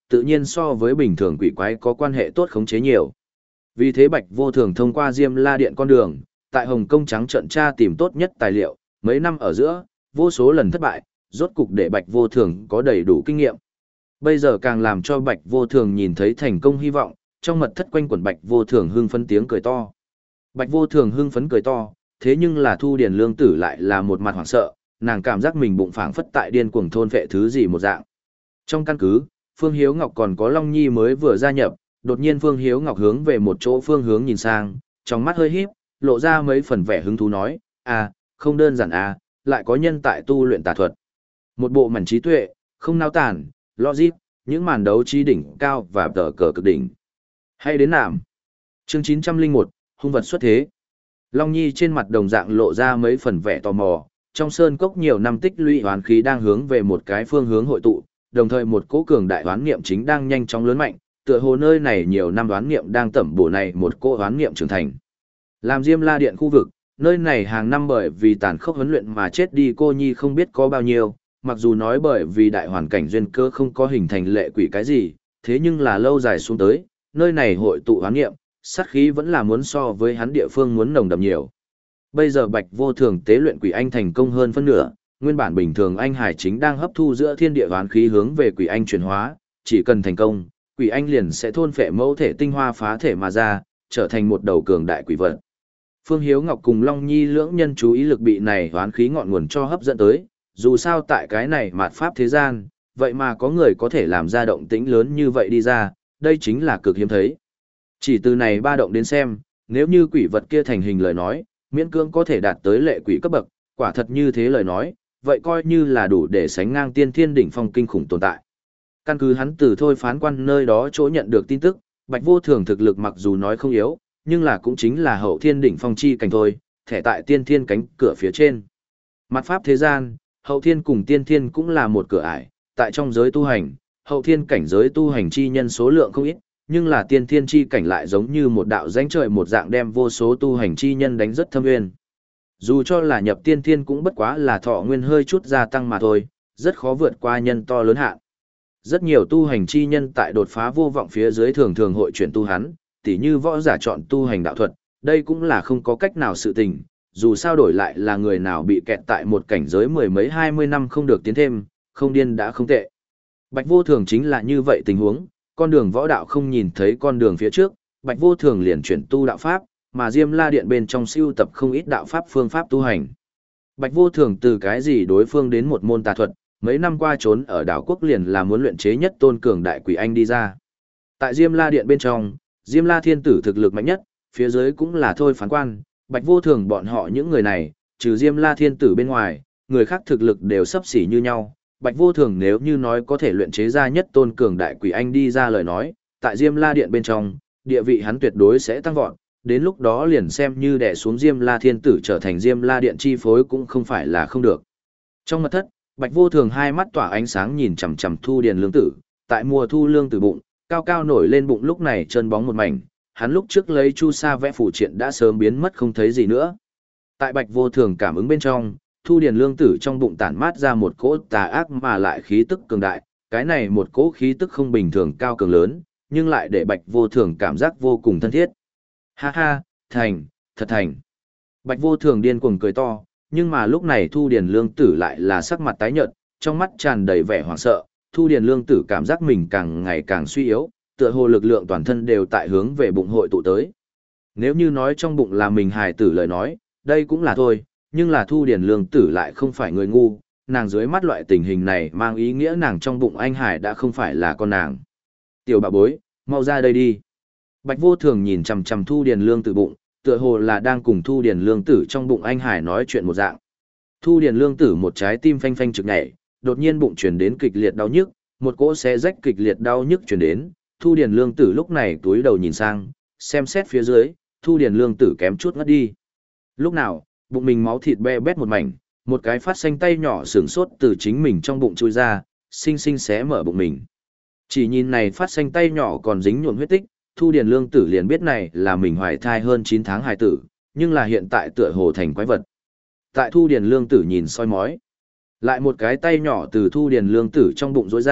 tự nhiên so với bình thường quỷ quái có quan hệ tốt khống chế nhiều. Vì thế Bạch Vô Thường thông qua Diêm La Điện con đường, tại Hồng Kông trắng trợn tra tìm tốt nhất tài liệu, mấy năm ở giữa, vô số lần thất bại, rốt cục để Bạch Vô Thường có đầy đủ kinh nghiệm. Bây giờ càng làm cho Bạch Vô Thường nhìn thấy thành công hy vọng, trong mật thất quanh quẩn Bạch Vô Thường hưng phấn tiếng cười to. Bạch Vô Thường hưng phấn cười to, thế nhưng là Thu Điền Lương Tử lại là một mặt hoảng sợ, nàng cảm giác mình bụng phảng phất tại điên cuồng thôn phệ thứ gì một dạng. Trong căn cứ, Phương Hiếu Ngọc còn có Long Nhi mới vừa gia nhập, đột nhiên Phương Hiếu Ngọc hướng về một chỗ phương hướng nhìn sang, trong mắt hơi híp, lộ ra mấy phần vẻ hứng thú nói, à, không đơn giản à, lại có nhân tại tu luyện tà thuật. Một bộ mảnh trí tuệ, không nao tản, logic, những màn đấu trí đỉnh cao và tờ cờ cực đỉnh. Hay đến nạm. Chương chín trăm lẻ một, hung vật xuất thế. Long Nhi trên mặt đồng dạng lộ ra mấy phần vẻ tò mò, trong sơn cốc nhiều năm tích lũy hoán khí đang hướng về một cái phương hướng hội tụ, đồng thời một cỗ cường đại hoán niệm chính đang nhanh chóng lớn mạnh, tựa hồ nơi này nhiều năm hoán niệm đang tẩm bổ này một cỗ hoán niệm trưởng thành. Làm Diêm La Điện khu vực, nơi này hàng năm bởi vì tàn khốc huấn luyện mà chết đi cô nhi không biết có bao nhiêu, mặc dù nói bởi vì đại hoàn cảnh duyên cơ không có hình thành lệ quỷ cái gì, thế nhưng là lâu dài xuống tới, nơi này hội tụ hoán niệm, sát khí vẫn là muốn so với hắn địa phương muốn nồng đậm nhiều. Bây giờ Bạch Vô Thường tế luyện quỷ anh thành công hơn phân nửa, nguyên bản bình thường anh hải chính đang hấp thu giữa thiên địa hoán khí hướng về quỷ anh chuyển hóa, chỉ cần thành công, quỷ anh liền sẽ thôn phệ mẫu thể tinh hoa phá thể mà ra, trở thành một đầu cường đại quỷ vật. Phương Hiếu Ngọc cùng Long Nhi lưỡng nhân chú ý lực bị này hoán khí ngọn nguồn cho hấp dẫn tới, dù sao tại cái này mạt pháp thế gian, vậy mà có người có thể làm ra động tĩnh lớn như vậy đi ra, đây chính là cực hiếm thấy. Chỉ từ này ba động đến xem, nếu như quỷ vật kia thành hình lời nói, miễn cưỡng có thể đạt tới lệ quỷ cấp bậc, quả thật như thế lời nói, vậy coi như là đủ để sánh ngang tiên thiên đỉnh phong kinh khủng tồn tại. Căn cứ hắn từ thôi phán quan nơi đó chỗ nhận được tin tức, Bạch Vô Thường thực lực mặc dù nói không yếu, nhưng là cũng chính là hậu thiên đỉnh phong chi cảnh thôi, thẻ tại tiên thiên cánh cửa phía trên. Mặt pháp thế gian, hậu thiên cùng tiên thiên cũng là một cửa ải, tại trong giới tu hành, hậu thiên cảnh giới tu hành chi nhân số lượng không ít, nhưng là tiên thiên chi cảnh lại giống như một đạo rãnh trời một dạng đem vô số tu hành chi nhân đánh rất thâm nguyên. Dù cho là nhập tiên thiên cũng bất quá là thọ nguyên hơi chút gia tăng mà thôi, rất khó vượt qua nhân to lớn hạn. Rất nhiều tu hành chi nhân tại đột phá vô vọng phía dưới thường thường hội chuyển tu hắn, tỉ như võ giả chọn tu hành đạo thuật, đây cũng là không có cách nào sự tình, dù sao đổi lại là người nào bị kẹt tại một cảnh giới mười mấy hai mươi năm không được tiến thêm, không điên đã không tệ. Bạch Vô Thường chính là như vậy tình huống, con đường võ đạo không nhìn thấy con đường phía trước, Bạch Vô Thường liền chuyển tu đạo pháp, mà Diêm La Điện bên trong siêu tập không ít đạo pháp phương pháp tu hành. Bạch Vô Thường từ cái gì đối phương đến một môn tà thuật, mấy năm qua trốn ở đảo quốc liền là muốn luyện chế nhất tôn cường đại quỷ anh đi ra. Tại Diêm La Điện bên trong, Diêm La Thiên Tử thực lực mạnh nhất, phía dưới cũng là thôi phán quan, Bạch Vô Thường bọn họ những người này, trừ Diêm La Thiên Tử bên ngoài, người khác thực lực đều sấp xỉ như nhau. Bạch Vô Thường nếu như nói có thể luyện chế ra nhất tôn cường đại quỷ anh đi ra lời nói, tại Diêm La Điện bên trong, địa vị hắn tuyệt đối sẽ tăng vọt, đến lúc đó liền xem như đè xuống Diêm La Thiên Tử trở thành Diêm La Điện chi phối cũng không phải là không được. Trong mật thất, Bạch Vô Thường hai mắt tỏa ánh sáng nhìn chằm chằm Thu Điền Lương Tử, tại mùa thu lương tử bụng, cao cao nổi lên bụng lúc này trơn bóng một mảnh, hắn lúc trước lấy chu sa vẽ phủ triện đã sớm biến mất không thấy gì nữa. Tại Bạch Vô Thường cảm ứng bên trong, Thu Điền Lương Tử trong bụng tản mát ra một cỗ tà ác mà lại khí tức cường đại, cái này một cỗ khí tức không bình thường cao cường lớn, nhưng lại để Bạch Vô Thường cảm giác vô cùng thân thiết. Ha ha, thành, thật thành. Bạch Vô Thường điên cuồng cười to, nhưng mà lúc này Thu Điền Lương Tử lại là sắc mặt tái nhợt, trong mắt tràn đầy vẻ hoảng sợ, Thu Điền Lương Tử cảm giác mình càng ngày càng suy yếu, tựa hồ lực lượng toàn thân đều tại hướng về bụng hội tụ tới. Nếu như nói trong bụng là mình hài tử lời nói, đây cũng là thôi, nhưng là Thu Điền Lương Tử lại không phải người ngu, nàng dưới mắt loại tình hình này mang ý nghĩa nàng trong bụng anh hải đã không phải là con nàng. Tiểu bà bối, mau ra đây đi. Bạch Vô Thường nhìn chằm chằm Thu Điền Lương Tử bụng, tựa hồ là đang cùng Thu Điền Lương Tử trong bụng anh hải nói chuyện một dạng. Thu Điền Lương Tử một trái tim phanh phanh trực nhảy, đột nhiên bụng truyền đến kịch liệt đau nhức, một cỗ xé rách kịch liệt đau nhức truyền đến, Thu Điền Lương Tử lúc này túi đầu nhìn sang, xem xét phía dưới, Thu Điền Lương Tử kém chút ngất đi. Lúc nào, bụng mình máu thịt be bét một mảnh, một cái phát xanh tay nhỏ sừng sốt từ chính mình trong bụng chui ra, xinh xinh xé mở bụng mình. Chỉ nhìn này phát xanh tay nhỏ còn dính nhuộm huyết tích, Thu Điền Lương Tử liền biết này là mình hoài thai hơn chín tháng hài tử, nhưng là hiện tại tựa hồ thành quái vật. Tại Thu Điền Lương Tử nhìn soi mói, lại một cái tay nhỏ từ Thu Điền Lương Tử trong bụng rỗi ra,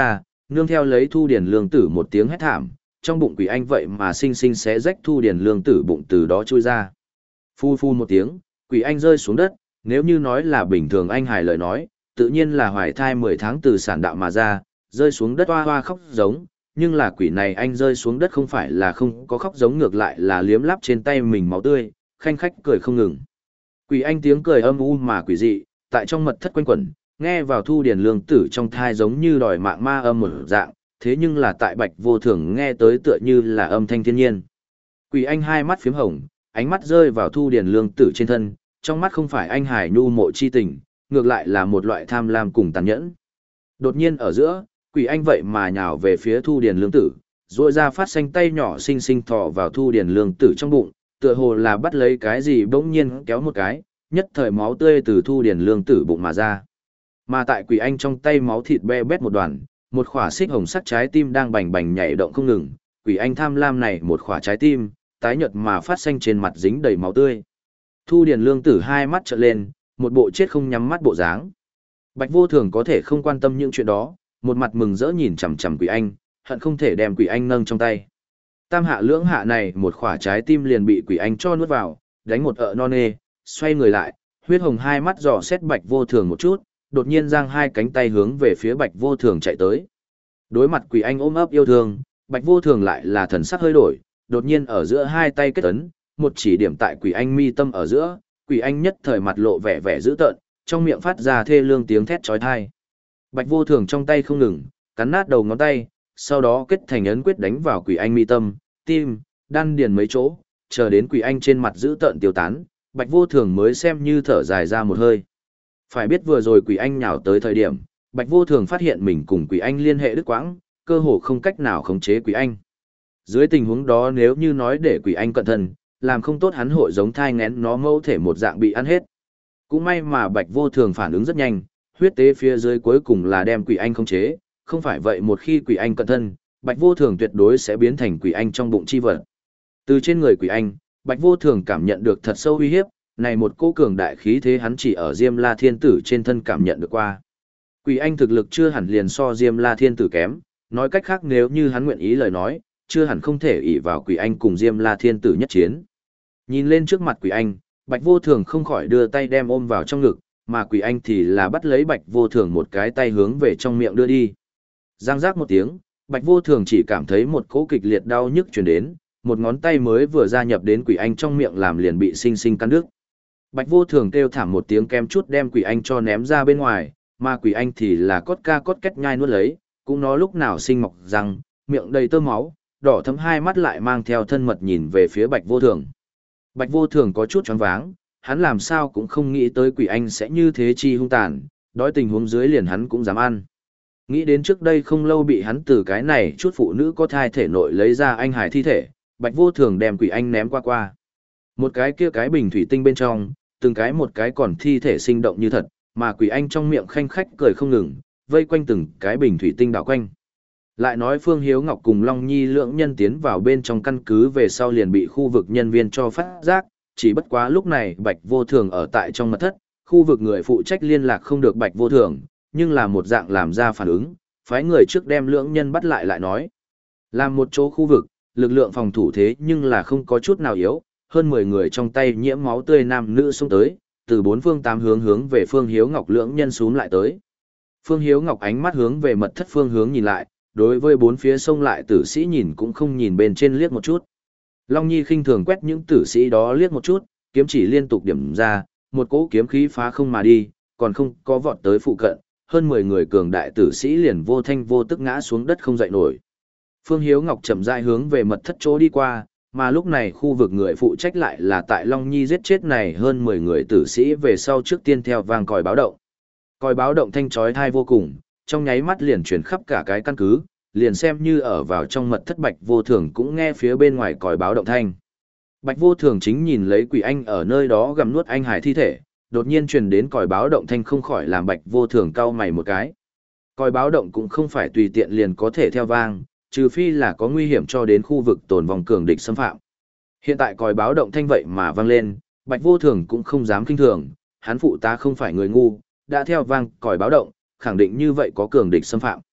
Nương theo lấy Thu Điền Lương Tử một tiếng hét thảm, trong bụng quỷ anh vậy mà sinh sinh xé rách Thu Điền Lương Tử bụng từ đó chui ra. Phu phu một tiếng, quỷ anh rơi xuống đất, nếu như nói là bình thường anh hài lời nói, tự nhiên là hoài thai mười tháng từ sản đạo mà ra, rơi xuống đất hoa hoa khóc giống, nhưng là quỷ này anh rơi xuống đất không phải là không có khóc giống, ngược lại là liếm láp trên tay mình máu tươi, khanh khách cười không ngừng. Quỷ anh tiếng cười âm u mà quỷ dị, tại trong mật thất quanh quẩn, nghe vào Thu Điền Lương Tử trong thai giống như đòi mạng ma âm một dạng, thế nhưng là tại Bạch Vô Thường nghe tới tựa như là âm thanh thiên nhiên. Quỷ anh hai mắt phím hồng, ánh mắt rơi vào Thu Điền Lương Tử trên thân, trong mắt không phải anh hải nhu mộ chi tình, ngược lại là một loại tham lam cùng tàn nhẫn. Đột nhiên ở giữa, quỷ anh vậy mà nhào về phía Thu Điền Lương Tử, rồi ra phát xanh tay nhỏ xinh xinh thò vào Thu Điền Lương Tử trong bụng, tựa hồ là bắt lấy cái gì bỗng nhiên kéo một cái, nhất thời máu tươi từ Thu Điền Lương Tử bụng mà ra. Mà tại quỷ anh trong tay máu thịt be bét một đoàn, một khỏa xích hồng sắc trái tim đang bành bành nhảy động không ngừng, quỷ anh tham lam này một khỏa trái tim, tái nhợt mà phát xanh trên mặt dính đầy máu tươi. Thu Điền Lương Tử hai mắt trợn lên, một bộ chết không nhắm mắt bộ dáng. Bạch Vô Thường có thể không quan tâm những chuyện đó, một mặt mừng rỡ nhìn chằm chằm quỷ anh, hận không thể đem quỷ anh nâng trong tay. Tam hạ lưỡng hạ này một khỏa trái tim liền bị quỷ anh cho nuốt vào, đánh một ợ non nê, xoay người lại, huyết hồng hai mắt dò xét Bạch Vô Thường một chút, đột nhiên giang hai cánh tay hướng về phía Bạch Vô Thường chạy tới. Đối mặt quỷ anh ôm ấp yêu thương, Bạch Vô Thường lại là thần sắc hơi đổi, đột nhiên ở giữa hai tay kết ấn, một chỉ điểm tại quỷ anh mi tâm ở giữa, quỷ anh nhất thời mặt lộ vẻ vẻ dữ tợn, trong miệng phát ra thê lương tiếng thét chói tai. Bạch Vô Thường trong tay không ngừng, cắn nát đầu ngón tay, sau đó kết thành ấn quyết đánh vào quỷ anh mi tâm, tim, đan điền mấy chỗ, chờ đến quỷ anh trên mặt dữ tợn tiêu tán, Bạch Vô Thường mới xem như thở dài ra một hơi. Phải biết vừa rồi quỷ anh nhào tới thời điểm, Bạch Vô Thường phát hiện mình cùng quỷ anh liên hệ đứt quãng, cơ hồ không cách nào khống chế quỷ anh. Dưới tình huống đó nếu như nói để quỷ anh cẩn thận, làm không tốt hắn hội giống thai nghén nó mẫu thể một dạng bị ăn hết. Cũng may mà Bạch Vô Thường phản ứng rất nhanh, huyết tế phía dưới cuối cùng là đem quỷ anh khống chế, không phải vậy một khi quỷ anh cẩn thận, Bạch Vô Thường tuyệt đối sẽ biến thành quỷ anh trong bụng chi vật. Từ trên người quỷ anh, Bạch Vô Thường cảm nhận được thật sâu uy hiếp, này một cô cường đại khí thế hắn chỉ ở Diêm La Thiên Tử trên thân cảm nhận được qua. Quỷ anh thực lực chưa hẳn liền so Diêm La Thiên Tử kém, nói cách khác nếu như hắn nguyện ý lời nói, chưa hẳn không thể ỷ vào quỷ anh cùng Diêm La Thiên Tử nhất chiến. Nhìn lên trước mặt quỷ anh, Bạch Vô Thường không khỏi đưa tay đem ôm vào trong ngực, mà quỷ anh thì là bắt lấy Bạch Vô Thường một cái tay hướng về trong miệng đưa đi. Giang giác một tiếng, Bạch Vô Thường chỉ cảm thấy một cỗ kịch liệt đau nhức truyền đến, một ngón tay mới vừa gia nhập đến quỷ anh trong miệng làm liền bị sinh sinh cắn đứt. Bạch Vô Thường kêu thảm một tiếng kem chút đem quỷ anh cho ném ra bên ngoài, mà quỷ anh thì là cốt ca cốt két nhai nuốt lấy, cũng nó lúc nào sinh mọc răng, miệng đầy tơ máu, đỏ thấm hai mắt lại mang theo thân mật nhìn về phía Bạch Vô Thường. Bạch Vô Thường có chút choáng váng, hắn làm sao cũng không nghĩ tới quỷ anh sẽ như thế chi hung tàn, đói tình huống dưới liền hắn cũng dám ăn. Nghĩ đến trước đây không lâu bị hắn từ cái này chút phụ nữ có thai thể nội lấy ra anh hải thi thể, Bạch Vô Thường đem quỷ anh ném qua qua. Một cái kia cái bình thủy tinh bên trong, từng cái một cái còn thi thể sinh động như thật, mà quỷ anh trong miệng khanh khách cười không ngừng, vây quanh từng cái bình thủy tinh đảo quanh. Lại nói Phương Hiếu Ngọc cùng Long Nhi lưỡng nhân tiến vào bên trong căn cứ về sau liền bị khu vực nhân viên cho phát giác, chỉ bất quá lúc này Bạch Vô Thường ở tại trong mật thất, khu vực người phụ trách liên lạc không được Bạch Vô Thường, nhưng là một dạng làm ra phản ứng, phái người trước đem lưỡng nhân bắt lại lại nói. Làm một chỗ khu vực, lực lượng phòng thủ thế nhưng là không có chút nào yếu, hơn mười người trong tay nhiễm máu tươi nam nữ xông tới, từ bốn phương tám hướng hướng về Phương Hiếu Ngọc lưỡng nhân xuống lại tới. Phương Hiếu Ngọc ánh mắt hướng về mật thất phương hướng nhìn lại, đối với bốn phía xông lại tử sĩ nhìn cũng không nhìn bên trên liếc một chút. Long Nhi khinh thường quét những tử sĩ đó liếc một chút, kiếm chỉ liên tục điểm ra, một cỗ kiếm khí phá không mà đi, còn không có vọt tới phụ cận, hơn mười người cường đại tử sĩ liền vô thanh vô tức ngã xuống đất không dậy nổi. Phương Hiếu Ngọc chậm rãi hướng về mật thất chỗ đi qua, mà lúc này khu vực người phụ trách lại là tại Long Nhi giết chết này hơn mười người tử sĩ về sau trước tiên theo vang còi báo động. Còi báo động thanh chói tai vô cùng, trong nháy mắt liền truyền khắp cả cái căn cứ, liền xem như ở vào trong mật thất Bạch Vô Thường cũng nghe phía bên ngoài còi báo động thanh. Bạch Vô Thường chính nhìn lấy quỷ anh ở nơi đó gặm nuốt anh hải thi thể, đột nhiên truyền đến còi báo động thanh không khỏi làm Bạch Vô Thường cau mày một cái. Còi báo động cũng không phải tùy tiện liền có thể theo vang, trừ phi là có nguy hiểm cho đến khu vực tồn vong cường địch xâm phạm. Hiện tại còi báo động thanh vậy mà vang lên, Bạch Vô Thường cũng không dám kinh thường, hắn phụ tá không phải người ngu, đã theo vang còi báo động, khẳng định như vậy có cường địch xâm phạm.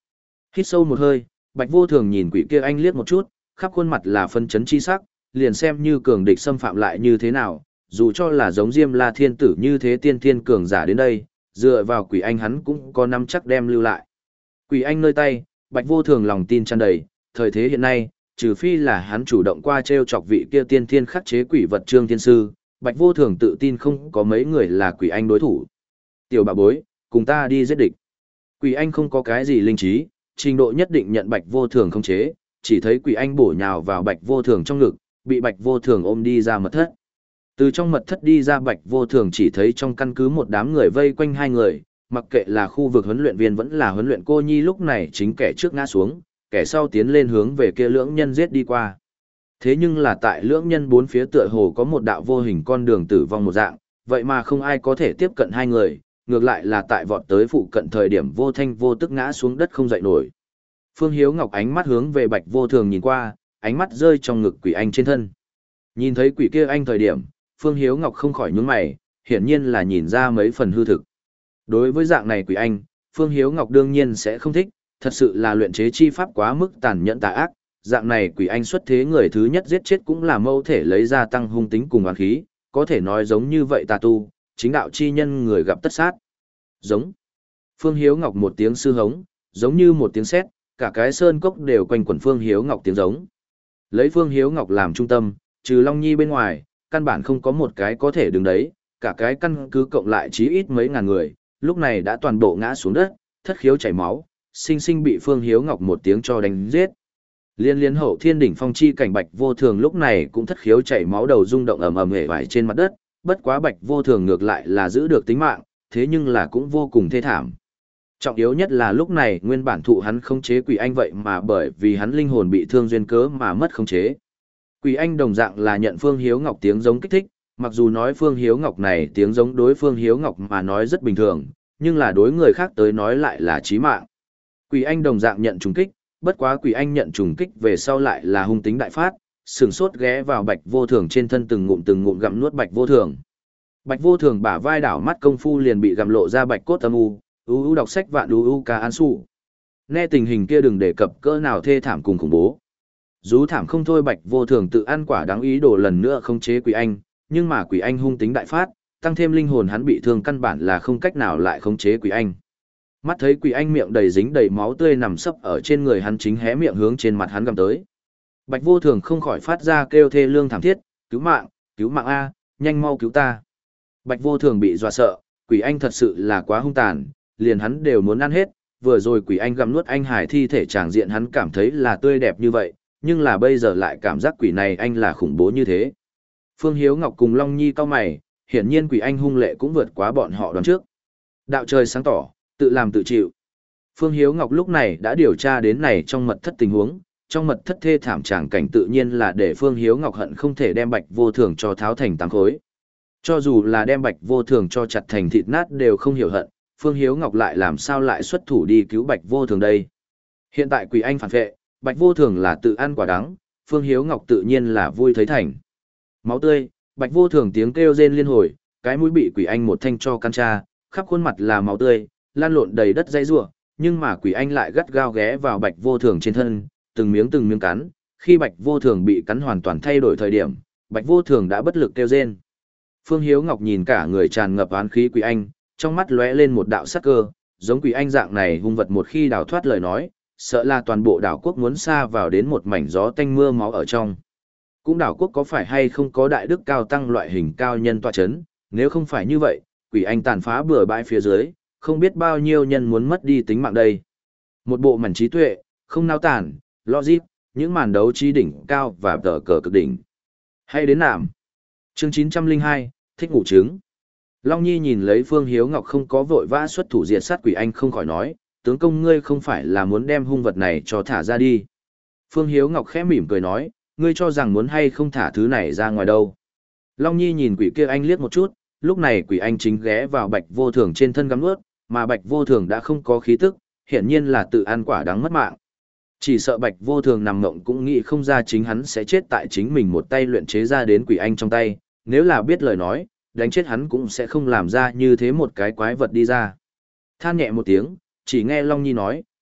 Hít sâu một hơi, Bạch Vô Thường nhìn quỷ kia anh liếc một chút, khắp khuôn mặt là phân chấn chi sắc, liền xem như cường địch xâm phạm lại như thế nào, dù cho là giống Diêm La Thiên Tử như thế tiên thiên cường giả đến đây, dựa vào quỷ anh hắn cũng có nắm chắc đem lưu lại. Quỷ anh nơi tay, Bạch Vô Thường lòng tin tràn đầy, thời thế hiện nay, trừ phi là hắn chủ động qua treo chọc vị kia tiên thiên khắc chế quỷ vật Trương Thiên Sư, Bạch Vô Thường tự tin không có mấy người là quỷ anh đối thủ. Tiểu bà bối, cùng ta đi giết địch. Quỷ anh không có cái gì linh trí, trình độ nhất định nhận Bạch Vô Thường không chế, chỉ thấy quỷ anh bổ nhào vào Bạch Vô Thường trong ngực, bị Bạch Vô Thường ôm đi ra mật thất. Từ trong mật thất đi ra Bạch Vô Thường chỉ thấy trong căn cứ một đám người vây quanh hai người, mặc kệ là khu vực huấn luyện viên vẫn là huấn luyện cô nhi lúc này chính kẻ trước ngã xuống, kẻ sau tiến lên hướng về kia lưỡng nhân giết đi qua. Thế nhưng là tại lưỡng nhân bốn phía tựa hồ có một đạo vô hình con đường tử vong một dạng, vậy mà không ai có thể tiếp cận hai người, ngược lại là tại vọt tới phụ cận thời điểm vô thanh vô tức ngã xuống đất không dậy nổi. Phương Hiếu Ngọc ánh mắt hướng về Bạch Vô Thường nhìn qua, ánh mắt rơi trong ngực quỷ anh trên thân. Nhìn thấy quỷ kia anh thời điểm, Phương Hiếu Ngọc không khỏi nhướng mày, hiển nhiên là nhìn ra mấy phần hư thực. Đối với dạng này quỷ anh, Phương Hiếu Ngọc đương nhiên sẽ không thích, thật sự là luyện chế chi pháp quá mức tàn nhẫn tà ác, dạng này quỷ anh xuất thế người thứ nhất giết chết cũng là mâu thể lấy ra tăng hung tính cùng oán khí, có thể nói giống như vậy tà tu, chính đạo chi nhân người gặp tất sát. Giống. Phương Hiếu Ngọc một tiếng sư hống, giống như một tiếng sét, cả cái sơn cốc đều quanh quẩn Phương Hiếu Ngọc tiếng giống. Lấy Phương Hiếu Ngọc làm trung tâm, trừ Long Nhi bên ngoài, căn bản không có một cái có thể đứng đấy, cả cái căn cứ cộng lại chí ít mấy ngàn người, lúc này đã toàn bộ ngã xuống đất, thất khiếu chảy máu, sinh sinh bị Phương Hiếu Ngọc một tiếng cho đánh giết. Liên liên hậu thiên đỉnh phong chi cảnh Bạch Vô Thường lúc này cũng thất khiếu chảy máu đầu rung động ầm ầm hể vải trên mặt đất, bất quá Bạch Vô Thường ngược lại là giữ được tính mạng, thế nhưng là cũng vô cùng thê thảm. Trọng yếu nhất là lúc này nguyên bản thụ hắn không chế quỷ anh vậy mà bởi vì hắn linh hồn bị thương duyên cớ mà mất khống chế. Quỷ anh đồng dạng là nhận Phương Hiếu Ngọc tiếng giống kích thích, mặc dù nói Phương Hiếu Ngọc này tiếng giống đối Phương Hiếu Ngọc mà nói rất bình thường, nhưng là đối người khác tới nói lại là chí mạng. Quỷ anh đồng dạng nhận trùng kích, bất quá quỷ anh nhận trùng kích về sau lại là hung tính đại phát, sừng sốt ghé vào Bạch Vô Thường trên thân từng ngụm từng ngụm gặm nuốt Bạch Vô Thường. Bạch Vô Thường bả vai đảo mắt công phu liền bị gặm lộ ra bạch cốt âm u, u u đọc sách vạn u u ca an su. Nghe tình hình kia đừng đề cập cỡ nào thê thảm cùng khủng bố. Rú thảm không thôi Bạch Vô Thường tự ăn quả đáng ý đồ lần nữa không chế quỷ anh, nhưng mà quỷ anh hung tính đại phát, tăng thêm linh hồn hắn bị thương căn bản là không cách nào lại khống chế quỷ anh. Mắt thấy quỷ anh miệng đầy dính đầy máu tươi nằm sấp ở trên người hắn chính hé miệng hướng trên mặt hắn gầm tới. Bạch Vô Thường không khỏi phát ra kêu thê lương thảm thiết, cứu mạng, cứu mạng a, nhanh mau cứu ta. Bạch Vô Thường bị dọa sợ, quỷ anh thật sự là quá hung tàn, liền hắn đều muốn ăn hết, vừa rồi quỷ anh gặm nuốt anh hải thi thể tràng diện hắn cảm thấy là tươi đẹp như vậy, nhưng là bây giờ lại cảm giác quỷ này anh là khủng bố như thế. Phương Hiếu Ngọc cùng Long Nhi cau mày, hiển nhiên quỷ anh hung lệ cũng vượt quá bọn họ đoán trước. Đạo trời sáng tỏ, tự làm tự chịu. Phương Hiếu Ngọc lúc này đã điều tra đến này trong mật thất tình huống, trong mật thất thê thảm tràng cảnh tự nhiên là để Phương Hiếu Ngọc hận không thể đem Bạch Vô Thường cho tháo thành tám khối. Cho dù là đem Bạch Vô Thường cho chặt thành thịt nát đều không hiểu hận, Phương Hiếu Ngọc lại làm sao lại xuất thủ đi cứu Bạch Vô Thường đây. Hiện tại quỷ anh phản vệ, Bạch Vô Thường là tự ăn quả đắng, Phương Hiếu Ngọc tự nhiên là vui thấy thành. Máu tươi, Bạch Vô Thường tiếng kêu rên liên hồi, cái mũi bị quỷ anh một thanh cho căn tra, khắp khuôn mặt là máu tươi, lan lộn đầy đất dây rủa, nhưng mà quỷ anh lại gắt gao ghé vào Bạch Vô Thường trên thân, từng miếng từng miếng cắn, khi Bạch Vô Thường bị cắn hoàn toàn thay đổi thời điểm, Bạch Vô Thường đã bất lực kêu rên. Phương Hiếu Ngọc nhìn cả người tràn ngập oán khí quỷ anh, trong mắt lóe lên một đạo sắc cơ, giống quỷ anh dạng này hung vật một khi đào thoát lời nói, sợ là toàn bộ đảo quốc muốn xa vào đến một mảnh gió tanh mưa máu ở trong. Cũng đảo quốc có phải hay không có đại đức cao tăng loại hình cao nhân tọa chấn, nếu không phải như vậy, quỷ anh tàn phá bừa bãi phía dưới, không biết bao nhiêu nhân muốn mất đi tính mạng đây. Một bộ mảnh trí tuệ, không nao tản, logic, những màn đấu trí đỉnh cao và tờ cờ cực đỉnh. Hay đến nạm. Chương chín trăm lẻ hai, thích ngủ trứng. Long Nhi nhìn lấy Phương Hiếu Ngọc không có vội vã xuất thủ diệt sát quỷ anh không khỏi nói, tướng công ngươi không phải là muốn đem hung vật này cho thả ra đi. Phương Hiếu Ngọc khẽ mỉm cười nói, ngươi cho rằng muốn hay không thả thứ này ra ngoài đâu. Long Nhi nhìn quỷ kia anh liếc một chút, lúc này quỷ anh chính ghé vào Bạch Vô Thường trên thân gắm nuốt, mà Bạch Vô Thường đã không có khí tức, hiển nhiên là tự ăn quả đắng mất mạng. Chỉ sợ Bạch Vô Thường nằm mộng cũng nghĩ không ra chính hắn sẽ chết tại chính mình một tay luyện chế ra đến quỷ anh trong tay, nếu là biết lời nói, đánh chết hắn cũng sẽ không làm ra như thế một cái quái vật đi ra. Than nhẹ một tiếng, chỉ nghe Long Nhi nói,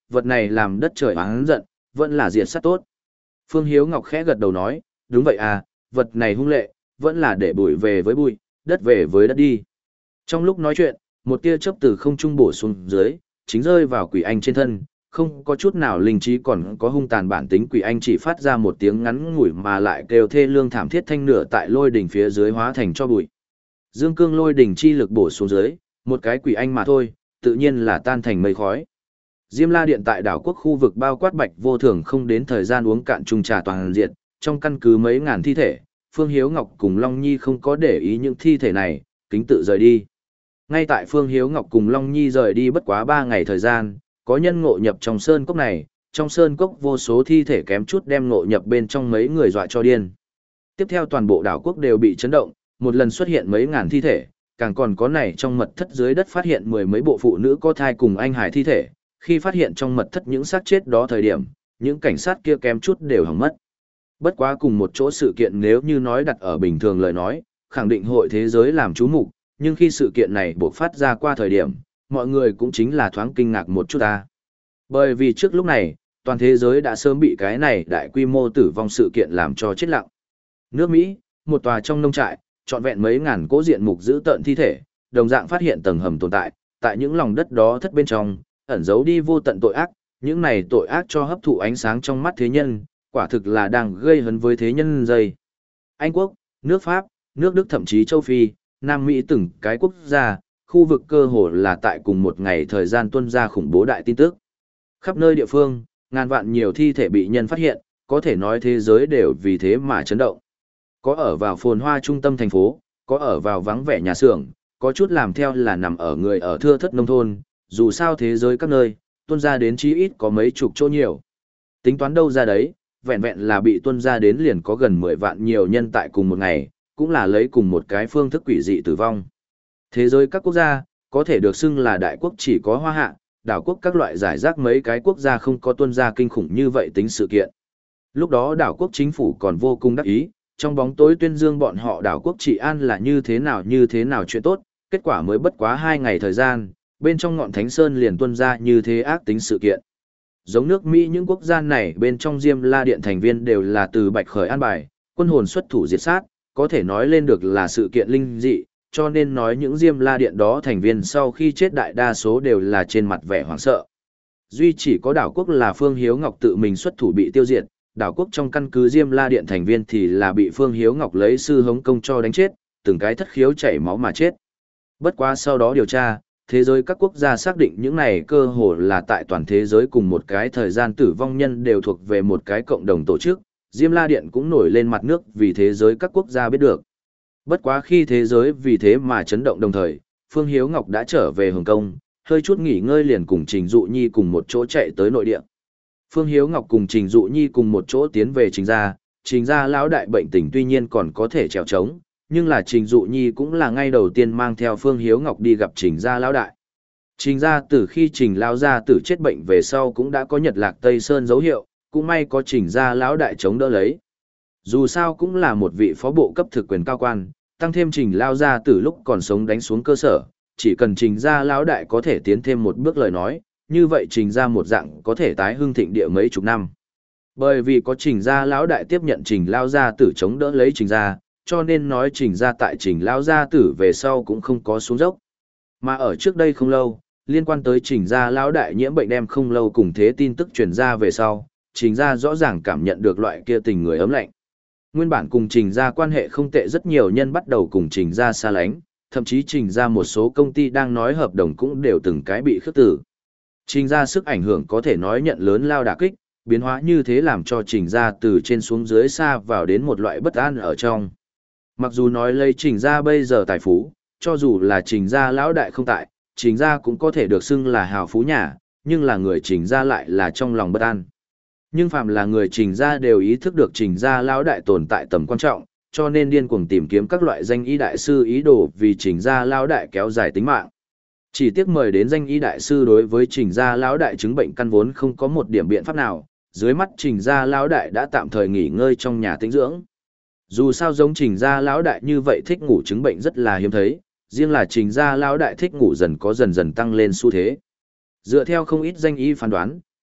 vật này làm đất trời oán giận, vẫn là diệt sát tốt. Phương Hiếu Ngọc khẽ gật đầu nói, đúng vậy à, vật này hung lệ, vẫn là để bụi về với bụi, đất về với đất đi. Trong lúc nói chuyện, một tia chớp từ không trung bổ xuống dưới, chính rơi vào quỷ anh trên thân, không có chút nào linh trí còn có hung tàn bản tính, quỷ anh chỉ phát ra một tiếng ngắn ngủi mà lại kêu thê lương thảm thiết thanh nửa tại lôi đỉnh phía dưới hóa thành cho bụi. Dương cương lôi đỉnh chi lực bổ xuống dưới, một cái quỷ anh mà thôi, tự nhiên là tan thành mây khói. Diêm La Điện tại đảo quốc khu vực bao quát Bạch Vô Thường không đến thời gian uống cạn chung trà toàn diện, trong căn cứ mấy ngàn thi thể, Phương Hiếu Ngọc cùng Long Nhi không có để ý những thi thể này, kính tự rời đi. Ngay tại Phương Hiếu Ngọc cùng Long Nhi rời đi bất quá ba ngày thời gian, có nhân ngộ nhập trong sơn cốc này, trong sơn cốc vô số thi thể kém chút đem ngộ nhập bên trong mấy người dọa cho điên. Tiếp theo toàn bộ đảo quốc đều bị chấn động, một lần xuất hiện mấy ngàn thi thể, càng còn có này trong mật thất dưới đất phát hiện mười mấy bộ phụ nữ có thai cùng anh hải thi thể, khi phát hiện trong mật thất những xác chết đó thời điểm, những cảnh sát kia kém chút đều hỏng mất. Bất quá cùng một chỗ sự kiện nếu như nói đặt ở bình thường lời nói, khẳng định hội thế giới làm chú mục, nhưng khi sự kiện này buộc phát ra qua thời điểm, mọi người cũng chính là thoáng kinh ngạc một chút ta. Bởi vì trước lúc này, toàn thế giới đã sớm bị cái này đại quy mô tử vong sự kiện làm cho chết lặng. Nước Mỹ, một tòa trong nông trại, trọn vẹn mấy ngàn cố diện mục giữ tợn thi thể, đồng dạng phát hiện tầng hầm tồn tại, tại những lòng đất đó thất bên trong, ẩn giấu đi vô tận tội ác, những này tội ác cho hấp thụ ánh sáng trong mắt thế nhân, quả thực là đang gây hấn với thế nhân dây. Anh Quốc, nước Pháp, nước Đức thậm chí châu Phi, Nam Mỹ từng cái quốc gia, khu vực cơ hồ là tại cùng một ngày thời gian tuân ra khủng bố đại tin tức. Khắp nơi địa phương, ngàn vạn nhiều thi thể bị nhân phát hiện, có thể nói thế giới đều vì thế mà chấn động. Có ở vào phồn hoa trung tâm thành phố, có ở vào vắng vẻ nhà xưởng, có chút làm theo là nằm ở người ở thưa thất nông thôn, dù sao thế giới các nơi, tuân ra đến chí ít có mấy chục chỗ nhiều. Tính toán đâu ra đấy, vẹn vẹn là bị tuân ra đến liền có gần mười vạn nhiều nhân tại cùng một ngày, cũng là lấy cùng một cái phương thức quỷ dị tử vong. Thế giới các quốc gia, có thể được xưng là đại quốc chỉ có Hoa Hạ, đảo quốc các loại giải rác mấy cái quốc gia không có tuân ra kinh khủng như vậy tính sự kiện. Lúc đó đảo quốc chính phủ còn vô cùng đắc ý, trong bóng tối tuyên dương bọn họ đảo quốc trị an là như thế nào như thế nào chuyện tốt, kết quả mới bất quá hai ngày thời gian, bên trong ngọn Thánh Sơn liền tuân ra như thế ác tính sự kiện. Giống nước Mỹ những quốc gia này bên trong Diêm La Điện thành viên đều là từ Bạch Khởi an bài, quân hồn xuất thủ diệt sát, có thể nói lên được là sự kiện linh dị, cho nên nói những Diêm La Điện đó thành viên sau khi chết đại đa số đều là trên mặt vẻ hoảng sợ. Duy chỉ có đảo quốc là Phương Hiếu Ngọc tự mình xuất thủ bị tiêu diệt, đảo quốc trong căn cứ Diêm La Điện thành viên thì là bị Phương Hiếu Ngọc lấy sư hống công cho đánh chết, từng cái thất khiếu chảy máu mà chết. Bất quá sau đó điều tra, thế giới các quốc gia xác định những này cơ hồ là tại toàn thế giới cùng một cái thời gian tử vong nhân đều thuộc về một cái cộng đồng tổ chức, Diêm La Điện cũng nổi lên mặt nước vì thế giới các quốc gia biết được. Bất quá khi thế giới vì thế mà chấn động đồng thời, Phương Hiếu Ngọc đã trở về Hồng Kông, hơi chút nghỉ ngơi liền cùng Trình Dụ Nhi cùng một chỗ chạy tới nội địa. Phương Hiếu Ngọc cùng Trình Dụ Nhi cùng một chỗ tiến về Trình gia, Trình gia lão đại bệnh tình tuy nhiên còn có thể trèo trống, nhưng là Trình Dụ Nhi cũng là ngay đầu tiên mang theo Phương Hiếu Ngọc đi gặp Trình gia lão đại. Trình gia từ khi Trình lão gia tử chết bệnh về sau cũng đã có Nhật Lạc Tây Sơn dấu hiệu, cũng may có Trình gia lão đại chống đỡ lấy. Dù sao cũng là một vị phó bộ cấp thực quyền cao quan, tăng thêm Trình lão gia tử lúc còn sống đánh xuống cơ sở, chỉ cần Trình gia lão đại có thể tiến thêm một bước lời nói, như vậy Trình gia một dạng có thể tái hưng thịnh địa mấy chục năm. Bởi vì có Trình gia lão đại tiếp nhận Trình lão gia tử chống đỡ lấy Trình gia, cho nên nói Trình gia tại Trình lão gia tử về sau cũng không có xuống dốc. Mà ở trước đây không lâu, liên quan tới Trình gia lão đại nhiễm bệnh đem không lâu cùng thế tin tức truyền ra về sau, Trình gia rõ ràng cảm nhận được loại kia tình người ấm lạnh. Nguyên bản cùng Trình gia quan hệ không tệ rất nhiều nhân bắt đầu cùng Trình gia xa lánh, thậm chí Trình gia một số công ty đang nói hợp đồng cũng đều từng cái bị khước tử. Trình gia sức ảnh hưởng có thể nói nhận lớn lao đả kích, biến hóa như thế làm cho Trình gia từ trên xuống dưới xa vào đến một loại bất an ở trong. Mặc dù nói lấy Trình gia bây giờ tài phú, cho dù là Trình gia lão đại không tại, Trình gia cũng có thể được xưng là hào phú nhà, nhưng là người Trình gia lại là trong lòng bất an. Nhưng phạm là người Trình gia đều ý thức được Trình gia lão đại tồn tại tầm quan trọng, cho nên điên cuồng tìm kiếm các loại danh y đại sư ý đồ vì Trình gia lão đại kéo dài tính mạng. Chỉ tiếc mời đến danh y đại sư đối với Trình gia lão đại chứng bệnh căn vốn không có một điểm biện pháp nào, dưới mắt Trình gia lão đại đã tạm thời nghỉ ngơi trong nhà tĩnh dưỡng. Dù sao giống Trình gia lão đại như vậy thích ngủ chứng bệnh rất là hiếm thấy, riêng là Trình gia lão đại thích ngủ dần có dần dần tăng lên xu thế. Dựa theo không ít danh y phán đoán,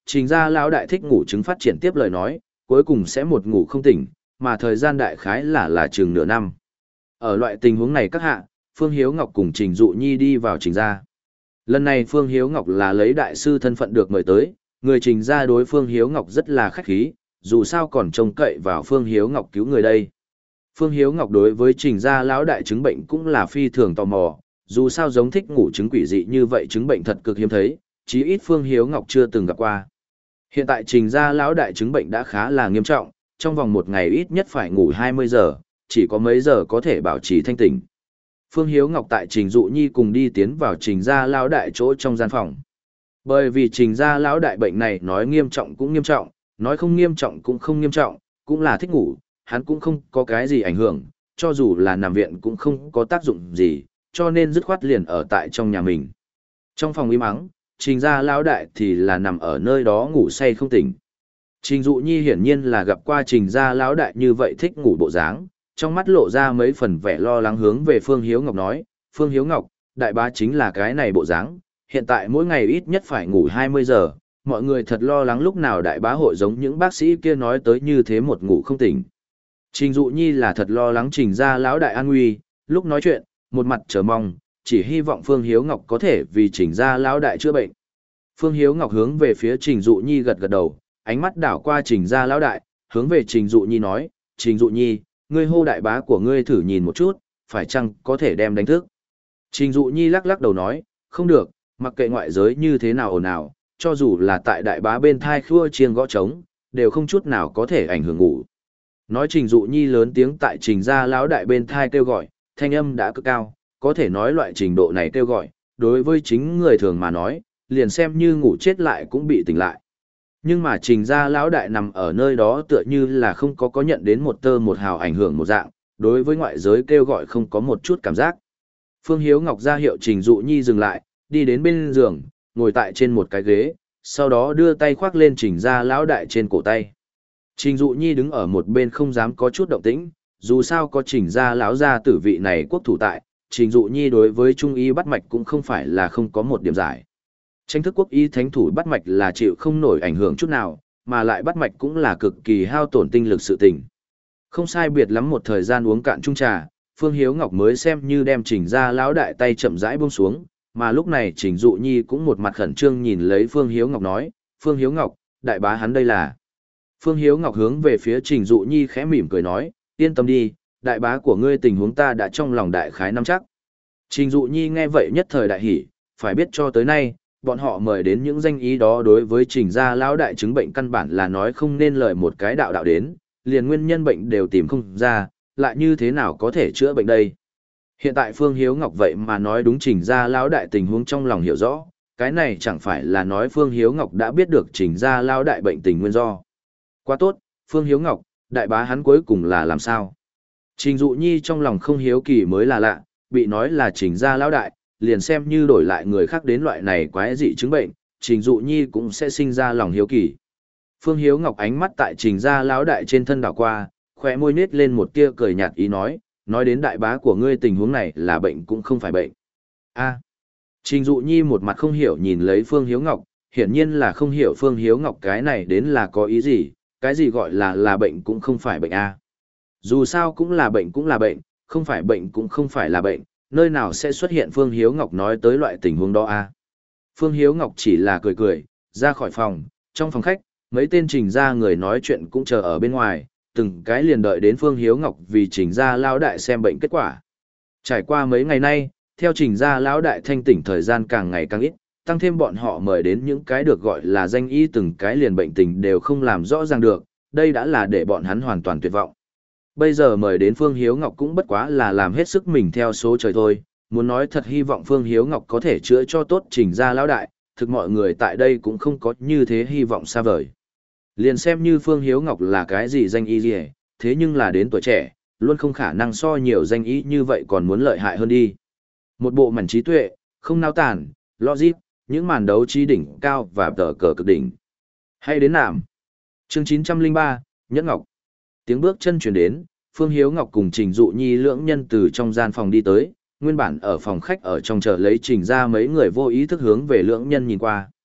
Trình gia lão đại thích ngủ trứng phát triển tiếp lời nói, cuối cùng sẽ một ngủ không tỉnh, mà thời gian đại khái là là chừng nửa năm. Ở loại tình huống này các hạ, Phương Hiếu Ngọc cùng Trình Dụ Nhi đi vào Trình gia. Lần này Phương Hiếu Ngọc là lấy đại sư thân phận được mời tới, người Trình gia đối Phương Hiếu Ngọc rất là khách khí, dù sao còn trông cậy vào Phương Hiếu Ngọc cứu người đây. Phương Hiếu Ngọc đối với Trình gia lão đại chứng bệnh cũng là phi thường tò mò, dù sao giống thích ngủ chứng quỷ dị như vậy chứng bệnh thật cực hiếm thấy, chí ít Phương Hiếu Ngọc chưa từng gặp qua. Hiện tại Trình gia lão đại chứng bệnh đã khá là nghiêm trọng, trong vòng một ngày ít nhất phải ngủ hai mươi giờ, chỉ có mấy giờ có thể bảo trì thanh tỉnh. Phương Hiếu Ngọc tại Trình Dụ Nhi cùng đi tiến vào Trình gia lão đại chỗ trong gian phòng. Bởi vì Trình gia lão đại bệnh này nói nghiêm trọng cũng nghiêm trọng, nói không nghiêm trọng cũng không nghiêm trọng, cũng là thích ngủ, hắn cũng không có cái gì ảnh hưởng, cho dù là nằm viện cũng không có tác dụng gì, cho nên dứt khoát liền ở tại trong nhà mình. Trong phòng im ắng, Trình gia lão đại thì là nằm ở nơi đó ngủ say không tỉnh. Trình Dụ Nhi hiển nhiên là gặp qua Trình gia lão đại như vậy thích ngủ bộ dáng, trong mắt lộ ra mấy phần vẻ lo lắng hướng về Phương Hiếu Ngọc nói, Phương Hiếu Ngọc, đại bá chính là cái này bộ dáng, hiện tại mỗi ngày ít nhất phải ngủ hai mươi giờ, mọi người thật lo lắng lúc nào đại bá hội giống những bác sĩ kia nói tới như thế một ngủ không tỉnh. Trình Dụ Nhi là thật lo lắng Trình gia lão đại an nguy, lúc nói chuyện, một mặt chờ mong, chỉ hy vọng Phương Hiếu Ngọc có thể vì Trình gia lão đại chữa bệnh. Phương Hiếu Ngọc hướng về phía Trình Dụ Nhi gật gật đầu, ánh mắt đảo qua Trình gia lão đại, hướng về Trình Dụ Nhi nói, Trình Dụ Nhi, ngươi hô đại bá của ngươi thử nhìn một chút, phải chăng có thể đem đánh thức. Trình Dụ Nhi lắc lắc đầu nói, không được, mặc kệ ngoại giới như thế nào ồn ào, cho dù là tại đại bá bên thai khua chiêng gõ trống, đều không chút nào có thể ảnh hưởng ngủ. Nói Trình Dụ Nhi lớn tiếng tại Trình gia lão đại bên thai kêu gọi, thanh âm đã cực cao, có thể nói loại trình độ này kêu gọi, đối với chính người thường mà nói, liền xem như ngủ chết lại cũng bị tỉnh lại. Nhưng mà Trình gia lão đại nằm ở nơi đó tựa như là không có có nhận đến một tơ một hào ảnh hưởng một dạng, đối với ngoại giới kêu gọi không có một chút cảm giác. Phương Hiếu Ngọc ra hiệu Trình Dụ Nhi dừng lại, đi đến bên giường, ngồi tại trên một cái ghế, sau đó đưa tay khoác lên Trình gia lão đại trên cổ tay. Trình Dụ Nhi đứng ở một bên không dám có chút động tĩnh, dù sao có Trình gia lão gia tử vị này quốc thủ tại, Trình Dụ Nhi đối với trung y bắt mạch cũng không phải là không có một điểm giải. Tranh thức quốc y thánh thủ bắt mạch là chịu không nổi ảnh hưởng chút nào, mà lại bắt mạch cũng là cực kỳ hao tổn tinh lực sự tình. Không sai biệt lắm một thời gian uống cạn chung trà, Phương Hiếu Ngọc mới xem như đem Trình gia lão đại tay chậm rãi buông xuống, mà lúc này Trình Dụ Nhi cũng một mặt khẩn trương nhìn lấy Phương Hiếu Ngọc nói, Phương Hiếu Ngọc, đại bá hắn đây là. Phương Hiếu Ngọc hướng về phía Trình Dụ Nhi khẽ mỉm cười nói, yên tâm đi, đại bá của ngươi tình huống ta đã trong lòng đại khái nắm chắc. Trình Dụ Nhi nghe vậy nhất thời đại hỉ, phải biết cho tới nay, bọn họ mời đến những danh ý đó đối với Trình gia lão đại chứng bệnh căn bản là nói không nên lời một cái đạo đạo đến, liền nguyên nhân bệnh đều tìm không ra, lại như thế nào có thể chữa bệnh đây. Hiện tại Phương Hiếu Ngọc vậy mà nói đúng Trình gia lão đại tình huống trong lòng hiểu rõ, cái này chẳng phải là nói Phương Hiếu Ngọc đã biết được Trình gia lão đại bệnh tình nguyên do. Quá tốt, Phương Hiếu Ngọc, đại bá hắn cuối cùng là làm sao? Trình Dụ Nhi trong lòng không hiếu kỳ mới là lạ, bị nói là Trình gia lão đại, liền xem như đổi lại người khác đến loại này quái dị chứng bệnh, Trình Dụ Nhi cũng sẽ sinh ra lòng hiếu kỳ. Phương Hiếu Ngọc ánh mắt tại Trình gia lão đại trên thân đảo qua, khóe môi nết lên một tia cười nhạt ý nói, nói đến đại bá của ngươi tình huống này là bệnh cũng không phải bệnh. A. Trình Dụ Nhi một mặt không hiểu nhìn lấy Phương Hiếu Ngọc, hiển nhiên là không hiểu Phương Hiếu Ngọc cái này đến là có ý gì, cái gì gọi là là bệnh cũng không phải bệnh a. Dù sao cũng là bệnh cũng là bệnh, không phải bệnh cũng không phải là bệnh, nơi nào sẽ xuất hiện Phương Hiếu Ngọc nói tới loại tình huống đó a. Phương Hiếu Ngọc chỉ là cười cười, ra khỏi phòng, trong phòng khách, mấy tên Trình gia người nói chuyện cũng chờ ở bên ngoài, từng cái liền đợi đến Phương Hiếu Ngọc vì Trình gia lão đại xem bệnh kết quả. Trải qua mấy ngày nay, theo Trình gia lão đại thanh tỉnh thời gian càng ngày càng ít, tăng thêm bọn họ mời đến những cái được gọi là danh y từng cái liền bệnh tình đều không làm rõ ràng được, đây đã là để bọn hắn hoàn toàn tuyệt vọng. Bây giờ mời đến Phương Hiếu Ngọc cũng bất quá là làm hết sức mình theo số trời thôi, muốn nói thật hy vọng Phương Hiếu Ngọc có thể chữa cho tốt Trình gia lão đại, thực mọi người tại đây cũng không có như thế hy vọng xa vời. Liền xem như Phương Hiếu Ngọc là cái gì danh y gì, thế nhưng là đến tuổi trẻ, luôn không khả năng so nhiều danh y như vậy còn muốn lợi hại hơn đi. Một bộ mảnh trí tuệ, không nao tản, logic, những màn đấu trí đỉnh cao và tờ cờ cực đỉnh. Hay đến nạm. Chương chín trăm lẻ ba, Nhẫn Ngọc. Tiếng bước chân chuyển đến, Phương Hiếu Ngọc cùng Trình Dụ Nhi lưỡng nhân từ trong gian phòng đi tới, nguyên bản ở phòng khách ở trong chờ lấy Trình ra mấy người vô ý thức hướng về lưỡng nhân nhìn qua.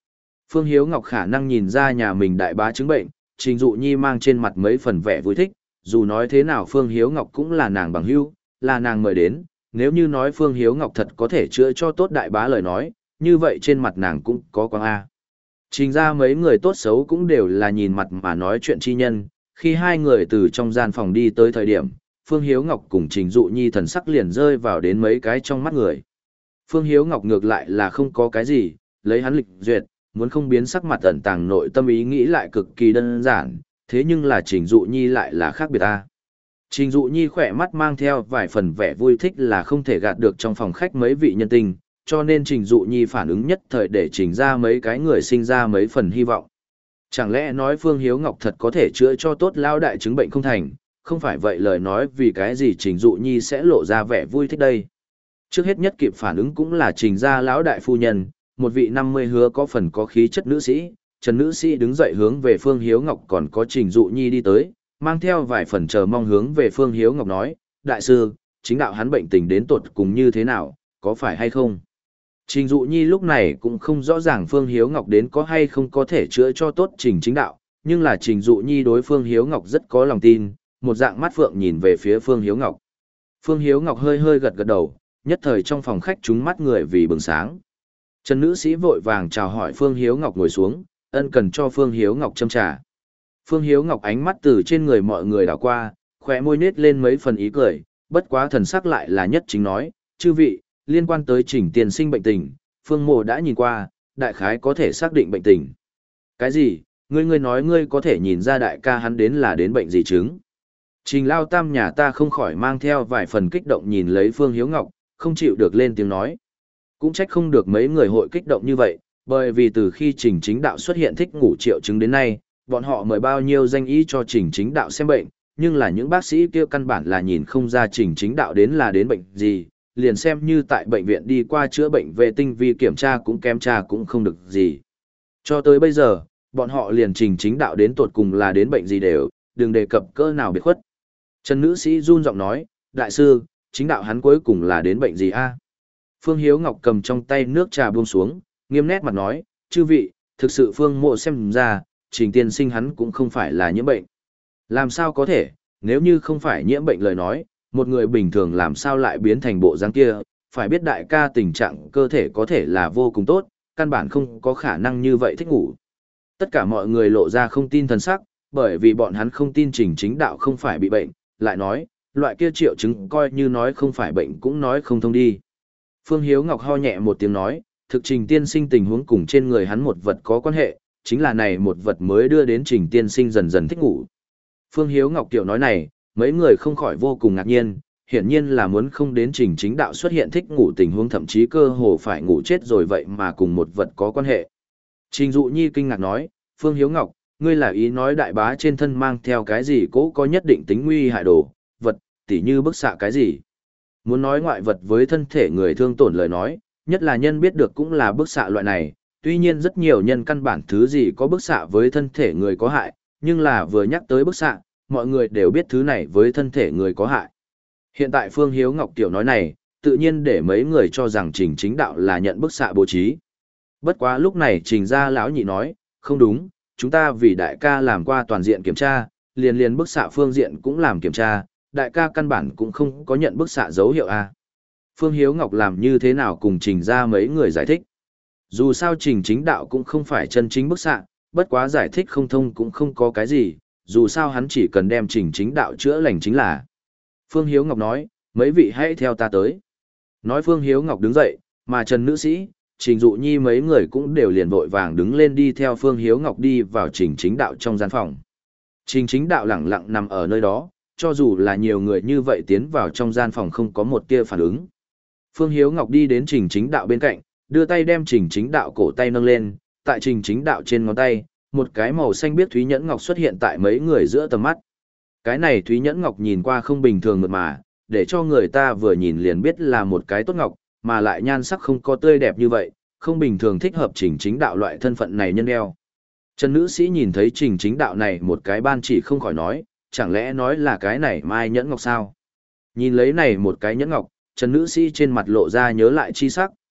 Phương Hiếu Ngọc khả năng nhìn ra nhà mình đại bá chứng bệnh, Trình Dụ Nhi mang trên mặt mấy phần vẻ vui thích, dù nói thế nào Phương Hiếu Ngọc cũng là nàng bằng hữu, là nàng mời đến, nếu như nói Phương Hiếu Ngọc thật có thể chữa cho tốt đại bá lời nói, như vậy trên mặt nàng cũng có quang A. Trình ra mấy người tốt xấu cũng đều là nhìn mặt mà nói chuyện chi nhân, khi hai người từ trong gian phòng đi tới thời điểm, Phương Hiếu Ngọc cùng Trình Dụ Nhi thần sắc liền rơi vào đến mấy cái trong mắt người. Phương Hiếu Ngọc ngược lại là không có cái gì, lấy hắn lịch duyệt, muốn không biến sắc mặt ẩn tàng nội tâm ý nghĩ lại cực kỳ đơn giản, thế nhưng là Trình Dụ Nhi lại là khác biệt ta. Trình Dụ Nhi khỏe mắt mang theo vài phần vẻ vui thích là không thể gạt được trong phòng khách mấy vị nhân tình, cho nên Trình Dụ Nhi phản ứng nhất thời để trình ra mấy cái người sinh ra mấy phần hy vọng. Chẳng lẽ nói Phương Hiếu Ngọc thật có thể chữa cho tốt lao đại chứng bệnh không thành, không phải vậy lời nói vì cái gì Trình Dụ Nhi sẽ lộ ra vẻ vui thích đây. Trước hết nhất kịp phản ứng cũng là trình gia lão đại phu nhân, một vị năm mươi hứa có phần có khí chất nữ sĩ, Trần nữ sĩ đứng dậy hướng về Phương Hiếu Ngọc còn có Trình Dụ Nhi đi tới, mang theo vài phần chờ mong hướng về Phương Hiếu Ngọc nói, đại sư, chính đạo hắn bệnh tình đến tột cùng như thế nào, có phải hay không? Trình Dụ Nhi lúc này cũng không rõ ràng Phương Hiếu Ngọc đến có hay không có thể chữa cho tốt Trình chính đạo, nhưng là Trình Dụ Nhi đối Phương Hiếu Ngọc rất có lòng tin, một dạng mắt phượng nhìn về phía Phương Hiếu Ngọc. Phương Hiếu Ngọc hơi hơi gật gật đầu, nhất thời trong phòng khách chúng mắt người vì bừng sáng. Trần nữ sĩ vội vàng chào hỏi Phương Hiếu Ngọc ngồi xuống, ân cần cho Phương Hiếu Ngọc châm trà. Phương Hiếu Ngọc ánh mắt từ trên người mọi người đảo qua, khóe môi nết lên mấy phần ý cười, bất quá thần sắc lại là nhất chính nói, chư vị, liên quan tới Trình tiên sinh bệnh tình, Phương mộ đã nhìn qua, đại khái có thể xác định bệnh tình. Cái gì, ngươi ngươi nói ngươi có thể nhìn ra đại ca hắn đến là đến bệnh gì chứng? Trình Lao Tam nhà ta không khỏi mang theo vài phần kích động nhìn lấy Phương Hiếu Ngọc, không chịu được lên tiếng nói. Cũng trách không được mấy người hội kích động như vậy, bởi vì từ khi Trình Chính Đạo xuất hiện thích ngủ triệu chứng đến nay, bọn họ mời bao nhiêu danh y cho Trình Chính Đạo xem bệnh, nhưng là những bác sĩ kia căn bản là nhìn không ra Trình Chính Đạo đến là đến bệnh gì, liền xem như tại bệnh viện đi qua chữa bệnh về tinh vi kiểm tra cũng kém tra cũng không được gì. Cho tới bây giờ, bọn họ liền Trình Chính Đạo đến tột cùng là đến bệnh gì đều, đừng đề cập cỡ nào biệt khuất. Trần nữ sĩ run giọng nói, đại sư, Chính Đạo hắn cuối cùng là đến bệnh gì a? Phương Hiếu Ngọc cầm trong tay nước trà buông xuống, nghiêm nét mặt nói, chư vị, thực sự Phương mộ xem ra, Trình tiên sinh hắn cũng không phải là nhiễm bệnh. Làm sao có thể, nếu như không phải nhiễm bệnh lời nói, một người bình thường làm sao lại biến thành bộ dáng kia, phải biết đại ca tình trạng cơ thể có thể là vô cùng tốt, căn bản không có khả năng như vậy thích ngủ. Tất cả mọi người lộ ra không tin thần sắc, bởi vì bọn hắn không tin Trình Chính Đạo không phải bị bệnh, lại nói, loại kia triệu chứng coi như nói không phải bệnh cũng nói không thông đi. Phương Hiếu Ngọc ho nhẹ một tiếng nói, thực Trình tiên sinh tình huống cùng trên người hắn một vật có quan hệ, chính là này một vật mới đưa đến Trình tiên sinh dần dần thích ngủ. Phương Hiếu Ngọc tiểu nói này, mấy người không khỏi vô cùng ngạc nhiên, hiển nhiên là muốn không đến Trình Chính Đạo xuất hiện thích ngủ tình huống thậm chí cơ hồ phải ngủ chết rồi vậy mà cùng một vật có quan hệ. Trình Dụ Nhi kinh ngạc nói, Phương Hiếu Ngọc, ngươi là ý nói đại bá trên thân mang theo cái gì cố có nhất định tính nguy hại đồ, vật, tỉ như bức xạ cái gì. Muốn nói ngoại vật với thân thể người thương tổn lời nói, nhất là nhân biết được cũng là bức xạ loại này, tuy nhiên rất nhiều nhân căn bản thứ gì có bức xạ với thân thể người có hại, nhưng là vừa nhắc tới bức xạ, mọi người đều biết thứ này với thân thể người có hại. Hiện tại Phương Hiếu Ngọc tiểu nói này, tự nhiên để mấy người cho rằng Trình Chính Đạo là nhận bức xạ bố trí. Bất quá lúc này Trình gia lão nhị nói, không đúng, chúng ta vì đại ca làm qua toàn diện kiểm tra, liền liền bức xạ phương diện cũng làm kiểm tra, đại ca căn bản cũng không có nhận bức xạ dấu hiệu A. Phương Hiếu Ngọc làm như thế nào cùng Trình ra mấy người giải thích. Dù sao Trình Chính Đạo cũng không phải chân chính bức xạ, bất quá giải thích không thông cũng không có cái gì, dù sao hắn chỉ cần đem Trình Chính Đạo chữa lành chính là. Phương Hiếu Ngọc nói, mấy vị hãy theo ta tới. Nói Phương Hiếu Ngọc đứng dậy, mà Trần nữ sĩ, Trình Dụ Nhi mấy người cũng đều liền vội vàng đứng lên đi theo Phương Hiếu Ngọc đi vào Trình Chính Đạo trong gian phòng. Trình Chính Đạo lẳng lặng nằm ở nơi đó, cho dù là nhiều người như vậy tiến vào trong gian phòng không có một tia phản ứng. Phương Hiếu Ngọc đi đến Trình Chính Đạo bên cạnh, đưa tay đem Trình Chính Đạo cổ tay nâng lên, tại Trình Chính Đạo trên ngón tay, một cái màu xanh biếc thúy nhẫn ngọc xuất hiện tại mấy người giữa tầm mắt. Cái này thúy nhẫn ngọc nhìn qua không bình thường mượt mà, để cho người ta vừa nhìn liền biết là một cái tốt ngọc, mà lại nhan sắc không có tươi đẹp như vậy, không bình thường thích hợp Trình Chính Đạo loại thân phận này nhân đeo. Trần nữ sĩ nhìn thấy Trình Chính Đạo này một cái ban chỉ không khỏi nói, chẳng lẽ nói là cái này mai nhẫn ngọc sao? Nhìn lấy này một cái nhẫn ngọc, Trần nữ sĩ trên mặt lộ ra nhớ lại chi sắc,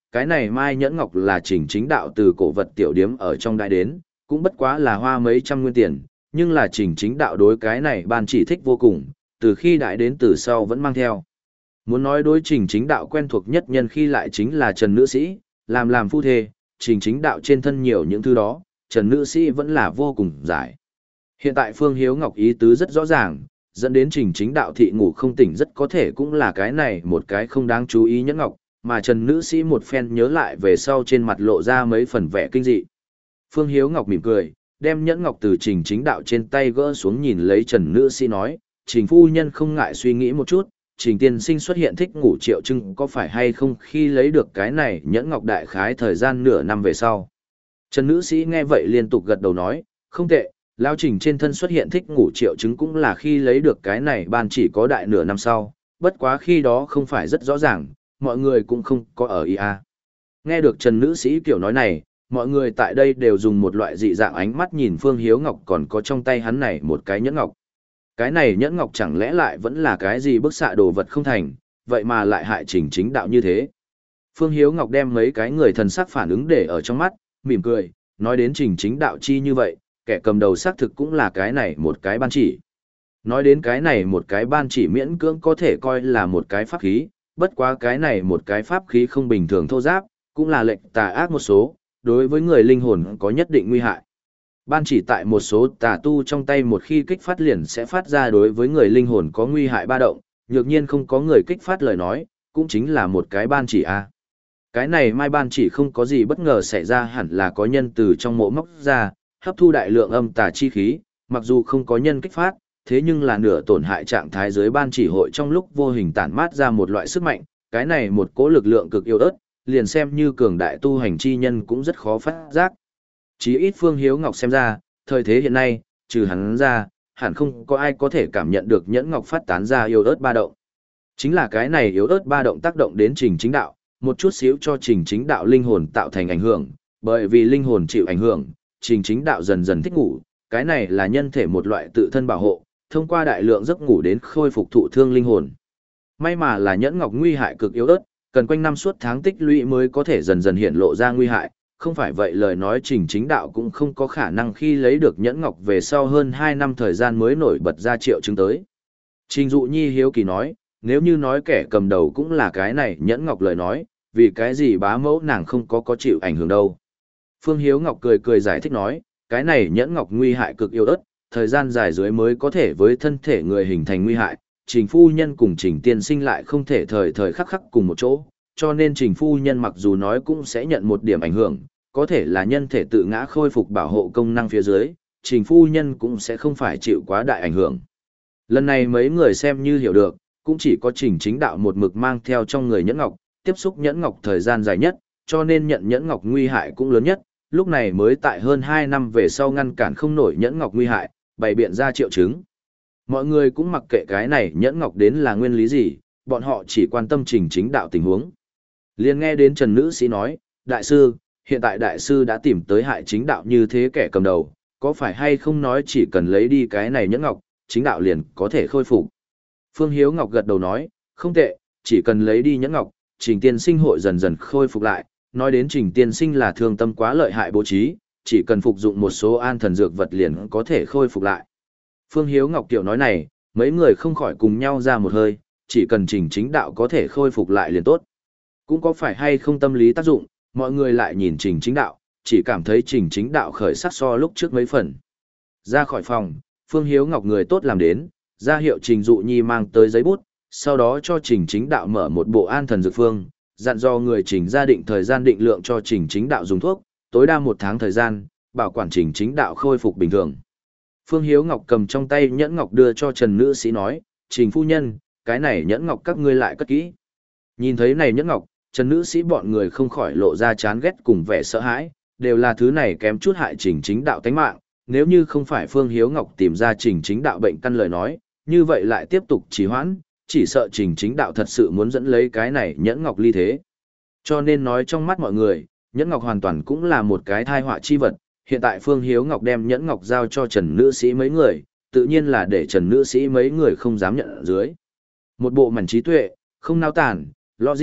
cái này mai nhẫn ngọc là Trình Chính Đạo từ cổ vật tiểu điếm ở trong đại đến, cũng bất quá là hoa mấy trăm nguyên tiền, nhưng là Trình Chính Đạo đối cái này ban chỉ thích vô cùng, từ khi đại đến từ sau vẫn mang theo. Muốn nói đối Trình Chính Đạo quen thuộc nhất nhân khi lại chính là Trần Nữ Sĩ, làm làm phu thê, Trình Chính Đạo trên thân nhiều những thứ đó, Trần Nữ Sĩ vẫn là vô cùng giải. Hiện tại Phương Hiếu Ngọc ý tứ rất rõ ràng, dẫn đến Trình Chính Đạo thị ngủ không tỉnh rất có thể cũng là cái này một cái không đáng chú ý nhẫn ngọc, mà Trần Nữ Sĩ một phen nhớ lại về sau trên mặt lộ ra mấy phần vẻ kinh dị. Phương Hiếu Ngọc mỉm cười, đem nhẫn ngọc từ Trình Chính Đạo trên tay gỡ xuống nhìn lấy Trần Nữ Sĩ nói, Trình phu nhân không ngại suy nghĩ một chút, Trình tiên sinh xuất hiện thích ngủ triệu chứng có phải hay không khi lấy được cái này nhẫn ngọc đại khái thời gian nửa năm về sau. Trần Nữ Sĩ nghe vậy liên tục gật đầu nói, không tệ, Lão Trình trên thân xuất hiện thích ngủ triệu chứng cũng là khi lấy được cái này ban chỉ có đại nửa năm sau, bất quá khi đó không phải rất rõ ràng, mọi người cũng không có ở ý a. Nghe được Trần Nữ Sĩ kiểu nói này, mọi người tại đây đều dùng một loại dị dạng ánh mắt nhìn Phương Hiếu Ngọc còn có trong tay hắn này một cái nhẫn ngọc. Cái này nhẫn ngọc chẳng lẽ lại vẫn là cái gì bức xạ đồ vật không thành, vậy mà lại hại Trình Chính Đạo như thế. Phương Hiếu Ngọc đem mấy cái người thần sắc phản ứng để ở trong mắt, mỉm cười, nói đến Trình Chính Đạo chi như vậy, kẻ cầm đầu xác thực cũng là cái này một cái ban chỉ. Nói đến cái này một cái ban chỉ miễn cưỡng có thể coi là một cái pháp khí, bất quá cái này một cái pháp khí không bình thường thô giáp, cũng là lệnh tà ác một số, đối với người linh hồn có nhất định nguy hại. Ban chỉ tại một số tà tu trong tay một khi kích phát liền sẽ phát ra đối với người linh hồn có nguy hại ba động, nhược nhiên không có người kích phát lời nói, cũng chính là một cái ban chỉ a. Cái này mai ban chỉ không có gì bất ngờ xảy ra hẳn là có nhân từ trong mộ móc ra, hấp thu đại lượng âm tà chi khí, mặc dù không có nhân kích phát, thế nhưng là nửa tổn hại trạng thái dưới ban chỉ hội trong lúc vô hình tản mát ra một loại sức mạnh, cái này một cỗ lực lượng cực yếu ớt, liền xem như cường đại tu hành chi nhân cũng rất khó phát giác. Chí ít Phương Hiếu Ngọc xem ra, thời thế hiện nay, trừ hắn ra, hẳn không có ai có thể cảm nhận được nhẫn ngọc phát tán ra yếu ớt ba động. Chính là cái này yếu ớt ba động tác động đến Trình Chính Đạo, một chút xíu cho Trình Chính Đạo linh hồn tạo thành ảnh hưởng, bởi vì linh hồn chịu ảnh hưởng, Trình Chính Đạo dần dần thích ngủ, cái này là nhân thể một loại tự thân bảo hộ, thông qua đại lượng giấc ngủ đến khôi phục thụ thương linh hồn. May mà là nhẫn ngọc nguy hại cực yếu ớt, cần quanh năm suốt tháng tích lũy mới có thể dần dần hiện lộ ra nguy hại, không phải vậy lời nói Trình Chính Đạo cũng không có khả năng khi lấy được nhẫn ngọc về sau hơn hai năm thời gian mới nổi bật ra triệu chứng tới. Trình Dụ Nhi hiếu kỳ nói, nếu như nói kẻ cầm đầu cũng là cái này nhẫn ngọc lời nói, vì cái gì bá mẫu nàng không có có chịu ảnh hưởng đâu. Phương Hiếu Ngọc cười cười giải thích nói, cái này nhẫn ngọc nguy hại cực yếu ớt, thời gian dài dưới mới có thể với thân thể người hình thành nguy hại, Trình phu nhân cùng Trình tiên sinh lại không thể thời thời khắc khắc cùng một chỗ, cho nên Trình phu nhân mặc dù nói cũng sẽ nhận một điểm ảnh hưởng, có thể là nhân thể tự ngã khôi phục bảo hộ công năng phía dưới, Trình phu nhân cũng sẽ không phải chịu quá đại ảnh hưởng. Lần này mấy người xem như hiểu được, cũng chỉ có Trình Chính Đạo một mực mang theo trong người nhẫn ngọc, tiếp xúc nhẫn ngọc thời gian dài nhất, cho nên nhận nhẫn ngọc nguy hại cũng lớn nhất, lúc này mới tại hơn hai năm về sau ngăn cản không nổi nhẫn ngọc nguy hại, bày biện ra triệu chứng. Mọi người cũng mặc kệ cái này nhẫn ngọc đến là nguyên lý gì, bọn họ chỉ quan tâm Trình Chính Đạo tình huống. Liền nghe đến Trần Nữ Sĩ nói, đại sư, hiện tại đại sư đã tìm tới hại Chính Đạo như thế kẻ cầm đầu, có phải hay không nói chỉ cần lấy đi cái này nhẫn ngọc, Chính Đạo liền có thể khôi phục. Phương Hiếu Ngọc gật đầu nói, không tệ, chỉ cần lấy đi nhẫn ngọc, Trình tiên sinh hội dần dần khôi phục lại, nói đến Trình tiên sinh là thương tâm quá lợi hại bố trí, chỉ cần phục dụng một số an thần dược vật liền có thể khôi phục lại. Phương Hiếu Ngọc tiểu nói này, mấy người không khỏi cùng nhau ra một hơi, chỉ cần Trình Chính Đạo có thể khôi phục lại liền tốt. Cũng có phải hay không tâm lý tác dụng, mọi người lại nhìn Trình Chính Đạo, chỉ cảm thấy Trình Chính Đạo khởi sắc so lúc trước mấy phần. Ra khỏi phòng, Phương Hiếu Ngọc người tốt làm đến, ra hiệu Trình Dụ Nhi mang tới giấy bút, sau đó cho Trình Chính Đạo mở một bộ an thần dược phương, dặn dò người Trình gia định thời gian định lượng cho Trình Chính Đạo dùng thuốc, tối đa một tháng thời gian, bảo quản Trình Chính Đạo khôi phục bình thường. Phương Hiếu Ngọc cầm trong tay nhẫn ngọc đưa cho Trần Nữ Sĩ nói, Trình phu nhân, cái này nhẫn ngọc các ngươi lại cất kỹ. Nhìn thấy này nhẫn ngọc, Trần Nữ Sĩ bọn người không khỏi lộ ra chán ghét cùng vẻ sợ hãi, đều là thứ này kém chút hại Trình Chính Đạo tánh mạng, nếu như không phải Phương Hiếu Ngọc tìm ra Trình Chính Đạo bệnh căn lời nói, như vậy lại tiếp tục trì hoãn, chỉ sợ Trình Chính Đạo thật sự muốn dẫn lấy cái này nhẫn ngọc ly thế. Cho nên nói trong mắt mọi người, nhẫn ngọc hoàn toàn cũng là một cái thai họa chi vật, hiện tại Phương Hiếu Ngọc đem nhẫn ngọc giao cho Trần Nữ Sĩ mấy người, tự nhiên là để Trần Nữ Sĩ mấy người không dám nhận ở dưới. Một bộ mảnh trí tuệ, không nao tản, logic,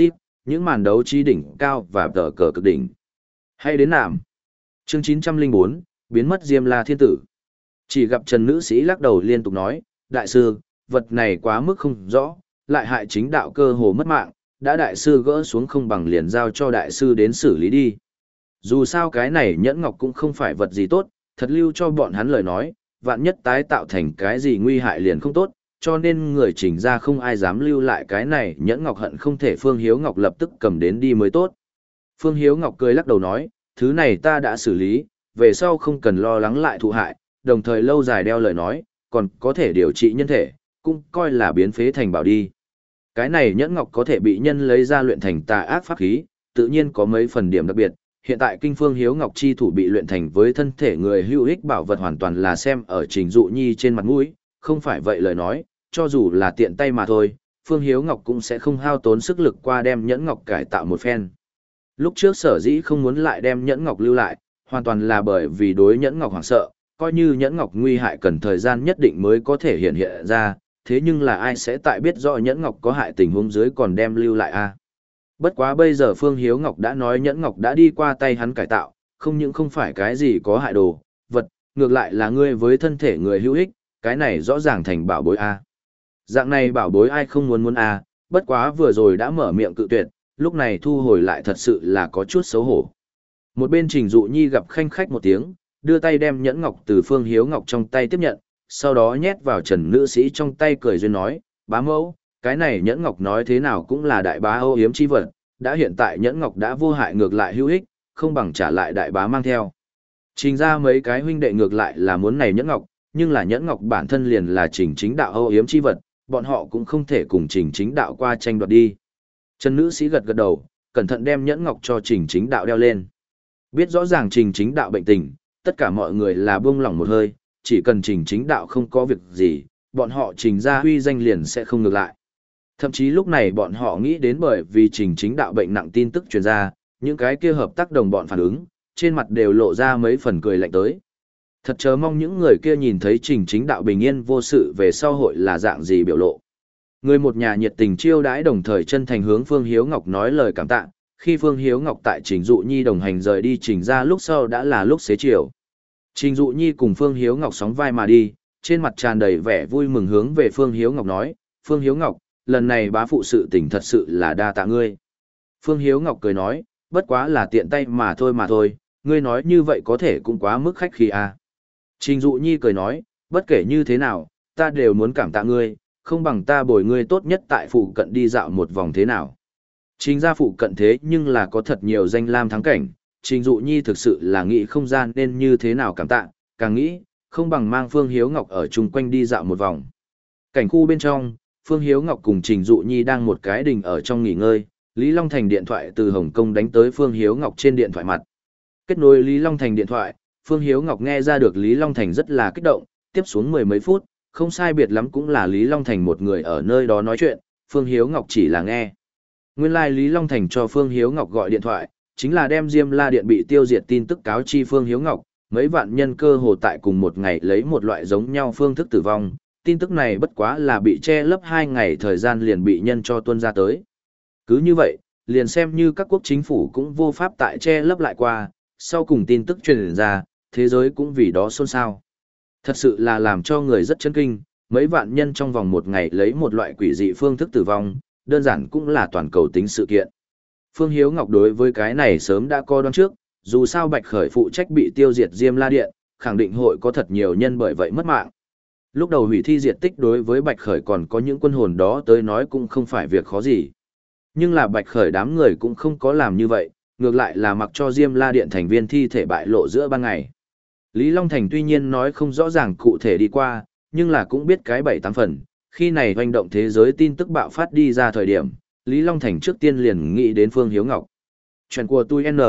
những màn đấu trí đỉnh cao và tờ cờ cực đỉnh. Hay đến nạm. Chương chín trăm lẻ bốn, biến mất Diêm La Thiên Tử. Chỉ gặp Trần nữ sĩ lắc đầu liên tục nói, đại sư, vật này quá mức không rõ, lại hại chính đạo cơ hồ mất mạng, đã đại sư gỡ xuống không bằng liền giao cho đại sư đến xử lý đi. Dù sao cái này nhẫn ngọc cũng không phải vật gì tốt, thật lưu cho bọn hắn lời nói, vạn nhất tái tạo thành cái gì nguy hại liền không tốt, cho nên người Trình ra không ai dám lưu lại cái này nhẫn ngọc, hận không thể Phương Hiếu Ngọc lập tức cầm đến đi mới tốt. Phương Hiếu Ngọc cười lắc đầu nói, thứ này ta đã xử lý, về sau không cần lo lắng lại thụ hại, đồng thời lâu dài đeo lời nói, còn có thể điều trị nhân thể, cũng coi là biến phế thành bảo đi. Cái này nhẫn ngọc có thể bị nhân lấy ra luyện thành tà ác pháp khí, tự nhiên có mấy phần điểm đặc biệt. Hiện tại kinh Phương Hiếu Ngọc chi thủ bị luyện thành với thân thể người hữu ích bảo vật hoàn toàn là xem ở Trình Dụ Nhi trên mặt mũi, không phải vậy lời nói, cho dù là tiện tay mà thôi, Phương Hiếu Ngọc cũng sẽ không hao tốn sức lực qua đem nhẫn ngọc cải tạo một phen. Lúc trước sở dĩ không muốn lại đem nhẫn ngọc lưu lại, hoàn toàn là bởi vì đối nhẫn ngọc hoảng sợ, coi như nhẫn ngọc nguy hại cần thời gian nhất định mới có thể hiện hiện ra, thế nhưng là ai sẽ tại biết rõ nhẫn ngọc có hại tình huống dưới còn đem lưu lại a? Bất quá bây giờ Phương Hiếu Ngọc đã nói nhẫn ngọc đã đi qua tay hắn cải tạo, không những không phải cái gì có hại đồ, vật, ngược lại là ngươi với thân thể người hữu ích, cái này rõ ràng thành bảo bối a. Dạng này bảo bối ai không muốn muốn a, bất quá vừa rồi đã mở miệng cự tuyệt, lúc này thu hồi lại thật sự là có chút xấu hổ. Một bên Trình Dụ Nhi gặp khanh khách một tiếng, đưa tay đem nhẫn ngọc từ Phương Hiếu Ngọc trong tay tiếp nhận, sau đó nhét vào Trần nữ sĩ trong tay cười duyên nói, bá mẫu, cái này nhẫn ngọc nói thế nào cũng là đại bá âu yếm chi vật, đã hiện tại nhẫn ngọc đã vô hại ngược lại hữu ích, không bằng trả lại đại bá mang theo. Trình ra mấy cái huynh đệ ngược lại là muốn này nhẫn ngọc, nhưng là nhẫn ngọc bản thân liền là Trình chính đạo âu yếm chi vật, bọn họ cũng không thể cùng Trình chính đạo qua tranh đoạt đi. Trần nữ sĩ gật gật đầu, cẩn thận đem nhẫn ngọc cho Trình chính đạo đeo lên. Biết rõ ràng Trình chính đạo bệnh tình, tất cả mọi người là buông lỏng một hơi, chỉ cần Trình chính đạo không có việc gì, bọn họ Trình ra huy danh liền sẽ không ngược lại. Thậm chí lúc này bọn họ nghĩ đến bởi vì Trình chính đạo bệnh nặng tin tức truyền ra, những cái kia hợp tác đồng bọn phản ứng, trên mặt đều lộ ra mấy phần cười lạnh tới. Thật chờ mong những người kia nhìn thấy Trình chính đạo bình yên vô sự về sau hội là dạng gì biểu lộ. Người một nhà nhiệt tình chiêu đãi đồng thời chân thành hướng Phương Hiếu Ngọc nói lời cảm tạ, khi Phương Hiếu Ngọc tại Trình Dụ Nhi đồng hành rời đi Trình ra lúc sau đã là lúc xế chiều. Trình Dụ Nhi cùng Phương Hiếu Ngọc sóng vai mà đi, trên mặt tràn đầy vẻ vui mừng hướng về Phương Hiếu Ngọc nói, Phương Hiếu Ngọc, lần này bá phụ sự tình thật sự là đa tạ ngươi. Phương Hiếu Ngọc cười nói, bất quá là tiện tay mà thôi mà thôi, ngươi nói như vậy có thể cũng quá mức khách khí à. Trình Dụ Nhi cười nói, bất kể như thế nào, ta đều muốn cảm tạ ngươi, không bằng ta bồi ngươi tốt nhất tại phụ cận đi dạo một vòng thế nào. Trình ra phụ cận thế nhưng là có thật nhiều danh lam thắng cảnh, Trình Dụ Nhi thực sự là nghĩ không gian nên như thế nào cảm tạ, càng nghĩ, không bằng mang Phương Hiếu Ngọc ở chung quanh đi dạo một vòng. Cảnh khu bên trong, Phương Hiếu Ngọc cùng Trình Dụ Nhi đang một cái đình ở trong nghỉ ngơi, Lý Long Thành điện thoại từ Hồng Kông đánh tới Phương Hiếu Ngọc trên điện thoại mặt. Kết nối Lý Long Thành điện thoại, Phương Hiếu Ngọc nghe ra được Lý Long Thành rất là kích động, tiếp xuống mười mấy phút, không sai biệt lắm cũng là Lý Long Thành một người ở nơi đó nói chuyện, Phương Hiếu Ngọc chỉ là nghe. Nguyên lai like Lý Long Thành cho Phương Hiếu Ngọc gọi điện thoại, chính là đem Diêm La Điện bị tiêu diệt tin tức cáo chi Phương Hiếu Ngọc, mấy vạn nhân cơ hồ tại cùng một ngày lấy một loại giống nhau phương thức tử vong, tin tức này bất quá là bị che lấp hai ngày thời gian liền bị nhân cho tuân ra tới. Cứ như vậy, liền xem như các quốc chính phủ cũng vô pháp tại che lấp lại qua, sau cùng tin tức truyền ra, thế giới cũng vì đó xôn xao. Thật sự là làm cho người rất chấn kinh, mấy vạn nhân trong vòng một ngày lấy một loại quỷ dị phương thức tử vong, đơn giản cũng là toàn cầu tính sự kiện. Phương Hiếu Ngọc đối với cái này sớm đã có đoán trước, dù sao Bạch Khởi phụ trách bị tiêu diệt Diêm La Điện, khẳng định hội có thật nhiều nhân bởi vậy mất mạng. Lúc đầu hủy thi diệt tích đối với Bạch Khởi còn có những quân hồn đó tới nói cũng không phải việc khó gì. Nhưng là Bạch Khởi đám người cũng không có làm như vậy, ngược lại là mặc cho Diêm La Điện thành viên thi thể bại lộ giữa ban ngày. Lý Long Thành tuy nhiên nói không rõ ràng cụ thể đi qua, nhưng là cũng biết cái bảy tám phần, khi này hoành động thế giới tin tức bạo phát đi ra thời điểm, Lý Long Thành trước tiên liền nghĩ đến Phương Hiếu Ngọc. Chuyện của tôi N.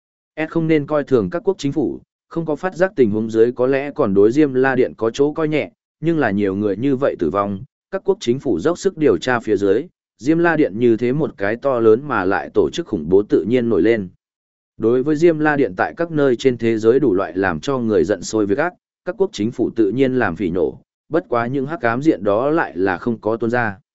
S không nên coi thường các quốc chính phủ, không có phát giác tình huống dưới có lẽ còn đối Diêm La Điện có chỗ coi nhẹ, nhưng là nhiều người như vậy tử vong, các quốc chính phủ dốc sức điều tra phía dưới, Diêm La Điện như thế một cái to lớn mà lại tổ chức khủng bố tự nhiên nổi lên. Đối với Diêm La Điện tại các nơi trên thế giới đủ loại làm cho người giận sôi việc ác, các quốc chính phủ tự nhiên làm phỉ nổ, bất quá những hắc ám diện đó lại là không có tuôn ra.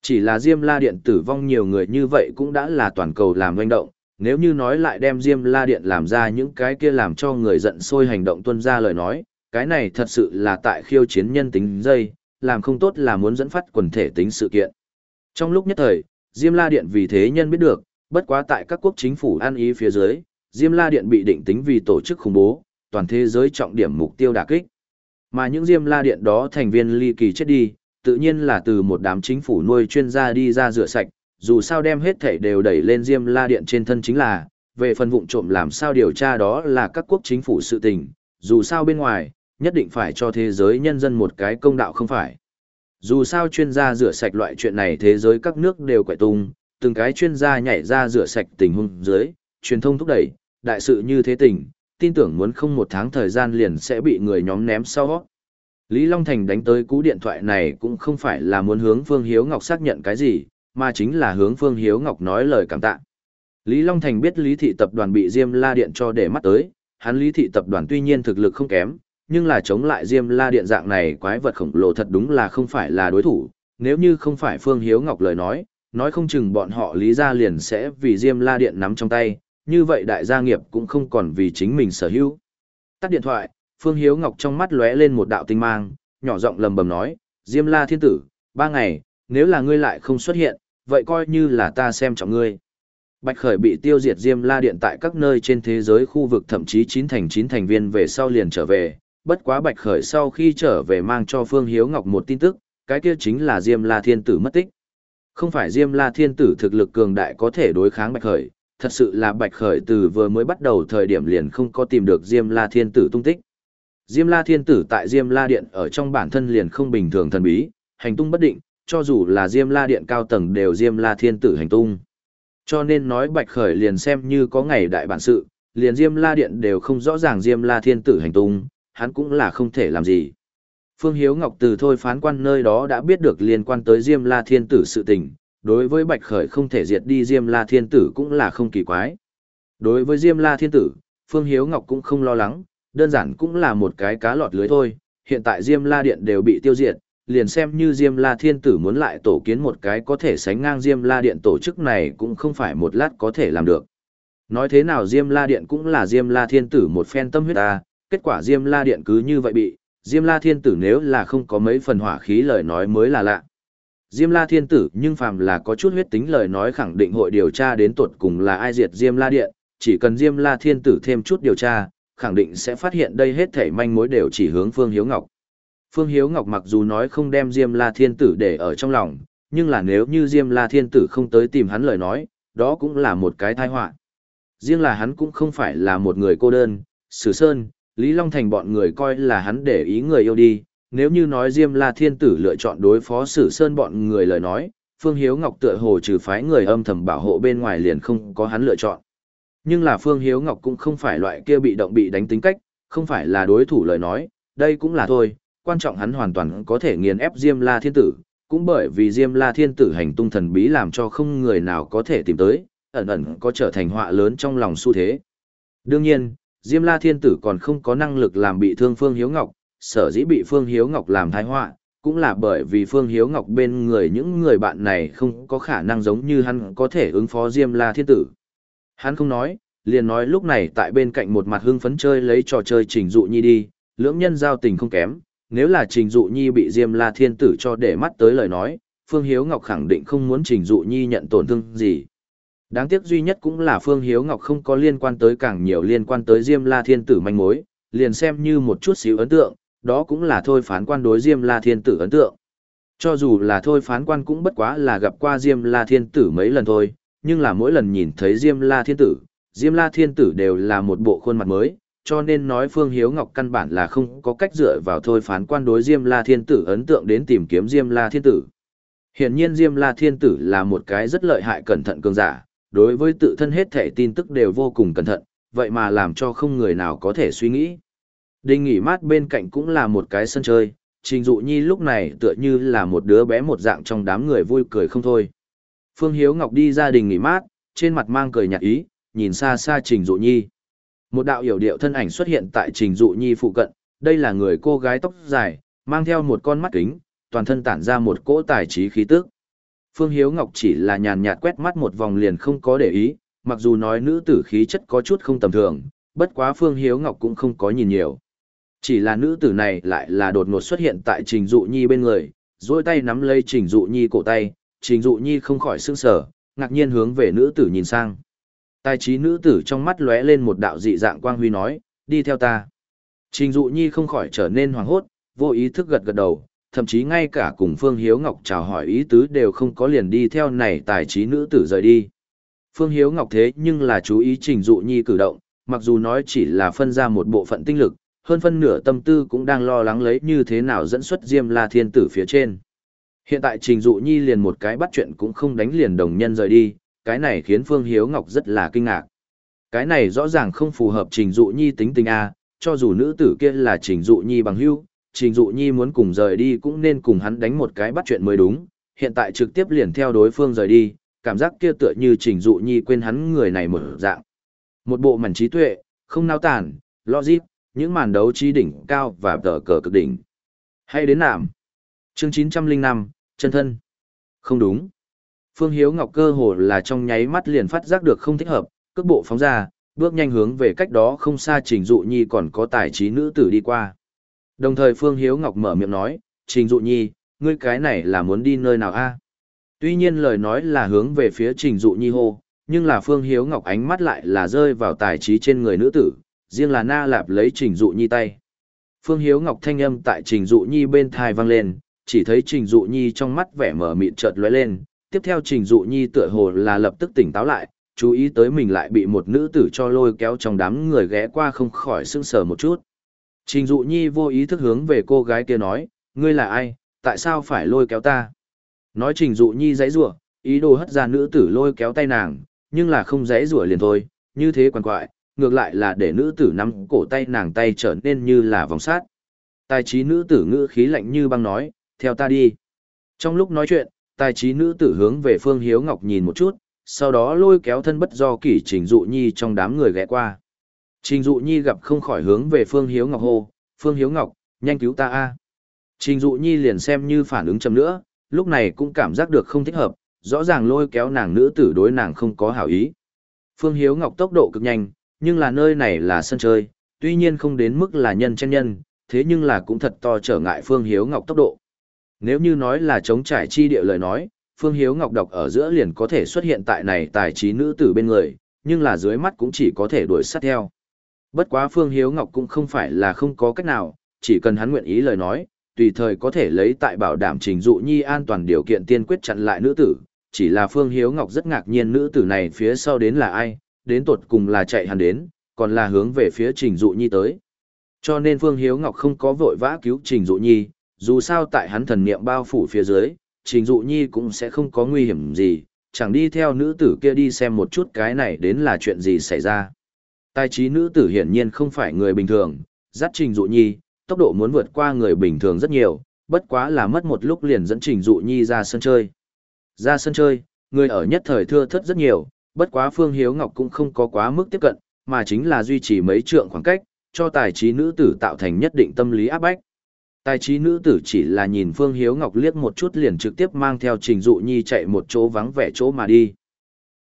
Chỉ là Diêm La Điện tử vong nhiều người như vậy cũng đã là toàn cầu làm doanh động, nếu như nói lại đem Diêm La Điện làm ra những cái kia làm cho người giận sôi hành động tuân ra lời nói, cái này thật sự là tại khiêu chiến nhân tính dây, làm không tốt là muốn dẫn phát quần thể tính sự kiện. Trong lúc nhất thời, Diêm La Điện vì thế nhân biết được, bất quá tại các quốc chính phủ ăn ý phía dưới, Diêm La Điện bị định tính vì tổ chức khủng bố, toàn thế giới trọng điểm mục tiêu đả kích. Mà những Diêm La Điện đó thành viên ly kỳ chết đi, tự nhiên là từ một đám chính phủ nuôi chuyên gia đi ra rửa sạch, dù sao đem hết thảy đều đẩy lên Diêm La Điện trên thân chính là, về phần vụng trộm làm sao điều tra đó là các quốc chính phủ sự tình, dù sao bên ngoài, nhất định phải cho thế giới nhân dân một cái công đạo không phải. Dù sao chuyên gia rửa sạch loại chuyện này thế giới các nước đều quậy tung, từng cái chuyên gia nhảy ra rửa sạch tình huống dưới, truyền thông thúc đẩy, đại sự như thế tình, tin tưởng muốn không một tháng thời gian liền sẽ bị người nhóm ném sau. Lý Long Thành đánh tới cú điện thoại này cũng không phải là muốn hướng Phương Hiếu Ngọc xác nhận cái gì, mà chính là hướng Phương Hiếu Ngọc nói lời cảm tạ. Lý Long Thành biết Lý Thị Tập đoàn bị Diêm La Điện cho để mắt tới, hắn Lý Thị Tập đoàn tuy nhiên thực lực không kém, nhưng là chống lại Diêm La Điện dạng này quái vật khổng lồ thật đúng là không phải là đối thủ, nếu như không phải Phương Hiếu Ngọc lời nói, nói không chừng bọn họ Lý gia liền sẽ vì Diêm La Điện nắm trong tay, như vậy đại gia nghiệp cũng không còn vì chính mình sở hữu. Tắt điện thoại, Phương Hiếu Ngọc trong mắt lóe lên một đạo tinh mang, nhỏ giọng lầm bầm nói, Diêm La Thiên Tử, ba ngày, nếu là ngươi lại không xuất hiện, vậy coi như là ta xem trọng ngươi. Bạch Khởi bị tiêu diệt Diêm La Điện tại các nơi trên thế giới khu vực thậm chí chín thành chín thành viên về sau liền trở về, bất quá Bạch Khởi sau khi trở về mang cho Phương Hiếu Ngọc một tin tức, cái kia chính là Diêm La Thiên Tử mất tích. Không phải Diêm La Thiên Tử thực lực cường đại có thể đối kháng Bạch Khởi, thật sự là Bạch Khởi từ vừa mới bắt đầu thời điểm liền không có tìm được Diêm La Thiên Tử tung tích. Diêm La Thiên Tử tại Diêm La Điện ở trong bản thân liền không bình thường thần bí, hành tung bất định, cho dù là Diêm La Điện cao tầng đều Diêm La Thiên Tử hành tung. Cho nên nói Bạch Khởi liền xem như có ngày đại bản sự, liền Diêm La Điện đều không rõ ràng Diêm La Thiên Tử hành tung, hắn cũng là không thể làm gì. Phương Hiếu Ngọc từ thôi phán quan nơi đó đã biết được liên quan tới Diêm La Thiên Tử sự tình, đối với Bạch Khởi không thể diệt đi Diêm La Thiên Tử cũng là không kỳ quái. Đối với Diêm La Thiên Tử, Phương Hiếu Ngọc cũng không lo lắng, đơn giản cũng là một cái cá lọt lưới thôi, hiện tại Diêm La Điện đều bị tiêu diệt, liền xem như Diêm La Thiên Tử muốn lại tổ kiến một cái có thể sánh ngang Diêm La Điện tổ chức này cũng không phải một lát có thể làm được. Nói thế nào Diêm La Điện cũng là Diêm La Thiên Tử một phen tâm huyết ta, kết quả Diêm La Điện cứ như vậy bị, Diêm La Thiên Tử nếu là không có mấy phần hỏa khí lời nói mới là lạ. Diêm La Thiên Tử nhưng phàm là có chút huyết tính lời nói khẳng định hội điều tra đến tuột cùng là ai diệt Diêm La Điện, chỉ cần Diêm La Thiên Tử thêm chút điều tra, khẳng định sẽ phát hiện đây hết thảy manh mối đều chỉ hướng Phương Hiếu Ngọc. Phương Hiếu Ngọc mặc dù nói không đem Diêm La Thiên Tử để ở trong lòng, nhưng là nếu như Diêm La Thiên Tử không tới tìm hắn lời nói, đó cũng là một cái tai họa. Riêng là hắn cũng không phải là một người cô đơn, Sử Sơn, Lý Long Thành bọn người coi là hắn để ý người yêu đi, nếu như nói Diêm La Thiên Tử lựa chọn đối phó Sử Sơn bọn người lời nói, Phương Hiếu Ngọc tựa hồ trừ phái người âm thầm bảo hộ bên ngoài liền không có hắn lựa chọn. Nhưng là Phương Hiếu Ngọc cũng không phải loại kia bị động bị đánh tính cách, không phải là đối thủ lời nói, đây cũng là thôi, quan trọng hắn hoàn toàn có thể nghiền ép Diêm La Thiên Tử, cũng bởi vì Diêm La Thiên Tử hành tung thần bí làm cho không người nào có thể tìm tới, ẩn ẩn có trở thành họa lớn trong lòng xu thế. Đương nhiên, Diêm La Thiên Tử còn không có năng lực làm bị thương Phương Hiếu Ngọc, sở dĩ bị Phương Hiếu Ngọc làm tai họa, cũng là bởi vì Phương Hiếu Ngọc bên người những người bạn này không có khả năng giống như hắn có thể ứng phó Diêm La Thiên Tử. Hắn không nói, liền nói lúc này tại bên cạnh một mặt hưng phấn chơi lấy trò chơi Trình Dụ Nhi đi, lưỡng nhân giao tình không kém, nếu là Trình Dụ Nhi bị Diêm La Thiên Tử cho để mắt tới lời nói, Phương Hiếu Ngọc khẳng định không muốn Trình Dụ Nhi nhận tổn thương gì. Đáng tiếc duy nhất cũng là Phương Hiếu Ngọc không có liên quan tới càng nhiều liên quan tới Diêm La Thiên Tử manh mối, liền xem như một chút xíu ấn tượng, đó cũng là thôi phán quan đối Diêm La Thiên Tử ấn tượng. Cho dù là thôi phán quan cũng bất quá là gặp qua Diêm La Thiên Tử mấy lần thôi, nhưng là mỗi lần nhìn thấy Diêm La Thiên Tử, Diêm La Thiên Tử đều là một bộ khuôn mặt mới, cho nên nói Phương Hiếu Ngọc căn bản là không có cách dựa vào thôi phán quan đối Diêm La Thiên Tử ấn tượng đến tìm kiếm Diêm La Thiên Tử. Hiển nhiên Diêm La Thiên Tử là một cái rất lợi hại cẩn thận cường giả, đối với tự thân hết thể tin tức đều vô cùng cẩn thận, vậy mà làm cho không người nào có thể suy nghĩ. Đình nghỉ mát bên cạnh cũng là một cái sân chơi, Trình Dụ Nhi lúc này tựa như là một đứa bé một dạng trong đám người vui cười không thôi. Phương Hiếu Ngọc đi ra đình nghỉ mát, trên mặt mang cười nhạt ý, nhìn xa xa Trình Dụ Nhi. Một đạo hiểu điệu thân ảnh xuất hiện tại Trình Dụ Nhi phụ cận, đây là người cô gái tóc dài, mang theo một con mắt kính, toàn thân tản ra một cỗ tài trí khí tức. Phương Hiếu Ngọc chỉ là nhàn nhạt quét mắt một vòng liền không có để ý, mặc dù nói nữ tử khí chất có chút không tầm thường, bất quá Phương Hiếu Ngọc cũng không có nhìn nhiều. Chỉ là nữ tử này lại là đột ngột xuất hiện tại Trình Dụ Nhi bên người, duỗi tay nắm lấy Trình Dụ Nhi cổ tay, Trình Dụ Nhi không khỏi sững sờ, ngạc nhiên hướng về nữ tử nhìn sang. Tài trí nữ tử trong mắt lóe lên một đạo dị dạng quang huy nói, đi theo ta. Trình Dụ Nhi không khỏi trở nên hoảng hốt, vô ý thức gật gật đầu, thậm chí ngay cả cùng Phương Hiếu Ngọc chào hỏi ý tứ đều không có, liền đi theo này tài trí nữ tử rời đi. Phương Hiếu Ngọc thế nhưng là chú ý Trình Dụ Nhi cử động, mặc dù nói chỉ là phân ra một bộ phận tinh lực, hơn phân nửa tâm tư cũng đang lo lắng lấy như thế nào dẫn xuất Diêm La Thiên Tử phía trên. Hiện tại Trình Dụ Nhi liền một cái bắt chuyện cũng không đánh liền đồng nhân rời đi, cái này khiến Phương Hiếu Ngọc rất là kinh ngạc. Cái này rõ ràng không phù hợp Trình Dụ Nhi tính tình a, cho dù nữ tử kia là Trình Dụ Nhi bằng hữu, Trình Dụ Nhi muốn cùng rời đi cũng nên cùng hắn đánh một cái bắt chuyện mới đúng, hiện tại trực tiếp liền theo đối phương rời đi, cảm giác kia tựa như Trình Dụ Nhi quên hắn người này mở dạng. Một bộ mảnh trí tuệ, không nao tản, logic, những màn đấu trí đỉnh cao và tờ cờ cực đỉnh. Hay đến nạm. Chương chín trăm lẻ năm, chân thân. Không đúng. Phương Hiếu Ngọc cơ hồ là trong nháy mắt liền phát giác được không thích hợp, cước bộ phóng ra, bước nhanh hướng về cách đó không xa Trình Dụ Nhi còn có tài trí nữ tử đi qua. Đồng thời Phương Hiếu Ngọc mở miệng nói, Trình Dụ Nhi, ngươi cái này là muốn đi nơi nào a? Tuy nhiên lời nói là hướng về phía Trình Dụ Nhi hô, nhưng là Phương Hiếu Ngọc ánh mắt lại là rơi vào tài trí trên người nữ tử, riêng là Na Lạp lấy Trình Dụ Nhi tay. Phương Hiếu Ngọc thanh âm tại Trình Dụ Nhi bên thai vang lên, chỉ thấy Trình Dụ Nhi trong mắt vẻ mở mịt chợt lóe lên, tiếp theo Trình Dụ Nhi tựa hồ là lập tức tỉnh táo lại, chú ý tới mình lại bị một nữ tử cho lôi kéo trong đám người ghé qua, không khỏi sững sờ một chút. Trình Dụ Nhi vô ý thức hướng về cô gái kia nói, ngươi là ai, tại sao phải lôi kéo ta? Nói Trình Dụ Nhi giãy giụa, ý đồ hất ra nữ tử lôi kéo tay nàng, nhưng là không giãy giụa liền thôi, như thế quằn quại, ngược lại là để nữ tử nắm cổ tay nàng tay trở nên như là vòng sát. Tài trí nữ tử ngữ khí lạnh như băng nói, theo ta đi. Trong lúc nói chuyện, tài trí nữ tử hướng về Phương Hiếu Ngọc nhìn một chút, sau đó lôi kéo thân bất do kỷ Trình Dụ Nhi trong đám người ghé qua. Trình Dụ Nhi gặp không khỏi hướng về Phương Hiếu Ngọc hô, Phương Hiếu Ngọc, nhanh cứu ta a. Trình Dụ Nhi liền xem như phản ứng chậm nữa, lúc này cũng cảm giác được không thích hợp, rõ ràng lôi kéo nàng nữ tử đối nàng không có hảo ý. Phương Hiếu Ngọc tốc độ cực nhanh, nhưng là nơi này là sân chơi, tuy nhiên không đến mức là nhân chen nhân, thế nhưng là cũng thật to trở ngại Phương Hiếu Ngọc tốc độ. Nếu như nói là chống trải chi địa lời nói, Phương Hiếu Ngọc đọc ở giữa liền có thể xuất hiện tại này tài trí nữ tử bên người, nhưng là dưới mắt cũng chỉ có thể đuổi sát theo. Bất quá Phương Hiếu Ngọc cũng không phải là không có cách nào, chỉ cần hắn nguyện ý lời nói, tùy thời có thể lấy tại bảo đảm Trình Dụ Nhi an toàn điều kiện tiên quyết chặn lại nữ tử. Chỉ là Phương Hiếu Ngọc rất ngạc nhiên nữ tử này phía sau đến là ai, đến tột cùng là chạy hắn đến, còn là hướng về phía Trình Dụ Nhi tới. Cho nên Phương Hiếu Ngọc không có vội vã cứu Trình Dụ Nhi, dù sao tại hắn thần niệm bao phủ phía dưới, Trình Dụ Nhi cũng sẽ không có nguy hiểm gì, chẳng đi theo nữ tử kia đi xem một chút cái này đến là chuyện gì xảy ra. Tài trí nữ tử hiển nhiên không phải người bình thường, dắt Trình Dụ Nhi, tốc độ muốn vượt qua người bình thường rất nhiều, bất quá là mất một lúc liền dẫn Trình Dụ Nhi ra sân chơi. Ra sân chơi, người ở nhất thời thưa thớt rất nhiều, bất quá Phương Hiếu Ngọc cũng không có quá mức tiếp cận, mà chính là duy trì mấy trượng khoảng cách, cho tài trí nữ tử tạo thành nhất định tâm lý áp bách. Tài trí nữ tử chỉ là nhìn Phương Hiếu Ngọc liếc một chút liền trực tiếp mang theo Trình Dụ Nhi chạy một chỗ vắng vẻ chỗ mà đi.